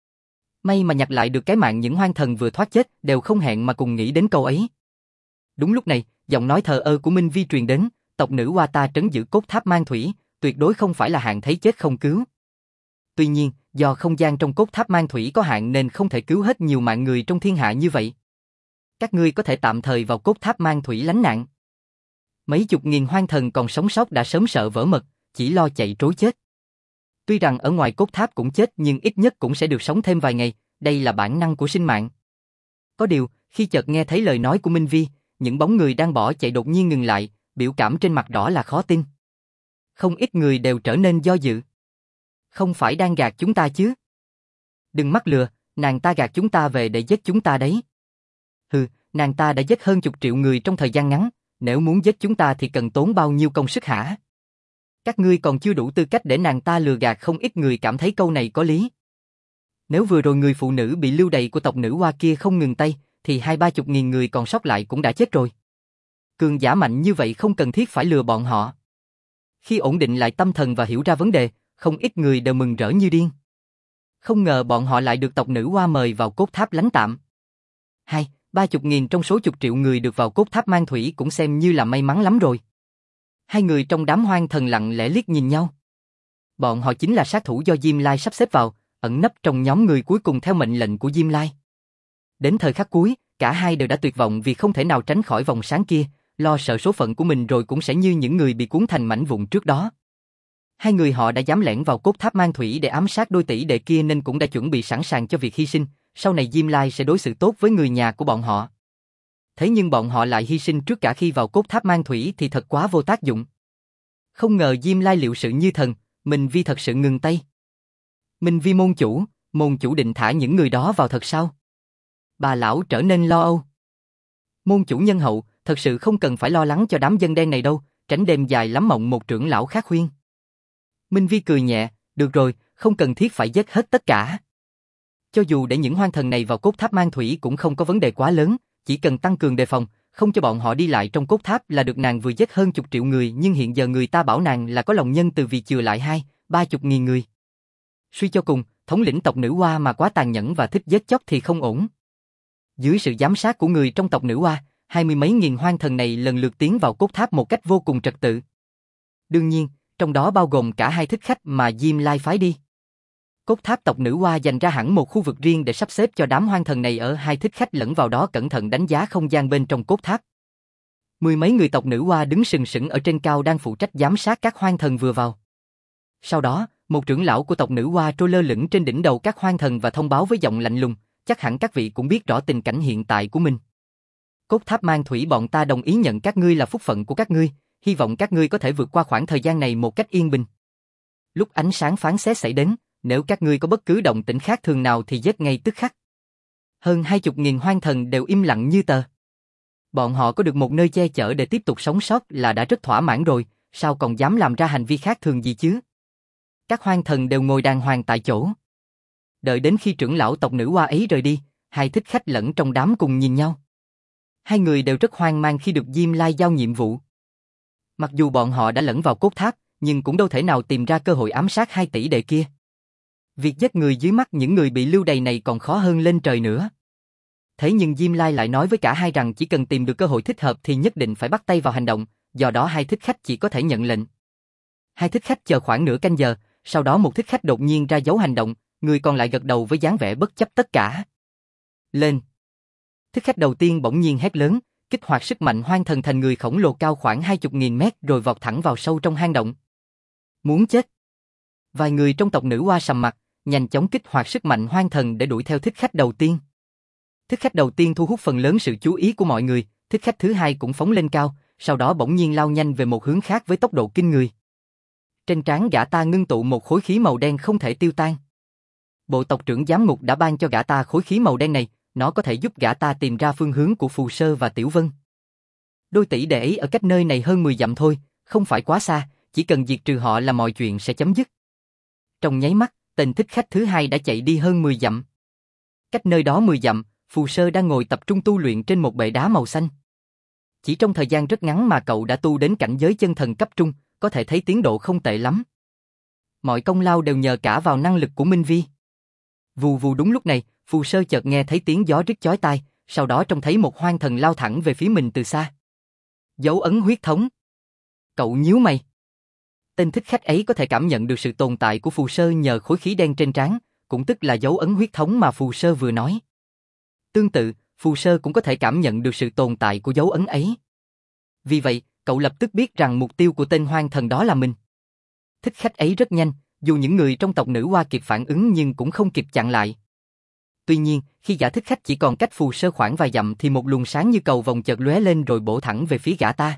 May mà nhặt lại được cái mạng những hoang thần vừa thoát chết, đều không hẹn mà cùng nghĩ đến câu ấy. Đúng lúc này, giọng nói thờ ơ của Minh Vi truyền đến, tộc Nữ Hoa ta trấn giữ cốt tháp mang thủy, tuyệt đối không phải là hạng thấy chết không cứu. Tuy nhiên, do không gian trong cốt tháp mang thủy có hạn nên không thể cứu hết nhiều mạng người trong thiên hạ như vậy. Các ngươi có thể tạm thời vào cốt tháp mang thủy lánh nạn. Mấy chục nghìn hoang thần còn sống sót đã sớm sợ vỡ mật, chỉ lo chạy trối chết. Tuy rằng ở ngoài cốt tháp cũng chết nhưng ít nhất cũng sẽ được sống thêm vài ngày, đây là bản năng của sinh mạng. Có điều, khi chợt nghe thấy lời nói của Minh Vi, những bóng người đang bỏ chạy đột nhiên ngừng lại, biểu cảm trên mặt rõ là khó tin. Không ít người đều trở nên do dự. Không phải đang gạt chúng ta chứ? Đừng mắc lừa, nàng ta gạt chúng ta về để giết chúng ta đấy. Hừ, nàng ta đã giết hơn chục triệu người trong thời gian ngắn, nếu muốn giết chúng ta thì cần tốn bao nhiêu công sức hả? Các ngươi còn chưa đủ tư cách để nàng ta lừa gạt. Không ít người cảm thấy câu này có lý. Nếu vừa rồi người phụ nữ bị lưu đày của tộc Nữ Hoa kia không ngừng tay, thì hai ba chục nghìn người còn sót lại cũng đã chết rồi. Cường giả mạnh như vậy không cần thiết phải lừa bọn họ. Khi ổn định lại tâm thần và hiểu ra vấn đề, không ít người đều mừng rỡ như điên. Không ngờ bọn họ lại được tộc Nữ Hoa mời vào cốt tháp lánh tạm. Hai, ba chục nghìn trong số chục triệu người được vào cốt tháp mang thủy cũng xem như là may mắn lắm rồi. Hai người trong đám hoang thần lặng lẽ liếc nhìn nhau. Bọn họ chính là sát thủ do Diêm Lai sắp xếp vào, ẩn nấp trong nhóm người cuối cùng theo mệnh lệnh của Diêm Lai. Đến thời khắc cuối, cả hai đều đã tuyệt vọng vì không thể nào tránh khỏi vòng sáng kia, lo sợ số phận của mình rồi cũng sẽ như những người bị cuốn thành mảnh vụn trước đó. Hai người họ đã dám lẻn vào cốt tháp mang thủy để ám sát đôi tỷ đệ kia nên cũng đã chuẩn bị sẵn sàng cho việc hy sinh, sau này Diêm Lai sẽ đối xử tốt với người nhà của bọn họ. Thế nhưng bọn họ lại hy sinh trước cả khi vào cốt tháp mang thủy thì thật quá vô tác dụng. Không ngờ Diêm Lai liệu sự như thần, Minh Vi thật sự ngừng tay. Minh Vi môn chủ, môn chủ định thả những người đó vào thật sao? Bà lão trở nên lo âu. Môn chủ nhân hậu, thật sự không cần phải lo lắng cho đám dân đen này đâu, tránh đêm dài lắm mộng, một trưởng lão khác khuyên. Minh Vi cười nhẹ, được rồi, không cần thiết phải giết hết tất cả. Cho dù để những hoang thần này vào cốt tháp mang thủy cũng không có vấn đề quá lớn, chỉ cần tăng cường đề phòng, không cho bọn họ đi lại trong cốt tháp là được. Nàng vừa giết hơn chục triệu người, nhưng hiện giờ người ta bảo nàng là có lòng nhân từ vì chừa lại hai, ba chục nghìn người. Suy cho cùng, thống lĩnh tộc nữ Hoa mà quá tàn nhẫn và thích giết chóc thì không ổn. Dưới sự giám sát của người trong tộc nữ Hoa, hai mươi mấy nghìn hoang thần này lần lượt tiến vào cốt tháp một cách vô cùng trật tự. Đương nhiên, trong đó bao gồm cả hai thích khách mà Diêm Lai phái đi. Cốt tháp tộc nữ Hoa dành ra hẳn một khu vực riêng để sắp xếp cho đám hoang thần này ở. Hai thích khách lẫn vào đó cẩn thận đánh giá không gian bên trong cốt tháp. Mười mấy người tộc nữ Hoa đứng sừng sững ở trên cao đang phụ trách giám sát các hoang thần vừa vào. Sau đó, một trưởng lão của tộc nữ Hoa trôi lơ lửng trên đỉnh đầu các hoang thần và thông báo với giọng lạnh lùng, chắc hẳn các vị cũng biết rõ tình cảnh hiện tại của mình. Cốt tháp mang thủy bọn ta đồng ý nhận các ngươi là phúc phận của các ngươi, hy vọng các ngươi có thể vượt qua khoảng thời gian này một cách yên bình. Lúc ánh sáng phán xét xảy đến, nếu các ngươi có bất cứ động tĩnh khác thường nào thì giết ngay tức khắc. Hơn hai chục nghìn hoang thần đều im lặng như tờ. Bọn họ có được một nơi che chở để tiếp tục sống sót là đã rất thỏa mãn rồi, sao còn dám làm ra hành vi khác thường gì chứ? Các hoang thần đều ngồi đàng hoàng tại chỗ. Đợi đến khi trưởng lão tộc nữ Hoa ấy rời đi, hai thích khách lẫn trong đám cùng nhìn nhau. Hai người đều rất hoang mang khi được Diêm Lai giao nhiệm vụ. Mặc dù bọn họ đã lẫn vào cốt tháp, nhưng cũng đâu thể nào tìm ra cơ hội ám sát hai tỷ đệ kia. Việc giết người dưới mắt những người bị lưu đày này còn khó hơn lên trời nữa. Thế nhưng Diêm Lai lại nói với cả hai rằng chỉ cần tìm được cơ hội thích hợp thì nhất định phải bắt tay vào hành động, do đó hai thích khách chỉ có thể nhận lệnh. Hai thích khách chờ khoảng nửa canh giờ, sau đó một thích khách đột nhiên ra dấu hành động, người còn lại gật đầu với dáng vẻ bất chấp tất cả. Lên! Thích khách đầu tiên bỗng nhiên hét lớn, kích hoạt sức mạnh hoang thần thành người khổng lồ cao khoảng hai chục nghìn mét rồi vọt thẳng vào sâu trong hang động. Muốn chết! Vài người trong tộc nữ Hoa sầm mặt, nhanh chóng kích hoạt sức mạnh hoang thần để đuổi theo thích khách đầu tiên. Thích khách đầu tiên thu hút phần lớn sự chú ý của mọi người, thích khách thứ hai cũng phóng lên cao, sau đó bỗng nhiên lao nhanh về một hướng khác với tốc độ kinh người. Trên trán gã ta ngưng tụ một khối khí màu đen không thể tiêu tan. Bộ tộc trưởng giám ngục đã ban cho gã ta khối khí màu đen này, nó có thể giúp gã ta tìm ra phương hướng của Phù Sơ và Tiểu Vân. Đôi tỷ đệ ấy ở cách nơi này hơn mười dặm thôi, không phải quá xa, chỉ cần diệt trừ họ là mọi chuyện sẽ chấm dứt. Trong nháy mắt, tên thích khách thứ hai đã chạy đi hơn mười dặm. Cách nơi đó mười dặm, Phù Sơ đang ngồi tập trung tu luyện trên một bệ đá màu xanh. Chỉ trong thời gian rất ngắn mà cậu đã tu đến cảnh giới chân thần cấp trung, có thể thấy tiến độ không tệ lắm. Mọi công lao đều nhờ cả vào năng lực của Minh Vi. Vù vù đúng lúc này, Phù Sơ chợt nghe thấy tiếng gió rít chói tai, sau đó trông thấy một hoang thần lao thẳng về phía mình từ xa. Dấu ấn huyết thống. Cậu nhíu mày. Tên thích khách ấy có thể cảm nhận được sự tồn tại của Phù Sơ nhờ khối khí đen trên trán, cũng tức là dấu ấn huyết thống mà Phù Sơ vừa nói. Tương tự, Phù Sơ cũng có thể cảm nhận được sự tồn tại của dấu ấn ấy. Vì vậy, cậu lập tức biết rằng mục tiêu của tên hoang thần đó là mình. Thích khách ấy rất nhanh, dù những người trong tộc nữ Hoa kịp phản ứng nhưng cũng không kịp chặn lại. Tuy nhiên, khi gã thích khách chỉ còn cách Phù Sơ khoảng vài dặm thì một luồng sáng như cầu vồng chợt lóe lên rồi bổ thẳng về phía gã ta.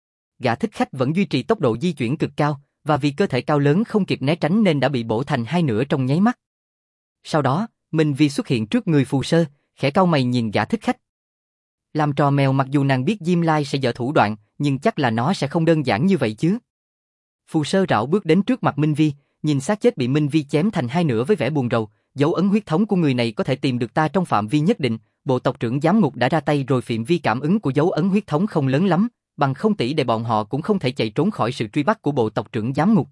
Gã thích khách vẫn duy trì tốc độ di chuyển cực cao, và vì cơ thể cao lớn không kịp né tránh nên đã bị bổ thành hai nửa trong nháy mắt. Sau đó, Minh Vi xuất hiện trước người Phù Sơ, khẽ cau mày nhìn gã thích khách. Làm trò mèo, mặc dù nàng biết Diêm Lai sẽ dở thủ đoạn, nhưng chắc là nó sẽ không đơn giản như vậy chứ. Phù Sơ rảo bước đến trước mặt Minh Vi, nhìn xác chết bị Minh Vi chém thành hai nửa với vẻ buồn rầu. Dấu ấn huyết thống của người này có thể tìm được ta trong phạm vi nhất định, bộ tộc trưởng giám ngục đã ra tay rồi, phạm vi cảm ứng của dấu ấn huyết thống không lớn lắm, bằng không tỷ để bọn họ cũng không thể chạy trốn khỏi sự truy bắt của bộ tộc trưởng giám ngục.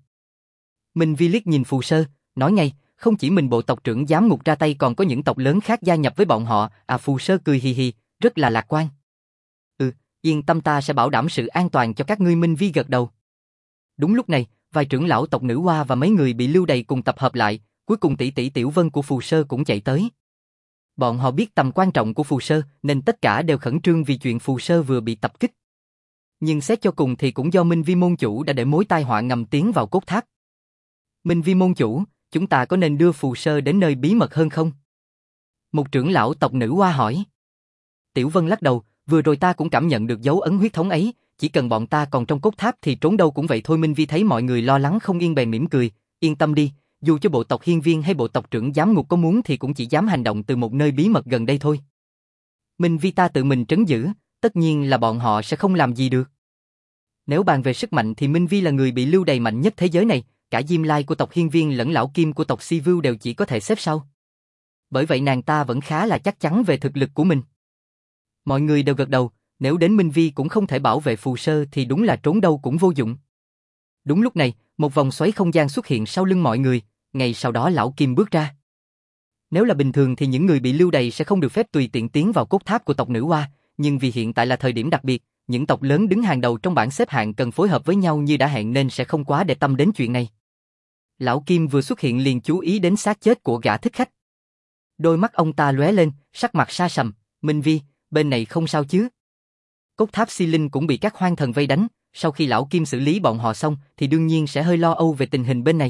Minh Vi liếc nhìn Phù Sơ, nói ngay, không chỉ mình bộ tộc trưởng giám ngục ra tay còn có những tộc lớn khác gia nhập với bọn họ. À, Phù Sơ cười hì hì, rất là lạc quan. Ừ, yên tâm, ta sẽ bảo đảm sự an toàn cho các ngươi. Minh Vi gật đầu. Đúng lúc này, vài trưởng lão tộc nữ Hoa và mấy người bị lưu đày cùng tập hợp lại, cuối cùng tỷ tỷ Tiểu Vân của Phù Sơ cũng chạy tới. Bọn họ biết tầm quan trọng của Phù Sơ nên tất cả đều khẩn trương vì chuyện Phù Sơ vừa bị tập kích. Nhưng xét cho cùng thì cũng do Minh Vi môn chủ đã để mối tai họa ngầm tiến vào cốt tháp. Minh Vi môn chủ, chúng ta có nên đưa Phù Sơ đến nơi bí mật hơn không? Một trưởng lão tộc nữ Hoa hỏi. Tiểu Vân lắc đầu, vừa rồi ta cũng cảm nhận được dấu ấn huyết thống ấy, chỉ cần bọn ta còn trong cốt tháp thì trốn đâu cũng vậy thôi. Minh Vi thấy mọi người lo lắng không yên bèn mỉm cười, yên tâm đi, dù cho bộ tộc hiên viên hay bộ tộc trưởng giám ngục có muốn thì cũng chỉ dám hành động từ một nơi bí mật gần đây thôi. Minh Vi ta tự mình trấn giữ, tất nhiên là bọn họ sẽ không làm gì được. Nếu bàn về sức mạnh thì Minh Vi là người bị lưu đày mạnh nhất thế giới này, cả Diêm Lai của tộc hiên viên lẫn lão Kim của tộc Si Vưu đều chỉ có thể xếp sau. Bởi vậy nàng ta vẫn khá là chắc chắn về thực lực của mình. Mọi người đều gật đầu, nếu đến Minh Vi cũng không thể bảo vệ phù sơ thì đúng là trốn đâu cũng vô dụng. Đúng lúc này, một vòng xoáy không gian xuất hiện sau lưng mọi người, ngay sau đó lão Kim bước ra. Nếu là bình thường thì những người bị lưu đày sẽ không được phép tùy tiện tiến vào cốt tháp của tộc nữ Hoa, nhưng vì hiện tại là thời điểm đặc biệt, những tộc lớn đứng hàng đầu trong bảng xếp hạng cần phối hợp với nhau như đã hẹn nên sẽ không quá để tâm đến chuyện này. Lão Kim vừa xuất hiện liền chú ý đến xác chết của gã thích khách. Đôi mắt ông ta lóe lên, sắc mặt sa sầm, Minh Vi, bên này không sao chứ? Cốt tháp Si Linh cũng bị các hoang thần vây đánh, sau khi lão Kim xử lý bọn họ xong thì đương nhiên sẽ hơi lo âu về tình hình bên này.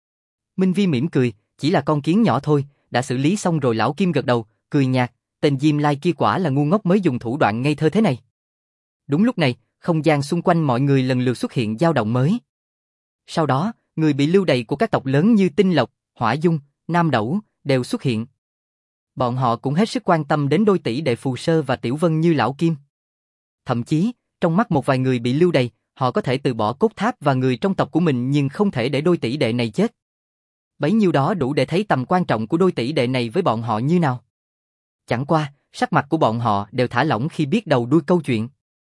Minh Vi mỉm cười, chỉ là con kiến nhỏ thôi, đã xử lý xong rồi. Lão Kim gật đầu, cười nhạt, tên Diêm Lai kia quả là ngu ngốc mới dùng thủ đoạn ngây thơ thế này. Đúng lúc này, không gian xung quanh mọi người lần lượt xuất hiện dao động mới. Sau đó, người bị lưu đày của các tộc lớn như Tinh Lộc, Hỏa Dung, Nam Đẩu đều xuất hiện. Bọn họ cũng hết sức quan tâm đến đôi tỷ đệ Phù Sơ và Tiểu Vân như lão Kim. Thậm chí, trong mắt một vài người bị lưu đày, họ có thể từ bỏ cốt tháp và người trong tộc của mình nhưng không thể để đôi tỷ đệ này chết. Bấy nhiêu đó đủ để thấy tầm quan trọng của đôi tỷ đệ này với bọn họ như nào. Chẳng qua, sắc mặt của bọn họ đều thả lỏng khi biết đầu đuôi câu chuyện.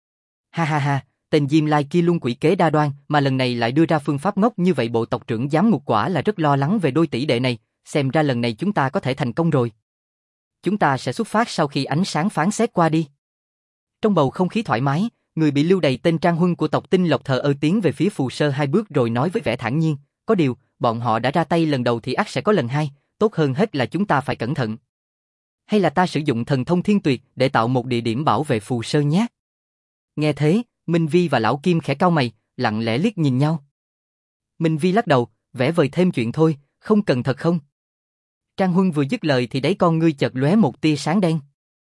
Ha ha ha, tên Diêm Lai kia luôn quỷ kế đa đoan mà lần này lại đưa ra phương pháp ngốc như vậy. Bộ tộc trưởng giám ngục quả là rất lo lắng về đôi tỷ đệ này, xem ra lần này chúng ta có thể thành công rồi. Chúng ta sẽ xuất phát sau khi ánh sáng phán xét qua đi. Trong bầu không khí thoải mái, người bị lưu đày tên Trang Huân của tộc Tinh Lộc thờ ơ tiến về phía Phù Sơ hai bước rồi nói với vẻ thản nhiên, có điều, bọn họ đã ra tay lần đầu thì ắt sẽ có lần hai, tốt hơn hết là chúng ta phải cẩn thận. Hay là ta sử dụng thần thông thiên tuyệt để tạo một địa điểm bảo vệ Phù Sơ nhé. Nghe thế, Minh Vi và lão Kim khẽ cau mày, lặng lẽ liếc nhìn nhau. Minh Vi lắc đầu, vẽ vời thêm chuyện thôi, không cần thật không? Trang Huân vừa dứt lời thì đáy con ngươi chợt lóe một tia sáng đen.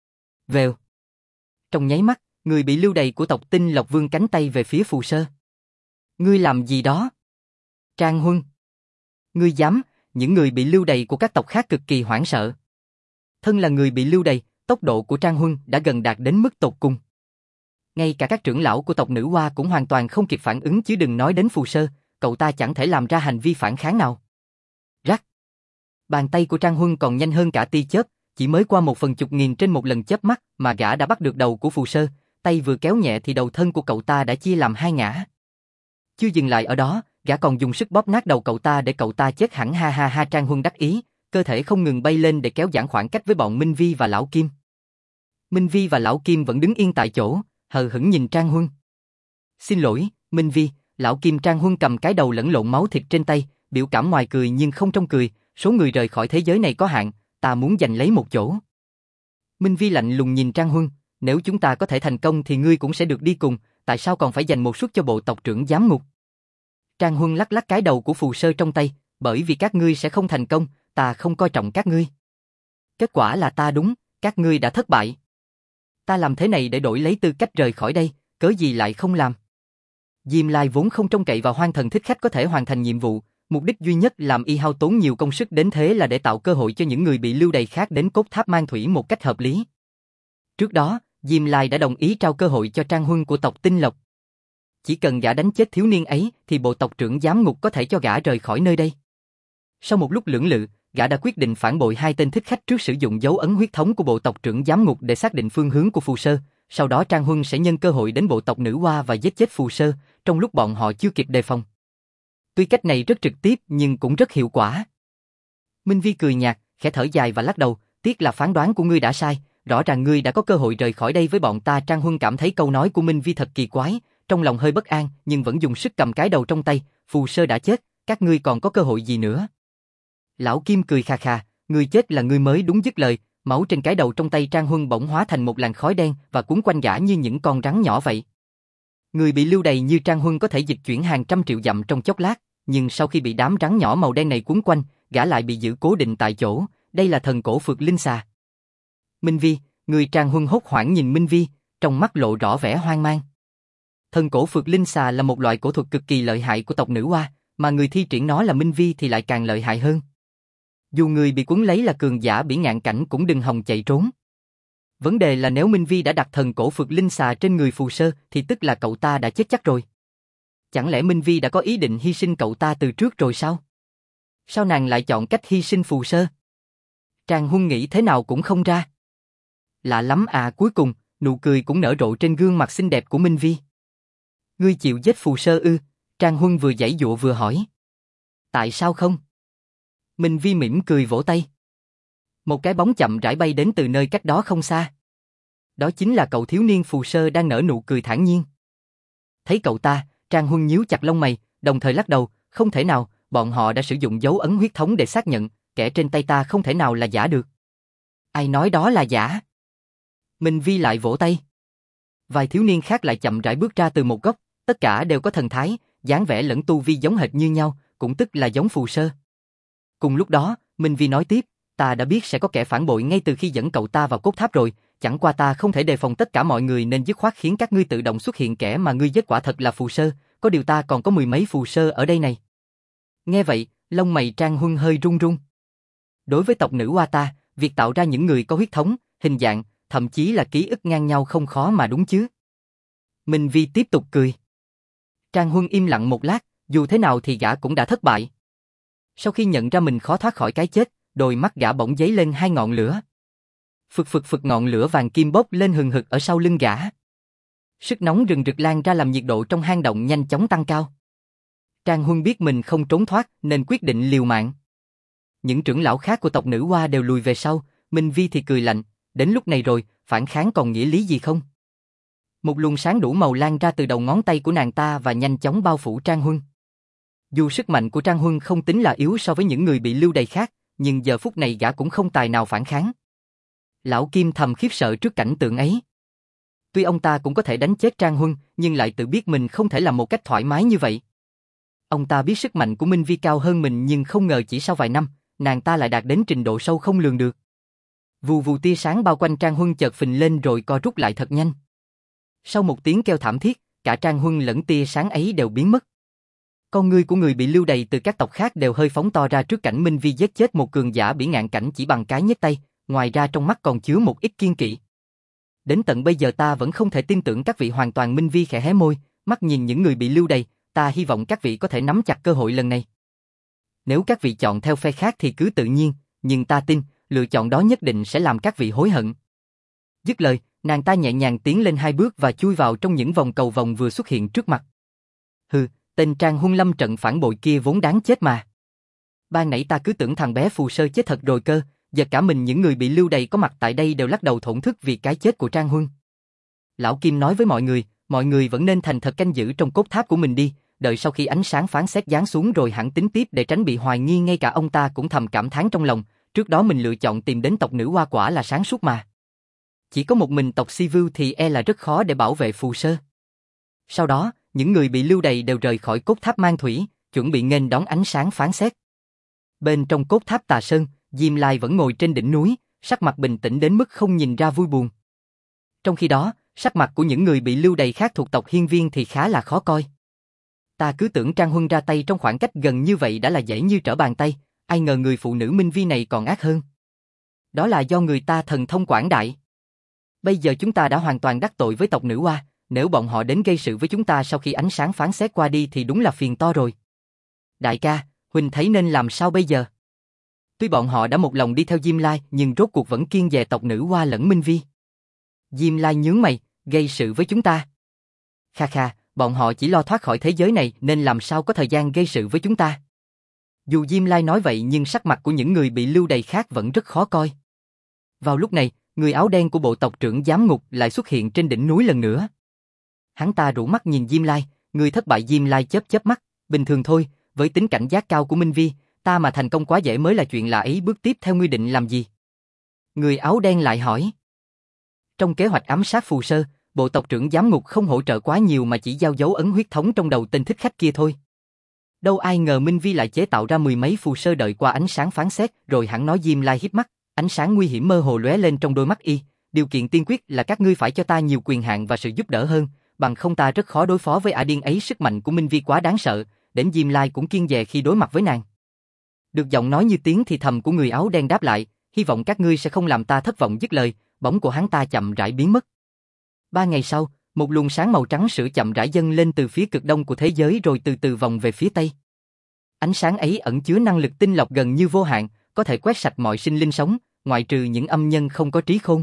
Vèo. Trong nháy mắt, người bị lưu đày của tộc Tinh Lộc vươn cánh tay về phía Phù Sơ. Ngươi làm gì đó? Trang Huân. Ngươi dám? Những người bị lưu đày của các tộc khác cực kỳ hoảng sợ. Thân là người bị lưu đày, tốc độ của Trang Huân đã gần đạt đến mức tột cùng. Ngay cả các trưởng lão của tộc nữ Hoa cũng hoàn toàn không kịp phản ứng chứ đừng nói đến Phù Sơ, cậu ta chẳng thể làm ra hành vi phản kháng nào. Rắc. Bàn tay của Trang Huân còn nhanh hơn cả tia chớp, chỉ mới qua một phần chục nghìn trên một lần chớp mắt mà gã đã bắt được đầu của Phù Sơ, tay vừa kéo nhẹ thì đầu thân của cậu ta đã chia làm hai ngã. Chưa dừng lại ở đó, gã còn dùng sức bóp nát đầu cậu ta để cậu ta chết hẳn. Ha ha ha. Trang Huân đắc ý, cơ thể không ngừng bay lên để kéo giãn khoảng cách với bọn Minh Vi và lão Kim. Minh Vi và lão Kim vẫn đứng yên tại chỗ, hờ hững nhìn Trang Huân. Xin lỗi, Minh Vi, lão Kim. Trang Huân cầm cái đầu lẫn lộn máu thịt trên tay, biểu cảm ngoài cười nhưng không trong cười, số người rời khỏi thế giới này có hạn, ta muốn giành lấy một chỗ. Minh Vi lạnh lùng nhìn Trang Huân, nếu chúng ta có thể thành công thì ngươi cũng sẽ được đi cùng, tại sao còn phải dành một suất cho bộ tộc trưởng giám ngục? Trang Huân lắc lắc cái đầu của Phù Sơ trong tay, bởi vì các ngươi sẽ không thành công, ta không coi trọng các ngươi. Kết quả là ta đúng, các ngươi đã thất bại. Ta làm thế này để đổi lấy tư cách rời khỏi đây, cớ gì lại không làm? Diêm Lai vốn không trông cậy vào hoang thần thích khách có thể hoàn thành nhiệm vụ, mục đích duy nhất làm y hao tốn nhiều công sức đến thế là để tạo cơ hội cho những người bị lưu đày khác đến cốt tháp mang thủy một cách hợp lý. Trước đó, Diêm Lai đã đồng ý trao cơ hội cho Trang Huân của tộc Tinh Lộc. Chỉ cần gã đánh chết thiếu niên ấy thì bộ tộc trưởng giám ngục có thể cho gã rời khỏi nơi đây. Sau một lúc lưỡng lự, gã đã quyết định phản bội hai tên thích khách trước sử dụng dấu ấn huyết thống của bộ tộc trưởng giám ngục để xác định phương hướng của Phù Sơ, sau đó Trang Huân sẽ nhân cơ hội đến bộ tộc nữ Hoa và giết chết Phù Sơ, trong lúc bọn họ chưa kịp đề phòng. Tuy cách này rất trực tiếp nhưng cũng rất hiệu quả. Minh Vi cười nhạt, khẽ thở dài và lắc đầu, tiếc là phán đoán của ngươi đã sai, rõ ràng ngươi đã có cơ hội rời khỏi đây với bọn ta. Trang Huân cảm thấy câu nói của Minh Vi thật kỳ quái, trong lòng hơi bất an nhưng vẫn dùng sức cầm cái đầu trong tay, Phù Sơ đã chết, các ngươi còn có cơ hội gì nữa? Lão Kim cười khà khà, ngươi chết là ngươi mới đúng. Dứt lời, máu trên cái đầu trong tay Trang Huân bỗng hóa thành một làn khói đen và cuốn quanh gã như những con rắn nhỏ vậy. Người bị lưu đày như Trang Huân có thể dịch chuyển hàng trăm triệu dặm trong chốc lát, nhưng sau khi bị đám rắn nhỏ màu đen này cuốn quanh, gã lại bị giữ cố định tại chỗ, đây là thần cổ Phược Linh Xà. Minh Vi, người Trang Huân hốt hoảng nhìn Minh Vi, trong mắt lộ rõ vẻ hoang mang. Thần cổ Phược Linh Xà là một loại cổ thuật cực kỳ lợi hại của tộc Nữ Hoa, mà người thi triển nó là Minh Vi thì lại càng lợi hại hơn. Dù người bị cuốn lấy là cường giả bỉ ngạn cảnh cũng đừng hòng chạy trốn. Vấn đề là nếu Minh Vi đã đặt thần cổ Phược Linh Xà trên người Phù Sơ thì tức là cậu ta đã chết chắc rồi. Chẳng lẽ Minh Vi đã có ý định hy sinh cậu ta từ trước rồi sao? Sao nàng lại chọn cách hy sinh Phù Sơ? Trang Huân nghĩ thế nào cũng không ra. Lạ lắm à, cuối cùng, nụ cười cũng nở rộ trên gương mặt xinh đẹp của Minh Vi. Ngươi chịu giết Phù Sơ ư? Trang Huân vừa giãy giụa vừa hỏi. Tại sao không? Minh Vi mỉm cười vỗ tay. Một cái bóng chậm rãi bay đến từ nơi cách đó không xa. Đó chính là cậu thiếu niên Phù Sơ đang nở nụ cười thản nhiên. Thấy cậu ta, Trang Huân nhíu chặt lông mày, đồng thời lắc đầu, không thể nào, bọn họ đã sử dụng dấu ấn huyết thống để xác nhận, kẻ trên tay ta không thể nào là giả được. Ai nói đó là giả? Minh Vi lại vỗ tay. Vài thiếu niên khác lại chậm rãi bước ra từ một góc, tất cả đều có thần thái, dáng vẻ lẫn tu vi giống hệt như nhau, cũng tức là giống Phù Sơ. Cùng lúc đó, Minh Vi nói tiếp, ta đã biết sẽ có kẻ phản bội ngay từ khi dẫn cậu ta vào cốt tháp rồi, chẳng qua ta không thể đề phòng tất cả mọi người nên dứt khoát khiến các ngươi tự động xuất hiện kẻ mà ngươi giết quả thật là Phù Sơ, có điều ta còn có mười mấy Phù Sơ ở đây này. Nghe vậy, lông mày Trang Huân hơi run run. Đối với tộc Nữ Hoa ta, việc tạo ra những người có huyết thống, hình dạng, thậm chí là ký ức ngang nhau không khó mà đúng chứ. Minh Vi tiếp tục cười. Trang Huân im lặng một lát, dù thế nào thì gã cũng đã thất bại. Sau khi nhận ra mình khó thoát khỏi cái chết, đôi mắt gã bỗng giấy lên hai ngọn lửa. Phực phực phực, ngọn lửa vàng kim bốc lên hừng hực ở sau lưng gã. Sức nóng rừng rực lan ra làm nhiệt độ trong hang động nhanh chóng tăng cao. Trang Huân biết mình không trốn thoát nên quyết định liều mạng. Những trưởng lão khác của tộc Nữ Hoa đều lùi về sau, Minh Vi thì cười lạnh, đến lúc này rồi, phản kháng còn nghĩa lý gì không? Một luồng sáng đủ màu lan ra từ đầu ngón tay của nàng ta và nhanh chóng bao phủ Trang Huân. Dù sức mạnh của Trang Huân không tính là yếu so với những người bị lưu đày khác, nhưng giờ phút này gã cũng không tài nào phản kháng. Lão Kim thầm khiếp sợ trước cảnh tượng ấy. Tuy ông ta cũng có thể đánh chết Trang Huân, nhưng lại tự biết mình không thể làm một cách thoải mái như vậy. Ông ta biết sức mạnh của Minh Vi cao hơn mình nhưng không ngờ chỉ sau vài năm, nàng ta lại đạt đến trình độ sâu không lường được. Vù vù, tia sáng bao quanh Trang Huân chợt phình lên rồi co rút lại thật nhanh. Sau một tiếng kêu thảm thiết, cả Trang Huân lẫn tia sáng ấy đều biến mất. Con ngươi của người bị lưu đày từ các tộc khác đều hơi phóng to ra trước cảnh Minh Vi giết chết một cường giả bỉ ngạn cảnh chỉ bằng cái nhấc tay, ngoài ra trong mắt còn chứa một ít kiên kỵ. Đến tận bây giờ ta vẫn không thể tin tưởng các vị hoàn toàn. Minh Vi khẽ hé môi, mắt nhìn những người bị lưu đày, ta hy vọng các vị có thể nắm chặt cơ hội lần này. Nếu các vị chọn theo phe khác thì cứ tự nhiên, nhưng ta tin, lựa chọn đó nhất định sẽ làm các vị hối hận. Dứt lời, nàng ta nhẹ nhàng tiến lên hai bước và chui vào trong những vòng cầu vồng vừa xuất hiện trước mặt. Hừ, tên Trang Huân lâm trận phản bội kia vốn đáng chết mà. Ban nãy ta cứ tưởng thằng bé Phù Sơ chết thật rồi cơ, giờ cả mình những người bị lưu đày có mặt tại đây đều lắc đầu thổn thức vì cái chết của Trang Huân. Lão Kim nói với mọi người, mọi người vẫn nên thành thật canh giữ trong cốt tháp của mình đi, đợi sau khi ánh sáng phán xét giáng xuống rồi hẳn tính tiếp để tránh bị hoài nghi. Ngay cả ông ta cũng thầm cảm thán trong lòng, trước đó mình lựa chọn tìm đến tộc Nữ Hoa quả là sáng suốt mà. Chỉ có một mình tộc Si Vưu thì e là rất khó để bảo vệ Phù Sơ. Sau đó, những người bị lưu đày đều rời khỏi cốt tháp Mang Thủy, chuẩn bị nghênh đón ánh sáng phán xét. Bên trong cốt tháp Tà Sơn, Diêm Lai vẫn ngồi trên đỉnh núi, sắc mặt bình tĩnh đến mức không nhìn ra vui buồn. Trong khi đó, sắc mặt của những người bị lưu đày khác thuộc tộc Hiên Viên thì khá là khó coi. Ta cứ tưởng Trang Huân ra tay trong khoảng cách gần như vậy đã là dễ như trở bàn tay, ai ngờ người phụ nữ Minh Vi này còn ác hơn. Đó là do người ta thần thông quảng đại. Bây giờ chúng ta đã hoàn toàn đắc tội với tộc Nữ Hoa, nếu bọn họ đến gây sự với chúng ta sau khi ánh sáng phán xét qua đi thì đúng là phiền to rồi. Đại ca, Huỳnh thấy nên làm sao bây giờ? Tuy bọn họ đã một lòng đi theo Diêm Lai nhưng rốt cuộc vẫn kiêng dè tộc Nữ Hoa lẫn Minh Vi. Diêm Lai nhướng mày, gây sự với chúng ta. Kha kha, bọn họ chỉ lo thoát khỏi thế giới này nên làm sao có thời gian gây sự với chúng ta. Dù Diêm Lai nói vậy nhưng sắc mặt của những người bị lưu đày khác vẫn rất khó coi. Vào lúc này, người áo đen của bộ tộc trưởng giám ngục lại xuất hiện trên đỉnh núi lần nữa. Hắn ta rủ mắt nhìn Diêm Lai, người thất bại. Diêm Lai chớp chớp mắt, bình thường thôi, với tính cảnh giác cao của Minh Vi, ta mà thành công quá dễ mới là chuyện lạ ấy. Bước tiếp theo ngươi định làm gì? Người áo đen lại hỏi. Trong kế hoạch ám sát Phù Sơ, bộ tộc trưởng giám ngục không hỗ trợ quá nhiều mà chỉ giao dấu ấn huyết thống trong đầu tên thích khách kia thôi. Đâu ai ngờ Minh Vi lại chế tạo ra mười mấy Phù Sơ đợi qua ánh sáng phán xét rồi hẳn nói. Diêm Lai híp mắt, ánh sáng nguy hiểm mơ hồ lóe lên trong đôi mắt y, điều kiện tiên quyết là các ngươi phải cho ta nhiều quyền hạn và sự giúp đỡ hơn, bằng không ta rất khó đối phó với ả điên ấy. Sức mạnh của Minh Vi quá đáng sợ, đến Diêm Lai cũng kiêng dè khi đối mặt với nàng. Được giọng nói như tiếng thì thầm của người áo đen đáp lại, hy vọng các ngươi sẽ không làm ta thất vọng. Dứt lời, bóng của hắn ta chậm rãi biến mất. Ba ngày sau, một luồng sáng màu trắng sữa chậm rãi dâng lên từ phía cực đông của thế giới rồi từ từ vòng về phía tây. Ánh sáng ấy ẩn chứa năng lực tinh lọc gần như vô hạn, có thể quét sạch mọi sinh linh sống, ngoại trừ những âm nhân không có trí khôn.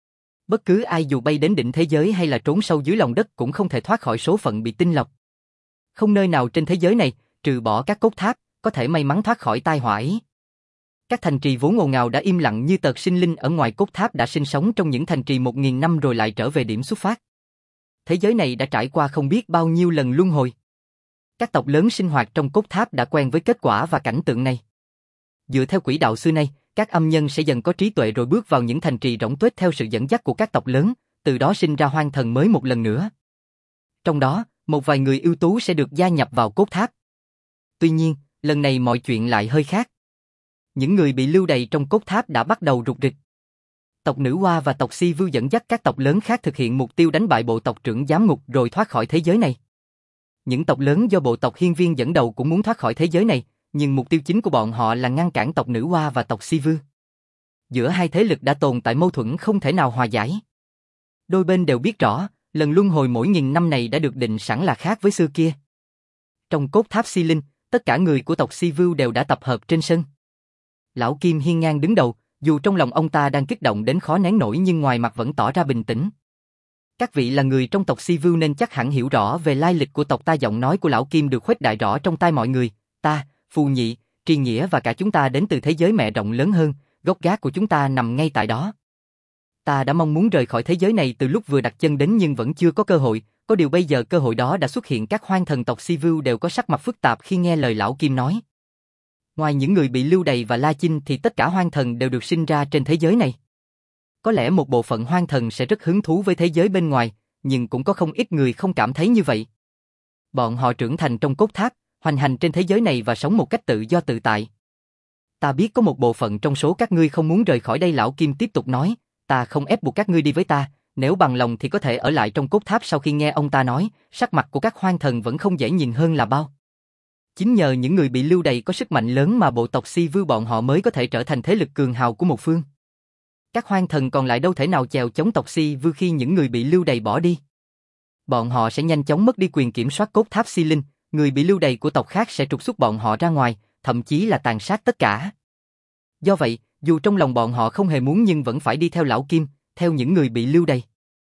Bất cứ ai dù bay đến đỉnh thế giới hay là trốn sâu dưới lòng đất cũng không thể thoát khỏi số phận bị tinh lọc. Không nơi nào trên thế giới này, trừ bỏ các cốt tháp, có thể may mắn thoát khỏi tai họa ấy. Các thành trì vốn ồn ào đã im lặng như tờ. Sinh linh ở ngoài cốt tháp đã sinh sống trong những thành trì một nghìn năm rồi lại trở về điểm xuất phát. Thế giới này đã trải qua không biết bao nhiêu lần luân hồi. Các tộc lớn sinh hoạt trong cốt tháp đã quen với kết quả và cảnh tượng này. Dựa theo quỹ đạo xưa nay, các âm nhân sẽ dần có trí tuệ rồi bước vào những thành trì rỗng tuếch theo sự dẫn dắt của các tộc lớn, từ đó sinh ra hoang thần mới một lần nữa. Trong đó, một vài người ưu tú sẽ được gia nhập vào cốt tháp. Tuy nhiên, lần này mọi chuyện lại hơi khác. Những người bị lưu đày trong cốt tháp đã bắt đầu rục rịch. Tộc Nữ Hoa và tộc Si Vưu dẫn dắt các tộc lớn khác thực hiện mục tiêu đánh bại bộ tộc trưởng giám ngục rồi thoát khỏi thế giới này. Những tộc lớn do bộ tộc Hiên Viên dẫn đầu cũng muốn thoát khỏi thế giới này, nhưng mục tiêu chính của bọn họ là ngăn cản tộc Nữ Hoa và tộc Si Vưu. Giữa hai thế lực đã tồn tại mâu thuẫn không thể nào hòa giải. Đôi bên đều biết rõ, lần luân hồi mỗi nghìn năm này đã được định sẵn là khác với xưa kia. Trong cốt tháp Si Linh, tất cả người của tộc Si Vưu đều đã tập hợp trên sân. Lão Kim hiên ngang đứng đầu, dù trong lòng ông ta đang kích động đến khó nén nổi nhưng ngoài mặt vẫn tỏ ra bình tĩnh. Các vị là người trong tộc Si Vưu nên chắc hẳn hiểu rõ về lai lịch của tộc ta. Giọng nói của Lão Kim được khuếch đại rõ trong tai mọi người. Ta, Phù Nhị, Tri Nghĩa và cả chúng ta đến từ thế giới mẹ rộng lớn hơn, gốc gác của chúng ta nằm ngay tại đó. Ta đã mong muốn rời khỏi thế giới này từ lúc vừa đặt chân đến nhưng vẫn chưa có cơ hội, có điều bây giờ cơ hội đó đã xuất hiện. Các hoang thần tộc Si Vưu đều có sắc mặt phức tạp khi nghe lời Lão Kim nói. Ngoài những người bị lưu đày và La Chinh thì tất cả hoang thần đều được sinh ra trên thế giới này. Có lẽ một bộ phận hoang thần sẽ rất hứng thú với thế giới bên ngoài, nhưng cũng có không ít người không cảm thấy như vậy. Bọn họ trưởng thành trong cốt tháp, hoành hành trên thế giới này và sống một cách tự do tự tại. Ta biết có một bộ phận trong số các ngươi không muốn rời khỏi đây. Lão Kim tiếp tục nói, ta không ép buộc các ngươi đi với ta, nếu bằng lòng thì có thể ở lại trong cốt tháp. Sau khi nghe ông ta nói, sắc mặt của các hoang thần vẫn không dễ nhìn hơn là bao. Chính nhờ những người bị lưu đày có sức mạnh lớn mà bộ tộc Si Vưu bọn họ mới có thể trở thành thế lực cường hào của một phương. Các hoang thần còn lại đâu thể nào chèo chống tộc Si Vưu khi những người bị lưu đày bỏ đi. Bọn họ sẽ nhanh chóng mất đi quyền kiểm soát cốt tháp Si Linh, người bị lưu đày của tộc khác sẽ trục xuất bọn họ ra ngoài, thậm chí là tàn sát tất cả. Do vậy, dù trong lòng bọn họ không hề muốn nhưng vẫn phải đi theo Lão Kim, theo những người bị lưu đày.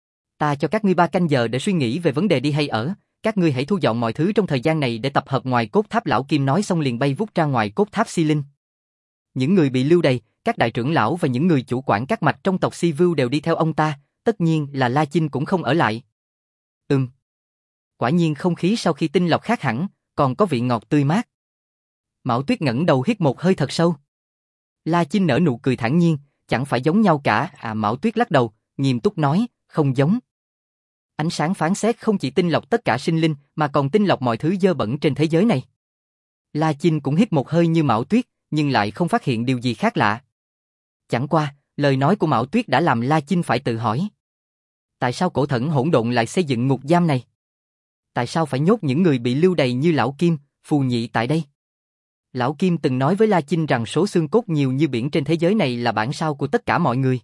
Ta cho các ngươi ba canh giờ để suy nghĩ về vấn đề đi hay ở. Các ngươi hãy thu dọn mọi thứ trong thời gian này để tập hợp ngoài cốt tháp. Lão Kim nói xong liền bay vút ra ngoài cốt tháp Si Linh. Những người bị lưu đày, các đại trưởng lão và những người chủ quản các mạch trong tộc Si Vưu đều đi theo ông ta, tất nhiên là La Chinh cũng không ở lại. Ừm. Quả nhiên không khí sau khi tinh lọc khác hẳn, còn có vị ngọt tươi mát. Mão Tuyết ngẩng đầu hít một hơi thật sâu. La Chinh nở nụ cười thản nhiên, chẳng phải giống nhau cả. À, Mão Tuyết lắc đầu, nghiêm túc nói, không giống. Ánh sáng phán xét không chỉ tinh lọc tất cả sinh linh mà còn tinh lọc mọi thứ dơ bẩn trên thế giới này. La Chinh cũng hít một hơi như Mão Tuyết, nhưng lại không phát hiện điều gì khác lạ. Chẳng qua, lời nói của Mão Tuyết đã làm La Chinh phải tự hỏi. Tại sao cổ thần hỗn độn lại xây dựng ngục giam này? Tại sao phải nhốt những người bị lưu đày như Lão Kim, Phù Nhị tại đây? Lão Kim từng nói với La Chinh rằng số xương cốt nhiều như biển trên thế giới này là bản sao của tất cả mọi người.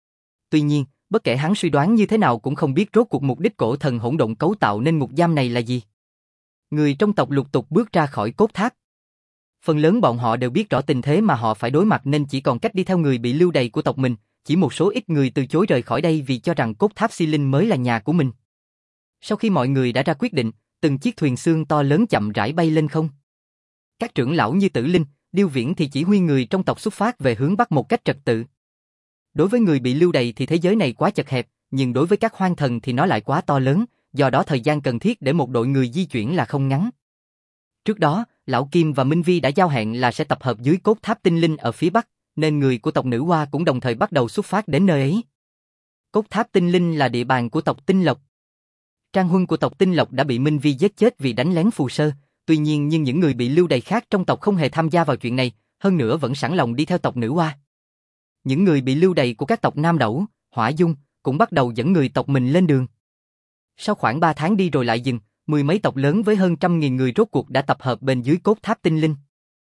Tuy nhiên, bất kể hắn suy đoán như thế nào cũng không biết rốt cuộc mục đích cổ thần hỗn độn cấu tạo nên ngục giam này là gì. Người trong tộc lục tục bước ra khỏi cốt tháp. Phần lớn bọn họ đều biết rõ tình thế mà họ phải đối mặt nên chỉ còn cách đi theo người bị lưu đày của tộc mình, chỉ một số ít người từ chối rời khỏi đây vì cho rằng cốt tháp Si Linh mới là nhà của mình. Sau khi mọi người đã ra quyết định, từng chiếc thuyền xương to lớn chậm rãi bay lên không. Các trưởng lão như Tử Linh, Điêu Viễn thì chỉ huy người trong tộc xuất phát về hướng bắc một cách trật tự. Đối với người bị lưu đày thì thế giới này quá chật hẹp, nhưng đối với các hoang thần thì nó lại quá to lớn, do đó thời gian cần thiết để một đội người di chuyển là không ngắn. Trước đó, Lão Kim và Minh Vi đã giao hẹn là sẽ tập hợp dưới cốt tháp tinh linh ở phía bắc, nên người của tộc Nữ Hoa cũng đồng thời bắt đầu xuất phát đến nơi ấy. Cốt tháp tinh linh là địa bàn của tộc Tinh Lộc. Trang huân của tộc Tinh Lộc đã bị Minh Vi giết chết vì đánh lén phù sơ, tuy nhiên nhưng những người bị lưu đày khác trong tộc không hề tham gia vào chuyện này, hơn nữa vẫn sẵn lòng đi theo tộc Nữ Hoa. Những người bị lưu đày của các tộc Nam Đẩu, Hỏa Dung, cũng bắt đầu dẫn người tộc mình lên đường. Sau khoảng ba tháng đi rồi lại dừng, mười mấy tộc lớn với hơn trăm nghìn người rốt cuộc đã tập hợp bên dưới cốt tháp tinh linh.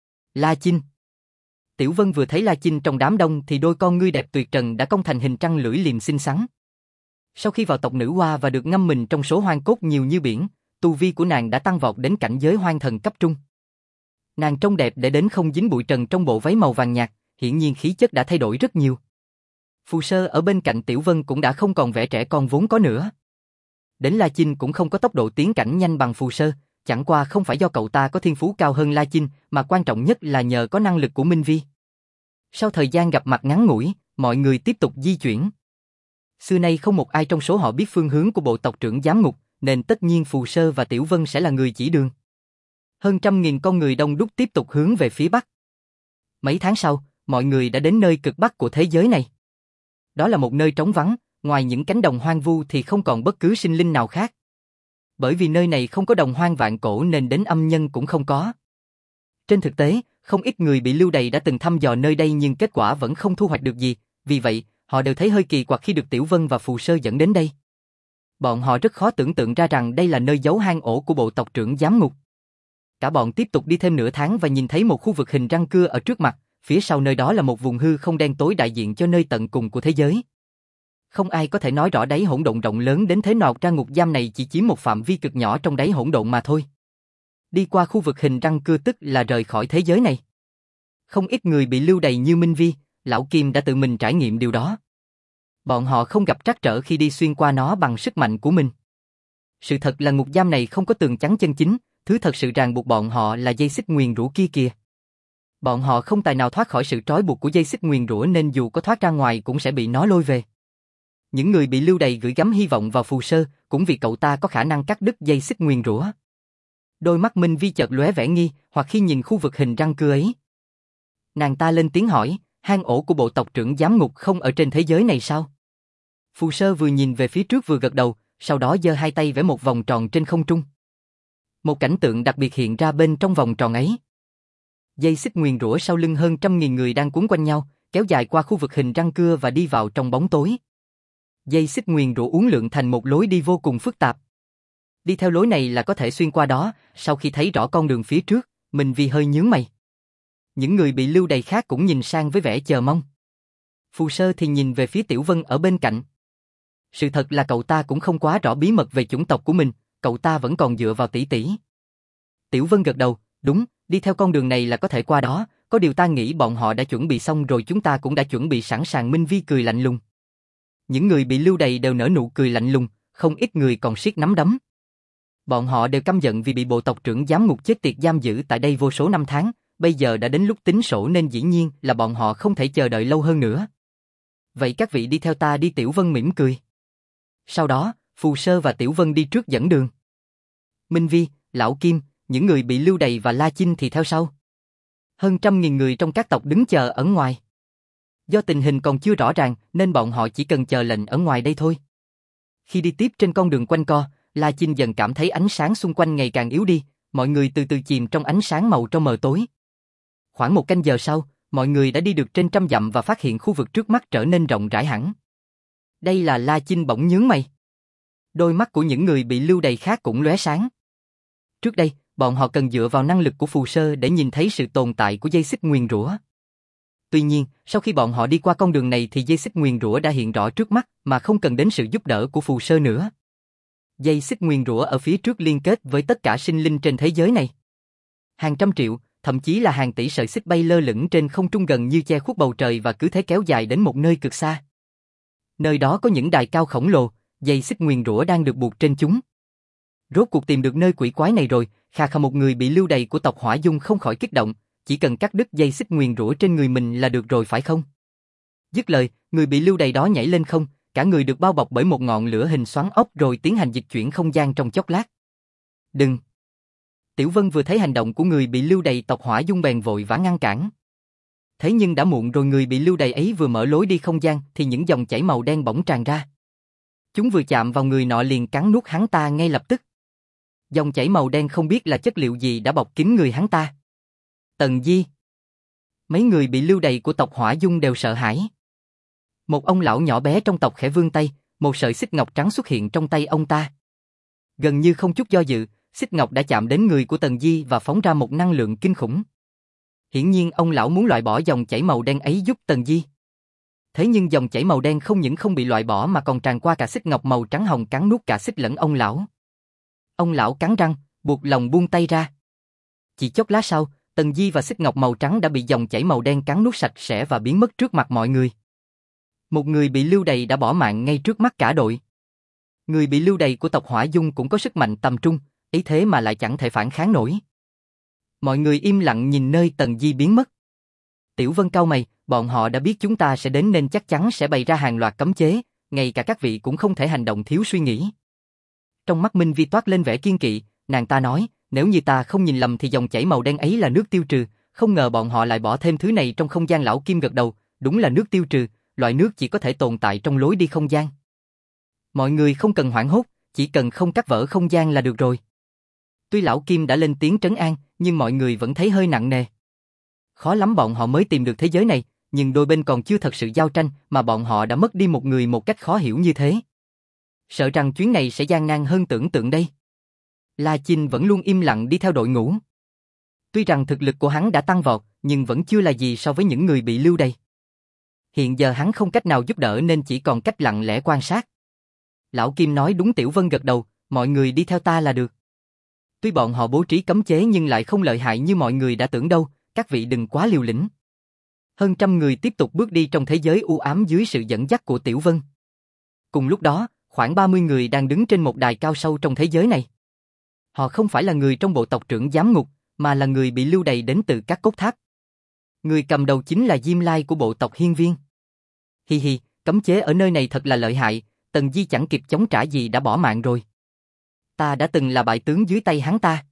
La Chinh. Tiểu Vân vừa thấy La Chinh trong đám đông thì đôi con ngươi đẹp tuyệt trần đã cong thành hình trăng lưỡi liềm xinh xắn. Sau khi vào tộc nữ hoa và được ngâm mình trong số hoang cốt nhiều như biển, tu vi của nàng đã tăng vọt đến cảnh giới hoang thần cấp trung. Nàng trông đẹp để đến không dính bụi trần trong bộ váy màu vàng nhạt, hiển nhiên khí chất đã thay đổi rất nhiều. Phù Sơ ở bên cạnh Tiểu Vân cũng đã không còn vẻ trẻ con vốn có nữa. Đến La Chinh cũng không có tốc độ tiến cảnh nhanh bằng Phù Sơ, chẳng qua không phải do cậu ta có thiên phú cao hơn La Chinh, mà quan trọng nhất là nhờ có năng lực của Minh Vi. Sau thời gian gặp mặt ngắn ngủi, mọi người tiếp tục di chuyển. Xưa nay không một ai trong số họ biết phương hướng của bộ tộc trưởng giám ngục, nên tất nhiên Phù Sơ và Tiểu Vân sẽ là người chỉ đường. Hơn trăm nghìn con người đông đúc tiếp tục hướng về phía bắc. Mấy tháng sau, mọi người đã đến nơi cực bắc của thế giới này. Đó là một nơi trống vắng, ngoài những cánh đồng hoang vu thì không còn bất cứ sinh linh nào khác. Bởi vì nơi này không có đồng hoang vạn cổ nên đến âm nhân cũng không có. Trên thực tế, không ít người bị lưu đày đã từng thăm dò nơi đây nhưng kết quả vẫn không thu hoạch được gì, vì vậy, họ đều thấy hơi kỳ quặc khi được Tiểu Vân và Phù Sơ dẫn đến đây. Bọn họ rất khó tưởng tượng ra rằng đây là nơi giấu hang ổ của bộ tộc trưởng giám ngục. Cả bọn tiếp tục đi thêm nửa tháng và nhìn thấy một khu vực hình răng cưa ở trước mặt, phía sau nơi đó là một vùng hư không đen tối đại diện cho nơi tận cùng của thế giới. Không ai có thể nói rõ đáy hỗn độn rộng lớn đến thế nào, ra ngục giam này chỉ chiếm một phạm vi cực nhỏ trong đáy hỗn độn mà thôi. Đi qua khu vực hình răng cưa tức là rời khỏi thế giới này. Không ít người bị lưu đày như Minh Vi, Lão Kim đã tự mình trải nghiệm điều đó. Bọn họ không gặp trắc trở khi đi xuyên qua nó bằng sức mạnh của mình. Sự thật là ngục giam này không có tường chắn chân chính, thứ thật sự ràng buộc bọn họ là dây xích nguyền rủa kia kìa. Bọn họ không tài nào thoát khỏi sự trói buộc của dây xích nguyền rủa nên dù có thoát ra ngoài cũng sẽ bị nó lôi về. Những người bị lưu đày gửi gắm hy vọng vào Phù Sơ, cũng vì cậu ta có khả năng cắt đứt dây xích nguyền rủa. Đôi mắt Minh Vi chợt lóe vẻ nghi, hoặc khi nhìn khu vực hình răng cưa ấy. Nàng ta lên tiếng hỏi, hang ổ của bộ tộc trưởng giám ngục không ở trên thế giới này sao? Phù Sơ vừa nhìn về phía trước vừa gật đầu, sau đó giơ hai tay vẽ một vòng tròn trên không trung. Một cảnh tượng đặc biệt hiện ra bên trong vòng tròn ấy. Dây xích nguyền rủa sau lưng hơn trăm nghìn người đang cuốn quanh nhau, kéo dài qua khu vực hình răng cưa và đi vào trong bóng tối. Dây xích nguyền rủa uốn lượn thành một lối đi vô cùng phức tạp. Đi theo lối này là có thể xuyên qua đó, sau khi thấy rõ con đường phía trước, mình vì hơi nhướng mày. Những người bị lưu đày khác cũng nhìn sang với vẻ chờ mong. Phù Sơ thì nhìn về phía Tiểu Vân ở bên cạnh. Sự thật là cậu ta cũng không quá rõ bí mật về chủng tộc của mình, cậu ta vẫn còn dựa vào tỷ tỷ. Tiểu Vân gật đầu, đúng, đi theo con đường này là có thể qua đó, có điều ta nghĩ bọn họ đã chuẩn bị xong rồi, chúng ta cũng đã chuẩn bị sẵn sàng. Minh Vi cười lạnh lùng. Những người bị lưu đày đều nở nụ cười lạnh lùng, không ít người còn siết nắm đấm. Bọn họ đều căm giận vì bị bộ tộc trưởng giám ngục chết tiệt giam giữ tại đây vô số năm tháng, bây giờ đã đến lúc tính sổ nên dĩ nhiên là bọn họ không thể chờ đợi lâu hơn nữa. Vậy các vị đi theo ta đi. Tiểu Vân mỉm cười. Sau đó, Phù Sơ và Tiểu Vân đi trước dẫn đường. Minh Vi, Lão Kim, những người bị lưu đày và La Chinh thì theo sau. Hơn trăm nghìn người trong các tộc đứng chờ ở ngoài. Do tình hình còn chưa rõ ràng nên bọn họ chỉ cần chờ lệnh ở ngoài đây thôi. Khi đi tiếp trên con đường quanh co, La Chinh dần cảm thấy ánh sáng xung quanh ngày càng yếu đi, mọi người từ từ chìm trong ánh sáng màu trong mờ tối. Khoảng một canh giờ sau, mọi người đã đi được trên trăm dặm và phát hiện khu vực trước mắt trở nên rộng rãi hẳn. Đây là La Chinh bỗng nhướng mày. Đôi mắt của những người bị lưu đày khác cũng lóe sáng. Trước đây, bọn họ cần dựa vào năng lực của Phù Sơ để nhìn thấy sự tồn tại của dây xích nguyền rủa. Tuy nhiên, sau khi bọn họ đi qua con đường này thì dây xích nguyền rủa đã hiện rõ trước mắt mà không cần đến sự giúp đỡ của Phù Sơ nữa. Dây xích nguyền rủa ở phía trước liên kết với tất cả sinh linh trên thế giới này. Hàng trăm triệu, thậm chí là hàng tỷ sợi xích bay lơ lửng trên không trung gần như che khuất bầu trời và cứ thế kéo dài đến một nơi cực xa. Nơi đó có những đài cao khổng lồ, dây xích nguyền rủa đang được buộc trên chúng. Rốt cuộc tìm được nơi quỷ quái này rồi, khà khà một người bị lưu đày của tộc Hỏa Dung không khỏi kích động, chỉ cần cắt đứt dây xích nguyền rủa trên người mình là được rồi phải không? Dứt lời, người bị lưu đày đó nhảy lên không, cả người được bao bọc bởi một ngọn lửa hình xoắn ốc rồi tiến hành dịch chuyển không gian trong chốc lát. Đừng! Tiểu Vân vừa thấy hành động của người bị lưu đày tộc Hỏa Dung bèn vội vã ngăn cản. Thế nhưng đã muộn rồi, người bị lưu đày ấy vừa mở lối đi không gian thì những dòng chảy màu đen bỗng tràn ra. Chúng vừa chạm vào người nọ liền cắn nuốt hắn ta ngay lập tức. Dòng chảy màu đen không biết là chất liệu gì đã bọc kín người hắn ta. Tần Di! Mấy người bị lưu đày của tộc Hỏa Dung đều sợ hãi. Một ông lão nhỏ bé trong tộc khẽ vươn tay, một sợi xích ngọc trắng xuất hiện trong tay ông ta. Gần như không chút do dự, xích ngọc đã chạm đến người của Tần Di và phóng ra một năng lượng kinh khủng. Hiển nhiên ông lão muốn loại bỏ dòng chảy màu đen ấy giúp Tần Di. Thế nhưng dòng chảy màu đen không những không bị loại bỏ mà còn tràn qua cả xích ngọc màu trắng hồng cắn nuốt cả xích lẫn ông lão. Ông lão cắn răng, buộc lòng buông tay ra. Chỉ chốc lát sau, Tần Di và xích ngọc màu trắng đã bị dòng chảy màu đen cắn nuốt sạch sẽ và biến mất trước mặt mọi người. Một người bị lưu đày đã bỏ mạng ngay trước mắt cả đội. Người bị lưu đày của tộc Hỏa Dung cũng có sức mạnh tầm trung, ấy thế mà lại chẳng thể phản kháng nổi. Mọi người im lặng nhìn nơi Tần Di biến mất. Tiểu Vân cau mày, bọn họ đã biết chúng ta sẽ đến nên chắc chắn sẽ bày ra hàng loạt cấm chế, ngay cả các vị cũng không thể hành động thiếu suy nghĩ. Trong mắt Minh Vi toát lên vẻ kiên kỵ, nàng ta nói, nếu như ta không nhìn lầm thì dòng chảy màu đen ấy là nước tiêu trừ, không ngờ bọn họ lại bỏ thêm thứ này trong không gian. Lão Kim gật đầu, đúng là nước tiêu trừ, loại nước chỉ có thể tồn tại trong lối đi không gian. Mọi người không cần hoảng hốt, chỉ cần không cắt vỡ không gian là được rồi. Tuy Lão Kim đã lên tiếng trấn an, nhưng mọi người vẫn thấy hơi nặng nề. Khó lắm bọn họ mới tìm được thế giới này, nhưng đôi bên còn chưa thật sự giao tranh mà bọn họ đã mất đi một người một cách khó hiểu như thế. Sợ rằng chuyến này sẽ gian nan hơn tưởng tượng đây. La Chinh vẫn luôn im lặng đi theo đội ngũ. Tuy rằng thực lực của hắn đã tăng vọt, nhưng vẫn chưa là gì so với những người bị lưu đày. Hiện giờ hắn không cách nào giúp đỡ nên chỉ còn cách lặng lẽ quan sát. Lão Kim nói đúng. Tiểu Vân gật đầu, mọi người đi theo ta là được. Tuy bọn họ bố trí cấm chế nhưng lại không lợi hại như mọi người đã tưởng đâu, các vị đừng quá liều lĩnh. Hơn trăm người tiếp tục bước đi trong thế giới u ám dưới sự dẫn dắt của Tiểu Vân. Cùng lúc đó, khoảng ba mươi người đang đứng trên một đài cao sâu trong thế giới này. Họ không phải là người trong bộ tộc trưởng giám ngục, mà là người bị lưu đày đến từ các cốt tháp. Người cầm đầu chính là Diêm Lai của bộ tộc Hiên Viên. Hi hi, cấm chế ở nơi này thật là lợi hại, Tần Di chẳng kịp chống trả gì đã bỏ mạng rồi. Ta đã từng là bại tướng dưới tay hắn ta.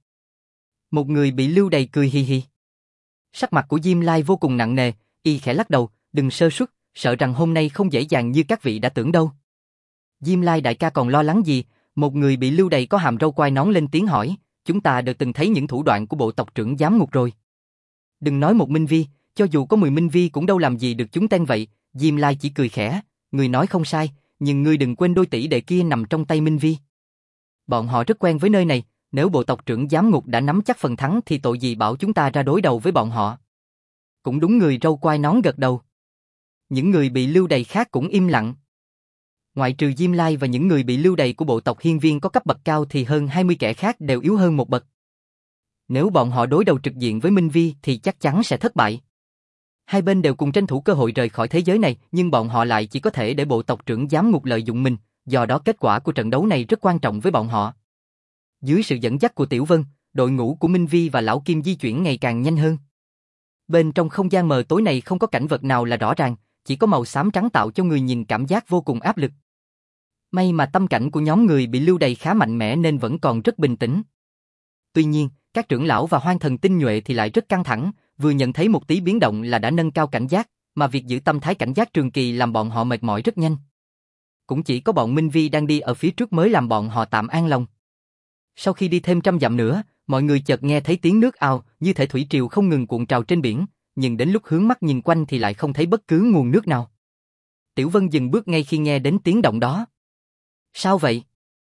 Một người bị lưu đày cười hi hi. Sắc mặt của Diêm Lai vô cùng nặng nề, y khẽ lắc đầu, đừng sơ suất, sợ rằng hôm nay không dễ dàng như các vị đã tưởng đâu. Diêm Lai đại ca còn lo lắng gì? Một người bị lưu đày có hàm râu quai nón lên tiếng hỏi, chúng ta đều từng thấy những thủ đoạn của bộ tộc trưởng giám ngục rồi. Đừng nói một Minh Vi, cho dù có mười Minh Vi cũng đâu làm gì được chúng tên vậy. Diêm Lai chỉ cười khẽ, người nói không sai, nhưng ngươi đừng quên đôi tỷ đệ kia nằm trong tay Minh Vi. Bọn họ rất quen với nơi này, nếu bộ tộc trưởng giám ngục đã nắm chắc phần thắng thì tội gì bảo chúng ta ra đối đầu với bọn họ. Cũng đúng. Người râu quai nón gật đầu. Những người bị lưu đày khác cũng im lặng. Ngoại trừ Diêm Lai và những người bị lưu đày của bộ tộc Hiên Viên có cấp bậc cao thì hơn hai mươi kẻ khác đều yếu hơn một bậc. Nếu bọn họ đối đầu trực diện với Minh Vi thì chắc chắn sẽ thất bại. Hai bên đều cùng tranh thủ cơ hội rời khỏi thế giới này, nhưng bọn họ lại chỉ có thể để bộ tộc trưởng giám ngục lợi dụng mình, do đó kết quả của trận đấu này rất quan trọng với bọn họ. Dưới sự dẫn dắt của Tiểu Vân, đội ngũ của Minh Vi và Lão Kim di chuyển ngày càng nhanh hơn. Bên trong không gian mờ tối này không có cảnh vật nào là rõ ràng, chỉ có màu xám trắng tạo cho người nhìn cảm giác vô cùng áp lực. May mà tâm cảnh của nhóm người bị lưu đày khá mạnh mẽ nên vẫn còn rất bình tĩnh. Tuy nhiên, các trưởng lão và hoang thần tinh nhuệ thì lại rất căng thẳng, vừa nhận thấy một tí biến động là đã nâng cao cảnh giác, mà việc giữ tâm thái cảnh giác trường kỳ làm bọn họ mệt mỏi rất nhanh. Cũng chỉ có bọn Minh Vi đang đi ở phía trước mới làm bọn họ tạm an lòng. Sau khi đi thêm trăm dặm nữa, mọi người chợt nghe thấy tiếng nước ào, như thể thủy triều không ngừng cuộn trào trên biển, nhưng đến lúc hướng mắt nhìn quanh thì lại không thấy bất cứ nguồn nước nào. Tiểu Vân dừng bước ngay khi nghe đến tiếng động đó. Sao vậy?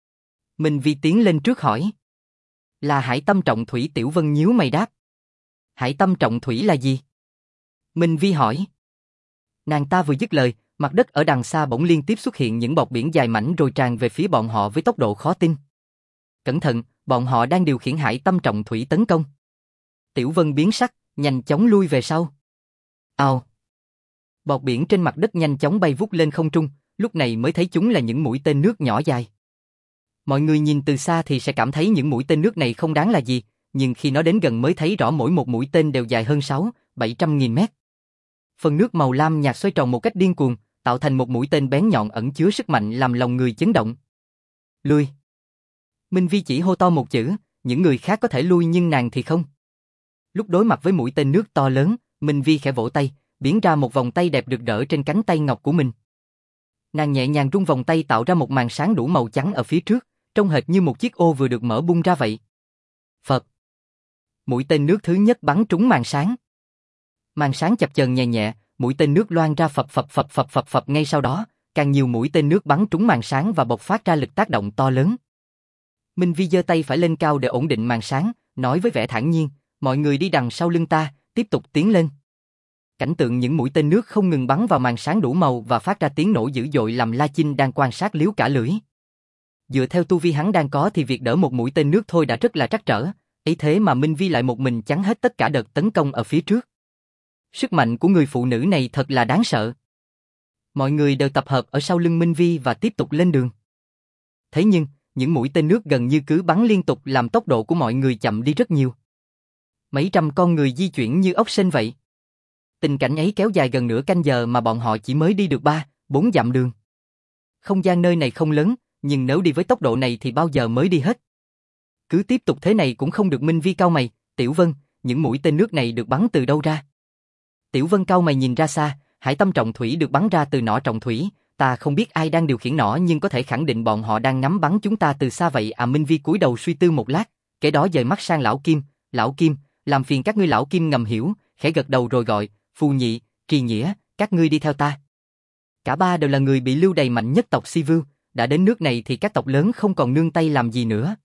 Minh Vi tiến lên trước hỏi. Là hải tâm trọng thủy. Tiểu Vân nhíu mày đáp. Hải tâm trọng thủy là gì? Minh Vi hỏi. Nàng ta vừa dứt lời, mặt đất ở đằng xa bỗng liên tiếp xuất hiện những bọt biển dài mảnh rồi tràn về phía bọn họ với tốc độ khó tin. Cẩn thận, bọn họ đang điều khiển hải tâm trọng thủy tấn công. Tiểu Vân biến sắc, nhanh chóng lui về sau. Ào! Bọt biển trên mặt đất nhanh chóng bay vút lên không trung, lúc này mới thấy chúng là những mũi tên nước nhỏ dài. Mọi người nhìn từ xa thì sẽ cảm thấy những mũi tên nước này không đáng là gì, nhưng khi nó đến gần mới thấy rõ mỗi một mũi tên đều dài hơn sáu, bảy trăm nghìn mét. Phần nước màu lam nhạt xoay tròn một cách điên cuồng, tạo thành một mũi tên bén nhọn ẩn chứa sức mạnh làm lòng người chấn động. Lui! Minh Vi chỉ hô to một chữ, những người khác có thể lui nhưng nàng thì không. Lúc đối mặt với mũi tên nước to lớn, Minh Vi khẽ vỗ tay, biến ra một vòng tay đẹp rực rỡ trên cánh tay ngọc của mình. Nàng nhẹ nhàng rung vòng tay tạo ra một màn sáng đủ màu trắng ở phía trước, trông hệt như một chiếc ô vừa được mở bung ra vậy. Phật! Mũi tên nước thứ nhất bắn trúng màn sáng. Màn sáng chập chờn nhẹ nhẹ, mũi tên nước loan ra phập phập phập phập phập phập ngay sau đó, càng nhiều mũi tên nước bắn trúng màn sáng và bộc phát ra lực tác động to lớn. Minh Vi giơ tay phải lên cao để ổn định màn sáng, nói với vẻ thản nhiên, mọi người đi đằng sau lưng ta, tiếp tục tiến lên. Cảnh tượng những mũi tên nước không ngừng bắn vào màn sáng đủ màu và phát ra tiếng nổ dữ dội làm La Chinh đang quan sát liếu cả lưỡi. Dựa theo tu vi hắn đang có thì việc đỡ một mũi tên nước thôi đã rất là trắc trở, ấy thế mà Minh Vi lại một mình chắn hết tất cả đợt tấn công ở phía trước. Sức mạnh của người phụ nữ này thật là đáng sợ. Mọi người đều tập hợp ở sau lưng Minh Vi và tiếp tục lên đường. Thế nhưng, những mũi tên nước gần như cứ bắn liên tục làm tốc độ của mọi người chậm đi rất nhiều. Mấy trăm con người di chuyển như ốc sên vậy. Tình cảnh ấy kéo dài gần nửa canh giờ mà bọn họ chỉ mới đi được ba, bốn dặm đường. Không gian nơi này không lớn, nhưng nếu đi với tốc độ này thì bao giờ mới đi hết. Cứ tiếp tục thế này cũng không được. Minh Vi cau mày, Tiểu Vân, những mũi tên nước này được bắn từ đâu ra? Tiểu Vân cau mày nhìn ra xa, hải tâm trọng thủy được bắn ra từ nỏ trọng thủy, ta không biết ai đang điều khiển nỏ nhưng có thể khẳng định bọn họ đang ngắm bắn chúng ta từ xa vậy à. Minh Vi cúi đầu suy tư một lát, kể đó dời mắt sang Lão Kim, Lão Kim, làm phiền các ngươi. Lão Kim ngầm hiểu, khẽ gật đầu rồi gọi, Phù Nhị, Trì Nghĩa, các ngươi đi theo ta. Cả ba đều là người bị lưu đày mạnh nhất tộc Si Vưu, đã đến nước này thì các tộc lớn không còn nương tay làm gì nữa.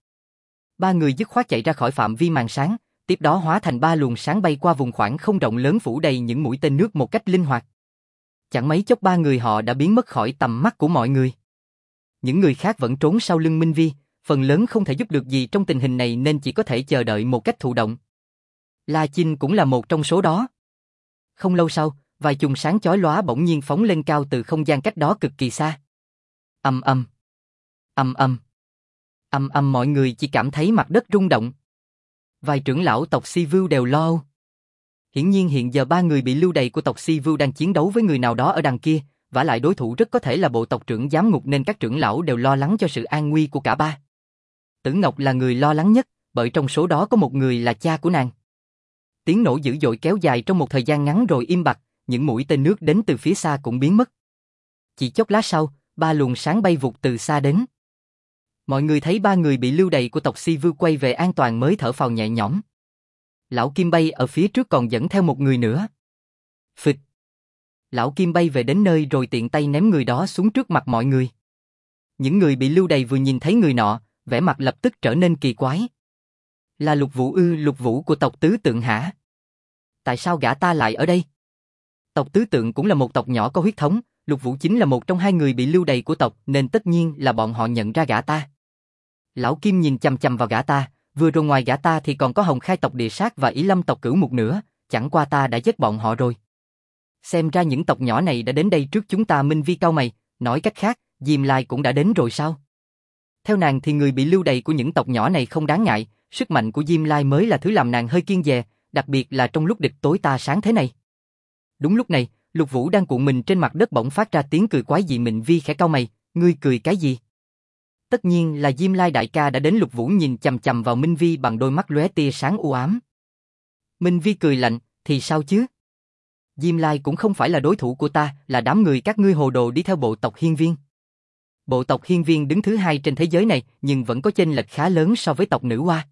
Ba người dứt khoát chạy ra khỏi phạm vi màn sáng, tiếp đó hóa thành ba luồng sáng bay qua vùng khoảng không rộng lớn phủ đầy những mũi tên nước một cách linh hoạt. Chẳng mấy chốc ba người họ đã biến mất khỏi tầm mắt của mọi người. Những người khác vẫn trốn sau lưng Minh Vi, phần lớn không thể giúp được gì trong tình hình này nên chỉ có thể chờ đợi một cách thụ động. La Chinh cũng là một trong số đó. Không lâu sau, vài chùm sáng chói lóa bỗng nhiên phóng lên cao từ không gian cách đó cực kỳ xa. Ầm ầm, ầm ầm, ầm ầm, mọi người chỉ cảm thấy mặt đất rung động. Vài trưởng lão tộc Si Vưu đều lo âu. Hiển nhiên hiện giờ ba người bị lưu đày của tộc Si Vưu đang chiến đấu với người nào đó ở đằng kia, vả lại đối thủ rất có thể là bộ tộc trưởng giám ngục nên các trưởng lão đều lo lắng cho sự an nguy của cả ba. Tử Ngọc là người lo lắng nhất, bởi trong số đó có một người là cha của nàng. Tiếng nổ dữ dội kéo dài trong một thời gian ngắn rồi im bặt, những mũi tên nước đến từ phía xa cũng biến mất. Chỉ chốc lát sau, ba luồng sáng bay vụt từ xa đến. Mọi người thấy ba người bị lưu đày của tộc Si Vưu quay về an toàn mới thở phào nhẹ nhõm. Lão Kim bay ở phía trước còn dẫn theo một người nữa. Phịch. Lão Kim bay về đến nơi rồi tiện tay ném người đó xuống trước mặt mọi người. Những người bị lưu đày vừa nhìn thấy người nọ, vẻ mặt lập tức trở nên kỳ quái. Là Lục Vũ ư? Lục Vũ của tộc Tứ Tượng hả? Tại sao gã ta lại ở đây? Tộc Tứ Tượng cũng là một tộc nhỏ có huyết thống, Lục Vũ chính là một trong hai người bị lưu đày của tộc nên tất nhiên là bọn họ nhận ra gã ta. Lão Kim nhìn chằm chằm vào gã ta, vừa rồi ngoài gã ta thì còn có Hồng Khai tộc Địa Sát và Ý Lâm tộc Cửu Mục nữa, chẳng qua ta đã giết bọn họ rồi. Xem ra những tộc nhỏ này đã đến đây trước chúng ta. Minh Vi cau mày, nói cách khác, Diêm Lai cũng đã đến rồi sao? Theo nàng thì người bị lưu đày của những tộc nhỏ này không đáng ngại, sức mạnh của Diêm Lai mới là thứ làm nàng hơi kiêng dè, đặc biệt là trong lúc địch tối ta sáng thế này. Đúng lúc này, Lục Vũ đang cuộn mình trên mặt đất bỗng phát ra tiếng cười quái dị. Minh Vi khẽ cau mày, ngươi cười cái gì? Tất nhiên là Diêm Lai đại ca đã đến. Lục Vũ nhìn chằm chằm vào Minh Vi bằng đôi mắt lóe tia sáng u ám. Minh Vi cười lạnh, thì sao chứ? Diêm Lai cũng không phải là đối thủ của ta, là đám người các ngươi hồ đồ đi theo bộ tộc Hiên Viên. Bộ tộc Hiên Viên đứng thứ hai trên thế giới này, nhưng vẫn có chênh lệch khá lớn so với tộc Nữ Hoa.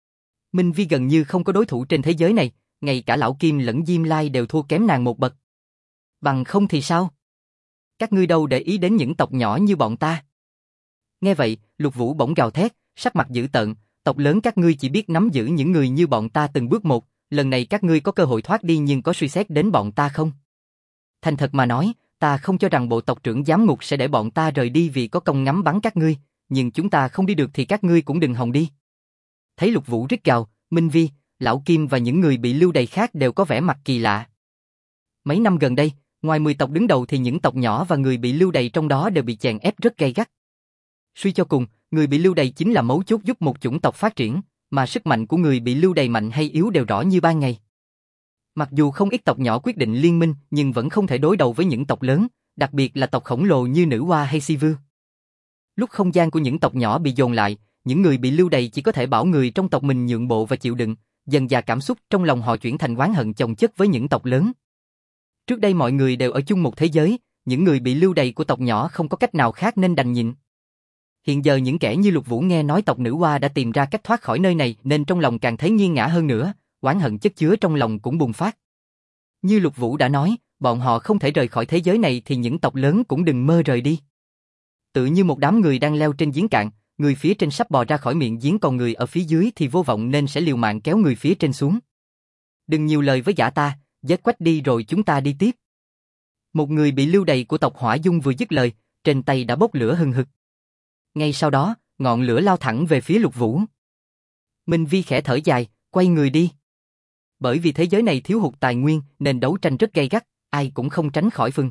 Minh Vi gần như không có đối thủ trên thế giới này, ngay cả Lão Kim lẫn Diêm Lai đều thua kém nàng một bậc. Bằng không thì sao? Các ngươi đâu để ý đến những tộc nhỏ như bọn ta? Nghe vậy, Lục Vũ bỗng gào thét, sắc mặt dữ tợn, tộc lớn các ngươi chỉ biết nắm giữ những người như bọn ta từng bước một, lần này các ngươi có cơ hội thoát đi nhưng có suy xét đến bọn ta không? Thành thật mà nói, ta không cho rằng bộ tộc trưởng giám ngục sẽ để bọn ta rời đi vì có công ngắm bắn các ngươi, nhưng chúng ta không đi được thì các ngươi cũng đừng hòng đi. Thấy Lục Vũ rít gào, Minh Vi, Lão Kim và những người bị lưu đày khác đều có vẻ mặt kỳ lạ. Mấy năm gần đây, ngoài mười tộc đứng đầu thì những tộc nhỏ và người bị lưu đày trong đó đều bị chèn ép rất gay gắt. Suy cho cùng, người bị lưu đày chính là mấu chốt giúp một chủng tộc phát triển, mà sức mạnh của người bị lưu đày mạnh hay yếu đều rõ như ban ngày. Mặc dù không ít tộc nhỏ quyết định liên minh, nhưng vẫn không thể đối đầu với những tộc lớn, đặc biệt là tộc khổng lồ như Nữ Hoa hay Si Vưu. Lúc không gian của những tộc nhỏ bị dồn lại, những người bị lưu đày chỉ có thể bảo người trong tộc mình nhượng bộ và chịu đựng, dần dà cảm xúc trong lòng họ chuyển thành oán hận chồng chất với những tộc lớn. Trước đây mọi người đều ở chung một thế giới, những người bị lưu đày của tộc nhỏ không có cách nào khác nên đành nhịn. Hiện giờ những kẻ như Lục Vũ nghe nói tộc Nữ Hoa đã tìm ra cách thoát khỏi nơi này nên trong lòng càng thấy nghiêng ngã hơn nữa, oán hận chất chứa trong lòng cũng bùng phát. Như Lục Vũ đã nói, Bọn họ không thể rời khỏi thế giới này thì những tộc lớn cũng đừng mơ rời đi. Tự như một đám người đang leo trên giếng cạn, người phía trên sắp bò ra khỏi miệng giếng còn người ở phía dưới thì vô vọng nên sẽ liều mạng kéo người phía trên xuống. Đừng nhiều lời với gã ta, giết quách đi rồi chúng ta đi tiếp. Một người bị lưu đày của tộc Hỏa Dung vừa dứt lời, trên tay đã bốc lửa hừng hực. Ngay sau đó, ngọn lửa lao thẳng về phía Lục Vũ. Minh Vi khẽ thở dài, quay người đi. Bởi vì thế giới này thiếu hụt tài nguyên nên đấu tranh rất gay gắt, ai cũng không tránh khỏi phần.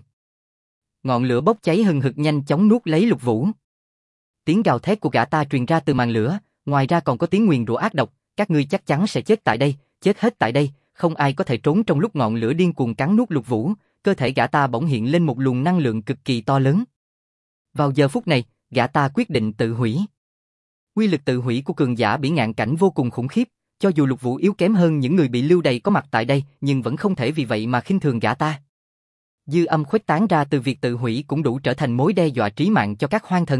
Ngọn lửa bốc cháy hừng hực nhanh chóng nuốt lấy Lục Vũ. Tiếng gào thét của gã ta truyền ra từ màn lửa, ngoài ra còn có tiếng nguyền rủa ác độc, các ngươi chắc chắn sẽ chết tại đây, chết hết tại đây, không ai có thể trốn trong lúc ngọn lửa điên cuồng cắn nuốt Lục Vũ, cơ thể gã ta bỗng hiện lên một luồng năng lượng cực kỳ to lớn. Vào giờ phút này, gã ta quyết định tự hủy. Quy lực tự hủy của cường giả bỉ ngạn cảnh vô cùng khủng khiếp, cho dù Lục Vũ yếu kém hơn những người bị lưu đày có mặt tại đây, nhưng vẫn không thể vì vậy mà khinh thường gã ta. Dư âm khuếch tán ra từ việc tự hủy cũng đủ trở thành mối đe dọa trí mạng cho các hoang thần.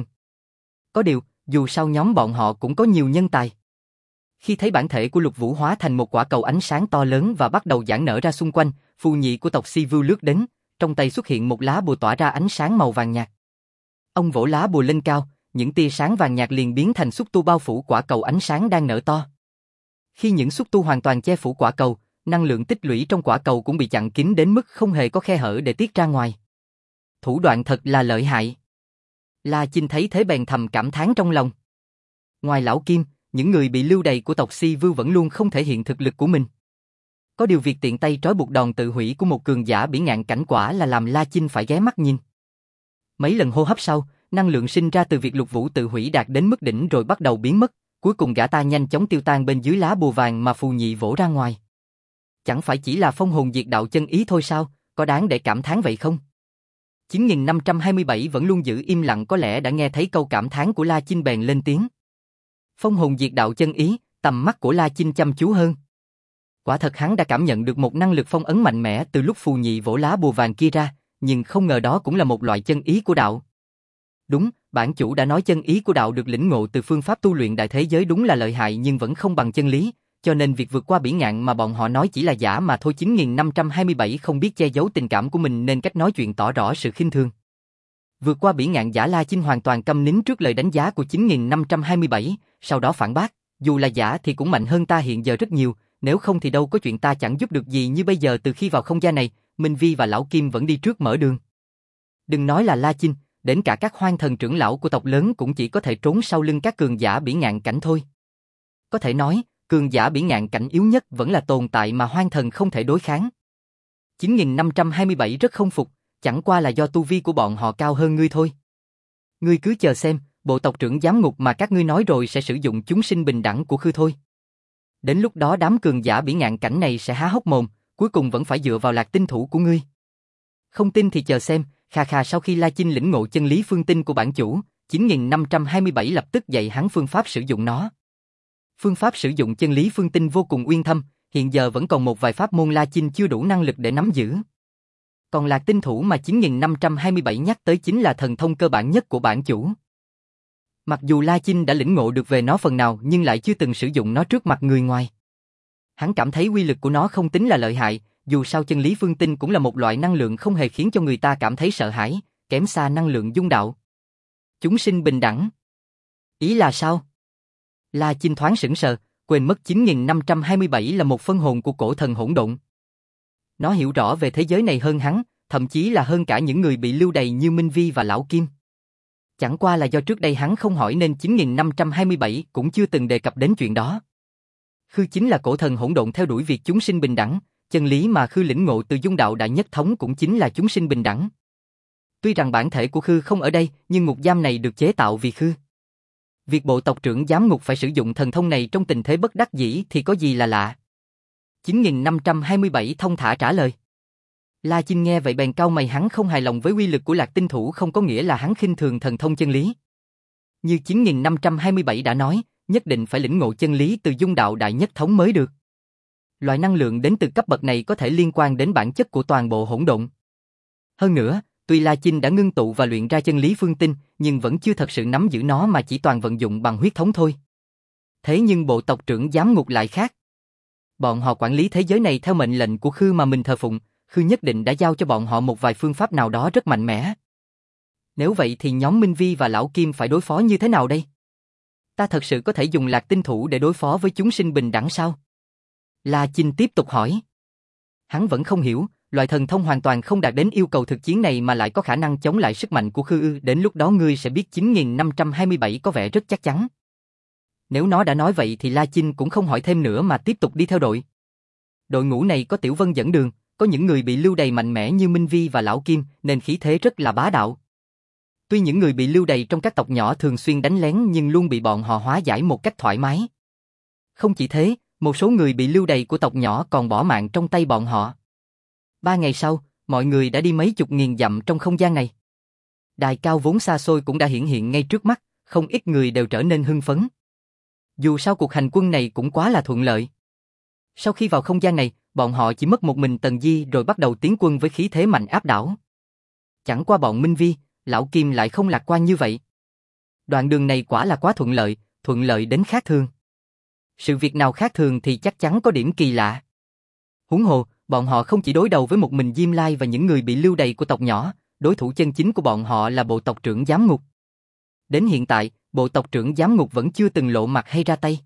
Có điều, dù sao nhóm bọn họ cũng có nhiều nhân tài. Khi thấy bản thể của Lục Vũ hóa thành một quả cầu ánh sáng to lớn và bắt đầu giãn nở ra xung quanh, phù nhị của tộc Si Vưu lướt đến, trong tay xuất hiện một lá bùa tỏa ra ánh sáng màu vàng nhạt. Ông vỗ lá bùa lên cao, những tia sáng vàng nhạt liền biến thành xúc tu bao phủ quả cầu ánh sáng đang nở to. Khi những xúc tu hoàn toàn che phủ quả cầu, năng lượng tích lũy trong quả cầu cũng bị chặn kín đến mức không hề có khe hở để tiết ra ngoài. Thủ đoạn thật là lợi hại. La Chinh thấy thế bèn thầm cảm thán trong lòng. Ngoài lão Kim, những người bị lưu đày của tộc Si Vưu vẫn luôn không thể hiện thực lực của mình. Có điều việc tiện tay trói buộc đòn tự hủy của một cường giả bỉ ngạn cảnh quả là làm La Chinh phải ghé mắt nhìn. Mấy lần hô hấp sau, năng lượng sinh ra từ việc Lục Vũ tự hủy đạt đến mức đỉnh rồi bắt đầu biến mất, cuối cùng gã ta nhanh chóng tiêu tan bên dưới lá bùa vàng mà phù nhị vỗ ra ngoài. Chẳng phải chỉ là phong hồn diệt đạo chân ý thôi sao, có đáng để cảm thán vậy không? chín nghìn năm trăm hai mươi bảy vẫn luôn giữ im lặng có lẽ đã nghe thấy câu cảm thán của La Chinh bèn lên tiếng. Phong hồn diệt đạo chân ý, tầm mắt của La Chinh chăm chú hơn. Quả thật hắn đã cảm nhận được một năng lực phong ấn mạnh mẽ từ lúc phù nhị vỗ lá bùa vàng kia ra, nhưng không ngờ đó cũng là một loại chân ý của đạo. Đúng, bản chủ đã nói chân ý của đạo được lĩnh ngộ từ phương pháp tu luyện đại thế giới đúng là lợi hại nhưng vẫn không bằng chân lý, cho nên việc vượt qua bỉ ngạn mà bọn họ nói chỉ là giả mà thôi. Chín nghìn năm trăm hai mươi bảy không biết che giấu tình cảm của mình nên cách nói chuyện tỏ rõ sự khinh thường. Vượt qua bỉ ngạn giả La Chinh hoàn toàn câm nín trước lời đánh giá của chín nghìn năm trăm hai mươi bảy, sau đó phản bác, dù là giả thì cũng mạnh hơn ta hiện giờ rất nhiều, nếu không thì đâu có chuyện ta chẳng giúp được gì như bây giờ. Từ khi vào không gian này, Minh Vi và Lão Kim vẫn đi trước mở đường. Đừng nói là La Chinh, đến cả các hoang thần trưởng lão của tộc lớn cũng chỉ có thể trốn sau lưng các cường giả bỉ ngạn cảnh thôi. Có thể nói, cường giả bỉ ngạn cảnh yếu nhất vẫn là tồn tại mà hoang thần không thể đối kháng. chín nghìn năm trăm hai mươi bảy rất không phục, chẳng qua là do tu vi của bọn họ cao hơn ngươi thôi. Ngươi cứ chờ xem, bộ tộc trưởng giám ngục mà các ngươi nói rồi sẽ sử dụng chúng sinh bình đẳng của khư thôi. Đến lúc đó đám cường giả bỉ ngạn cảnh này sẽ há hốc mồm, cuối cùng vẫn phải dựa vào Lạc Tinh thủ của ngươi. Không tin thì chờ xem. Khà khà. Sau khi La Chinh lĩnh ngộ chân lý phương tinh của bản chủ, chín nghìn năm trăm hai mươi bảy lập tức dạy hắn phương pháp sử dụng nó. Phương pháp sử dụng chân lý phương tinh vô cùng uyên thâm, hiện giờ vẫn còn một vài pháp môn La Chinh chưa đủ năng lực để nắm giữ. Còn Lạc Tinh thủ mà chín nghìn năm trăm hai mươi bảy nhắc tới chính là thần thông cơ bản nhất của bản chủ. Mặc dù La Chinh đã lĩnh ngộ được về nó phần nào nhưng lại chưa từng sử dụng nó trước mặt người ngoài. Hắn cảm thấy uy lực của nó không tính là lợi hại, dù sao chân lý phương tinh cũng là một loại năng lượng không hề khiến cho người ta cảm thấy sợ hãi, kém xa năng lượng dung đạo. Chúng sinh bình đẳng. Ý là sao? La Chinh thoáng sững sờ, quên mất chín nghìn năm trăm hai mươi bảy là một phân hồn của cổ thần hỗn độn. Nó hiểu rõ về thế giới này hơn hắn, thậm chí là hơn cả những người bị lưu đày như Minh Vi và Lão Kim. Chẳng qua là do trước đây hắn không hỏi nên chín nghìn năm trăm hai mươi bảy cũng chưa từng đề cập đến chuyện đó. Khư chính là cổ thần hỗn độn theo đuổi việc chúng sinh bình đẳng, chân lý mà Khư lĩnh ngộ từ dung đạo đại nhất thống cũng chính là chúng sinh bình đẳng. Tuy rằng bản thể của Khư không ở đây, nhưng ngục giam này được chế tạo vì Khư. Việc bộ tộc trưởng giám ngục phải sử dụng thần thông này trong tình thế bất đắc dĩ thì có gì là lạ. chín nghìn năm trăm hai mươi bảy thông thả trả lời. La Chinh nghe vậy bèn cau mày, hắn không hài lòng với uy lực của Lạc Tinh thủ không có nghĩa là hắn khinh thường thần thông chân lý. Như chín nghìn năm trăm hai mươi bảy đã nói, nhất định phải lĩnh ngộ chân lý từ dung đạo đại nhất thống mới được. Loại năng lượng đến từ cấp bậc này có thể liên quan đến bản chất của toàn bộ hỗn độn. Hơn nữa, tuy La Chinh đã ngưng tụ và luyện ra chân lý phương tinh, nhưng vẫn chưa thật sự nắm giữ nó mà chỉ toàn vận dụng bằng huyết thống thôi. Thế nhưng bộ tộc trưởng giám ngục lại khác. Bọn họ quản lý thế giới này theo mệnh lệnh của Khư mà mình thờ phụng, Khư nhất định đã giao cho bọn họ một vài phương pháp nào đó rất mạnh mẽ. Nếu vậy thì nhóm Minh Vi và Lão Kim phải đối phó như thế nào đây? Ta thật sự có thể dùng Lạc Tinh Thủ để đối phó với chúng sinh bình đẳng sao? La Chinh tiếp tục hỏi. Hắn vẫn không hiểu, loại thần thông hoàn toàn không đạt đến yêu cầu thực chiến này mà lại có khả năng chống lại sức mạnh của Khư ư, đến lúc đó ngươi sẽ biết chín nghìn năm trăm hai mươi bảy có vẻ rất chắc chắn. Nếu nó đã nói vậy thì La Chinh cũng không hỏi thêm nữa mà tiếp tục đi theo đội. Đội ngũ này có Tiểu Vân dẫn đường, có những người bị lưu đày mạnh mẽ như Minh Vi và Lão Kim nên khí thế rất là bá đạo. Tuy những người bị lưu đày trong các tộc nhỏ thường xuyên đánh lén nhưng luôn bị bọn họ hóa giải một cách thoải mái. Không chỉ thế, một số người bị lưu đày của tộc nhỏ còn bỏ mạng trong tay bọn họ. Ba ngày sau, mọi người đã đi mấy chục nghìn dặm trong không gian này. Đài cao vốn xa xôi cũng đã hiện hiện ngay trước mắt, không ít người đều trở nên hưng phấn. Dù sao cuộc hành quân này cũng quá là thuận lợi. Sau khi vào không gian này, bọn họ chỉ mất một mình Tần Di rồi bắt đầu tiến quân với khí thế mạnh áp đảo. Chẳng qua bọn Minh Vi, Lão Kim lại không lạc quan như vậy. Đoạn đường này quả là quá thuận lợi, thuận lợi đến khác thường. Sự việc nào khác thường thì chắc chắn có điểm kỳ lạ. Huống hồ, bọn họ không chỉ đối đầu với một mình Diêm Lai và những người bị lưu đày của tộc nhỏ, đối thủ chân chính của bọn họ là bộ tộc trưởng Giám Ngục. Đến hiện tại, bộ tộc trưởng Giám Ngục vẫn chưa từng lộ mặt hay ra tay.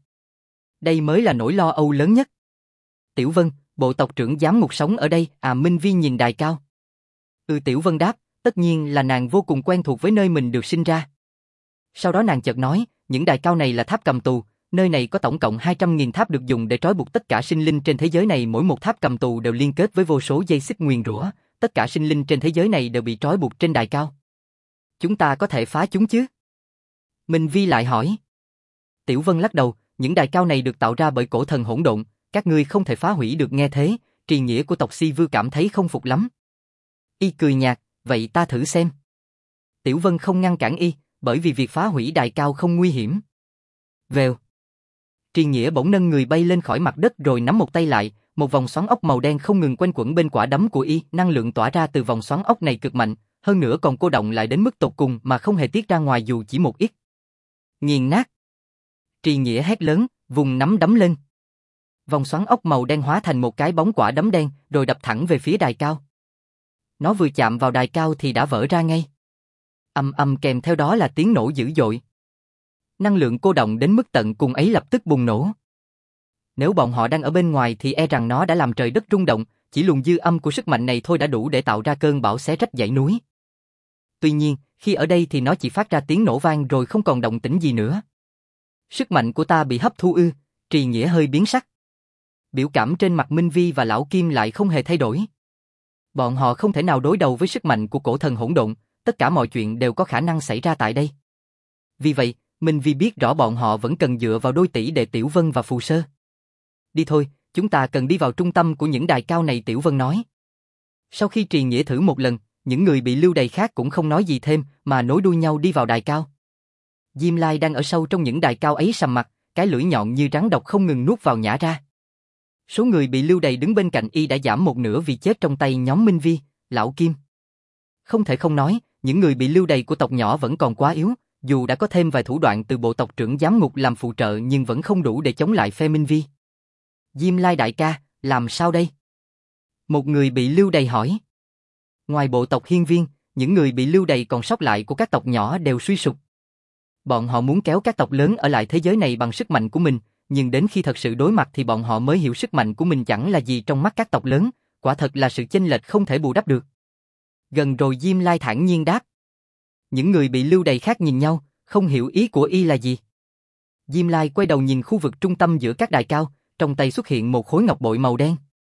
Đây mới là nỗi lo âu lớn nhất. Tiểu Vân, bộ tộc trưởng Giám Ngục sống ở đây, à Minh Vi nhìn đài cao. Ừ Tiểu Vân đáp, tất nhiên là nàng vô cùng quen thuộc với nơi mình được sinh ra. Sau đó nàng chợt nói, những đài cao này là tháp cầm tù, nơi này có tổng cộng hai trăm nghìn tháp được dùng để trói buộc tất cả sinh linh trên thế giới này, mỗi một tháp cầm tù đều liên kết với vô số dây xích nguyền rủa, tất cả sinh linh trên thế giới này đều bị trói buộc trên đài cao. Chúng ta có thể phá chúng chứ? Minh Vi lại hỏi. Tiểu Vân lắc đầu, những đài cao này được tạo ra bởi cổ thần hỗn độn, các ngươi không thể phá hủy được. Nghe thế, Trì Nghĩa của tộc Si Vư cảm thấy không phục lắm. Y cười nhạt, vậy ta thử xem. Tiểu Vân không ngăn cản y, bởi vì việc phá hủy đài cao không nguy hiểm. Vèo. Trì Nghĩa bỗng nâng người bay lên khỏi mặt đất rồi nắm một tay lại, một vòng xoắn ốc màu đen không ngừng quanh quẩn bên quả đấm của y, năng lượng tỏa ra từ vòng xoắn ốc này cực mạnh, hơn nữa còn cô động lại đến mức tột cùng mà không hề tiết ra ngoài dù chỉ một ít. Nghiền nát. Trì Nghĩa hét lớn, vùng nắm đấm lên. Vòng xoắn ốc màu đen hóa thành một cái bóng quả đấm đen, rồi đập thẳng về phía đài cao. Nó vừa chạm vào đài cao thì đã vỡ ra ngay. Ầm ầm kèm theo đó là tiếng nổ dữ dội. Năng lượng cô động đến mức tận cùng ấy lập tức bùng nổ. Nếu bọn họ đang ở bên ngoài thì e rằng nó đã làm trời đất rung động, chỉ luồng dư âm của sức mạnh này thôi đã đủ để tạo ra cơn bão xé rách dãy núi. Tuy nhiên, khi ở đây thì nó chỉ phát ra tiếng nổ vang rồi không còn động tĩnh gì nữa. Sức mạnh của ta bị hấp thu ư? Trì Nghĩa hơi biến sắc. Biểu cảm trên mặt Minh Vi và Lão Kim lại không hề thay đổi. Bọn họ không thể nào đối đầu với sức mạnh của cổ thần hỗn độn, tất cả mọi chuyện đều có khả năng xảy ra tại đây. Vì vậy, Minh Vi biết rõ bọn họ vẫn cần dựa vào đôi tỷ đệ Tiểu Vân và Phù Sơ. Đi thôi, chúng ta cần đi vào trung tâm của những đài cao này, Tiểu Vân nói. Sau khi Trì Nghĩa thử một lần, những người bị lưu đày khác cũng không nói gì thêm mà nối đuôi nhau đi vào đài cao. Diêm Lai đang ở sâu trong những đài cao ấy sầm mặt, cái lưỡi nhọn như rắn độc không ngừng nuốt vào nhả ra. Số người bị lưu đày đứng bên cạnh y đã giảm một nửa vì chết trong tay nhóm Minh Vi, Lão Kim. Không thể không nói, những người bị lưu đày của tộc nhỏ vẫn còn quá yếu, dù đã có thêm vài thủ đoạn từ bộ tộc trưởng Giám Ngục làm phụ trợ nhưng vẫn không đủ để chống lại phe Minh Vi. Diêm Lai đại ca, làm sao đây? Một người bị lưu đày hỏi. Ngoài bộ tộc Hiên Viên, những người bị lưu đày còn sót lại của các tộc nhỏ đều suy sụp. Bọn họ muốn kéo các tộc lớn ở lại thế giới này bằng sức mạnh của mình, nhưng đến khi thật sự đối mặt thì bọn họ mới hiểu sức mạnh của mình chẳng là gì trong mắt các tộc lớn, quả thật là sự chênh lệch không thể bù đắp được. Gần rồi Diêm Lai thản nhiên đáp. Những người bị lưu đày khác nhìn nhau, không hiểu ý của y là gì. Diêm Lai quay đầu nhìn khu vực trung tâm giữa các đài cao, trong tay xuất hiện một khối ngọc bội màu đen.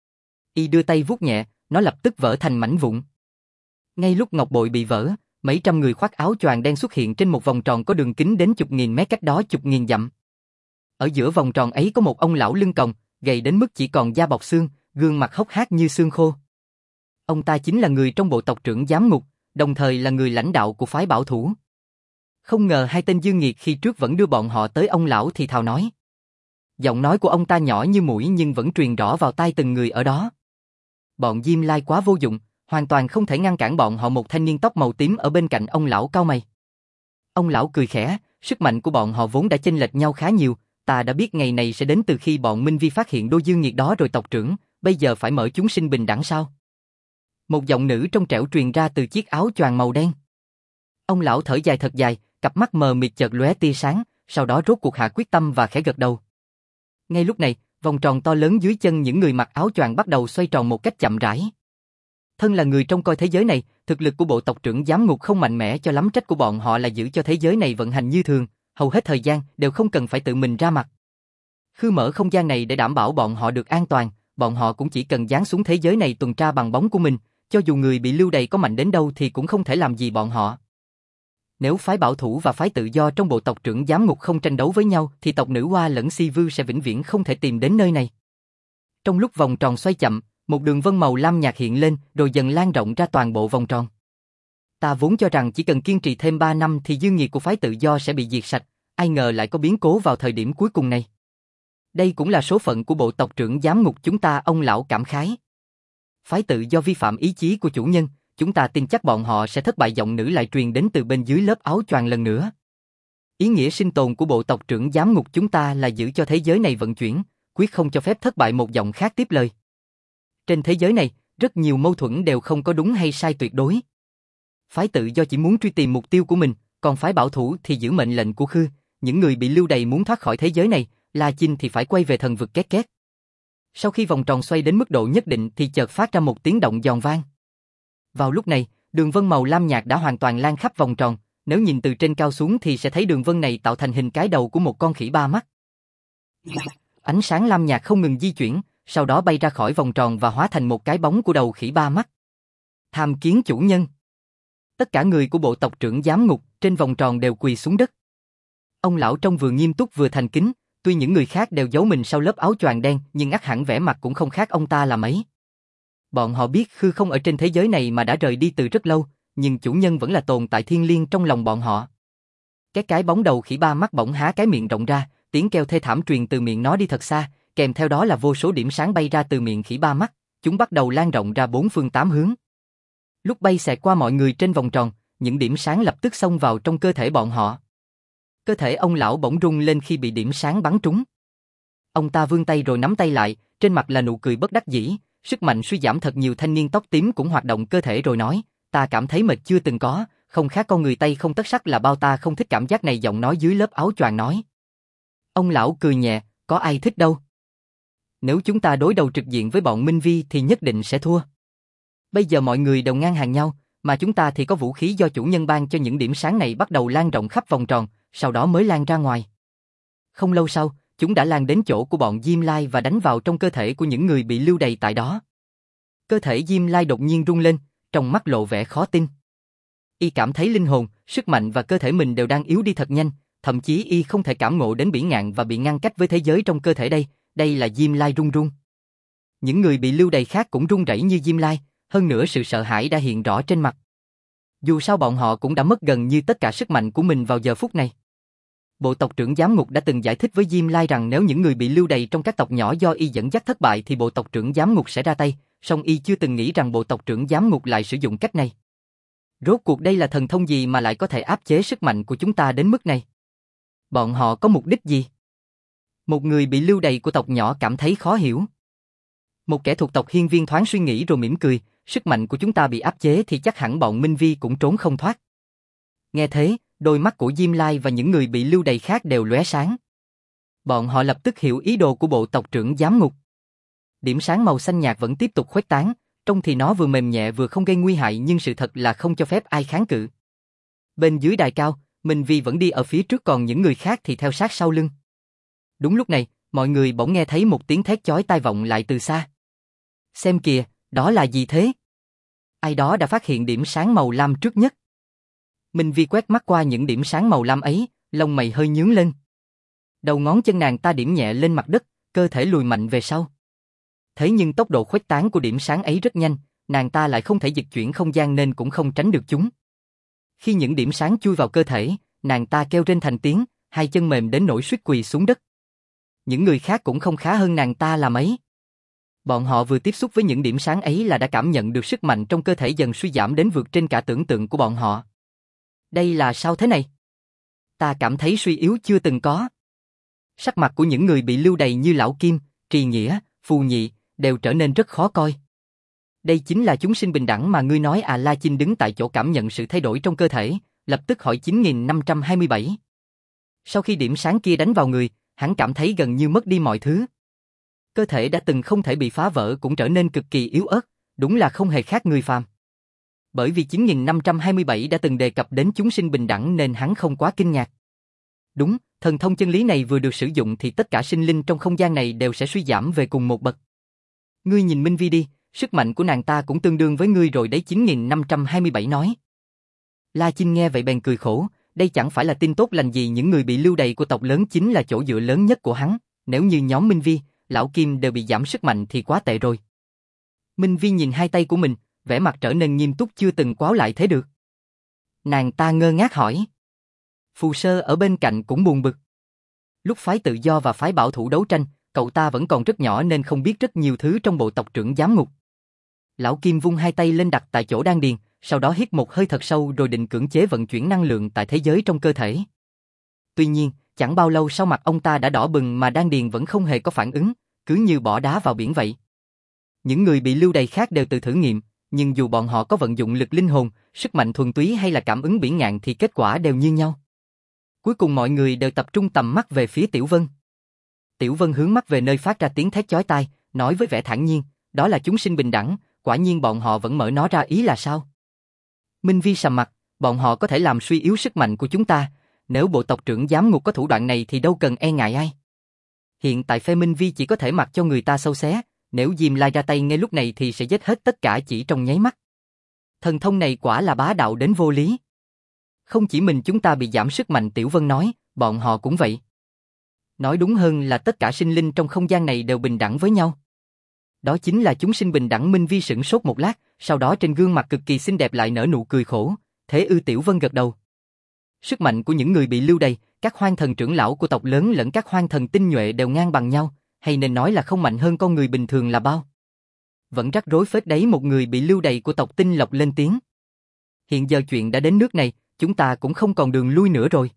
Y đưa tay vuốt nhẹ, nó lập tức vỡ thành mảnh vụn. Ngay lúc ngọc bội bị vỡ, mấy trăm người khoác áo choàng đen xuất hiện trên một vòng tròn có đường kính đến chục nghìn mét, cách đó chục nghìn dặm. Ở giữa vòng tròn ấy có một ông lão lưng còng, gầy đến mức chỉ còn da bọc xương, gương mặt hốc hác như xương khô. Ông ta chính là người trong bộ tộc trưởng Giám Ngục, đồng thời là người lãnh đạo của phái bảo thủ. Không ngờ hai tên dương nghiệt khi trước vẫn đưa bọn họ tới ông lão thì thào nói. Giọng nói của ông ta nhỏ như muỗi nhưng vẫn truyền rõ vào tai từng người ở đó. Bọn Diêm Lai quá vô dụng, hoàn toàn không thể ngăn cản bọn họ. Một thanh niên tóc màu tím ở bên cạnh ông lão cau mày. Ông lão cười khẽ, sức mạnh của bọn họ vốn đã chênh lệch nhau khá nhiều, ta đã biết ngày này sẽ đến từ khi bọn Minh Vi phát hiện đôi dương nghiệt đó rồi. Tộc trưởng, bây giờ phải mở chúng sinh bình đẳng sao? Một giọng nữ trong trẻo truyền ra từ chiếc áo choàng màu đen. Ông lão thở dài thật dài, cặp mắt mờ mịt chợt lóe tia sáng, sau đó rốt cuộc hạ quyết tâm và khẽ gật đầu. Ngay lúc này, vòng tròn to lớn dưới chân những người mặc áo choàng bắt đầu xoay tròn một cách chậm rãi. Thân là người trông coi thế giới này, thực lực của bộ tộc trưởng giám ngục không mạnh mẽ cho lắm, trách của bọn họ là giữ cho thế giới này vận hành như thường, hầu hết thời gian đều không cần phải tự mình ra mặt. Khư mở không gian này để đảm bảo bọn họ được an toàn, bọn họ cũng chỉ cần giáng xuống thế giới này tuần tra bằng bóng của mình, cho dù người bị lưu đày có mạnh đến đâu thì cũng không thể làm gì bọn họ. Nếu phái bảo thủ và phái tự do trong bộ tộc trưởng giám ngục không tranh đấu với nhau thì tộc nữ hoa lẫn si vư sẽ vĩnh viễn không thể tìm đến nơi này. Trong lúc vòng tròn xoay chậm, một đường vân màu lam nhạt hiện lên rồi dần lan rộng ra toàn bộ vòng tròn. Ta vốn cho rằng chỉ cần kiên trì thêm ba năm thì dương nhiệt của phái tự do sẽ bị diệt sạch, ai ngờ lại có biến cố vào thời điểm cuối cùng này. Đây cũng là số phận của bộ tộc trưởng giám ngục chúng ta, ông lão cảm khái. Phái tự do vi phạm ý chí của chủ nhân, chúng ta tin chắc bọn họ sẽ thất bại. Giọng nữ lại truyền đến từ bên dưới lớp áo choàng lần nữa. Ý nghĩa sinh tồn của bộ tộc trưởng giám ngục chúng ta là giữ cho thế giới này vận chuyển, quyết không cho phép thất bại. Một giọng khác tiếp lời. Trên thế giới này, rất nhiều mâu thuẫn đều không có đúng hay sai tuyệt đối. Phái tự do chỉ muốn truy tìm mục tiêu của mình, còn phái bảo thủ thì giữ mệnh lệnh của Khư. Những người bị lưu đày muốn thoát khỏi thế giới này, La Chinh thì phải quay về thần vực két két. Sau khi vòng tròn xoay đến mức độ nhất định thì chợt phát ra một tiếng động giòn vang. Vào lúc này, đường vân màu lam nhạt đã hoàn toàn lan khắp vòng tròn, nếu nhìn từ trên cao xuống thì sẽ thấy đường vân này tạo thành hình cái đầu của một con khỉ ba mắt. Ánh sáng lam nhạt không ngừng di chuyển, sau đó bay ra khỏi vòng tròn và hóa thành một cái bóng của đầu khỉ ba mắt. Tham kiến chủ nhân. Tất cả người của bộ tộc trưởng giám ngục trên vòng tròn đều quỳ xuống đất. Ông lão trông vừa nghiêm túc vừa thành kính, tuy những người khác đều giấu mình sau lớp áo choàng đen nhưng ắt hẳn vẻ mặt cũng không khác ông ta là mấy. Bọn họ biết Khư không ở trên thế giới này mà đã rời đi từ rất lâu, nhưng chủ nhân vẫn là tồn tại thiêng liêng trong lòng bọn họ. Cái cái bóng đầu khỉ ba mắt bỗng há cái miệng rộng ra, tiếng kêu thê thảm truyền từ miệng nó đi thật xa, kèm theo đó là vô số điểm sáng bay ra từ miệng khỉ ba mắt, chúng bắt đầu lan rộng ra bốn phương tám hướng. Lúc bay xẹt qua mọi người trên vòng tròn, những điểm sáng lập tức xông vào trong cơ thể bọn họ. Cơ thể ông lão bỗng rung lên khi bị điểm sáng bắn trúng. Ông ta vươn tay rồi nắm tay lại, trên mặt là nụ cười bất đắc dĩ, sức mạnh suy giảm thật nhiều. Thanh niên tóc tím cũng hoạt động cơ thể rồi nói, ta cảm thấy mệt chưa từng có, không khác con người tay không tất sắt là bao, ta không thích cảm giác này. Giọng nói dưới lớp áo choàng nói. Ông lão cười nhẹ, có ai thích đâu. Nếu chúng ta đối đầu trực diện với bọn Minh Vi thì nhất định sẽ thua. Bây giờ mọi người đều ngang hàng nhau, mà chúng ta thì có vũ khí do chủ nhân ban cho. Những điểm sáng này bắt đầu lan rộng khắp vòng tròn, sau đó mới lan ra ngoài. Không lâu sau, chúng đã lan đến chỗ của bọn Diêm Lai và đánh vào trong cơ thể của những người bị lưu đày tại đó. Cơ thể Diêm Lai đột nhiên rung lên, trong mắt lộ vẻ khó tin. Y cảm thấy linh hồn, sức mạnh và cơ thể mình đều đang yếu đi thật nhanh, thậm chí Y không thể cảm ngộ đến bỉ ngạn và bị ngăn cách với thế giới trong cơ thể đây. Đây là Diêm Lai run run. Những người bị lưu đày khác cũng run rẩy như Diêm Lai, hơn nữa sự sợ hãi đã hiện rõ trên mặt. Dù sao bọn họ cũng đã mất gần như tất cả sức mạnh của mình vào giờ phút này. Bộ tộc trưởng giám ngục đã từng giải thích với Diêm Lai rằng nếu những người bị lưu đày trong các tộc nhỏ do Y dẫn dắt thất bại thì bộ tộc trưởng giám ngục sẽ ra tay, song Y chưa từng nghĩ rằng bộ tộc trưởng giám ngục lại sử dụng cách này. Rốt cuộc đây là thần thông gì mà lại có thể áp chế sức mạnh của chúng ta đến mức này? Bọn họ có mục đích gì? Một người bị lưu đày của tộc nhỏ cảm thấy khó hiểu. Một kẻ thuộc tộc Hiên Viên thoáng suy nghĩ rồi mỉm cười, sức mạnh của chúng ta bị áp chế thì chắc hẳn bọn Minh Vi cũng trốn không thoát. Nghe thế, đôi mắt của Diêm Lai và những người bị lưu đày khác đều lóe sáng. Bọn họ lập tức hiểu ý đồ của bộ tộc trưởng giám ngục. Điểm sáng màu xanh nhạt vẫn tiếp tục khuếch tán, trông thì nó vừa mềm nhẹ vừa không gây nguy hại, nhưng sự thật là không cho phép ai kháng cự. Bên dưới đài cao, Minh Vi vẫn đi ở phía trước, còn những người khác thì theo sát sau lưng. Đúng lúc này, mọi người bỗng nghe thấy một tiếng thét chói tai vọng lại từ xa. Xem kìa, đó là gì thế? Ai đó đã phát hiện điểm sáng màu lam trước nhất. Minh Vi quét mắt qua những điểm sáng màu lam ấy, lông mày hơi nhướng lên. Đầu ngón chân nàng ta điểm nhẹ lên mặt đất, cơ thể lùi mạnh về sau. Thế nhưng tốc độ khuếch tán của điểm sáng ấy rất nhanh, nàng ta lại không thể dịch chuyển không gian nên cũng không tránh được chúng. Khi những điểm sáng chui vào cơ thể, nàng ta kêu rên thành tiếng, hai chân mềm đến nỗi suýt quỳ xuống đất. Những người khác cũng không khá hơn nàng ta là mấy. Bọn họ vừa tiếp xúc với những điểm sáng ấy là đã cảm nhận được sức mạnh trong cơ thể dần suy giảm đến vượt trên cả tưởng tượng của bọn họ. Đây là sao thế này? Ta cảm thấy suy yếu chưa từng có. Sắc mặt của những người bị lưu đày như Lão Kim, Trì Nghĩa, Phù Nhị đều trở nên rất khó coi. Đây chính là chúng sinh bình đẳng mà ngươi nói à? La Chinh đứng tại chỗ cảm nhận sự thay đổi trong cơ thể, lập tức hỏi chín nghìn năm trăm hai mươi bảy. Sau khi điểm sáng kia đánh vào người, hắn cảm thấy gần như mất đi mọi thứ. Cơ thể đã từng không thể bị phá vỡ cũng trở nên cực kỳ yếu ớt, đúng là không hề khác người phàm. Bởi vì chín nghìn năm trăm hai mươi bảy đã từng đề cập đến chúng sinh bình đẳng nên hắn không quá kinh ngạc. Đúng, thần thông chân lý này vừa được sử dụng thì tất cả sinh linh trong không gian này đều sẽ suy giảm về cùng một bậc. Ngươi nhìn Minh Vi đi, sức mạnh của nàng ta cũng tương đương với ngươi rồi đấy, chín nghìn năm trăm hai mươi bảy nói. La Chinh nghe vậy bèn cười khổ, đây chẳng phải là tin tốt lành gì, những người bị lưu đày của tộc lớn chính là chỗ dựa lớn nhất của hắn, nếu như nhóm Minh Vi, Lão Kim đều bị giảm sức mạnh thì quá tệ rồi. Minh Vi nhìn hai tay của mình, vẻ mặt trở nên nghiêm túc chưa từng quáo lại thế được. Nàng ta ngơ ngác hỏi. Phù Sơ ở bên cạnh cũng buồn bực. Lúc phái tự do và phái bảo thủ đấu tranh, cậu ta vẫn còn rất nhỏ nên không biết rất nhiều thứ trong bộ tộc trưởng giám ngục. Lão Kim vung hai tay lên đặt tại chỗ đan điền, sau đó hít một hơi thật sâu rồi định cưỡng chế vận chuyển năng lượng tại thế giới trong cơ thể. Tuy nhiên, chẳng bao lâu sau mặt ông ta đã đỏ bừng mà đan điền vẫn không hề có phản ứng, cứ như bỏ đá vào biển vậy. Những người bị lưu đày khác đều tự thử nghiệm, nhưng dù bọn họ có vận dụng lực linh hồn, sức mạnh thuần túy hay là cảm ứng biển ngạn thì kết quả đều như nhau. Cuối cùng mọi người đều tập trung tầm mắt về phía Tiểu Vân. Tiểu Vân hướng mắt về nơi phát ra tiếng thét chói tai, nói với vẻ thản nhiên, đó là chúng sinh bình đẳng, quả nhiên bọn họ vẫn mở nó ra, ý là sao? Minh Vi sầm mặt, bọn họ có thể làm suy yếu sức mạnh của chúng ta, nếu bộ tộc trưởng giám ngục có thủ đoạn này thì đâu cần e ngại ai. Hiện tại phe Minh Vi chỉ có thể mặc cho người ta sâu xé, nếu Diêm Lai ra tay ngay lúc này thì sẽ giết hết tất cả chỉ trong nháy mắt. Thần thông này quả là bá đạo đến vô lý. Không chỉ mình chúng ta bị giảm sức mạnh, Tiểu Vân nói, bọn họ cũng vậy. Nói đúng hơn là tất cả sinh linh trong không gian này đều bình đẳng với nhau. Đó chính là chúng sinh bình đẳng. Minh Vi sửng sốt một lát, sau đó trên gương mặt cực kỳ xinh đẹp lại nở nụ cười khổ. Thế ư? Tiểu Vân gật đầu. Sức mạnh của những người bị lưu đày, các hoang thần trưởng lão của tộc lớn lẫn các hoang thần tinh nhuệ đều ngang bằng nhau, hay nên nói là không mạnh hơn con người bình thường là bao. Vẫn rắc rối phết đấy. Một người bị lưu đày của tộc Tinh Lộc lên tiếng. Hiện giờ chuyện đã đến nước này, chúng ta cũng không còn đường lui nữa rồi.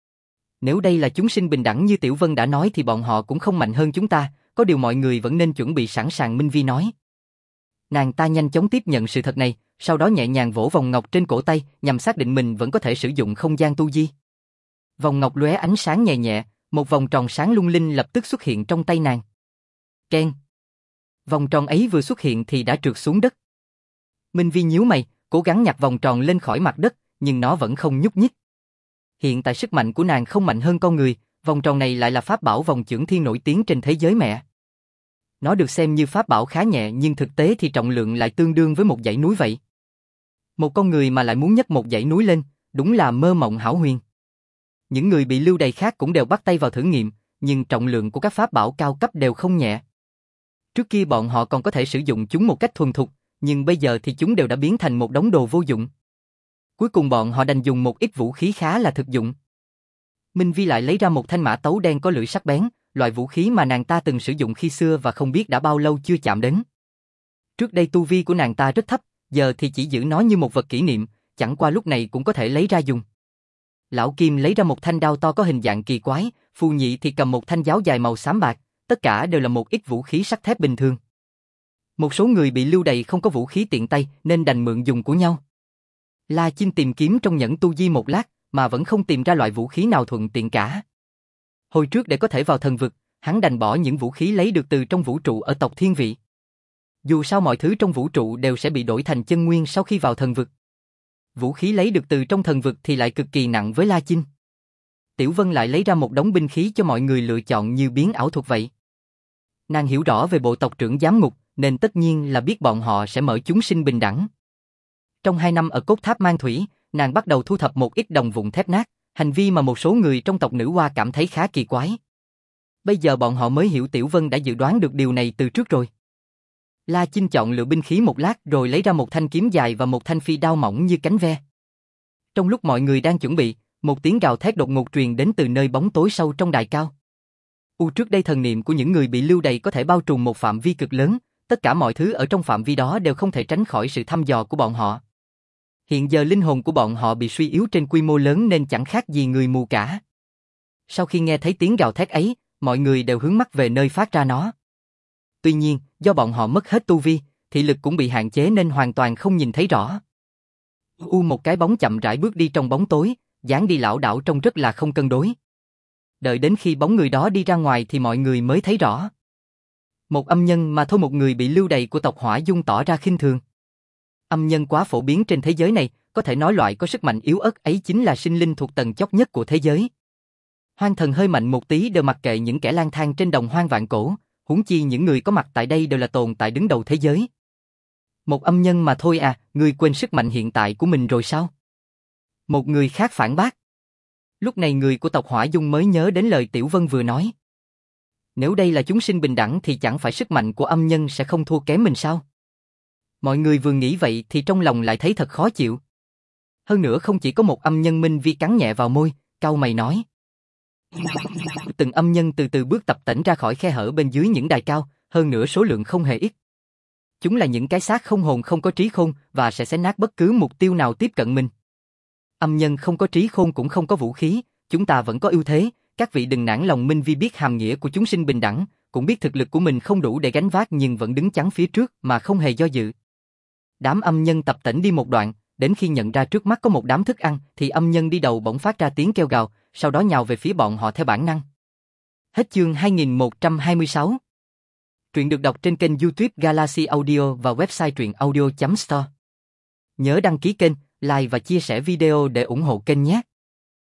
Nếu đây là chúng sinh bình đẳng như Tiểu Vân đã nói thì bọn họ cũng không mạnh hơn chúng ta, có điều mọi người vẫn nên chuẩn bị sẵn sàng, Minh Vi nói. Nàng ta nhanh chóng tiếp nhận sự thật này, sau đó nhẹ nhàng vỗ vòng ngọc trên cổ tay, nhằm xác định mình vẫn có thể sử dụng không gian tu di. Vòng ngọc lóe ánh sáng nhẹ nhẹ, một vòng tròn sáng lung linh lập tức xuất hiện trong tay nàng. Keng! Vòng tròn ấy vừa xuất hiện thì đã trượt xuống đất. Minh Vi nhíu mày, cố gắng nhặt vòng tròn lên khỏi mặt đất, nhưng nó vẫn không nhúc nhích. Hiện tại sức mạnh của nàng không mạnh hơn con người, vòng tròn này lại là pháp bảo vòng chưởng thiên nổi tiếng trên thế giới mẹ. Nó được xem như pháp bảo khá nhẹ nhưng thực tế thì trọng lượng lại tương đương với một dãy núi vậy. Một con người mà lại muốn nhấc một dãy núi lên, đúng là mơ mộng hão huyền. Những người bị lưu đày khác cũng đều bắt tay vào thử nghiệm, nhưng trọng lượng của các pháp bảo cao cấp đều không nhẹ. Trước kia bọn họ còn có thể sử dụng chúng một cách thuần thục, nhưng bây giờ thì chúng đều đã biến thành một đống đồ vô dụng. Cuối cùng bọn họ đành dùng một ít vũ khí khá là thực dụng. Minh Vi lại lấy ra một thanh mã tấu đen có lưỡi sắc bén, loại vũ khí mà nàng ta từng sử dụng khi xưa và không biết đã bao lâu chưa chạm đến. Trước đây tu vi của nàng ta rất thấp, giờ thì chỉ giữ nó như một vật kỷ niệm, chẳng qua lúc này cũng có thể lấy ra dùng. Lão Kim lấy ra một thanh đao to có hình dạng kỳ quái, Phù Nhị thì cầm một thanh giáo dài màu xám bạc, tất cả đều là một ít vũ khí sắt thép bình thường. Một số người bị lưu đày không có vũ khí tiện tay nên đành mượn dùng của nhau. La Chinh tìm kiếm trong nhẫn tu di một lát mà vẫn không tìm ra loại vũ khí nào thuận tiện cả. Hồi trước để có thể vào thần vực, hắn đành bỏ những vũ khí lấy được từ trong vũ trụ ở tộc Thiên Vị. Dù sao mọi thứ trong vũ trụ đều sẽ bị đổi thành chân nguyên sau khi vào thần vực. Vũ khí lấy được từ trong thần vực thì lại cực kỳ nặng với La Chinh. Tiểu Vân lại lấy ra một đống binh khí cho mọi người lựa chọn như biến ảo thuật vậy. Nàng hiểu rõ về bộ tộc trưởng giám ngục nên tất nhiên là biết bọn họ sẽ mở chúng sinh bình đẳng. Trong hai năm ở cốt tháp Mang Thủy, nàng bắt đầu thu thập một ít đồng vụn thép nát, hành vi mà một số người trong tộc Nữ Hoa cảm thấy khá kỳ quái. Bây giờ bọn họ mới hiểu Tiểu Vân đã dự đoán được điều này từ trước rồi. La Chinh chọn lựa binh khí một lát rồi lấy ra một thanh kiếm dài và một thanh phi đao mỏng như cánh ve. Trong lúc mọi người đang chuẩn bị, một tiếng gào thét đột ngột truyền đến từ nơi bóng tối sâu trong đài cao. U trước đây thần niệm của những người bị lưu đày có thể bao trùm một phạm vi cực lớn, tất cả mọi thứ ở trong phạm vi đó đều không thể tránh khỏi sự thăm dò của bọn họ. Hiện giờ linh hồn của bọn họ bị suy yếu trên quy mô lớn nên chẳng khác gì người mù cả. Sau khi nghe thấy tiếng gào thét ấy, mọi người đều hướng mắt về nơi phát ra nó. Tuy nhiên, do bọn họ mất hết tu vi, thị lực cũng bị hạn chế nên hoàn toàn không nhìn thấy rõ. U một cái bóng chậm rãi bước đi trong bóng tối, dáng đi lảo đảo trông rất là không cân đối. Đợi đến khi bóng người đó đi ra ngoài thì mọi người mới thấy rõ. Một âm nhân mà thôi, một người bị lưu đày của tộc Hỏa Dung tỏ ra khinh thường. Âm nhân quá phổ biến trên thế giới này, có thể nói loại có sức mạnh yếu ớt ấy chính là sinh linh thuộc tầng chót nhất của thế giới. Hoang thần hơi mạnh một tí đều mặc kệ những kẻ lang thang trên đồng hoang vạn cổ, huống chi những người có mặt tại đây đều là tồn tại đứng đầu thế giới. Một âm nhân mà thôi à, ngươi quên sức mạnh hiện tại của mình rồi sao? Một người khác phản bác. Lúc này người của tộc Hỏa Dung mới nhớ đến lời Tiểu Vân vừa nói. Nếu đây là chúng sinh bình đẳng thì chẳng phải sức mạnh của âm nhân sẽ không thua kém mình sao? Mọi người vừa nghĩ vậy thì trong lòng lại thấy thật khó chịu. Hơn nữa không chỉ có một âm nhân, Minh Vi cắn nhẹ vào môi, cau mày nói. Từng âm nhân từ từ bước tập tễnh ra khỏi khe hở bên dưới những đài cao, hơn nữa số lượng không hề ít. Chúng là những cái xác không hồn, không có trí khôn và sẽ xé nát bất cứ mục tiêu nào tiếp cận mình. Âm nhân không có trí khôn cũng không có vũ khí, chúng ta vẫn có ưu thế, các vị đừng nản lòng. Minh Vi biết hàm nghĩa của chúng sinh bình đẳng, cũng biết thực lực của mình không đủ để gánh vác nhưng vẫn đứng chắn phía trước mà không hề do dự. Đám âm nhân tập tễnh đi một đoạn, đến khi nhận ra trước mắt có một đám thức ăn thì âm nhân đi đầu bỗng phát ra tiếng kêu gào, sau đó nhào về phía bọn họ theo bản năng. Hết chương hai nghìn một trăm hai mươi sáu. Truyện được đọc trên kênh YouTube Galaxy Audio và website truyện audio chấm store. Nhớ đăng ký kênh, like và chia sẻ video để ủng hộ kênh nhé.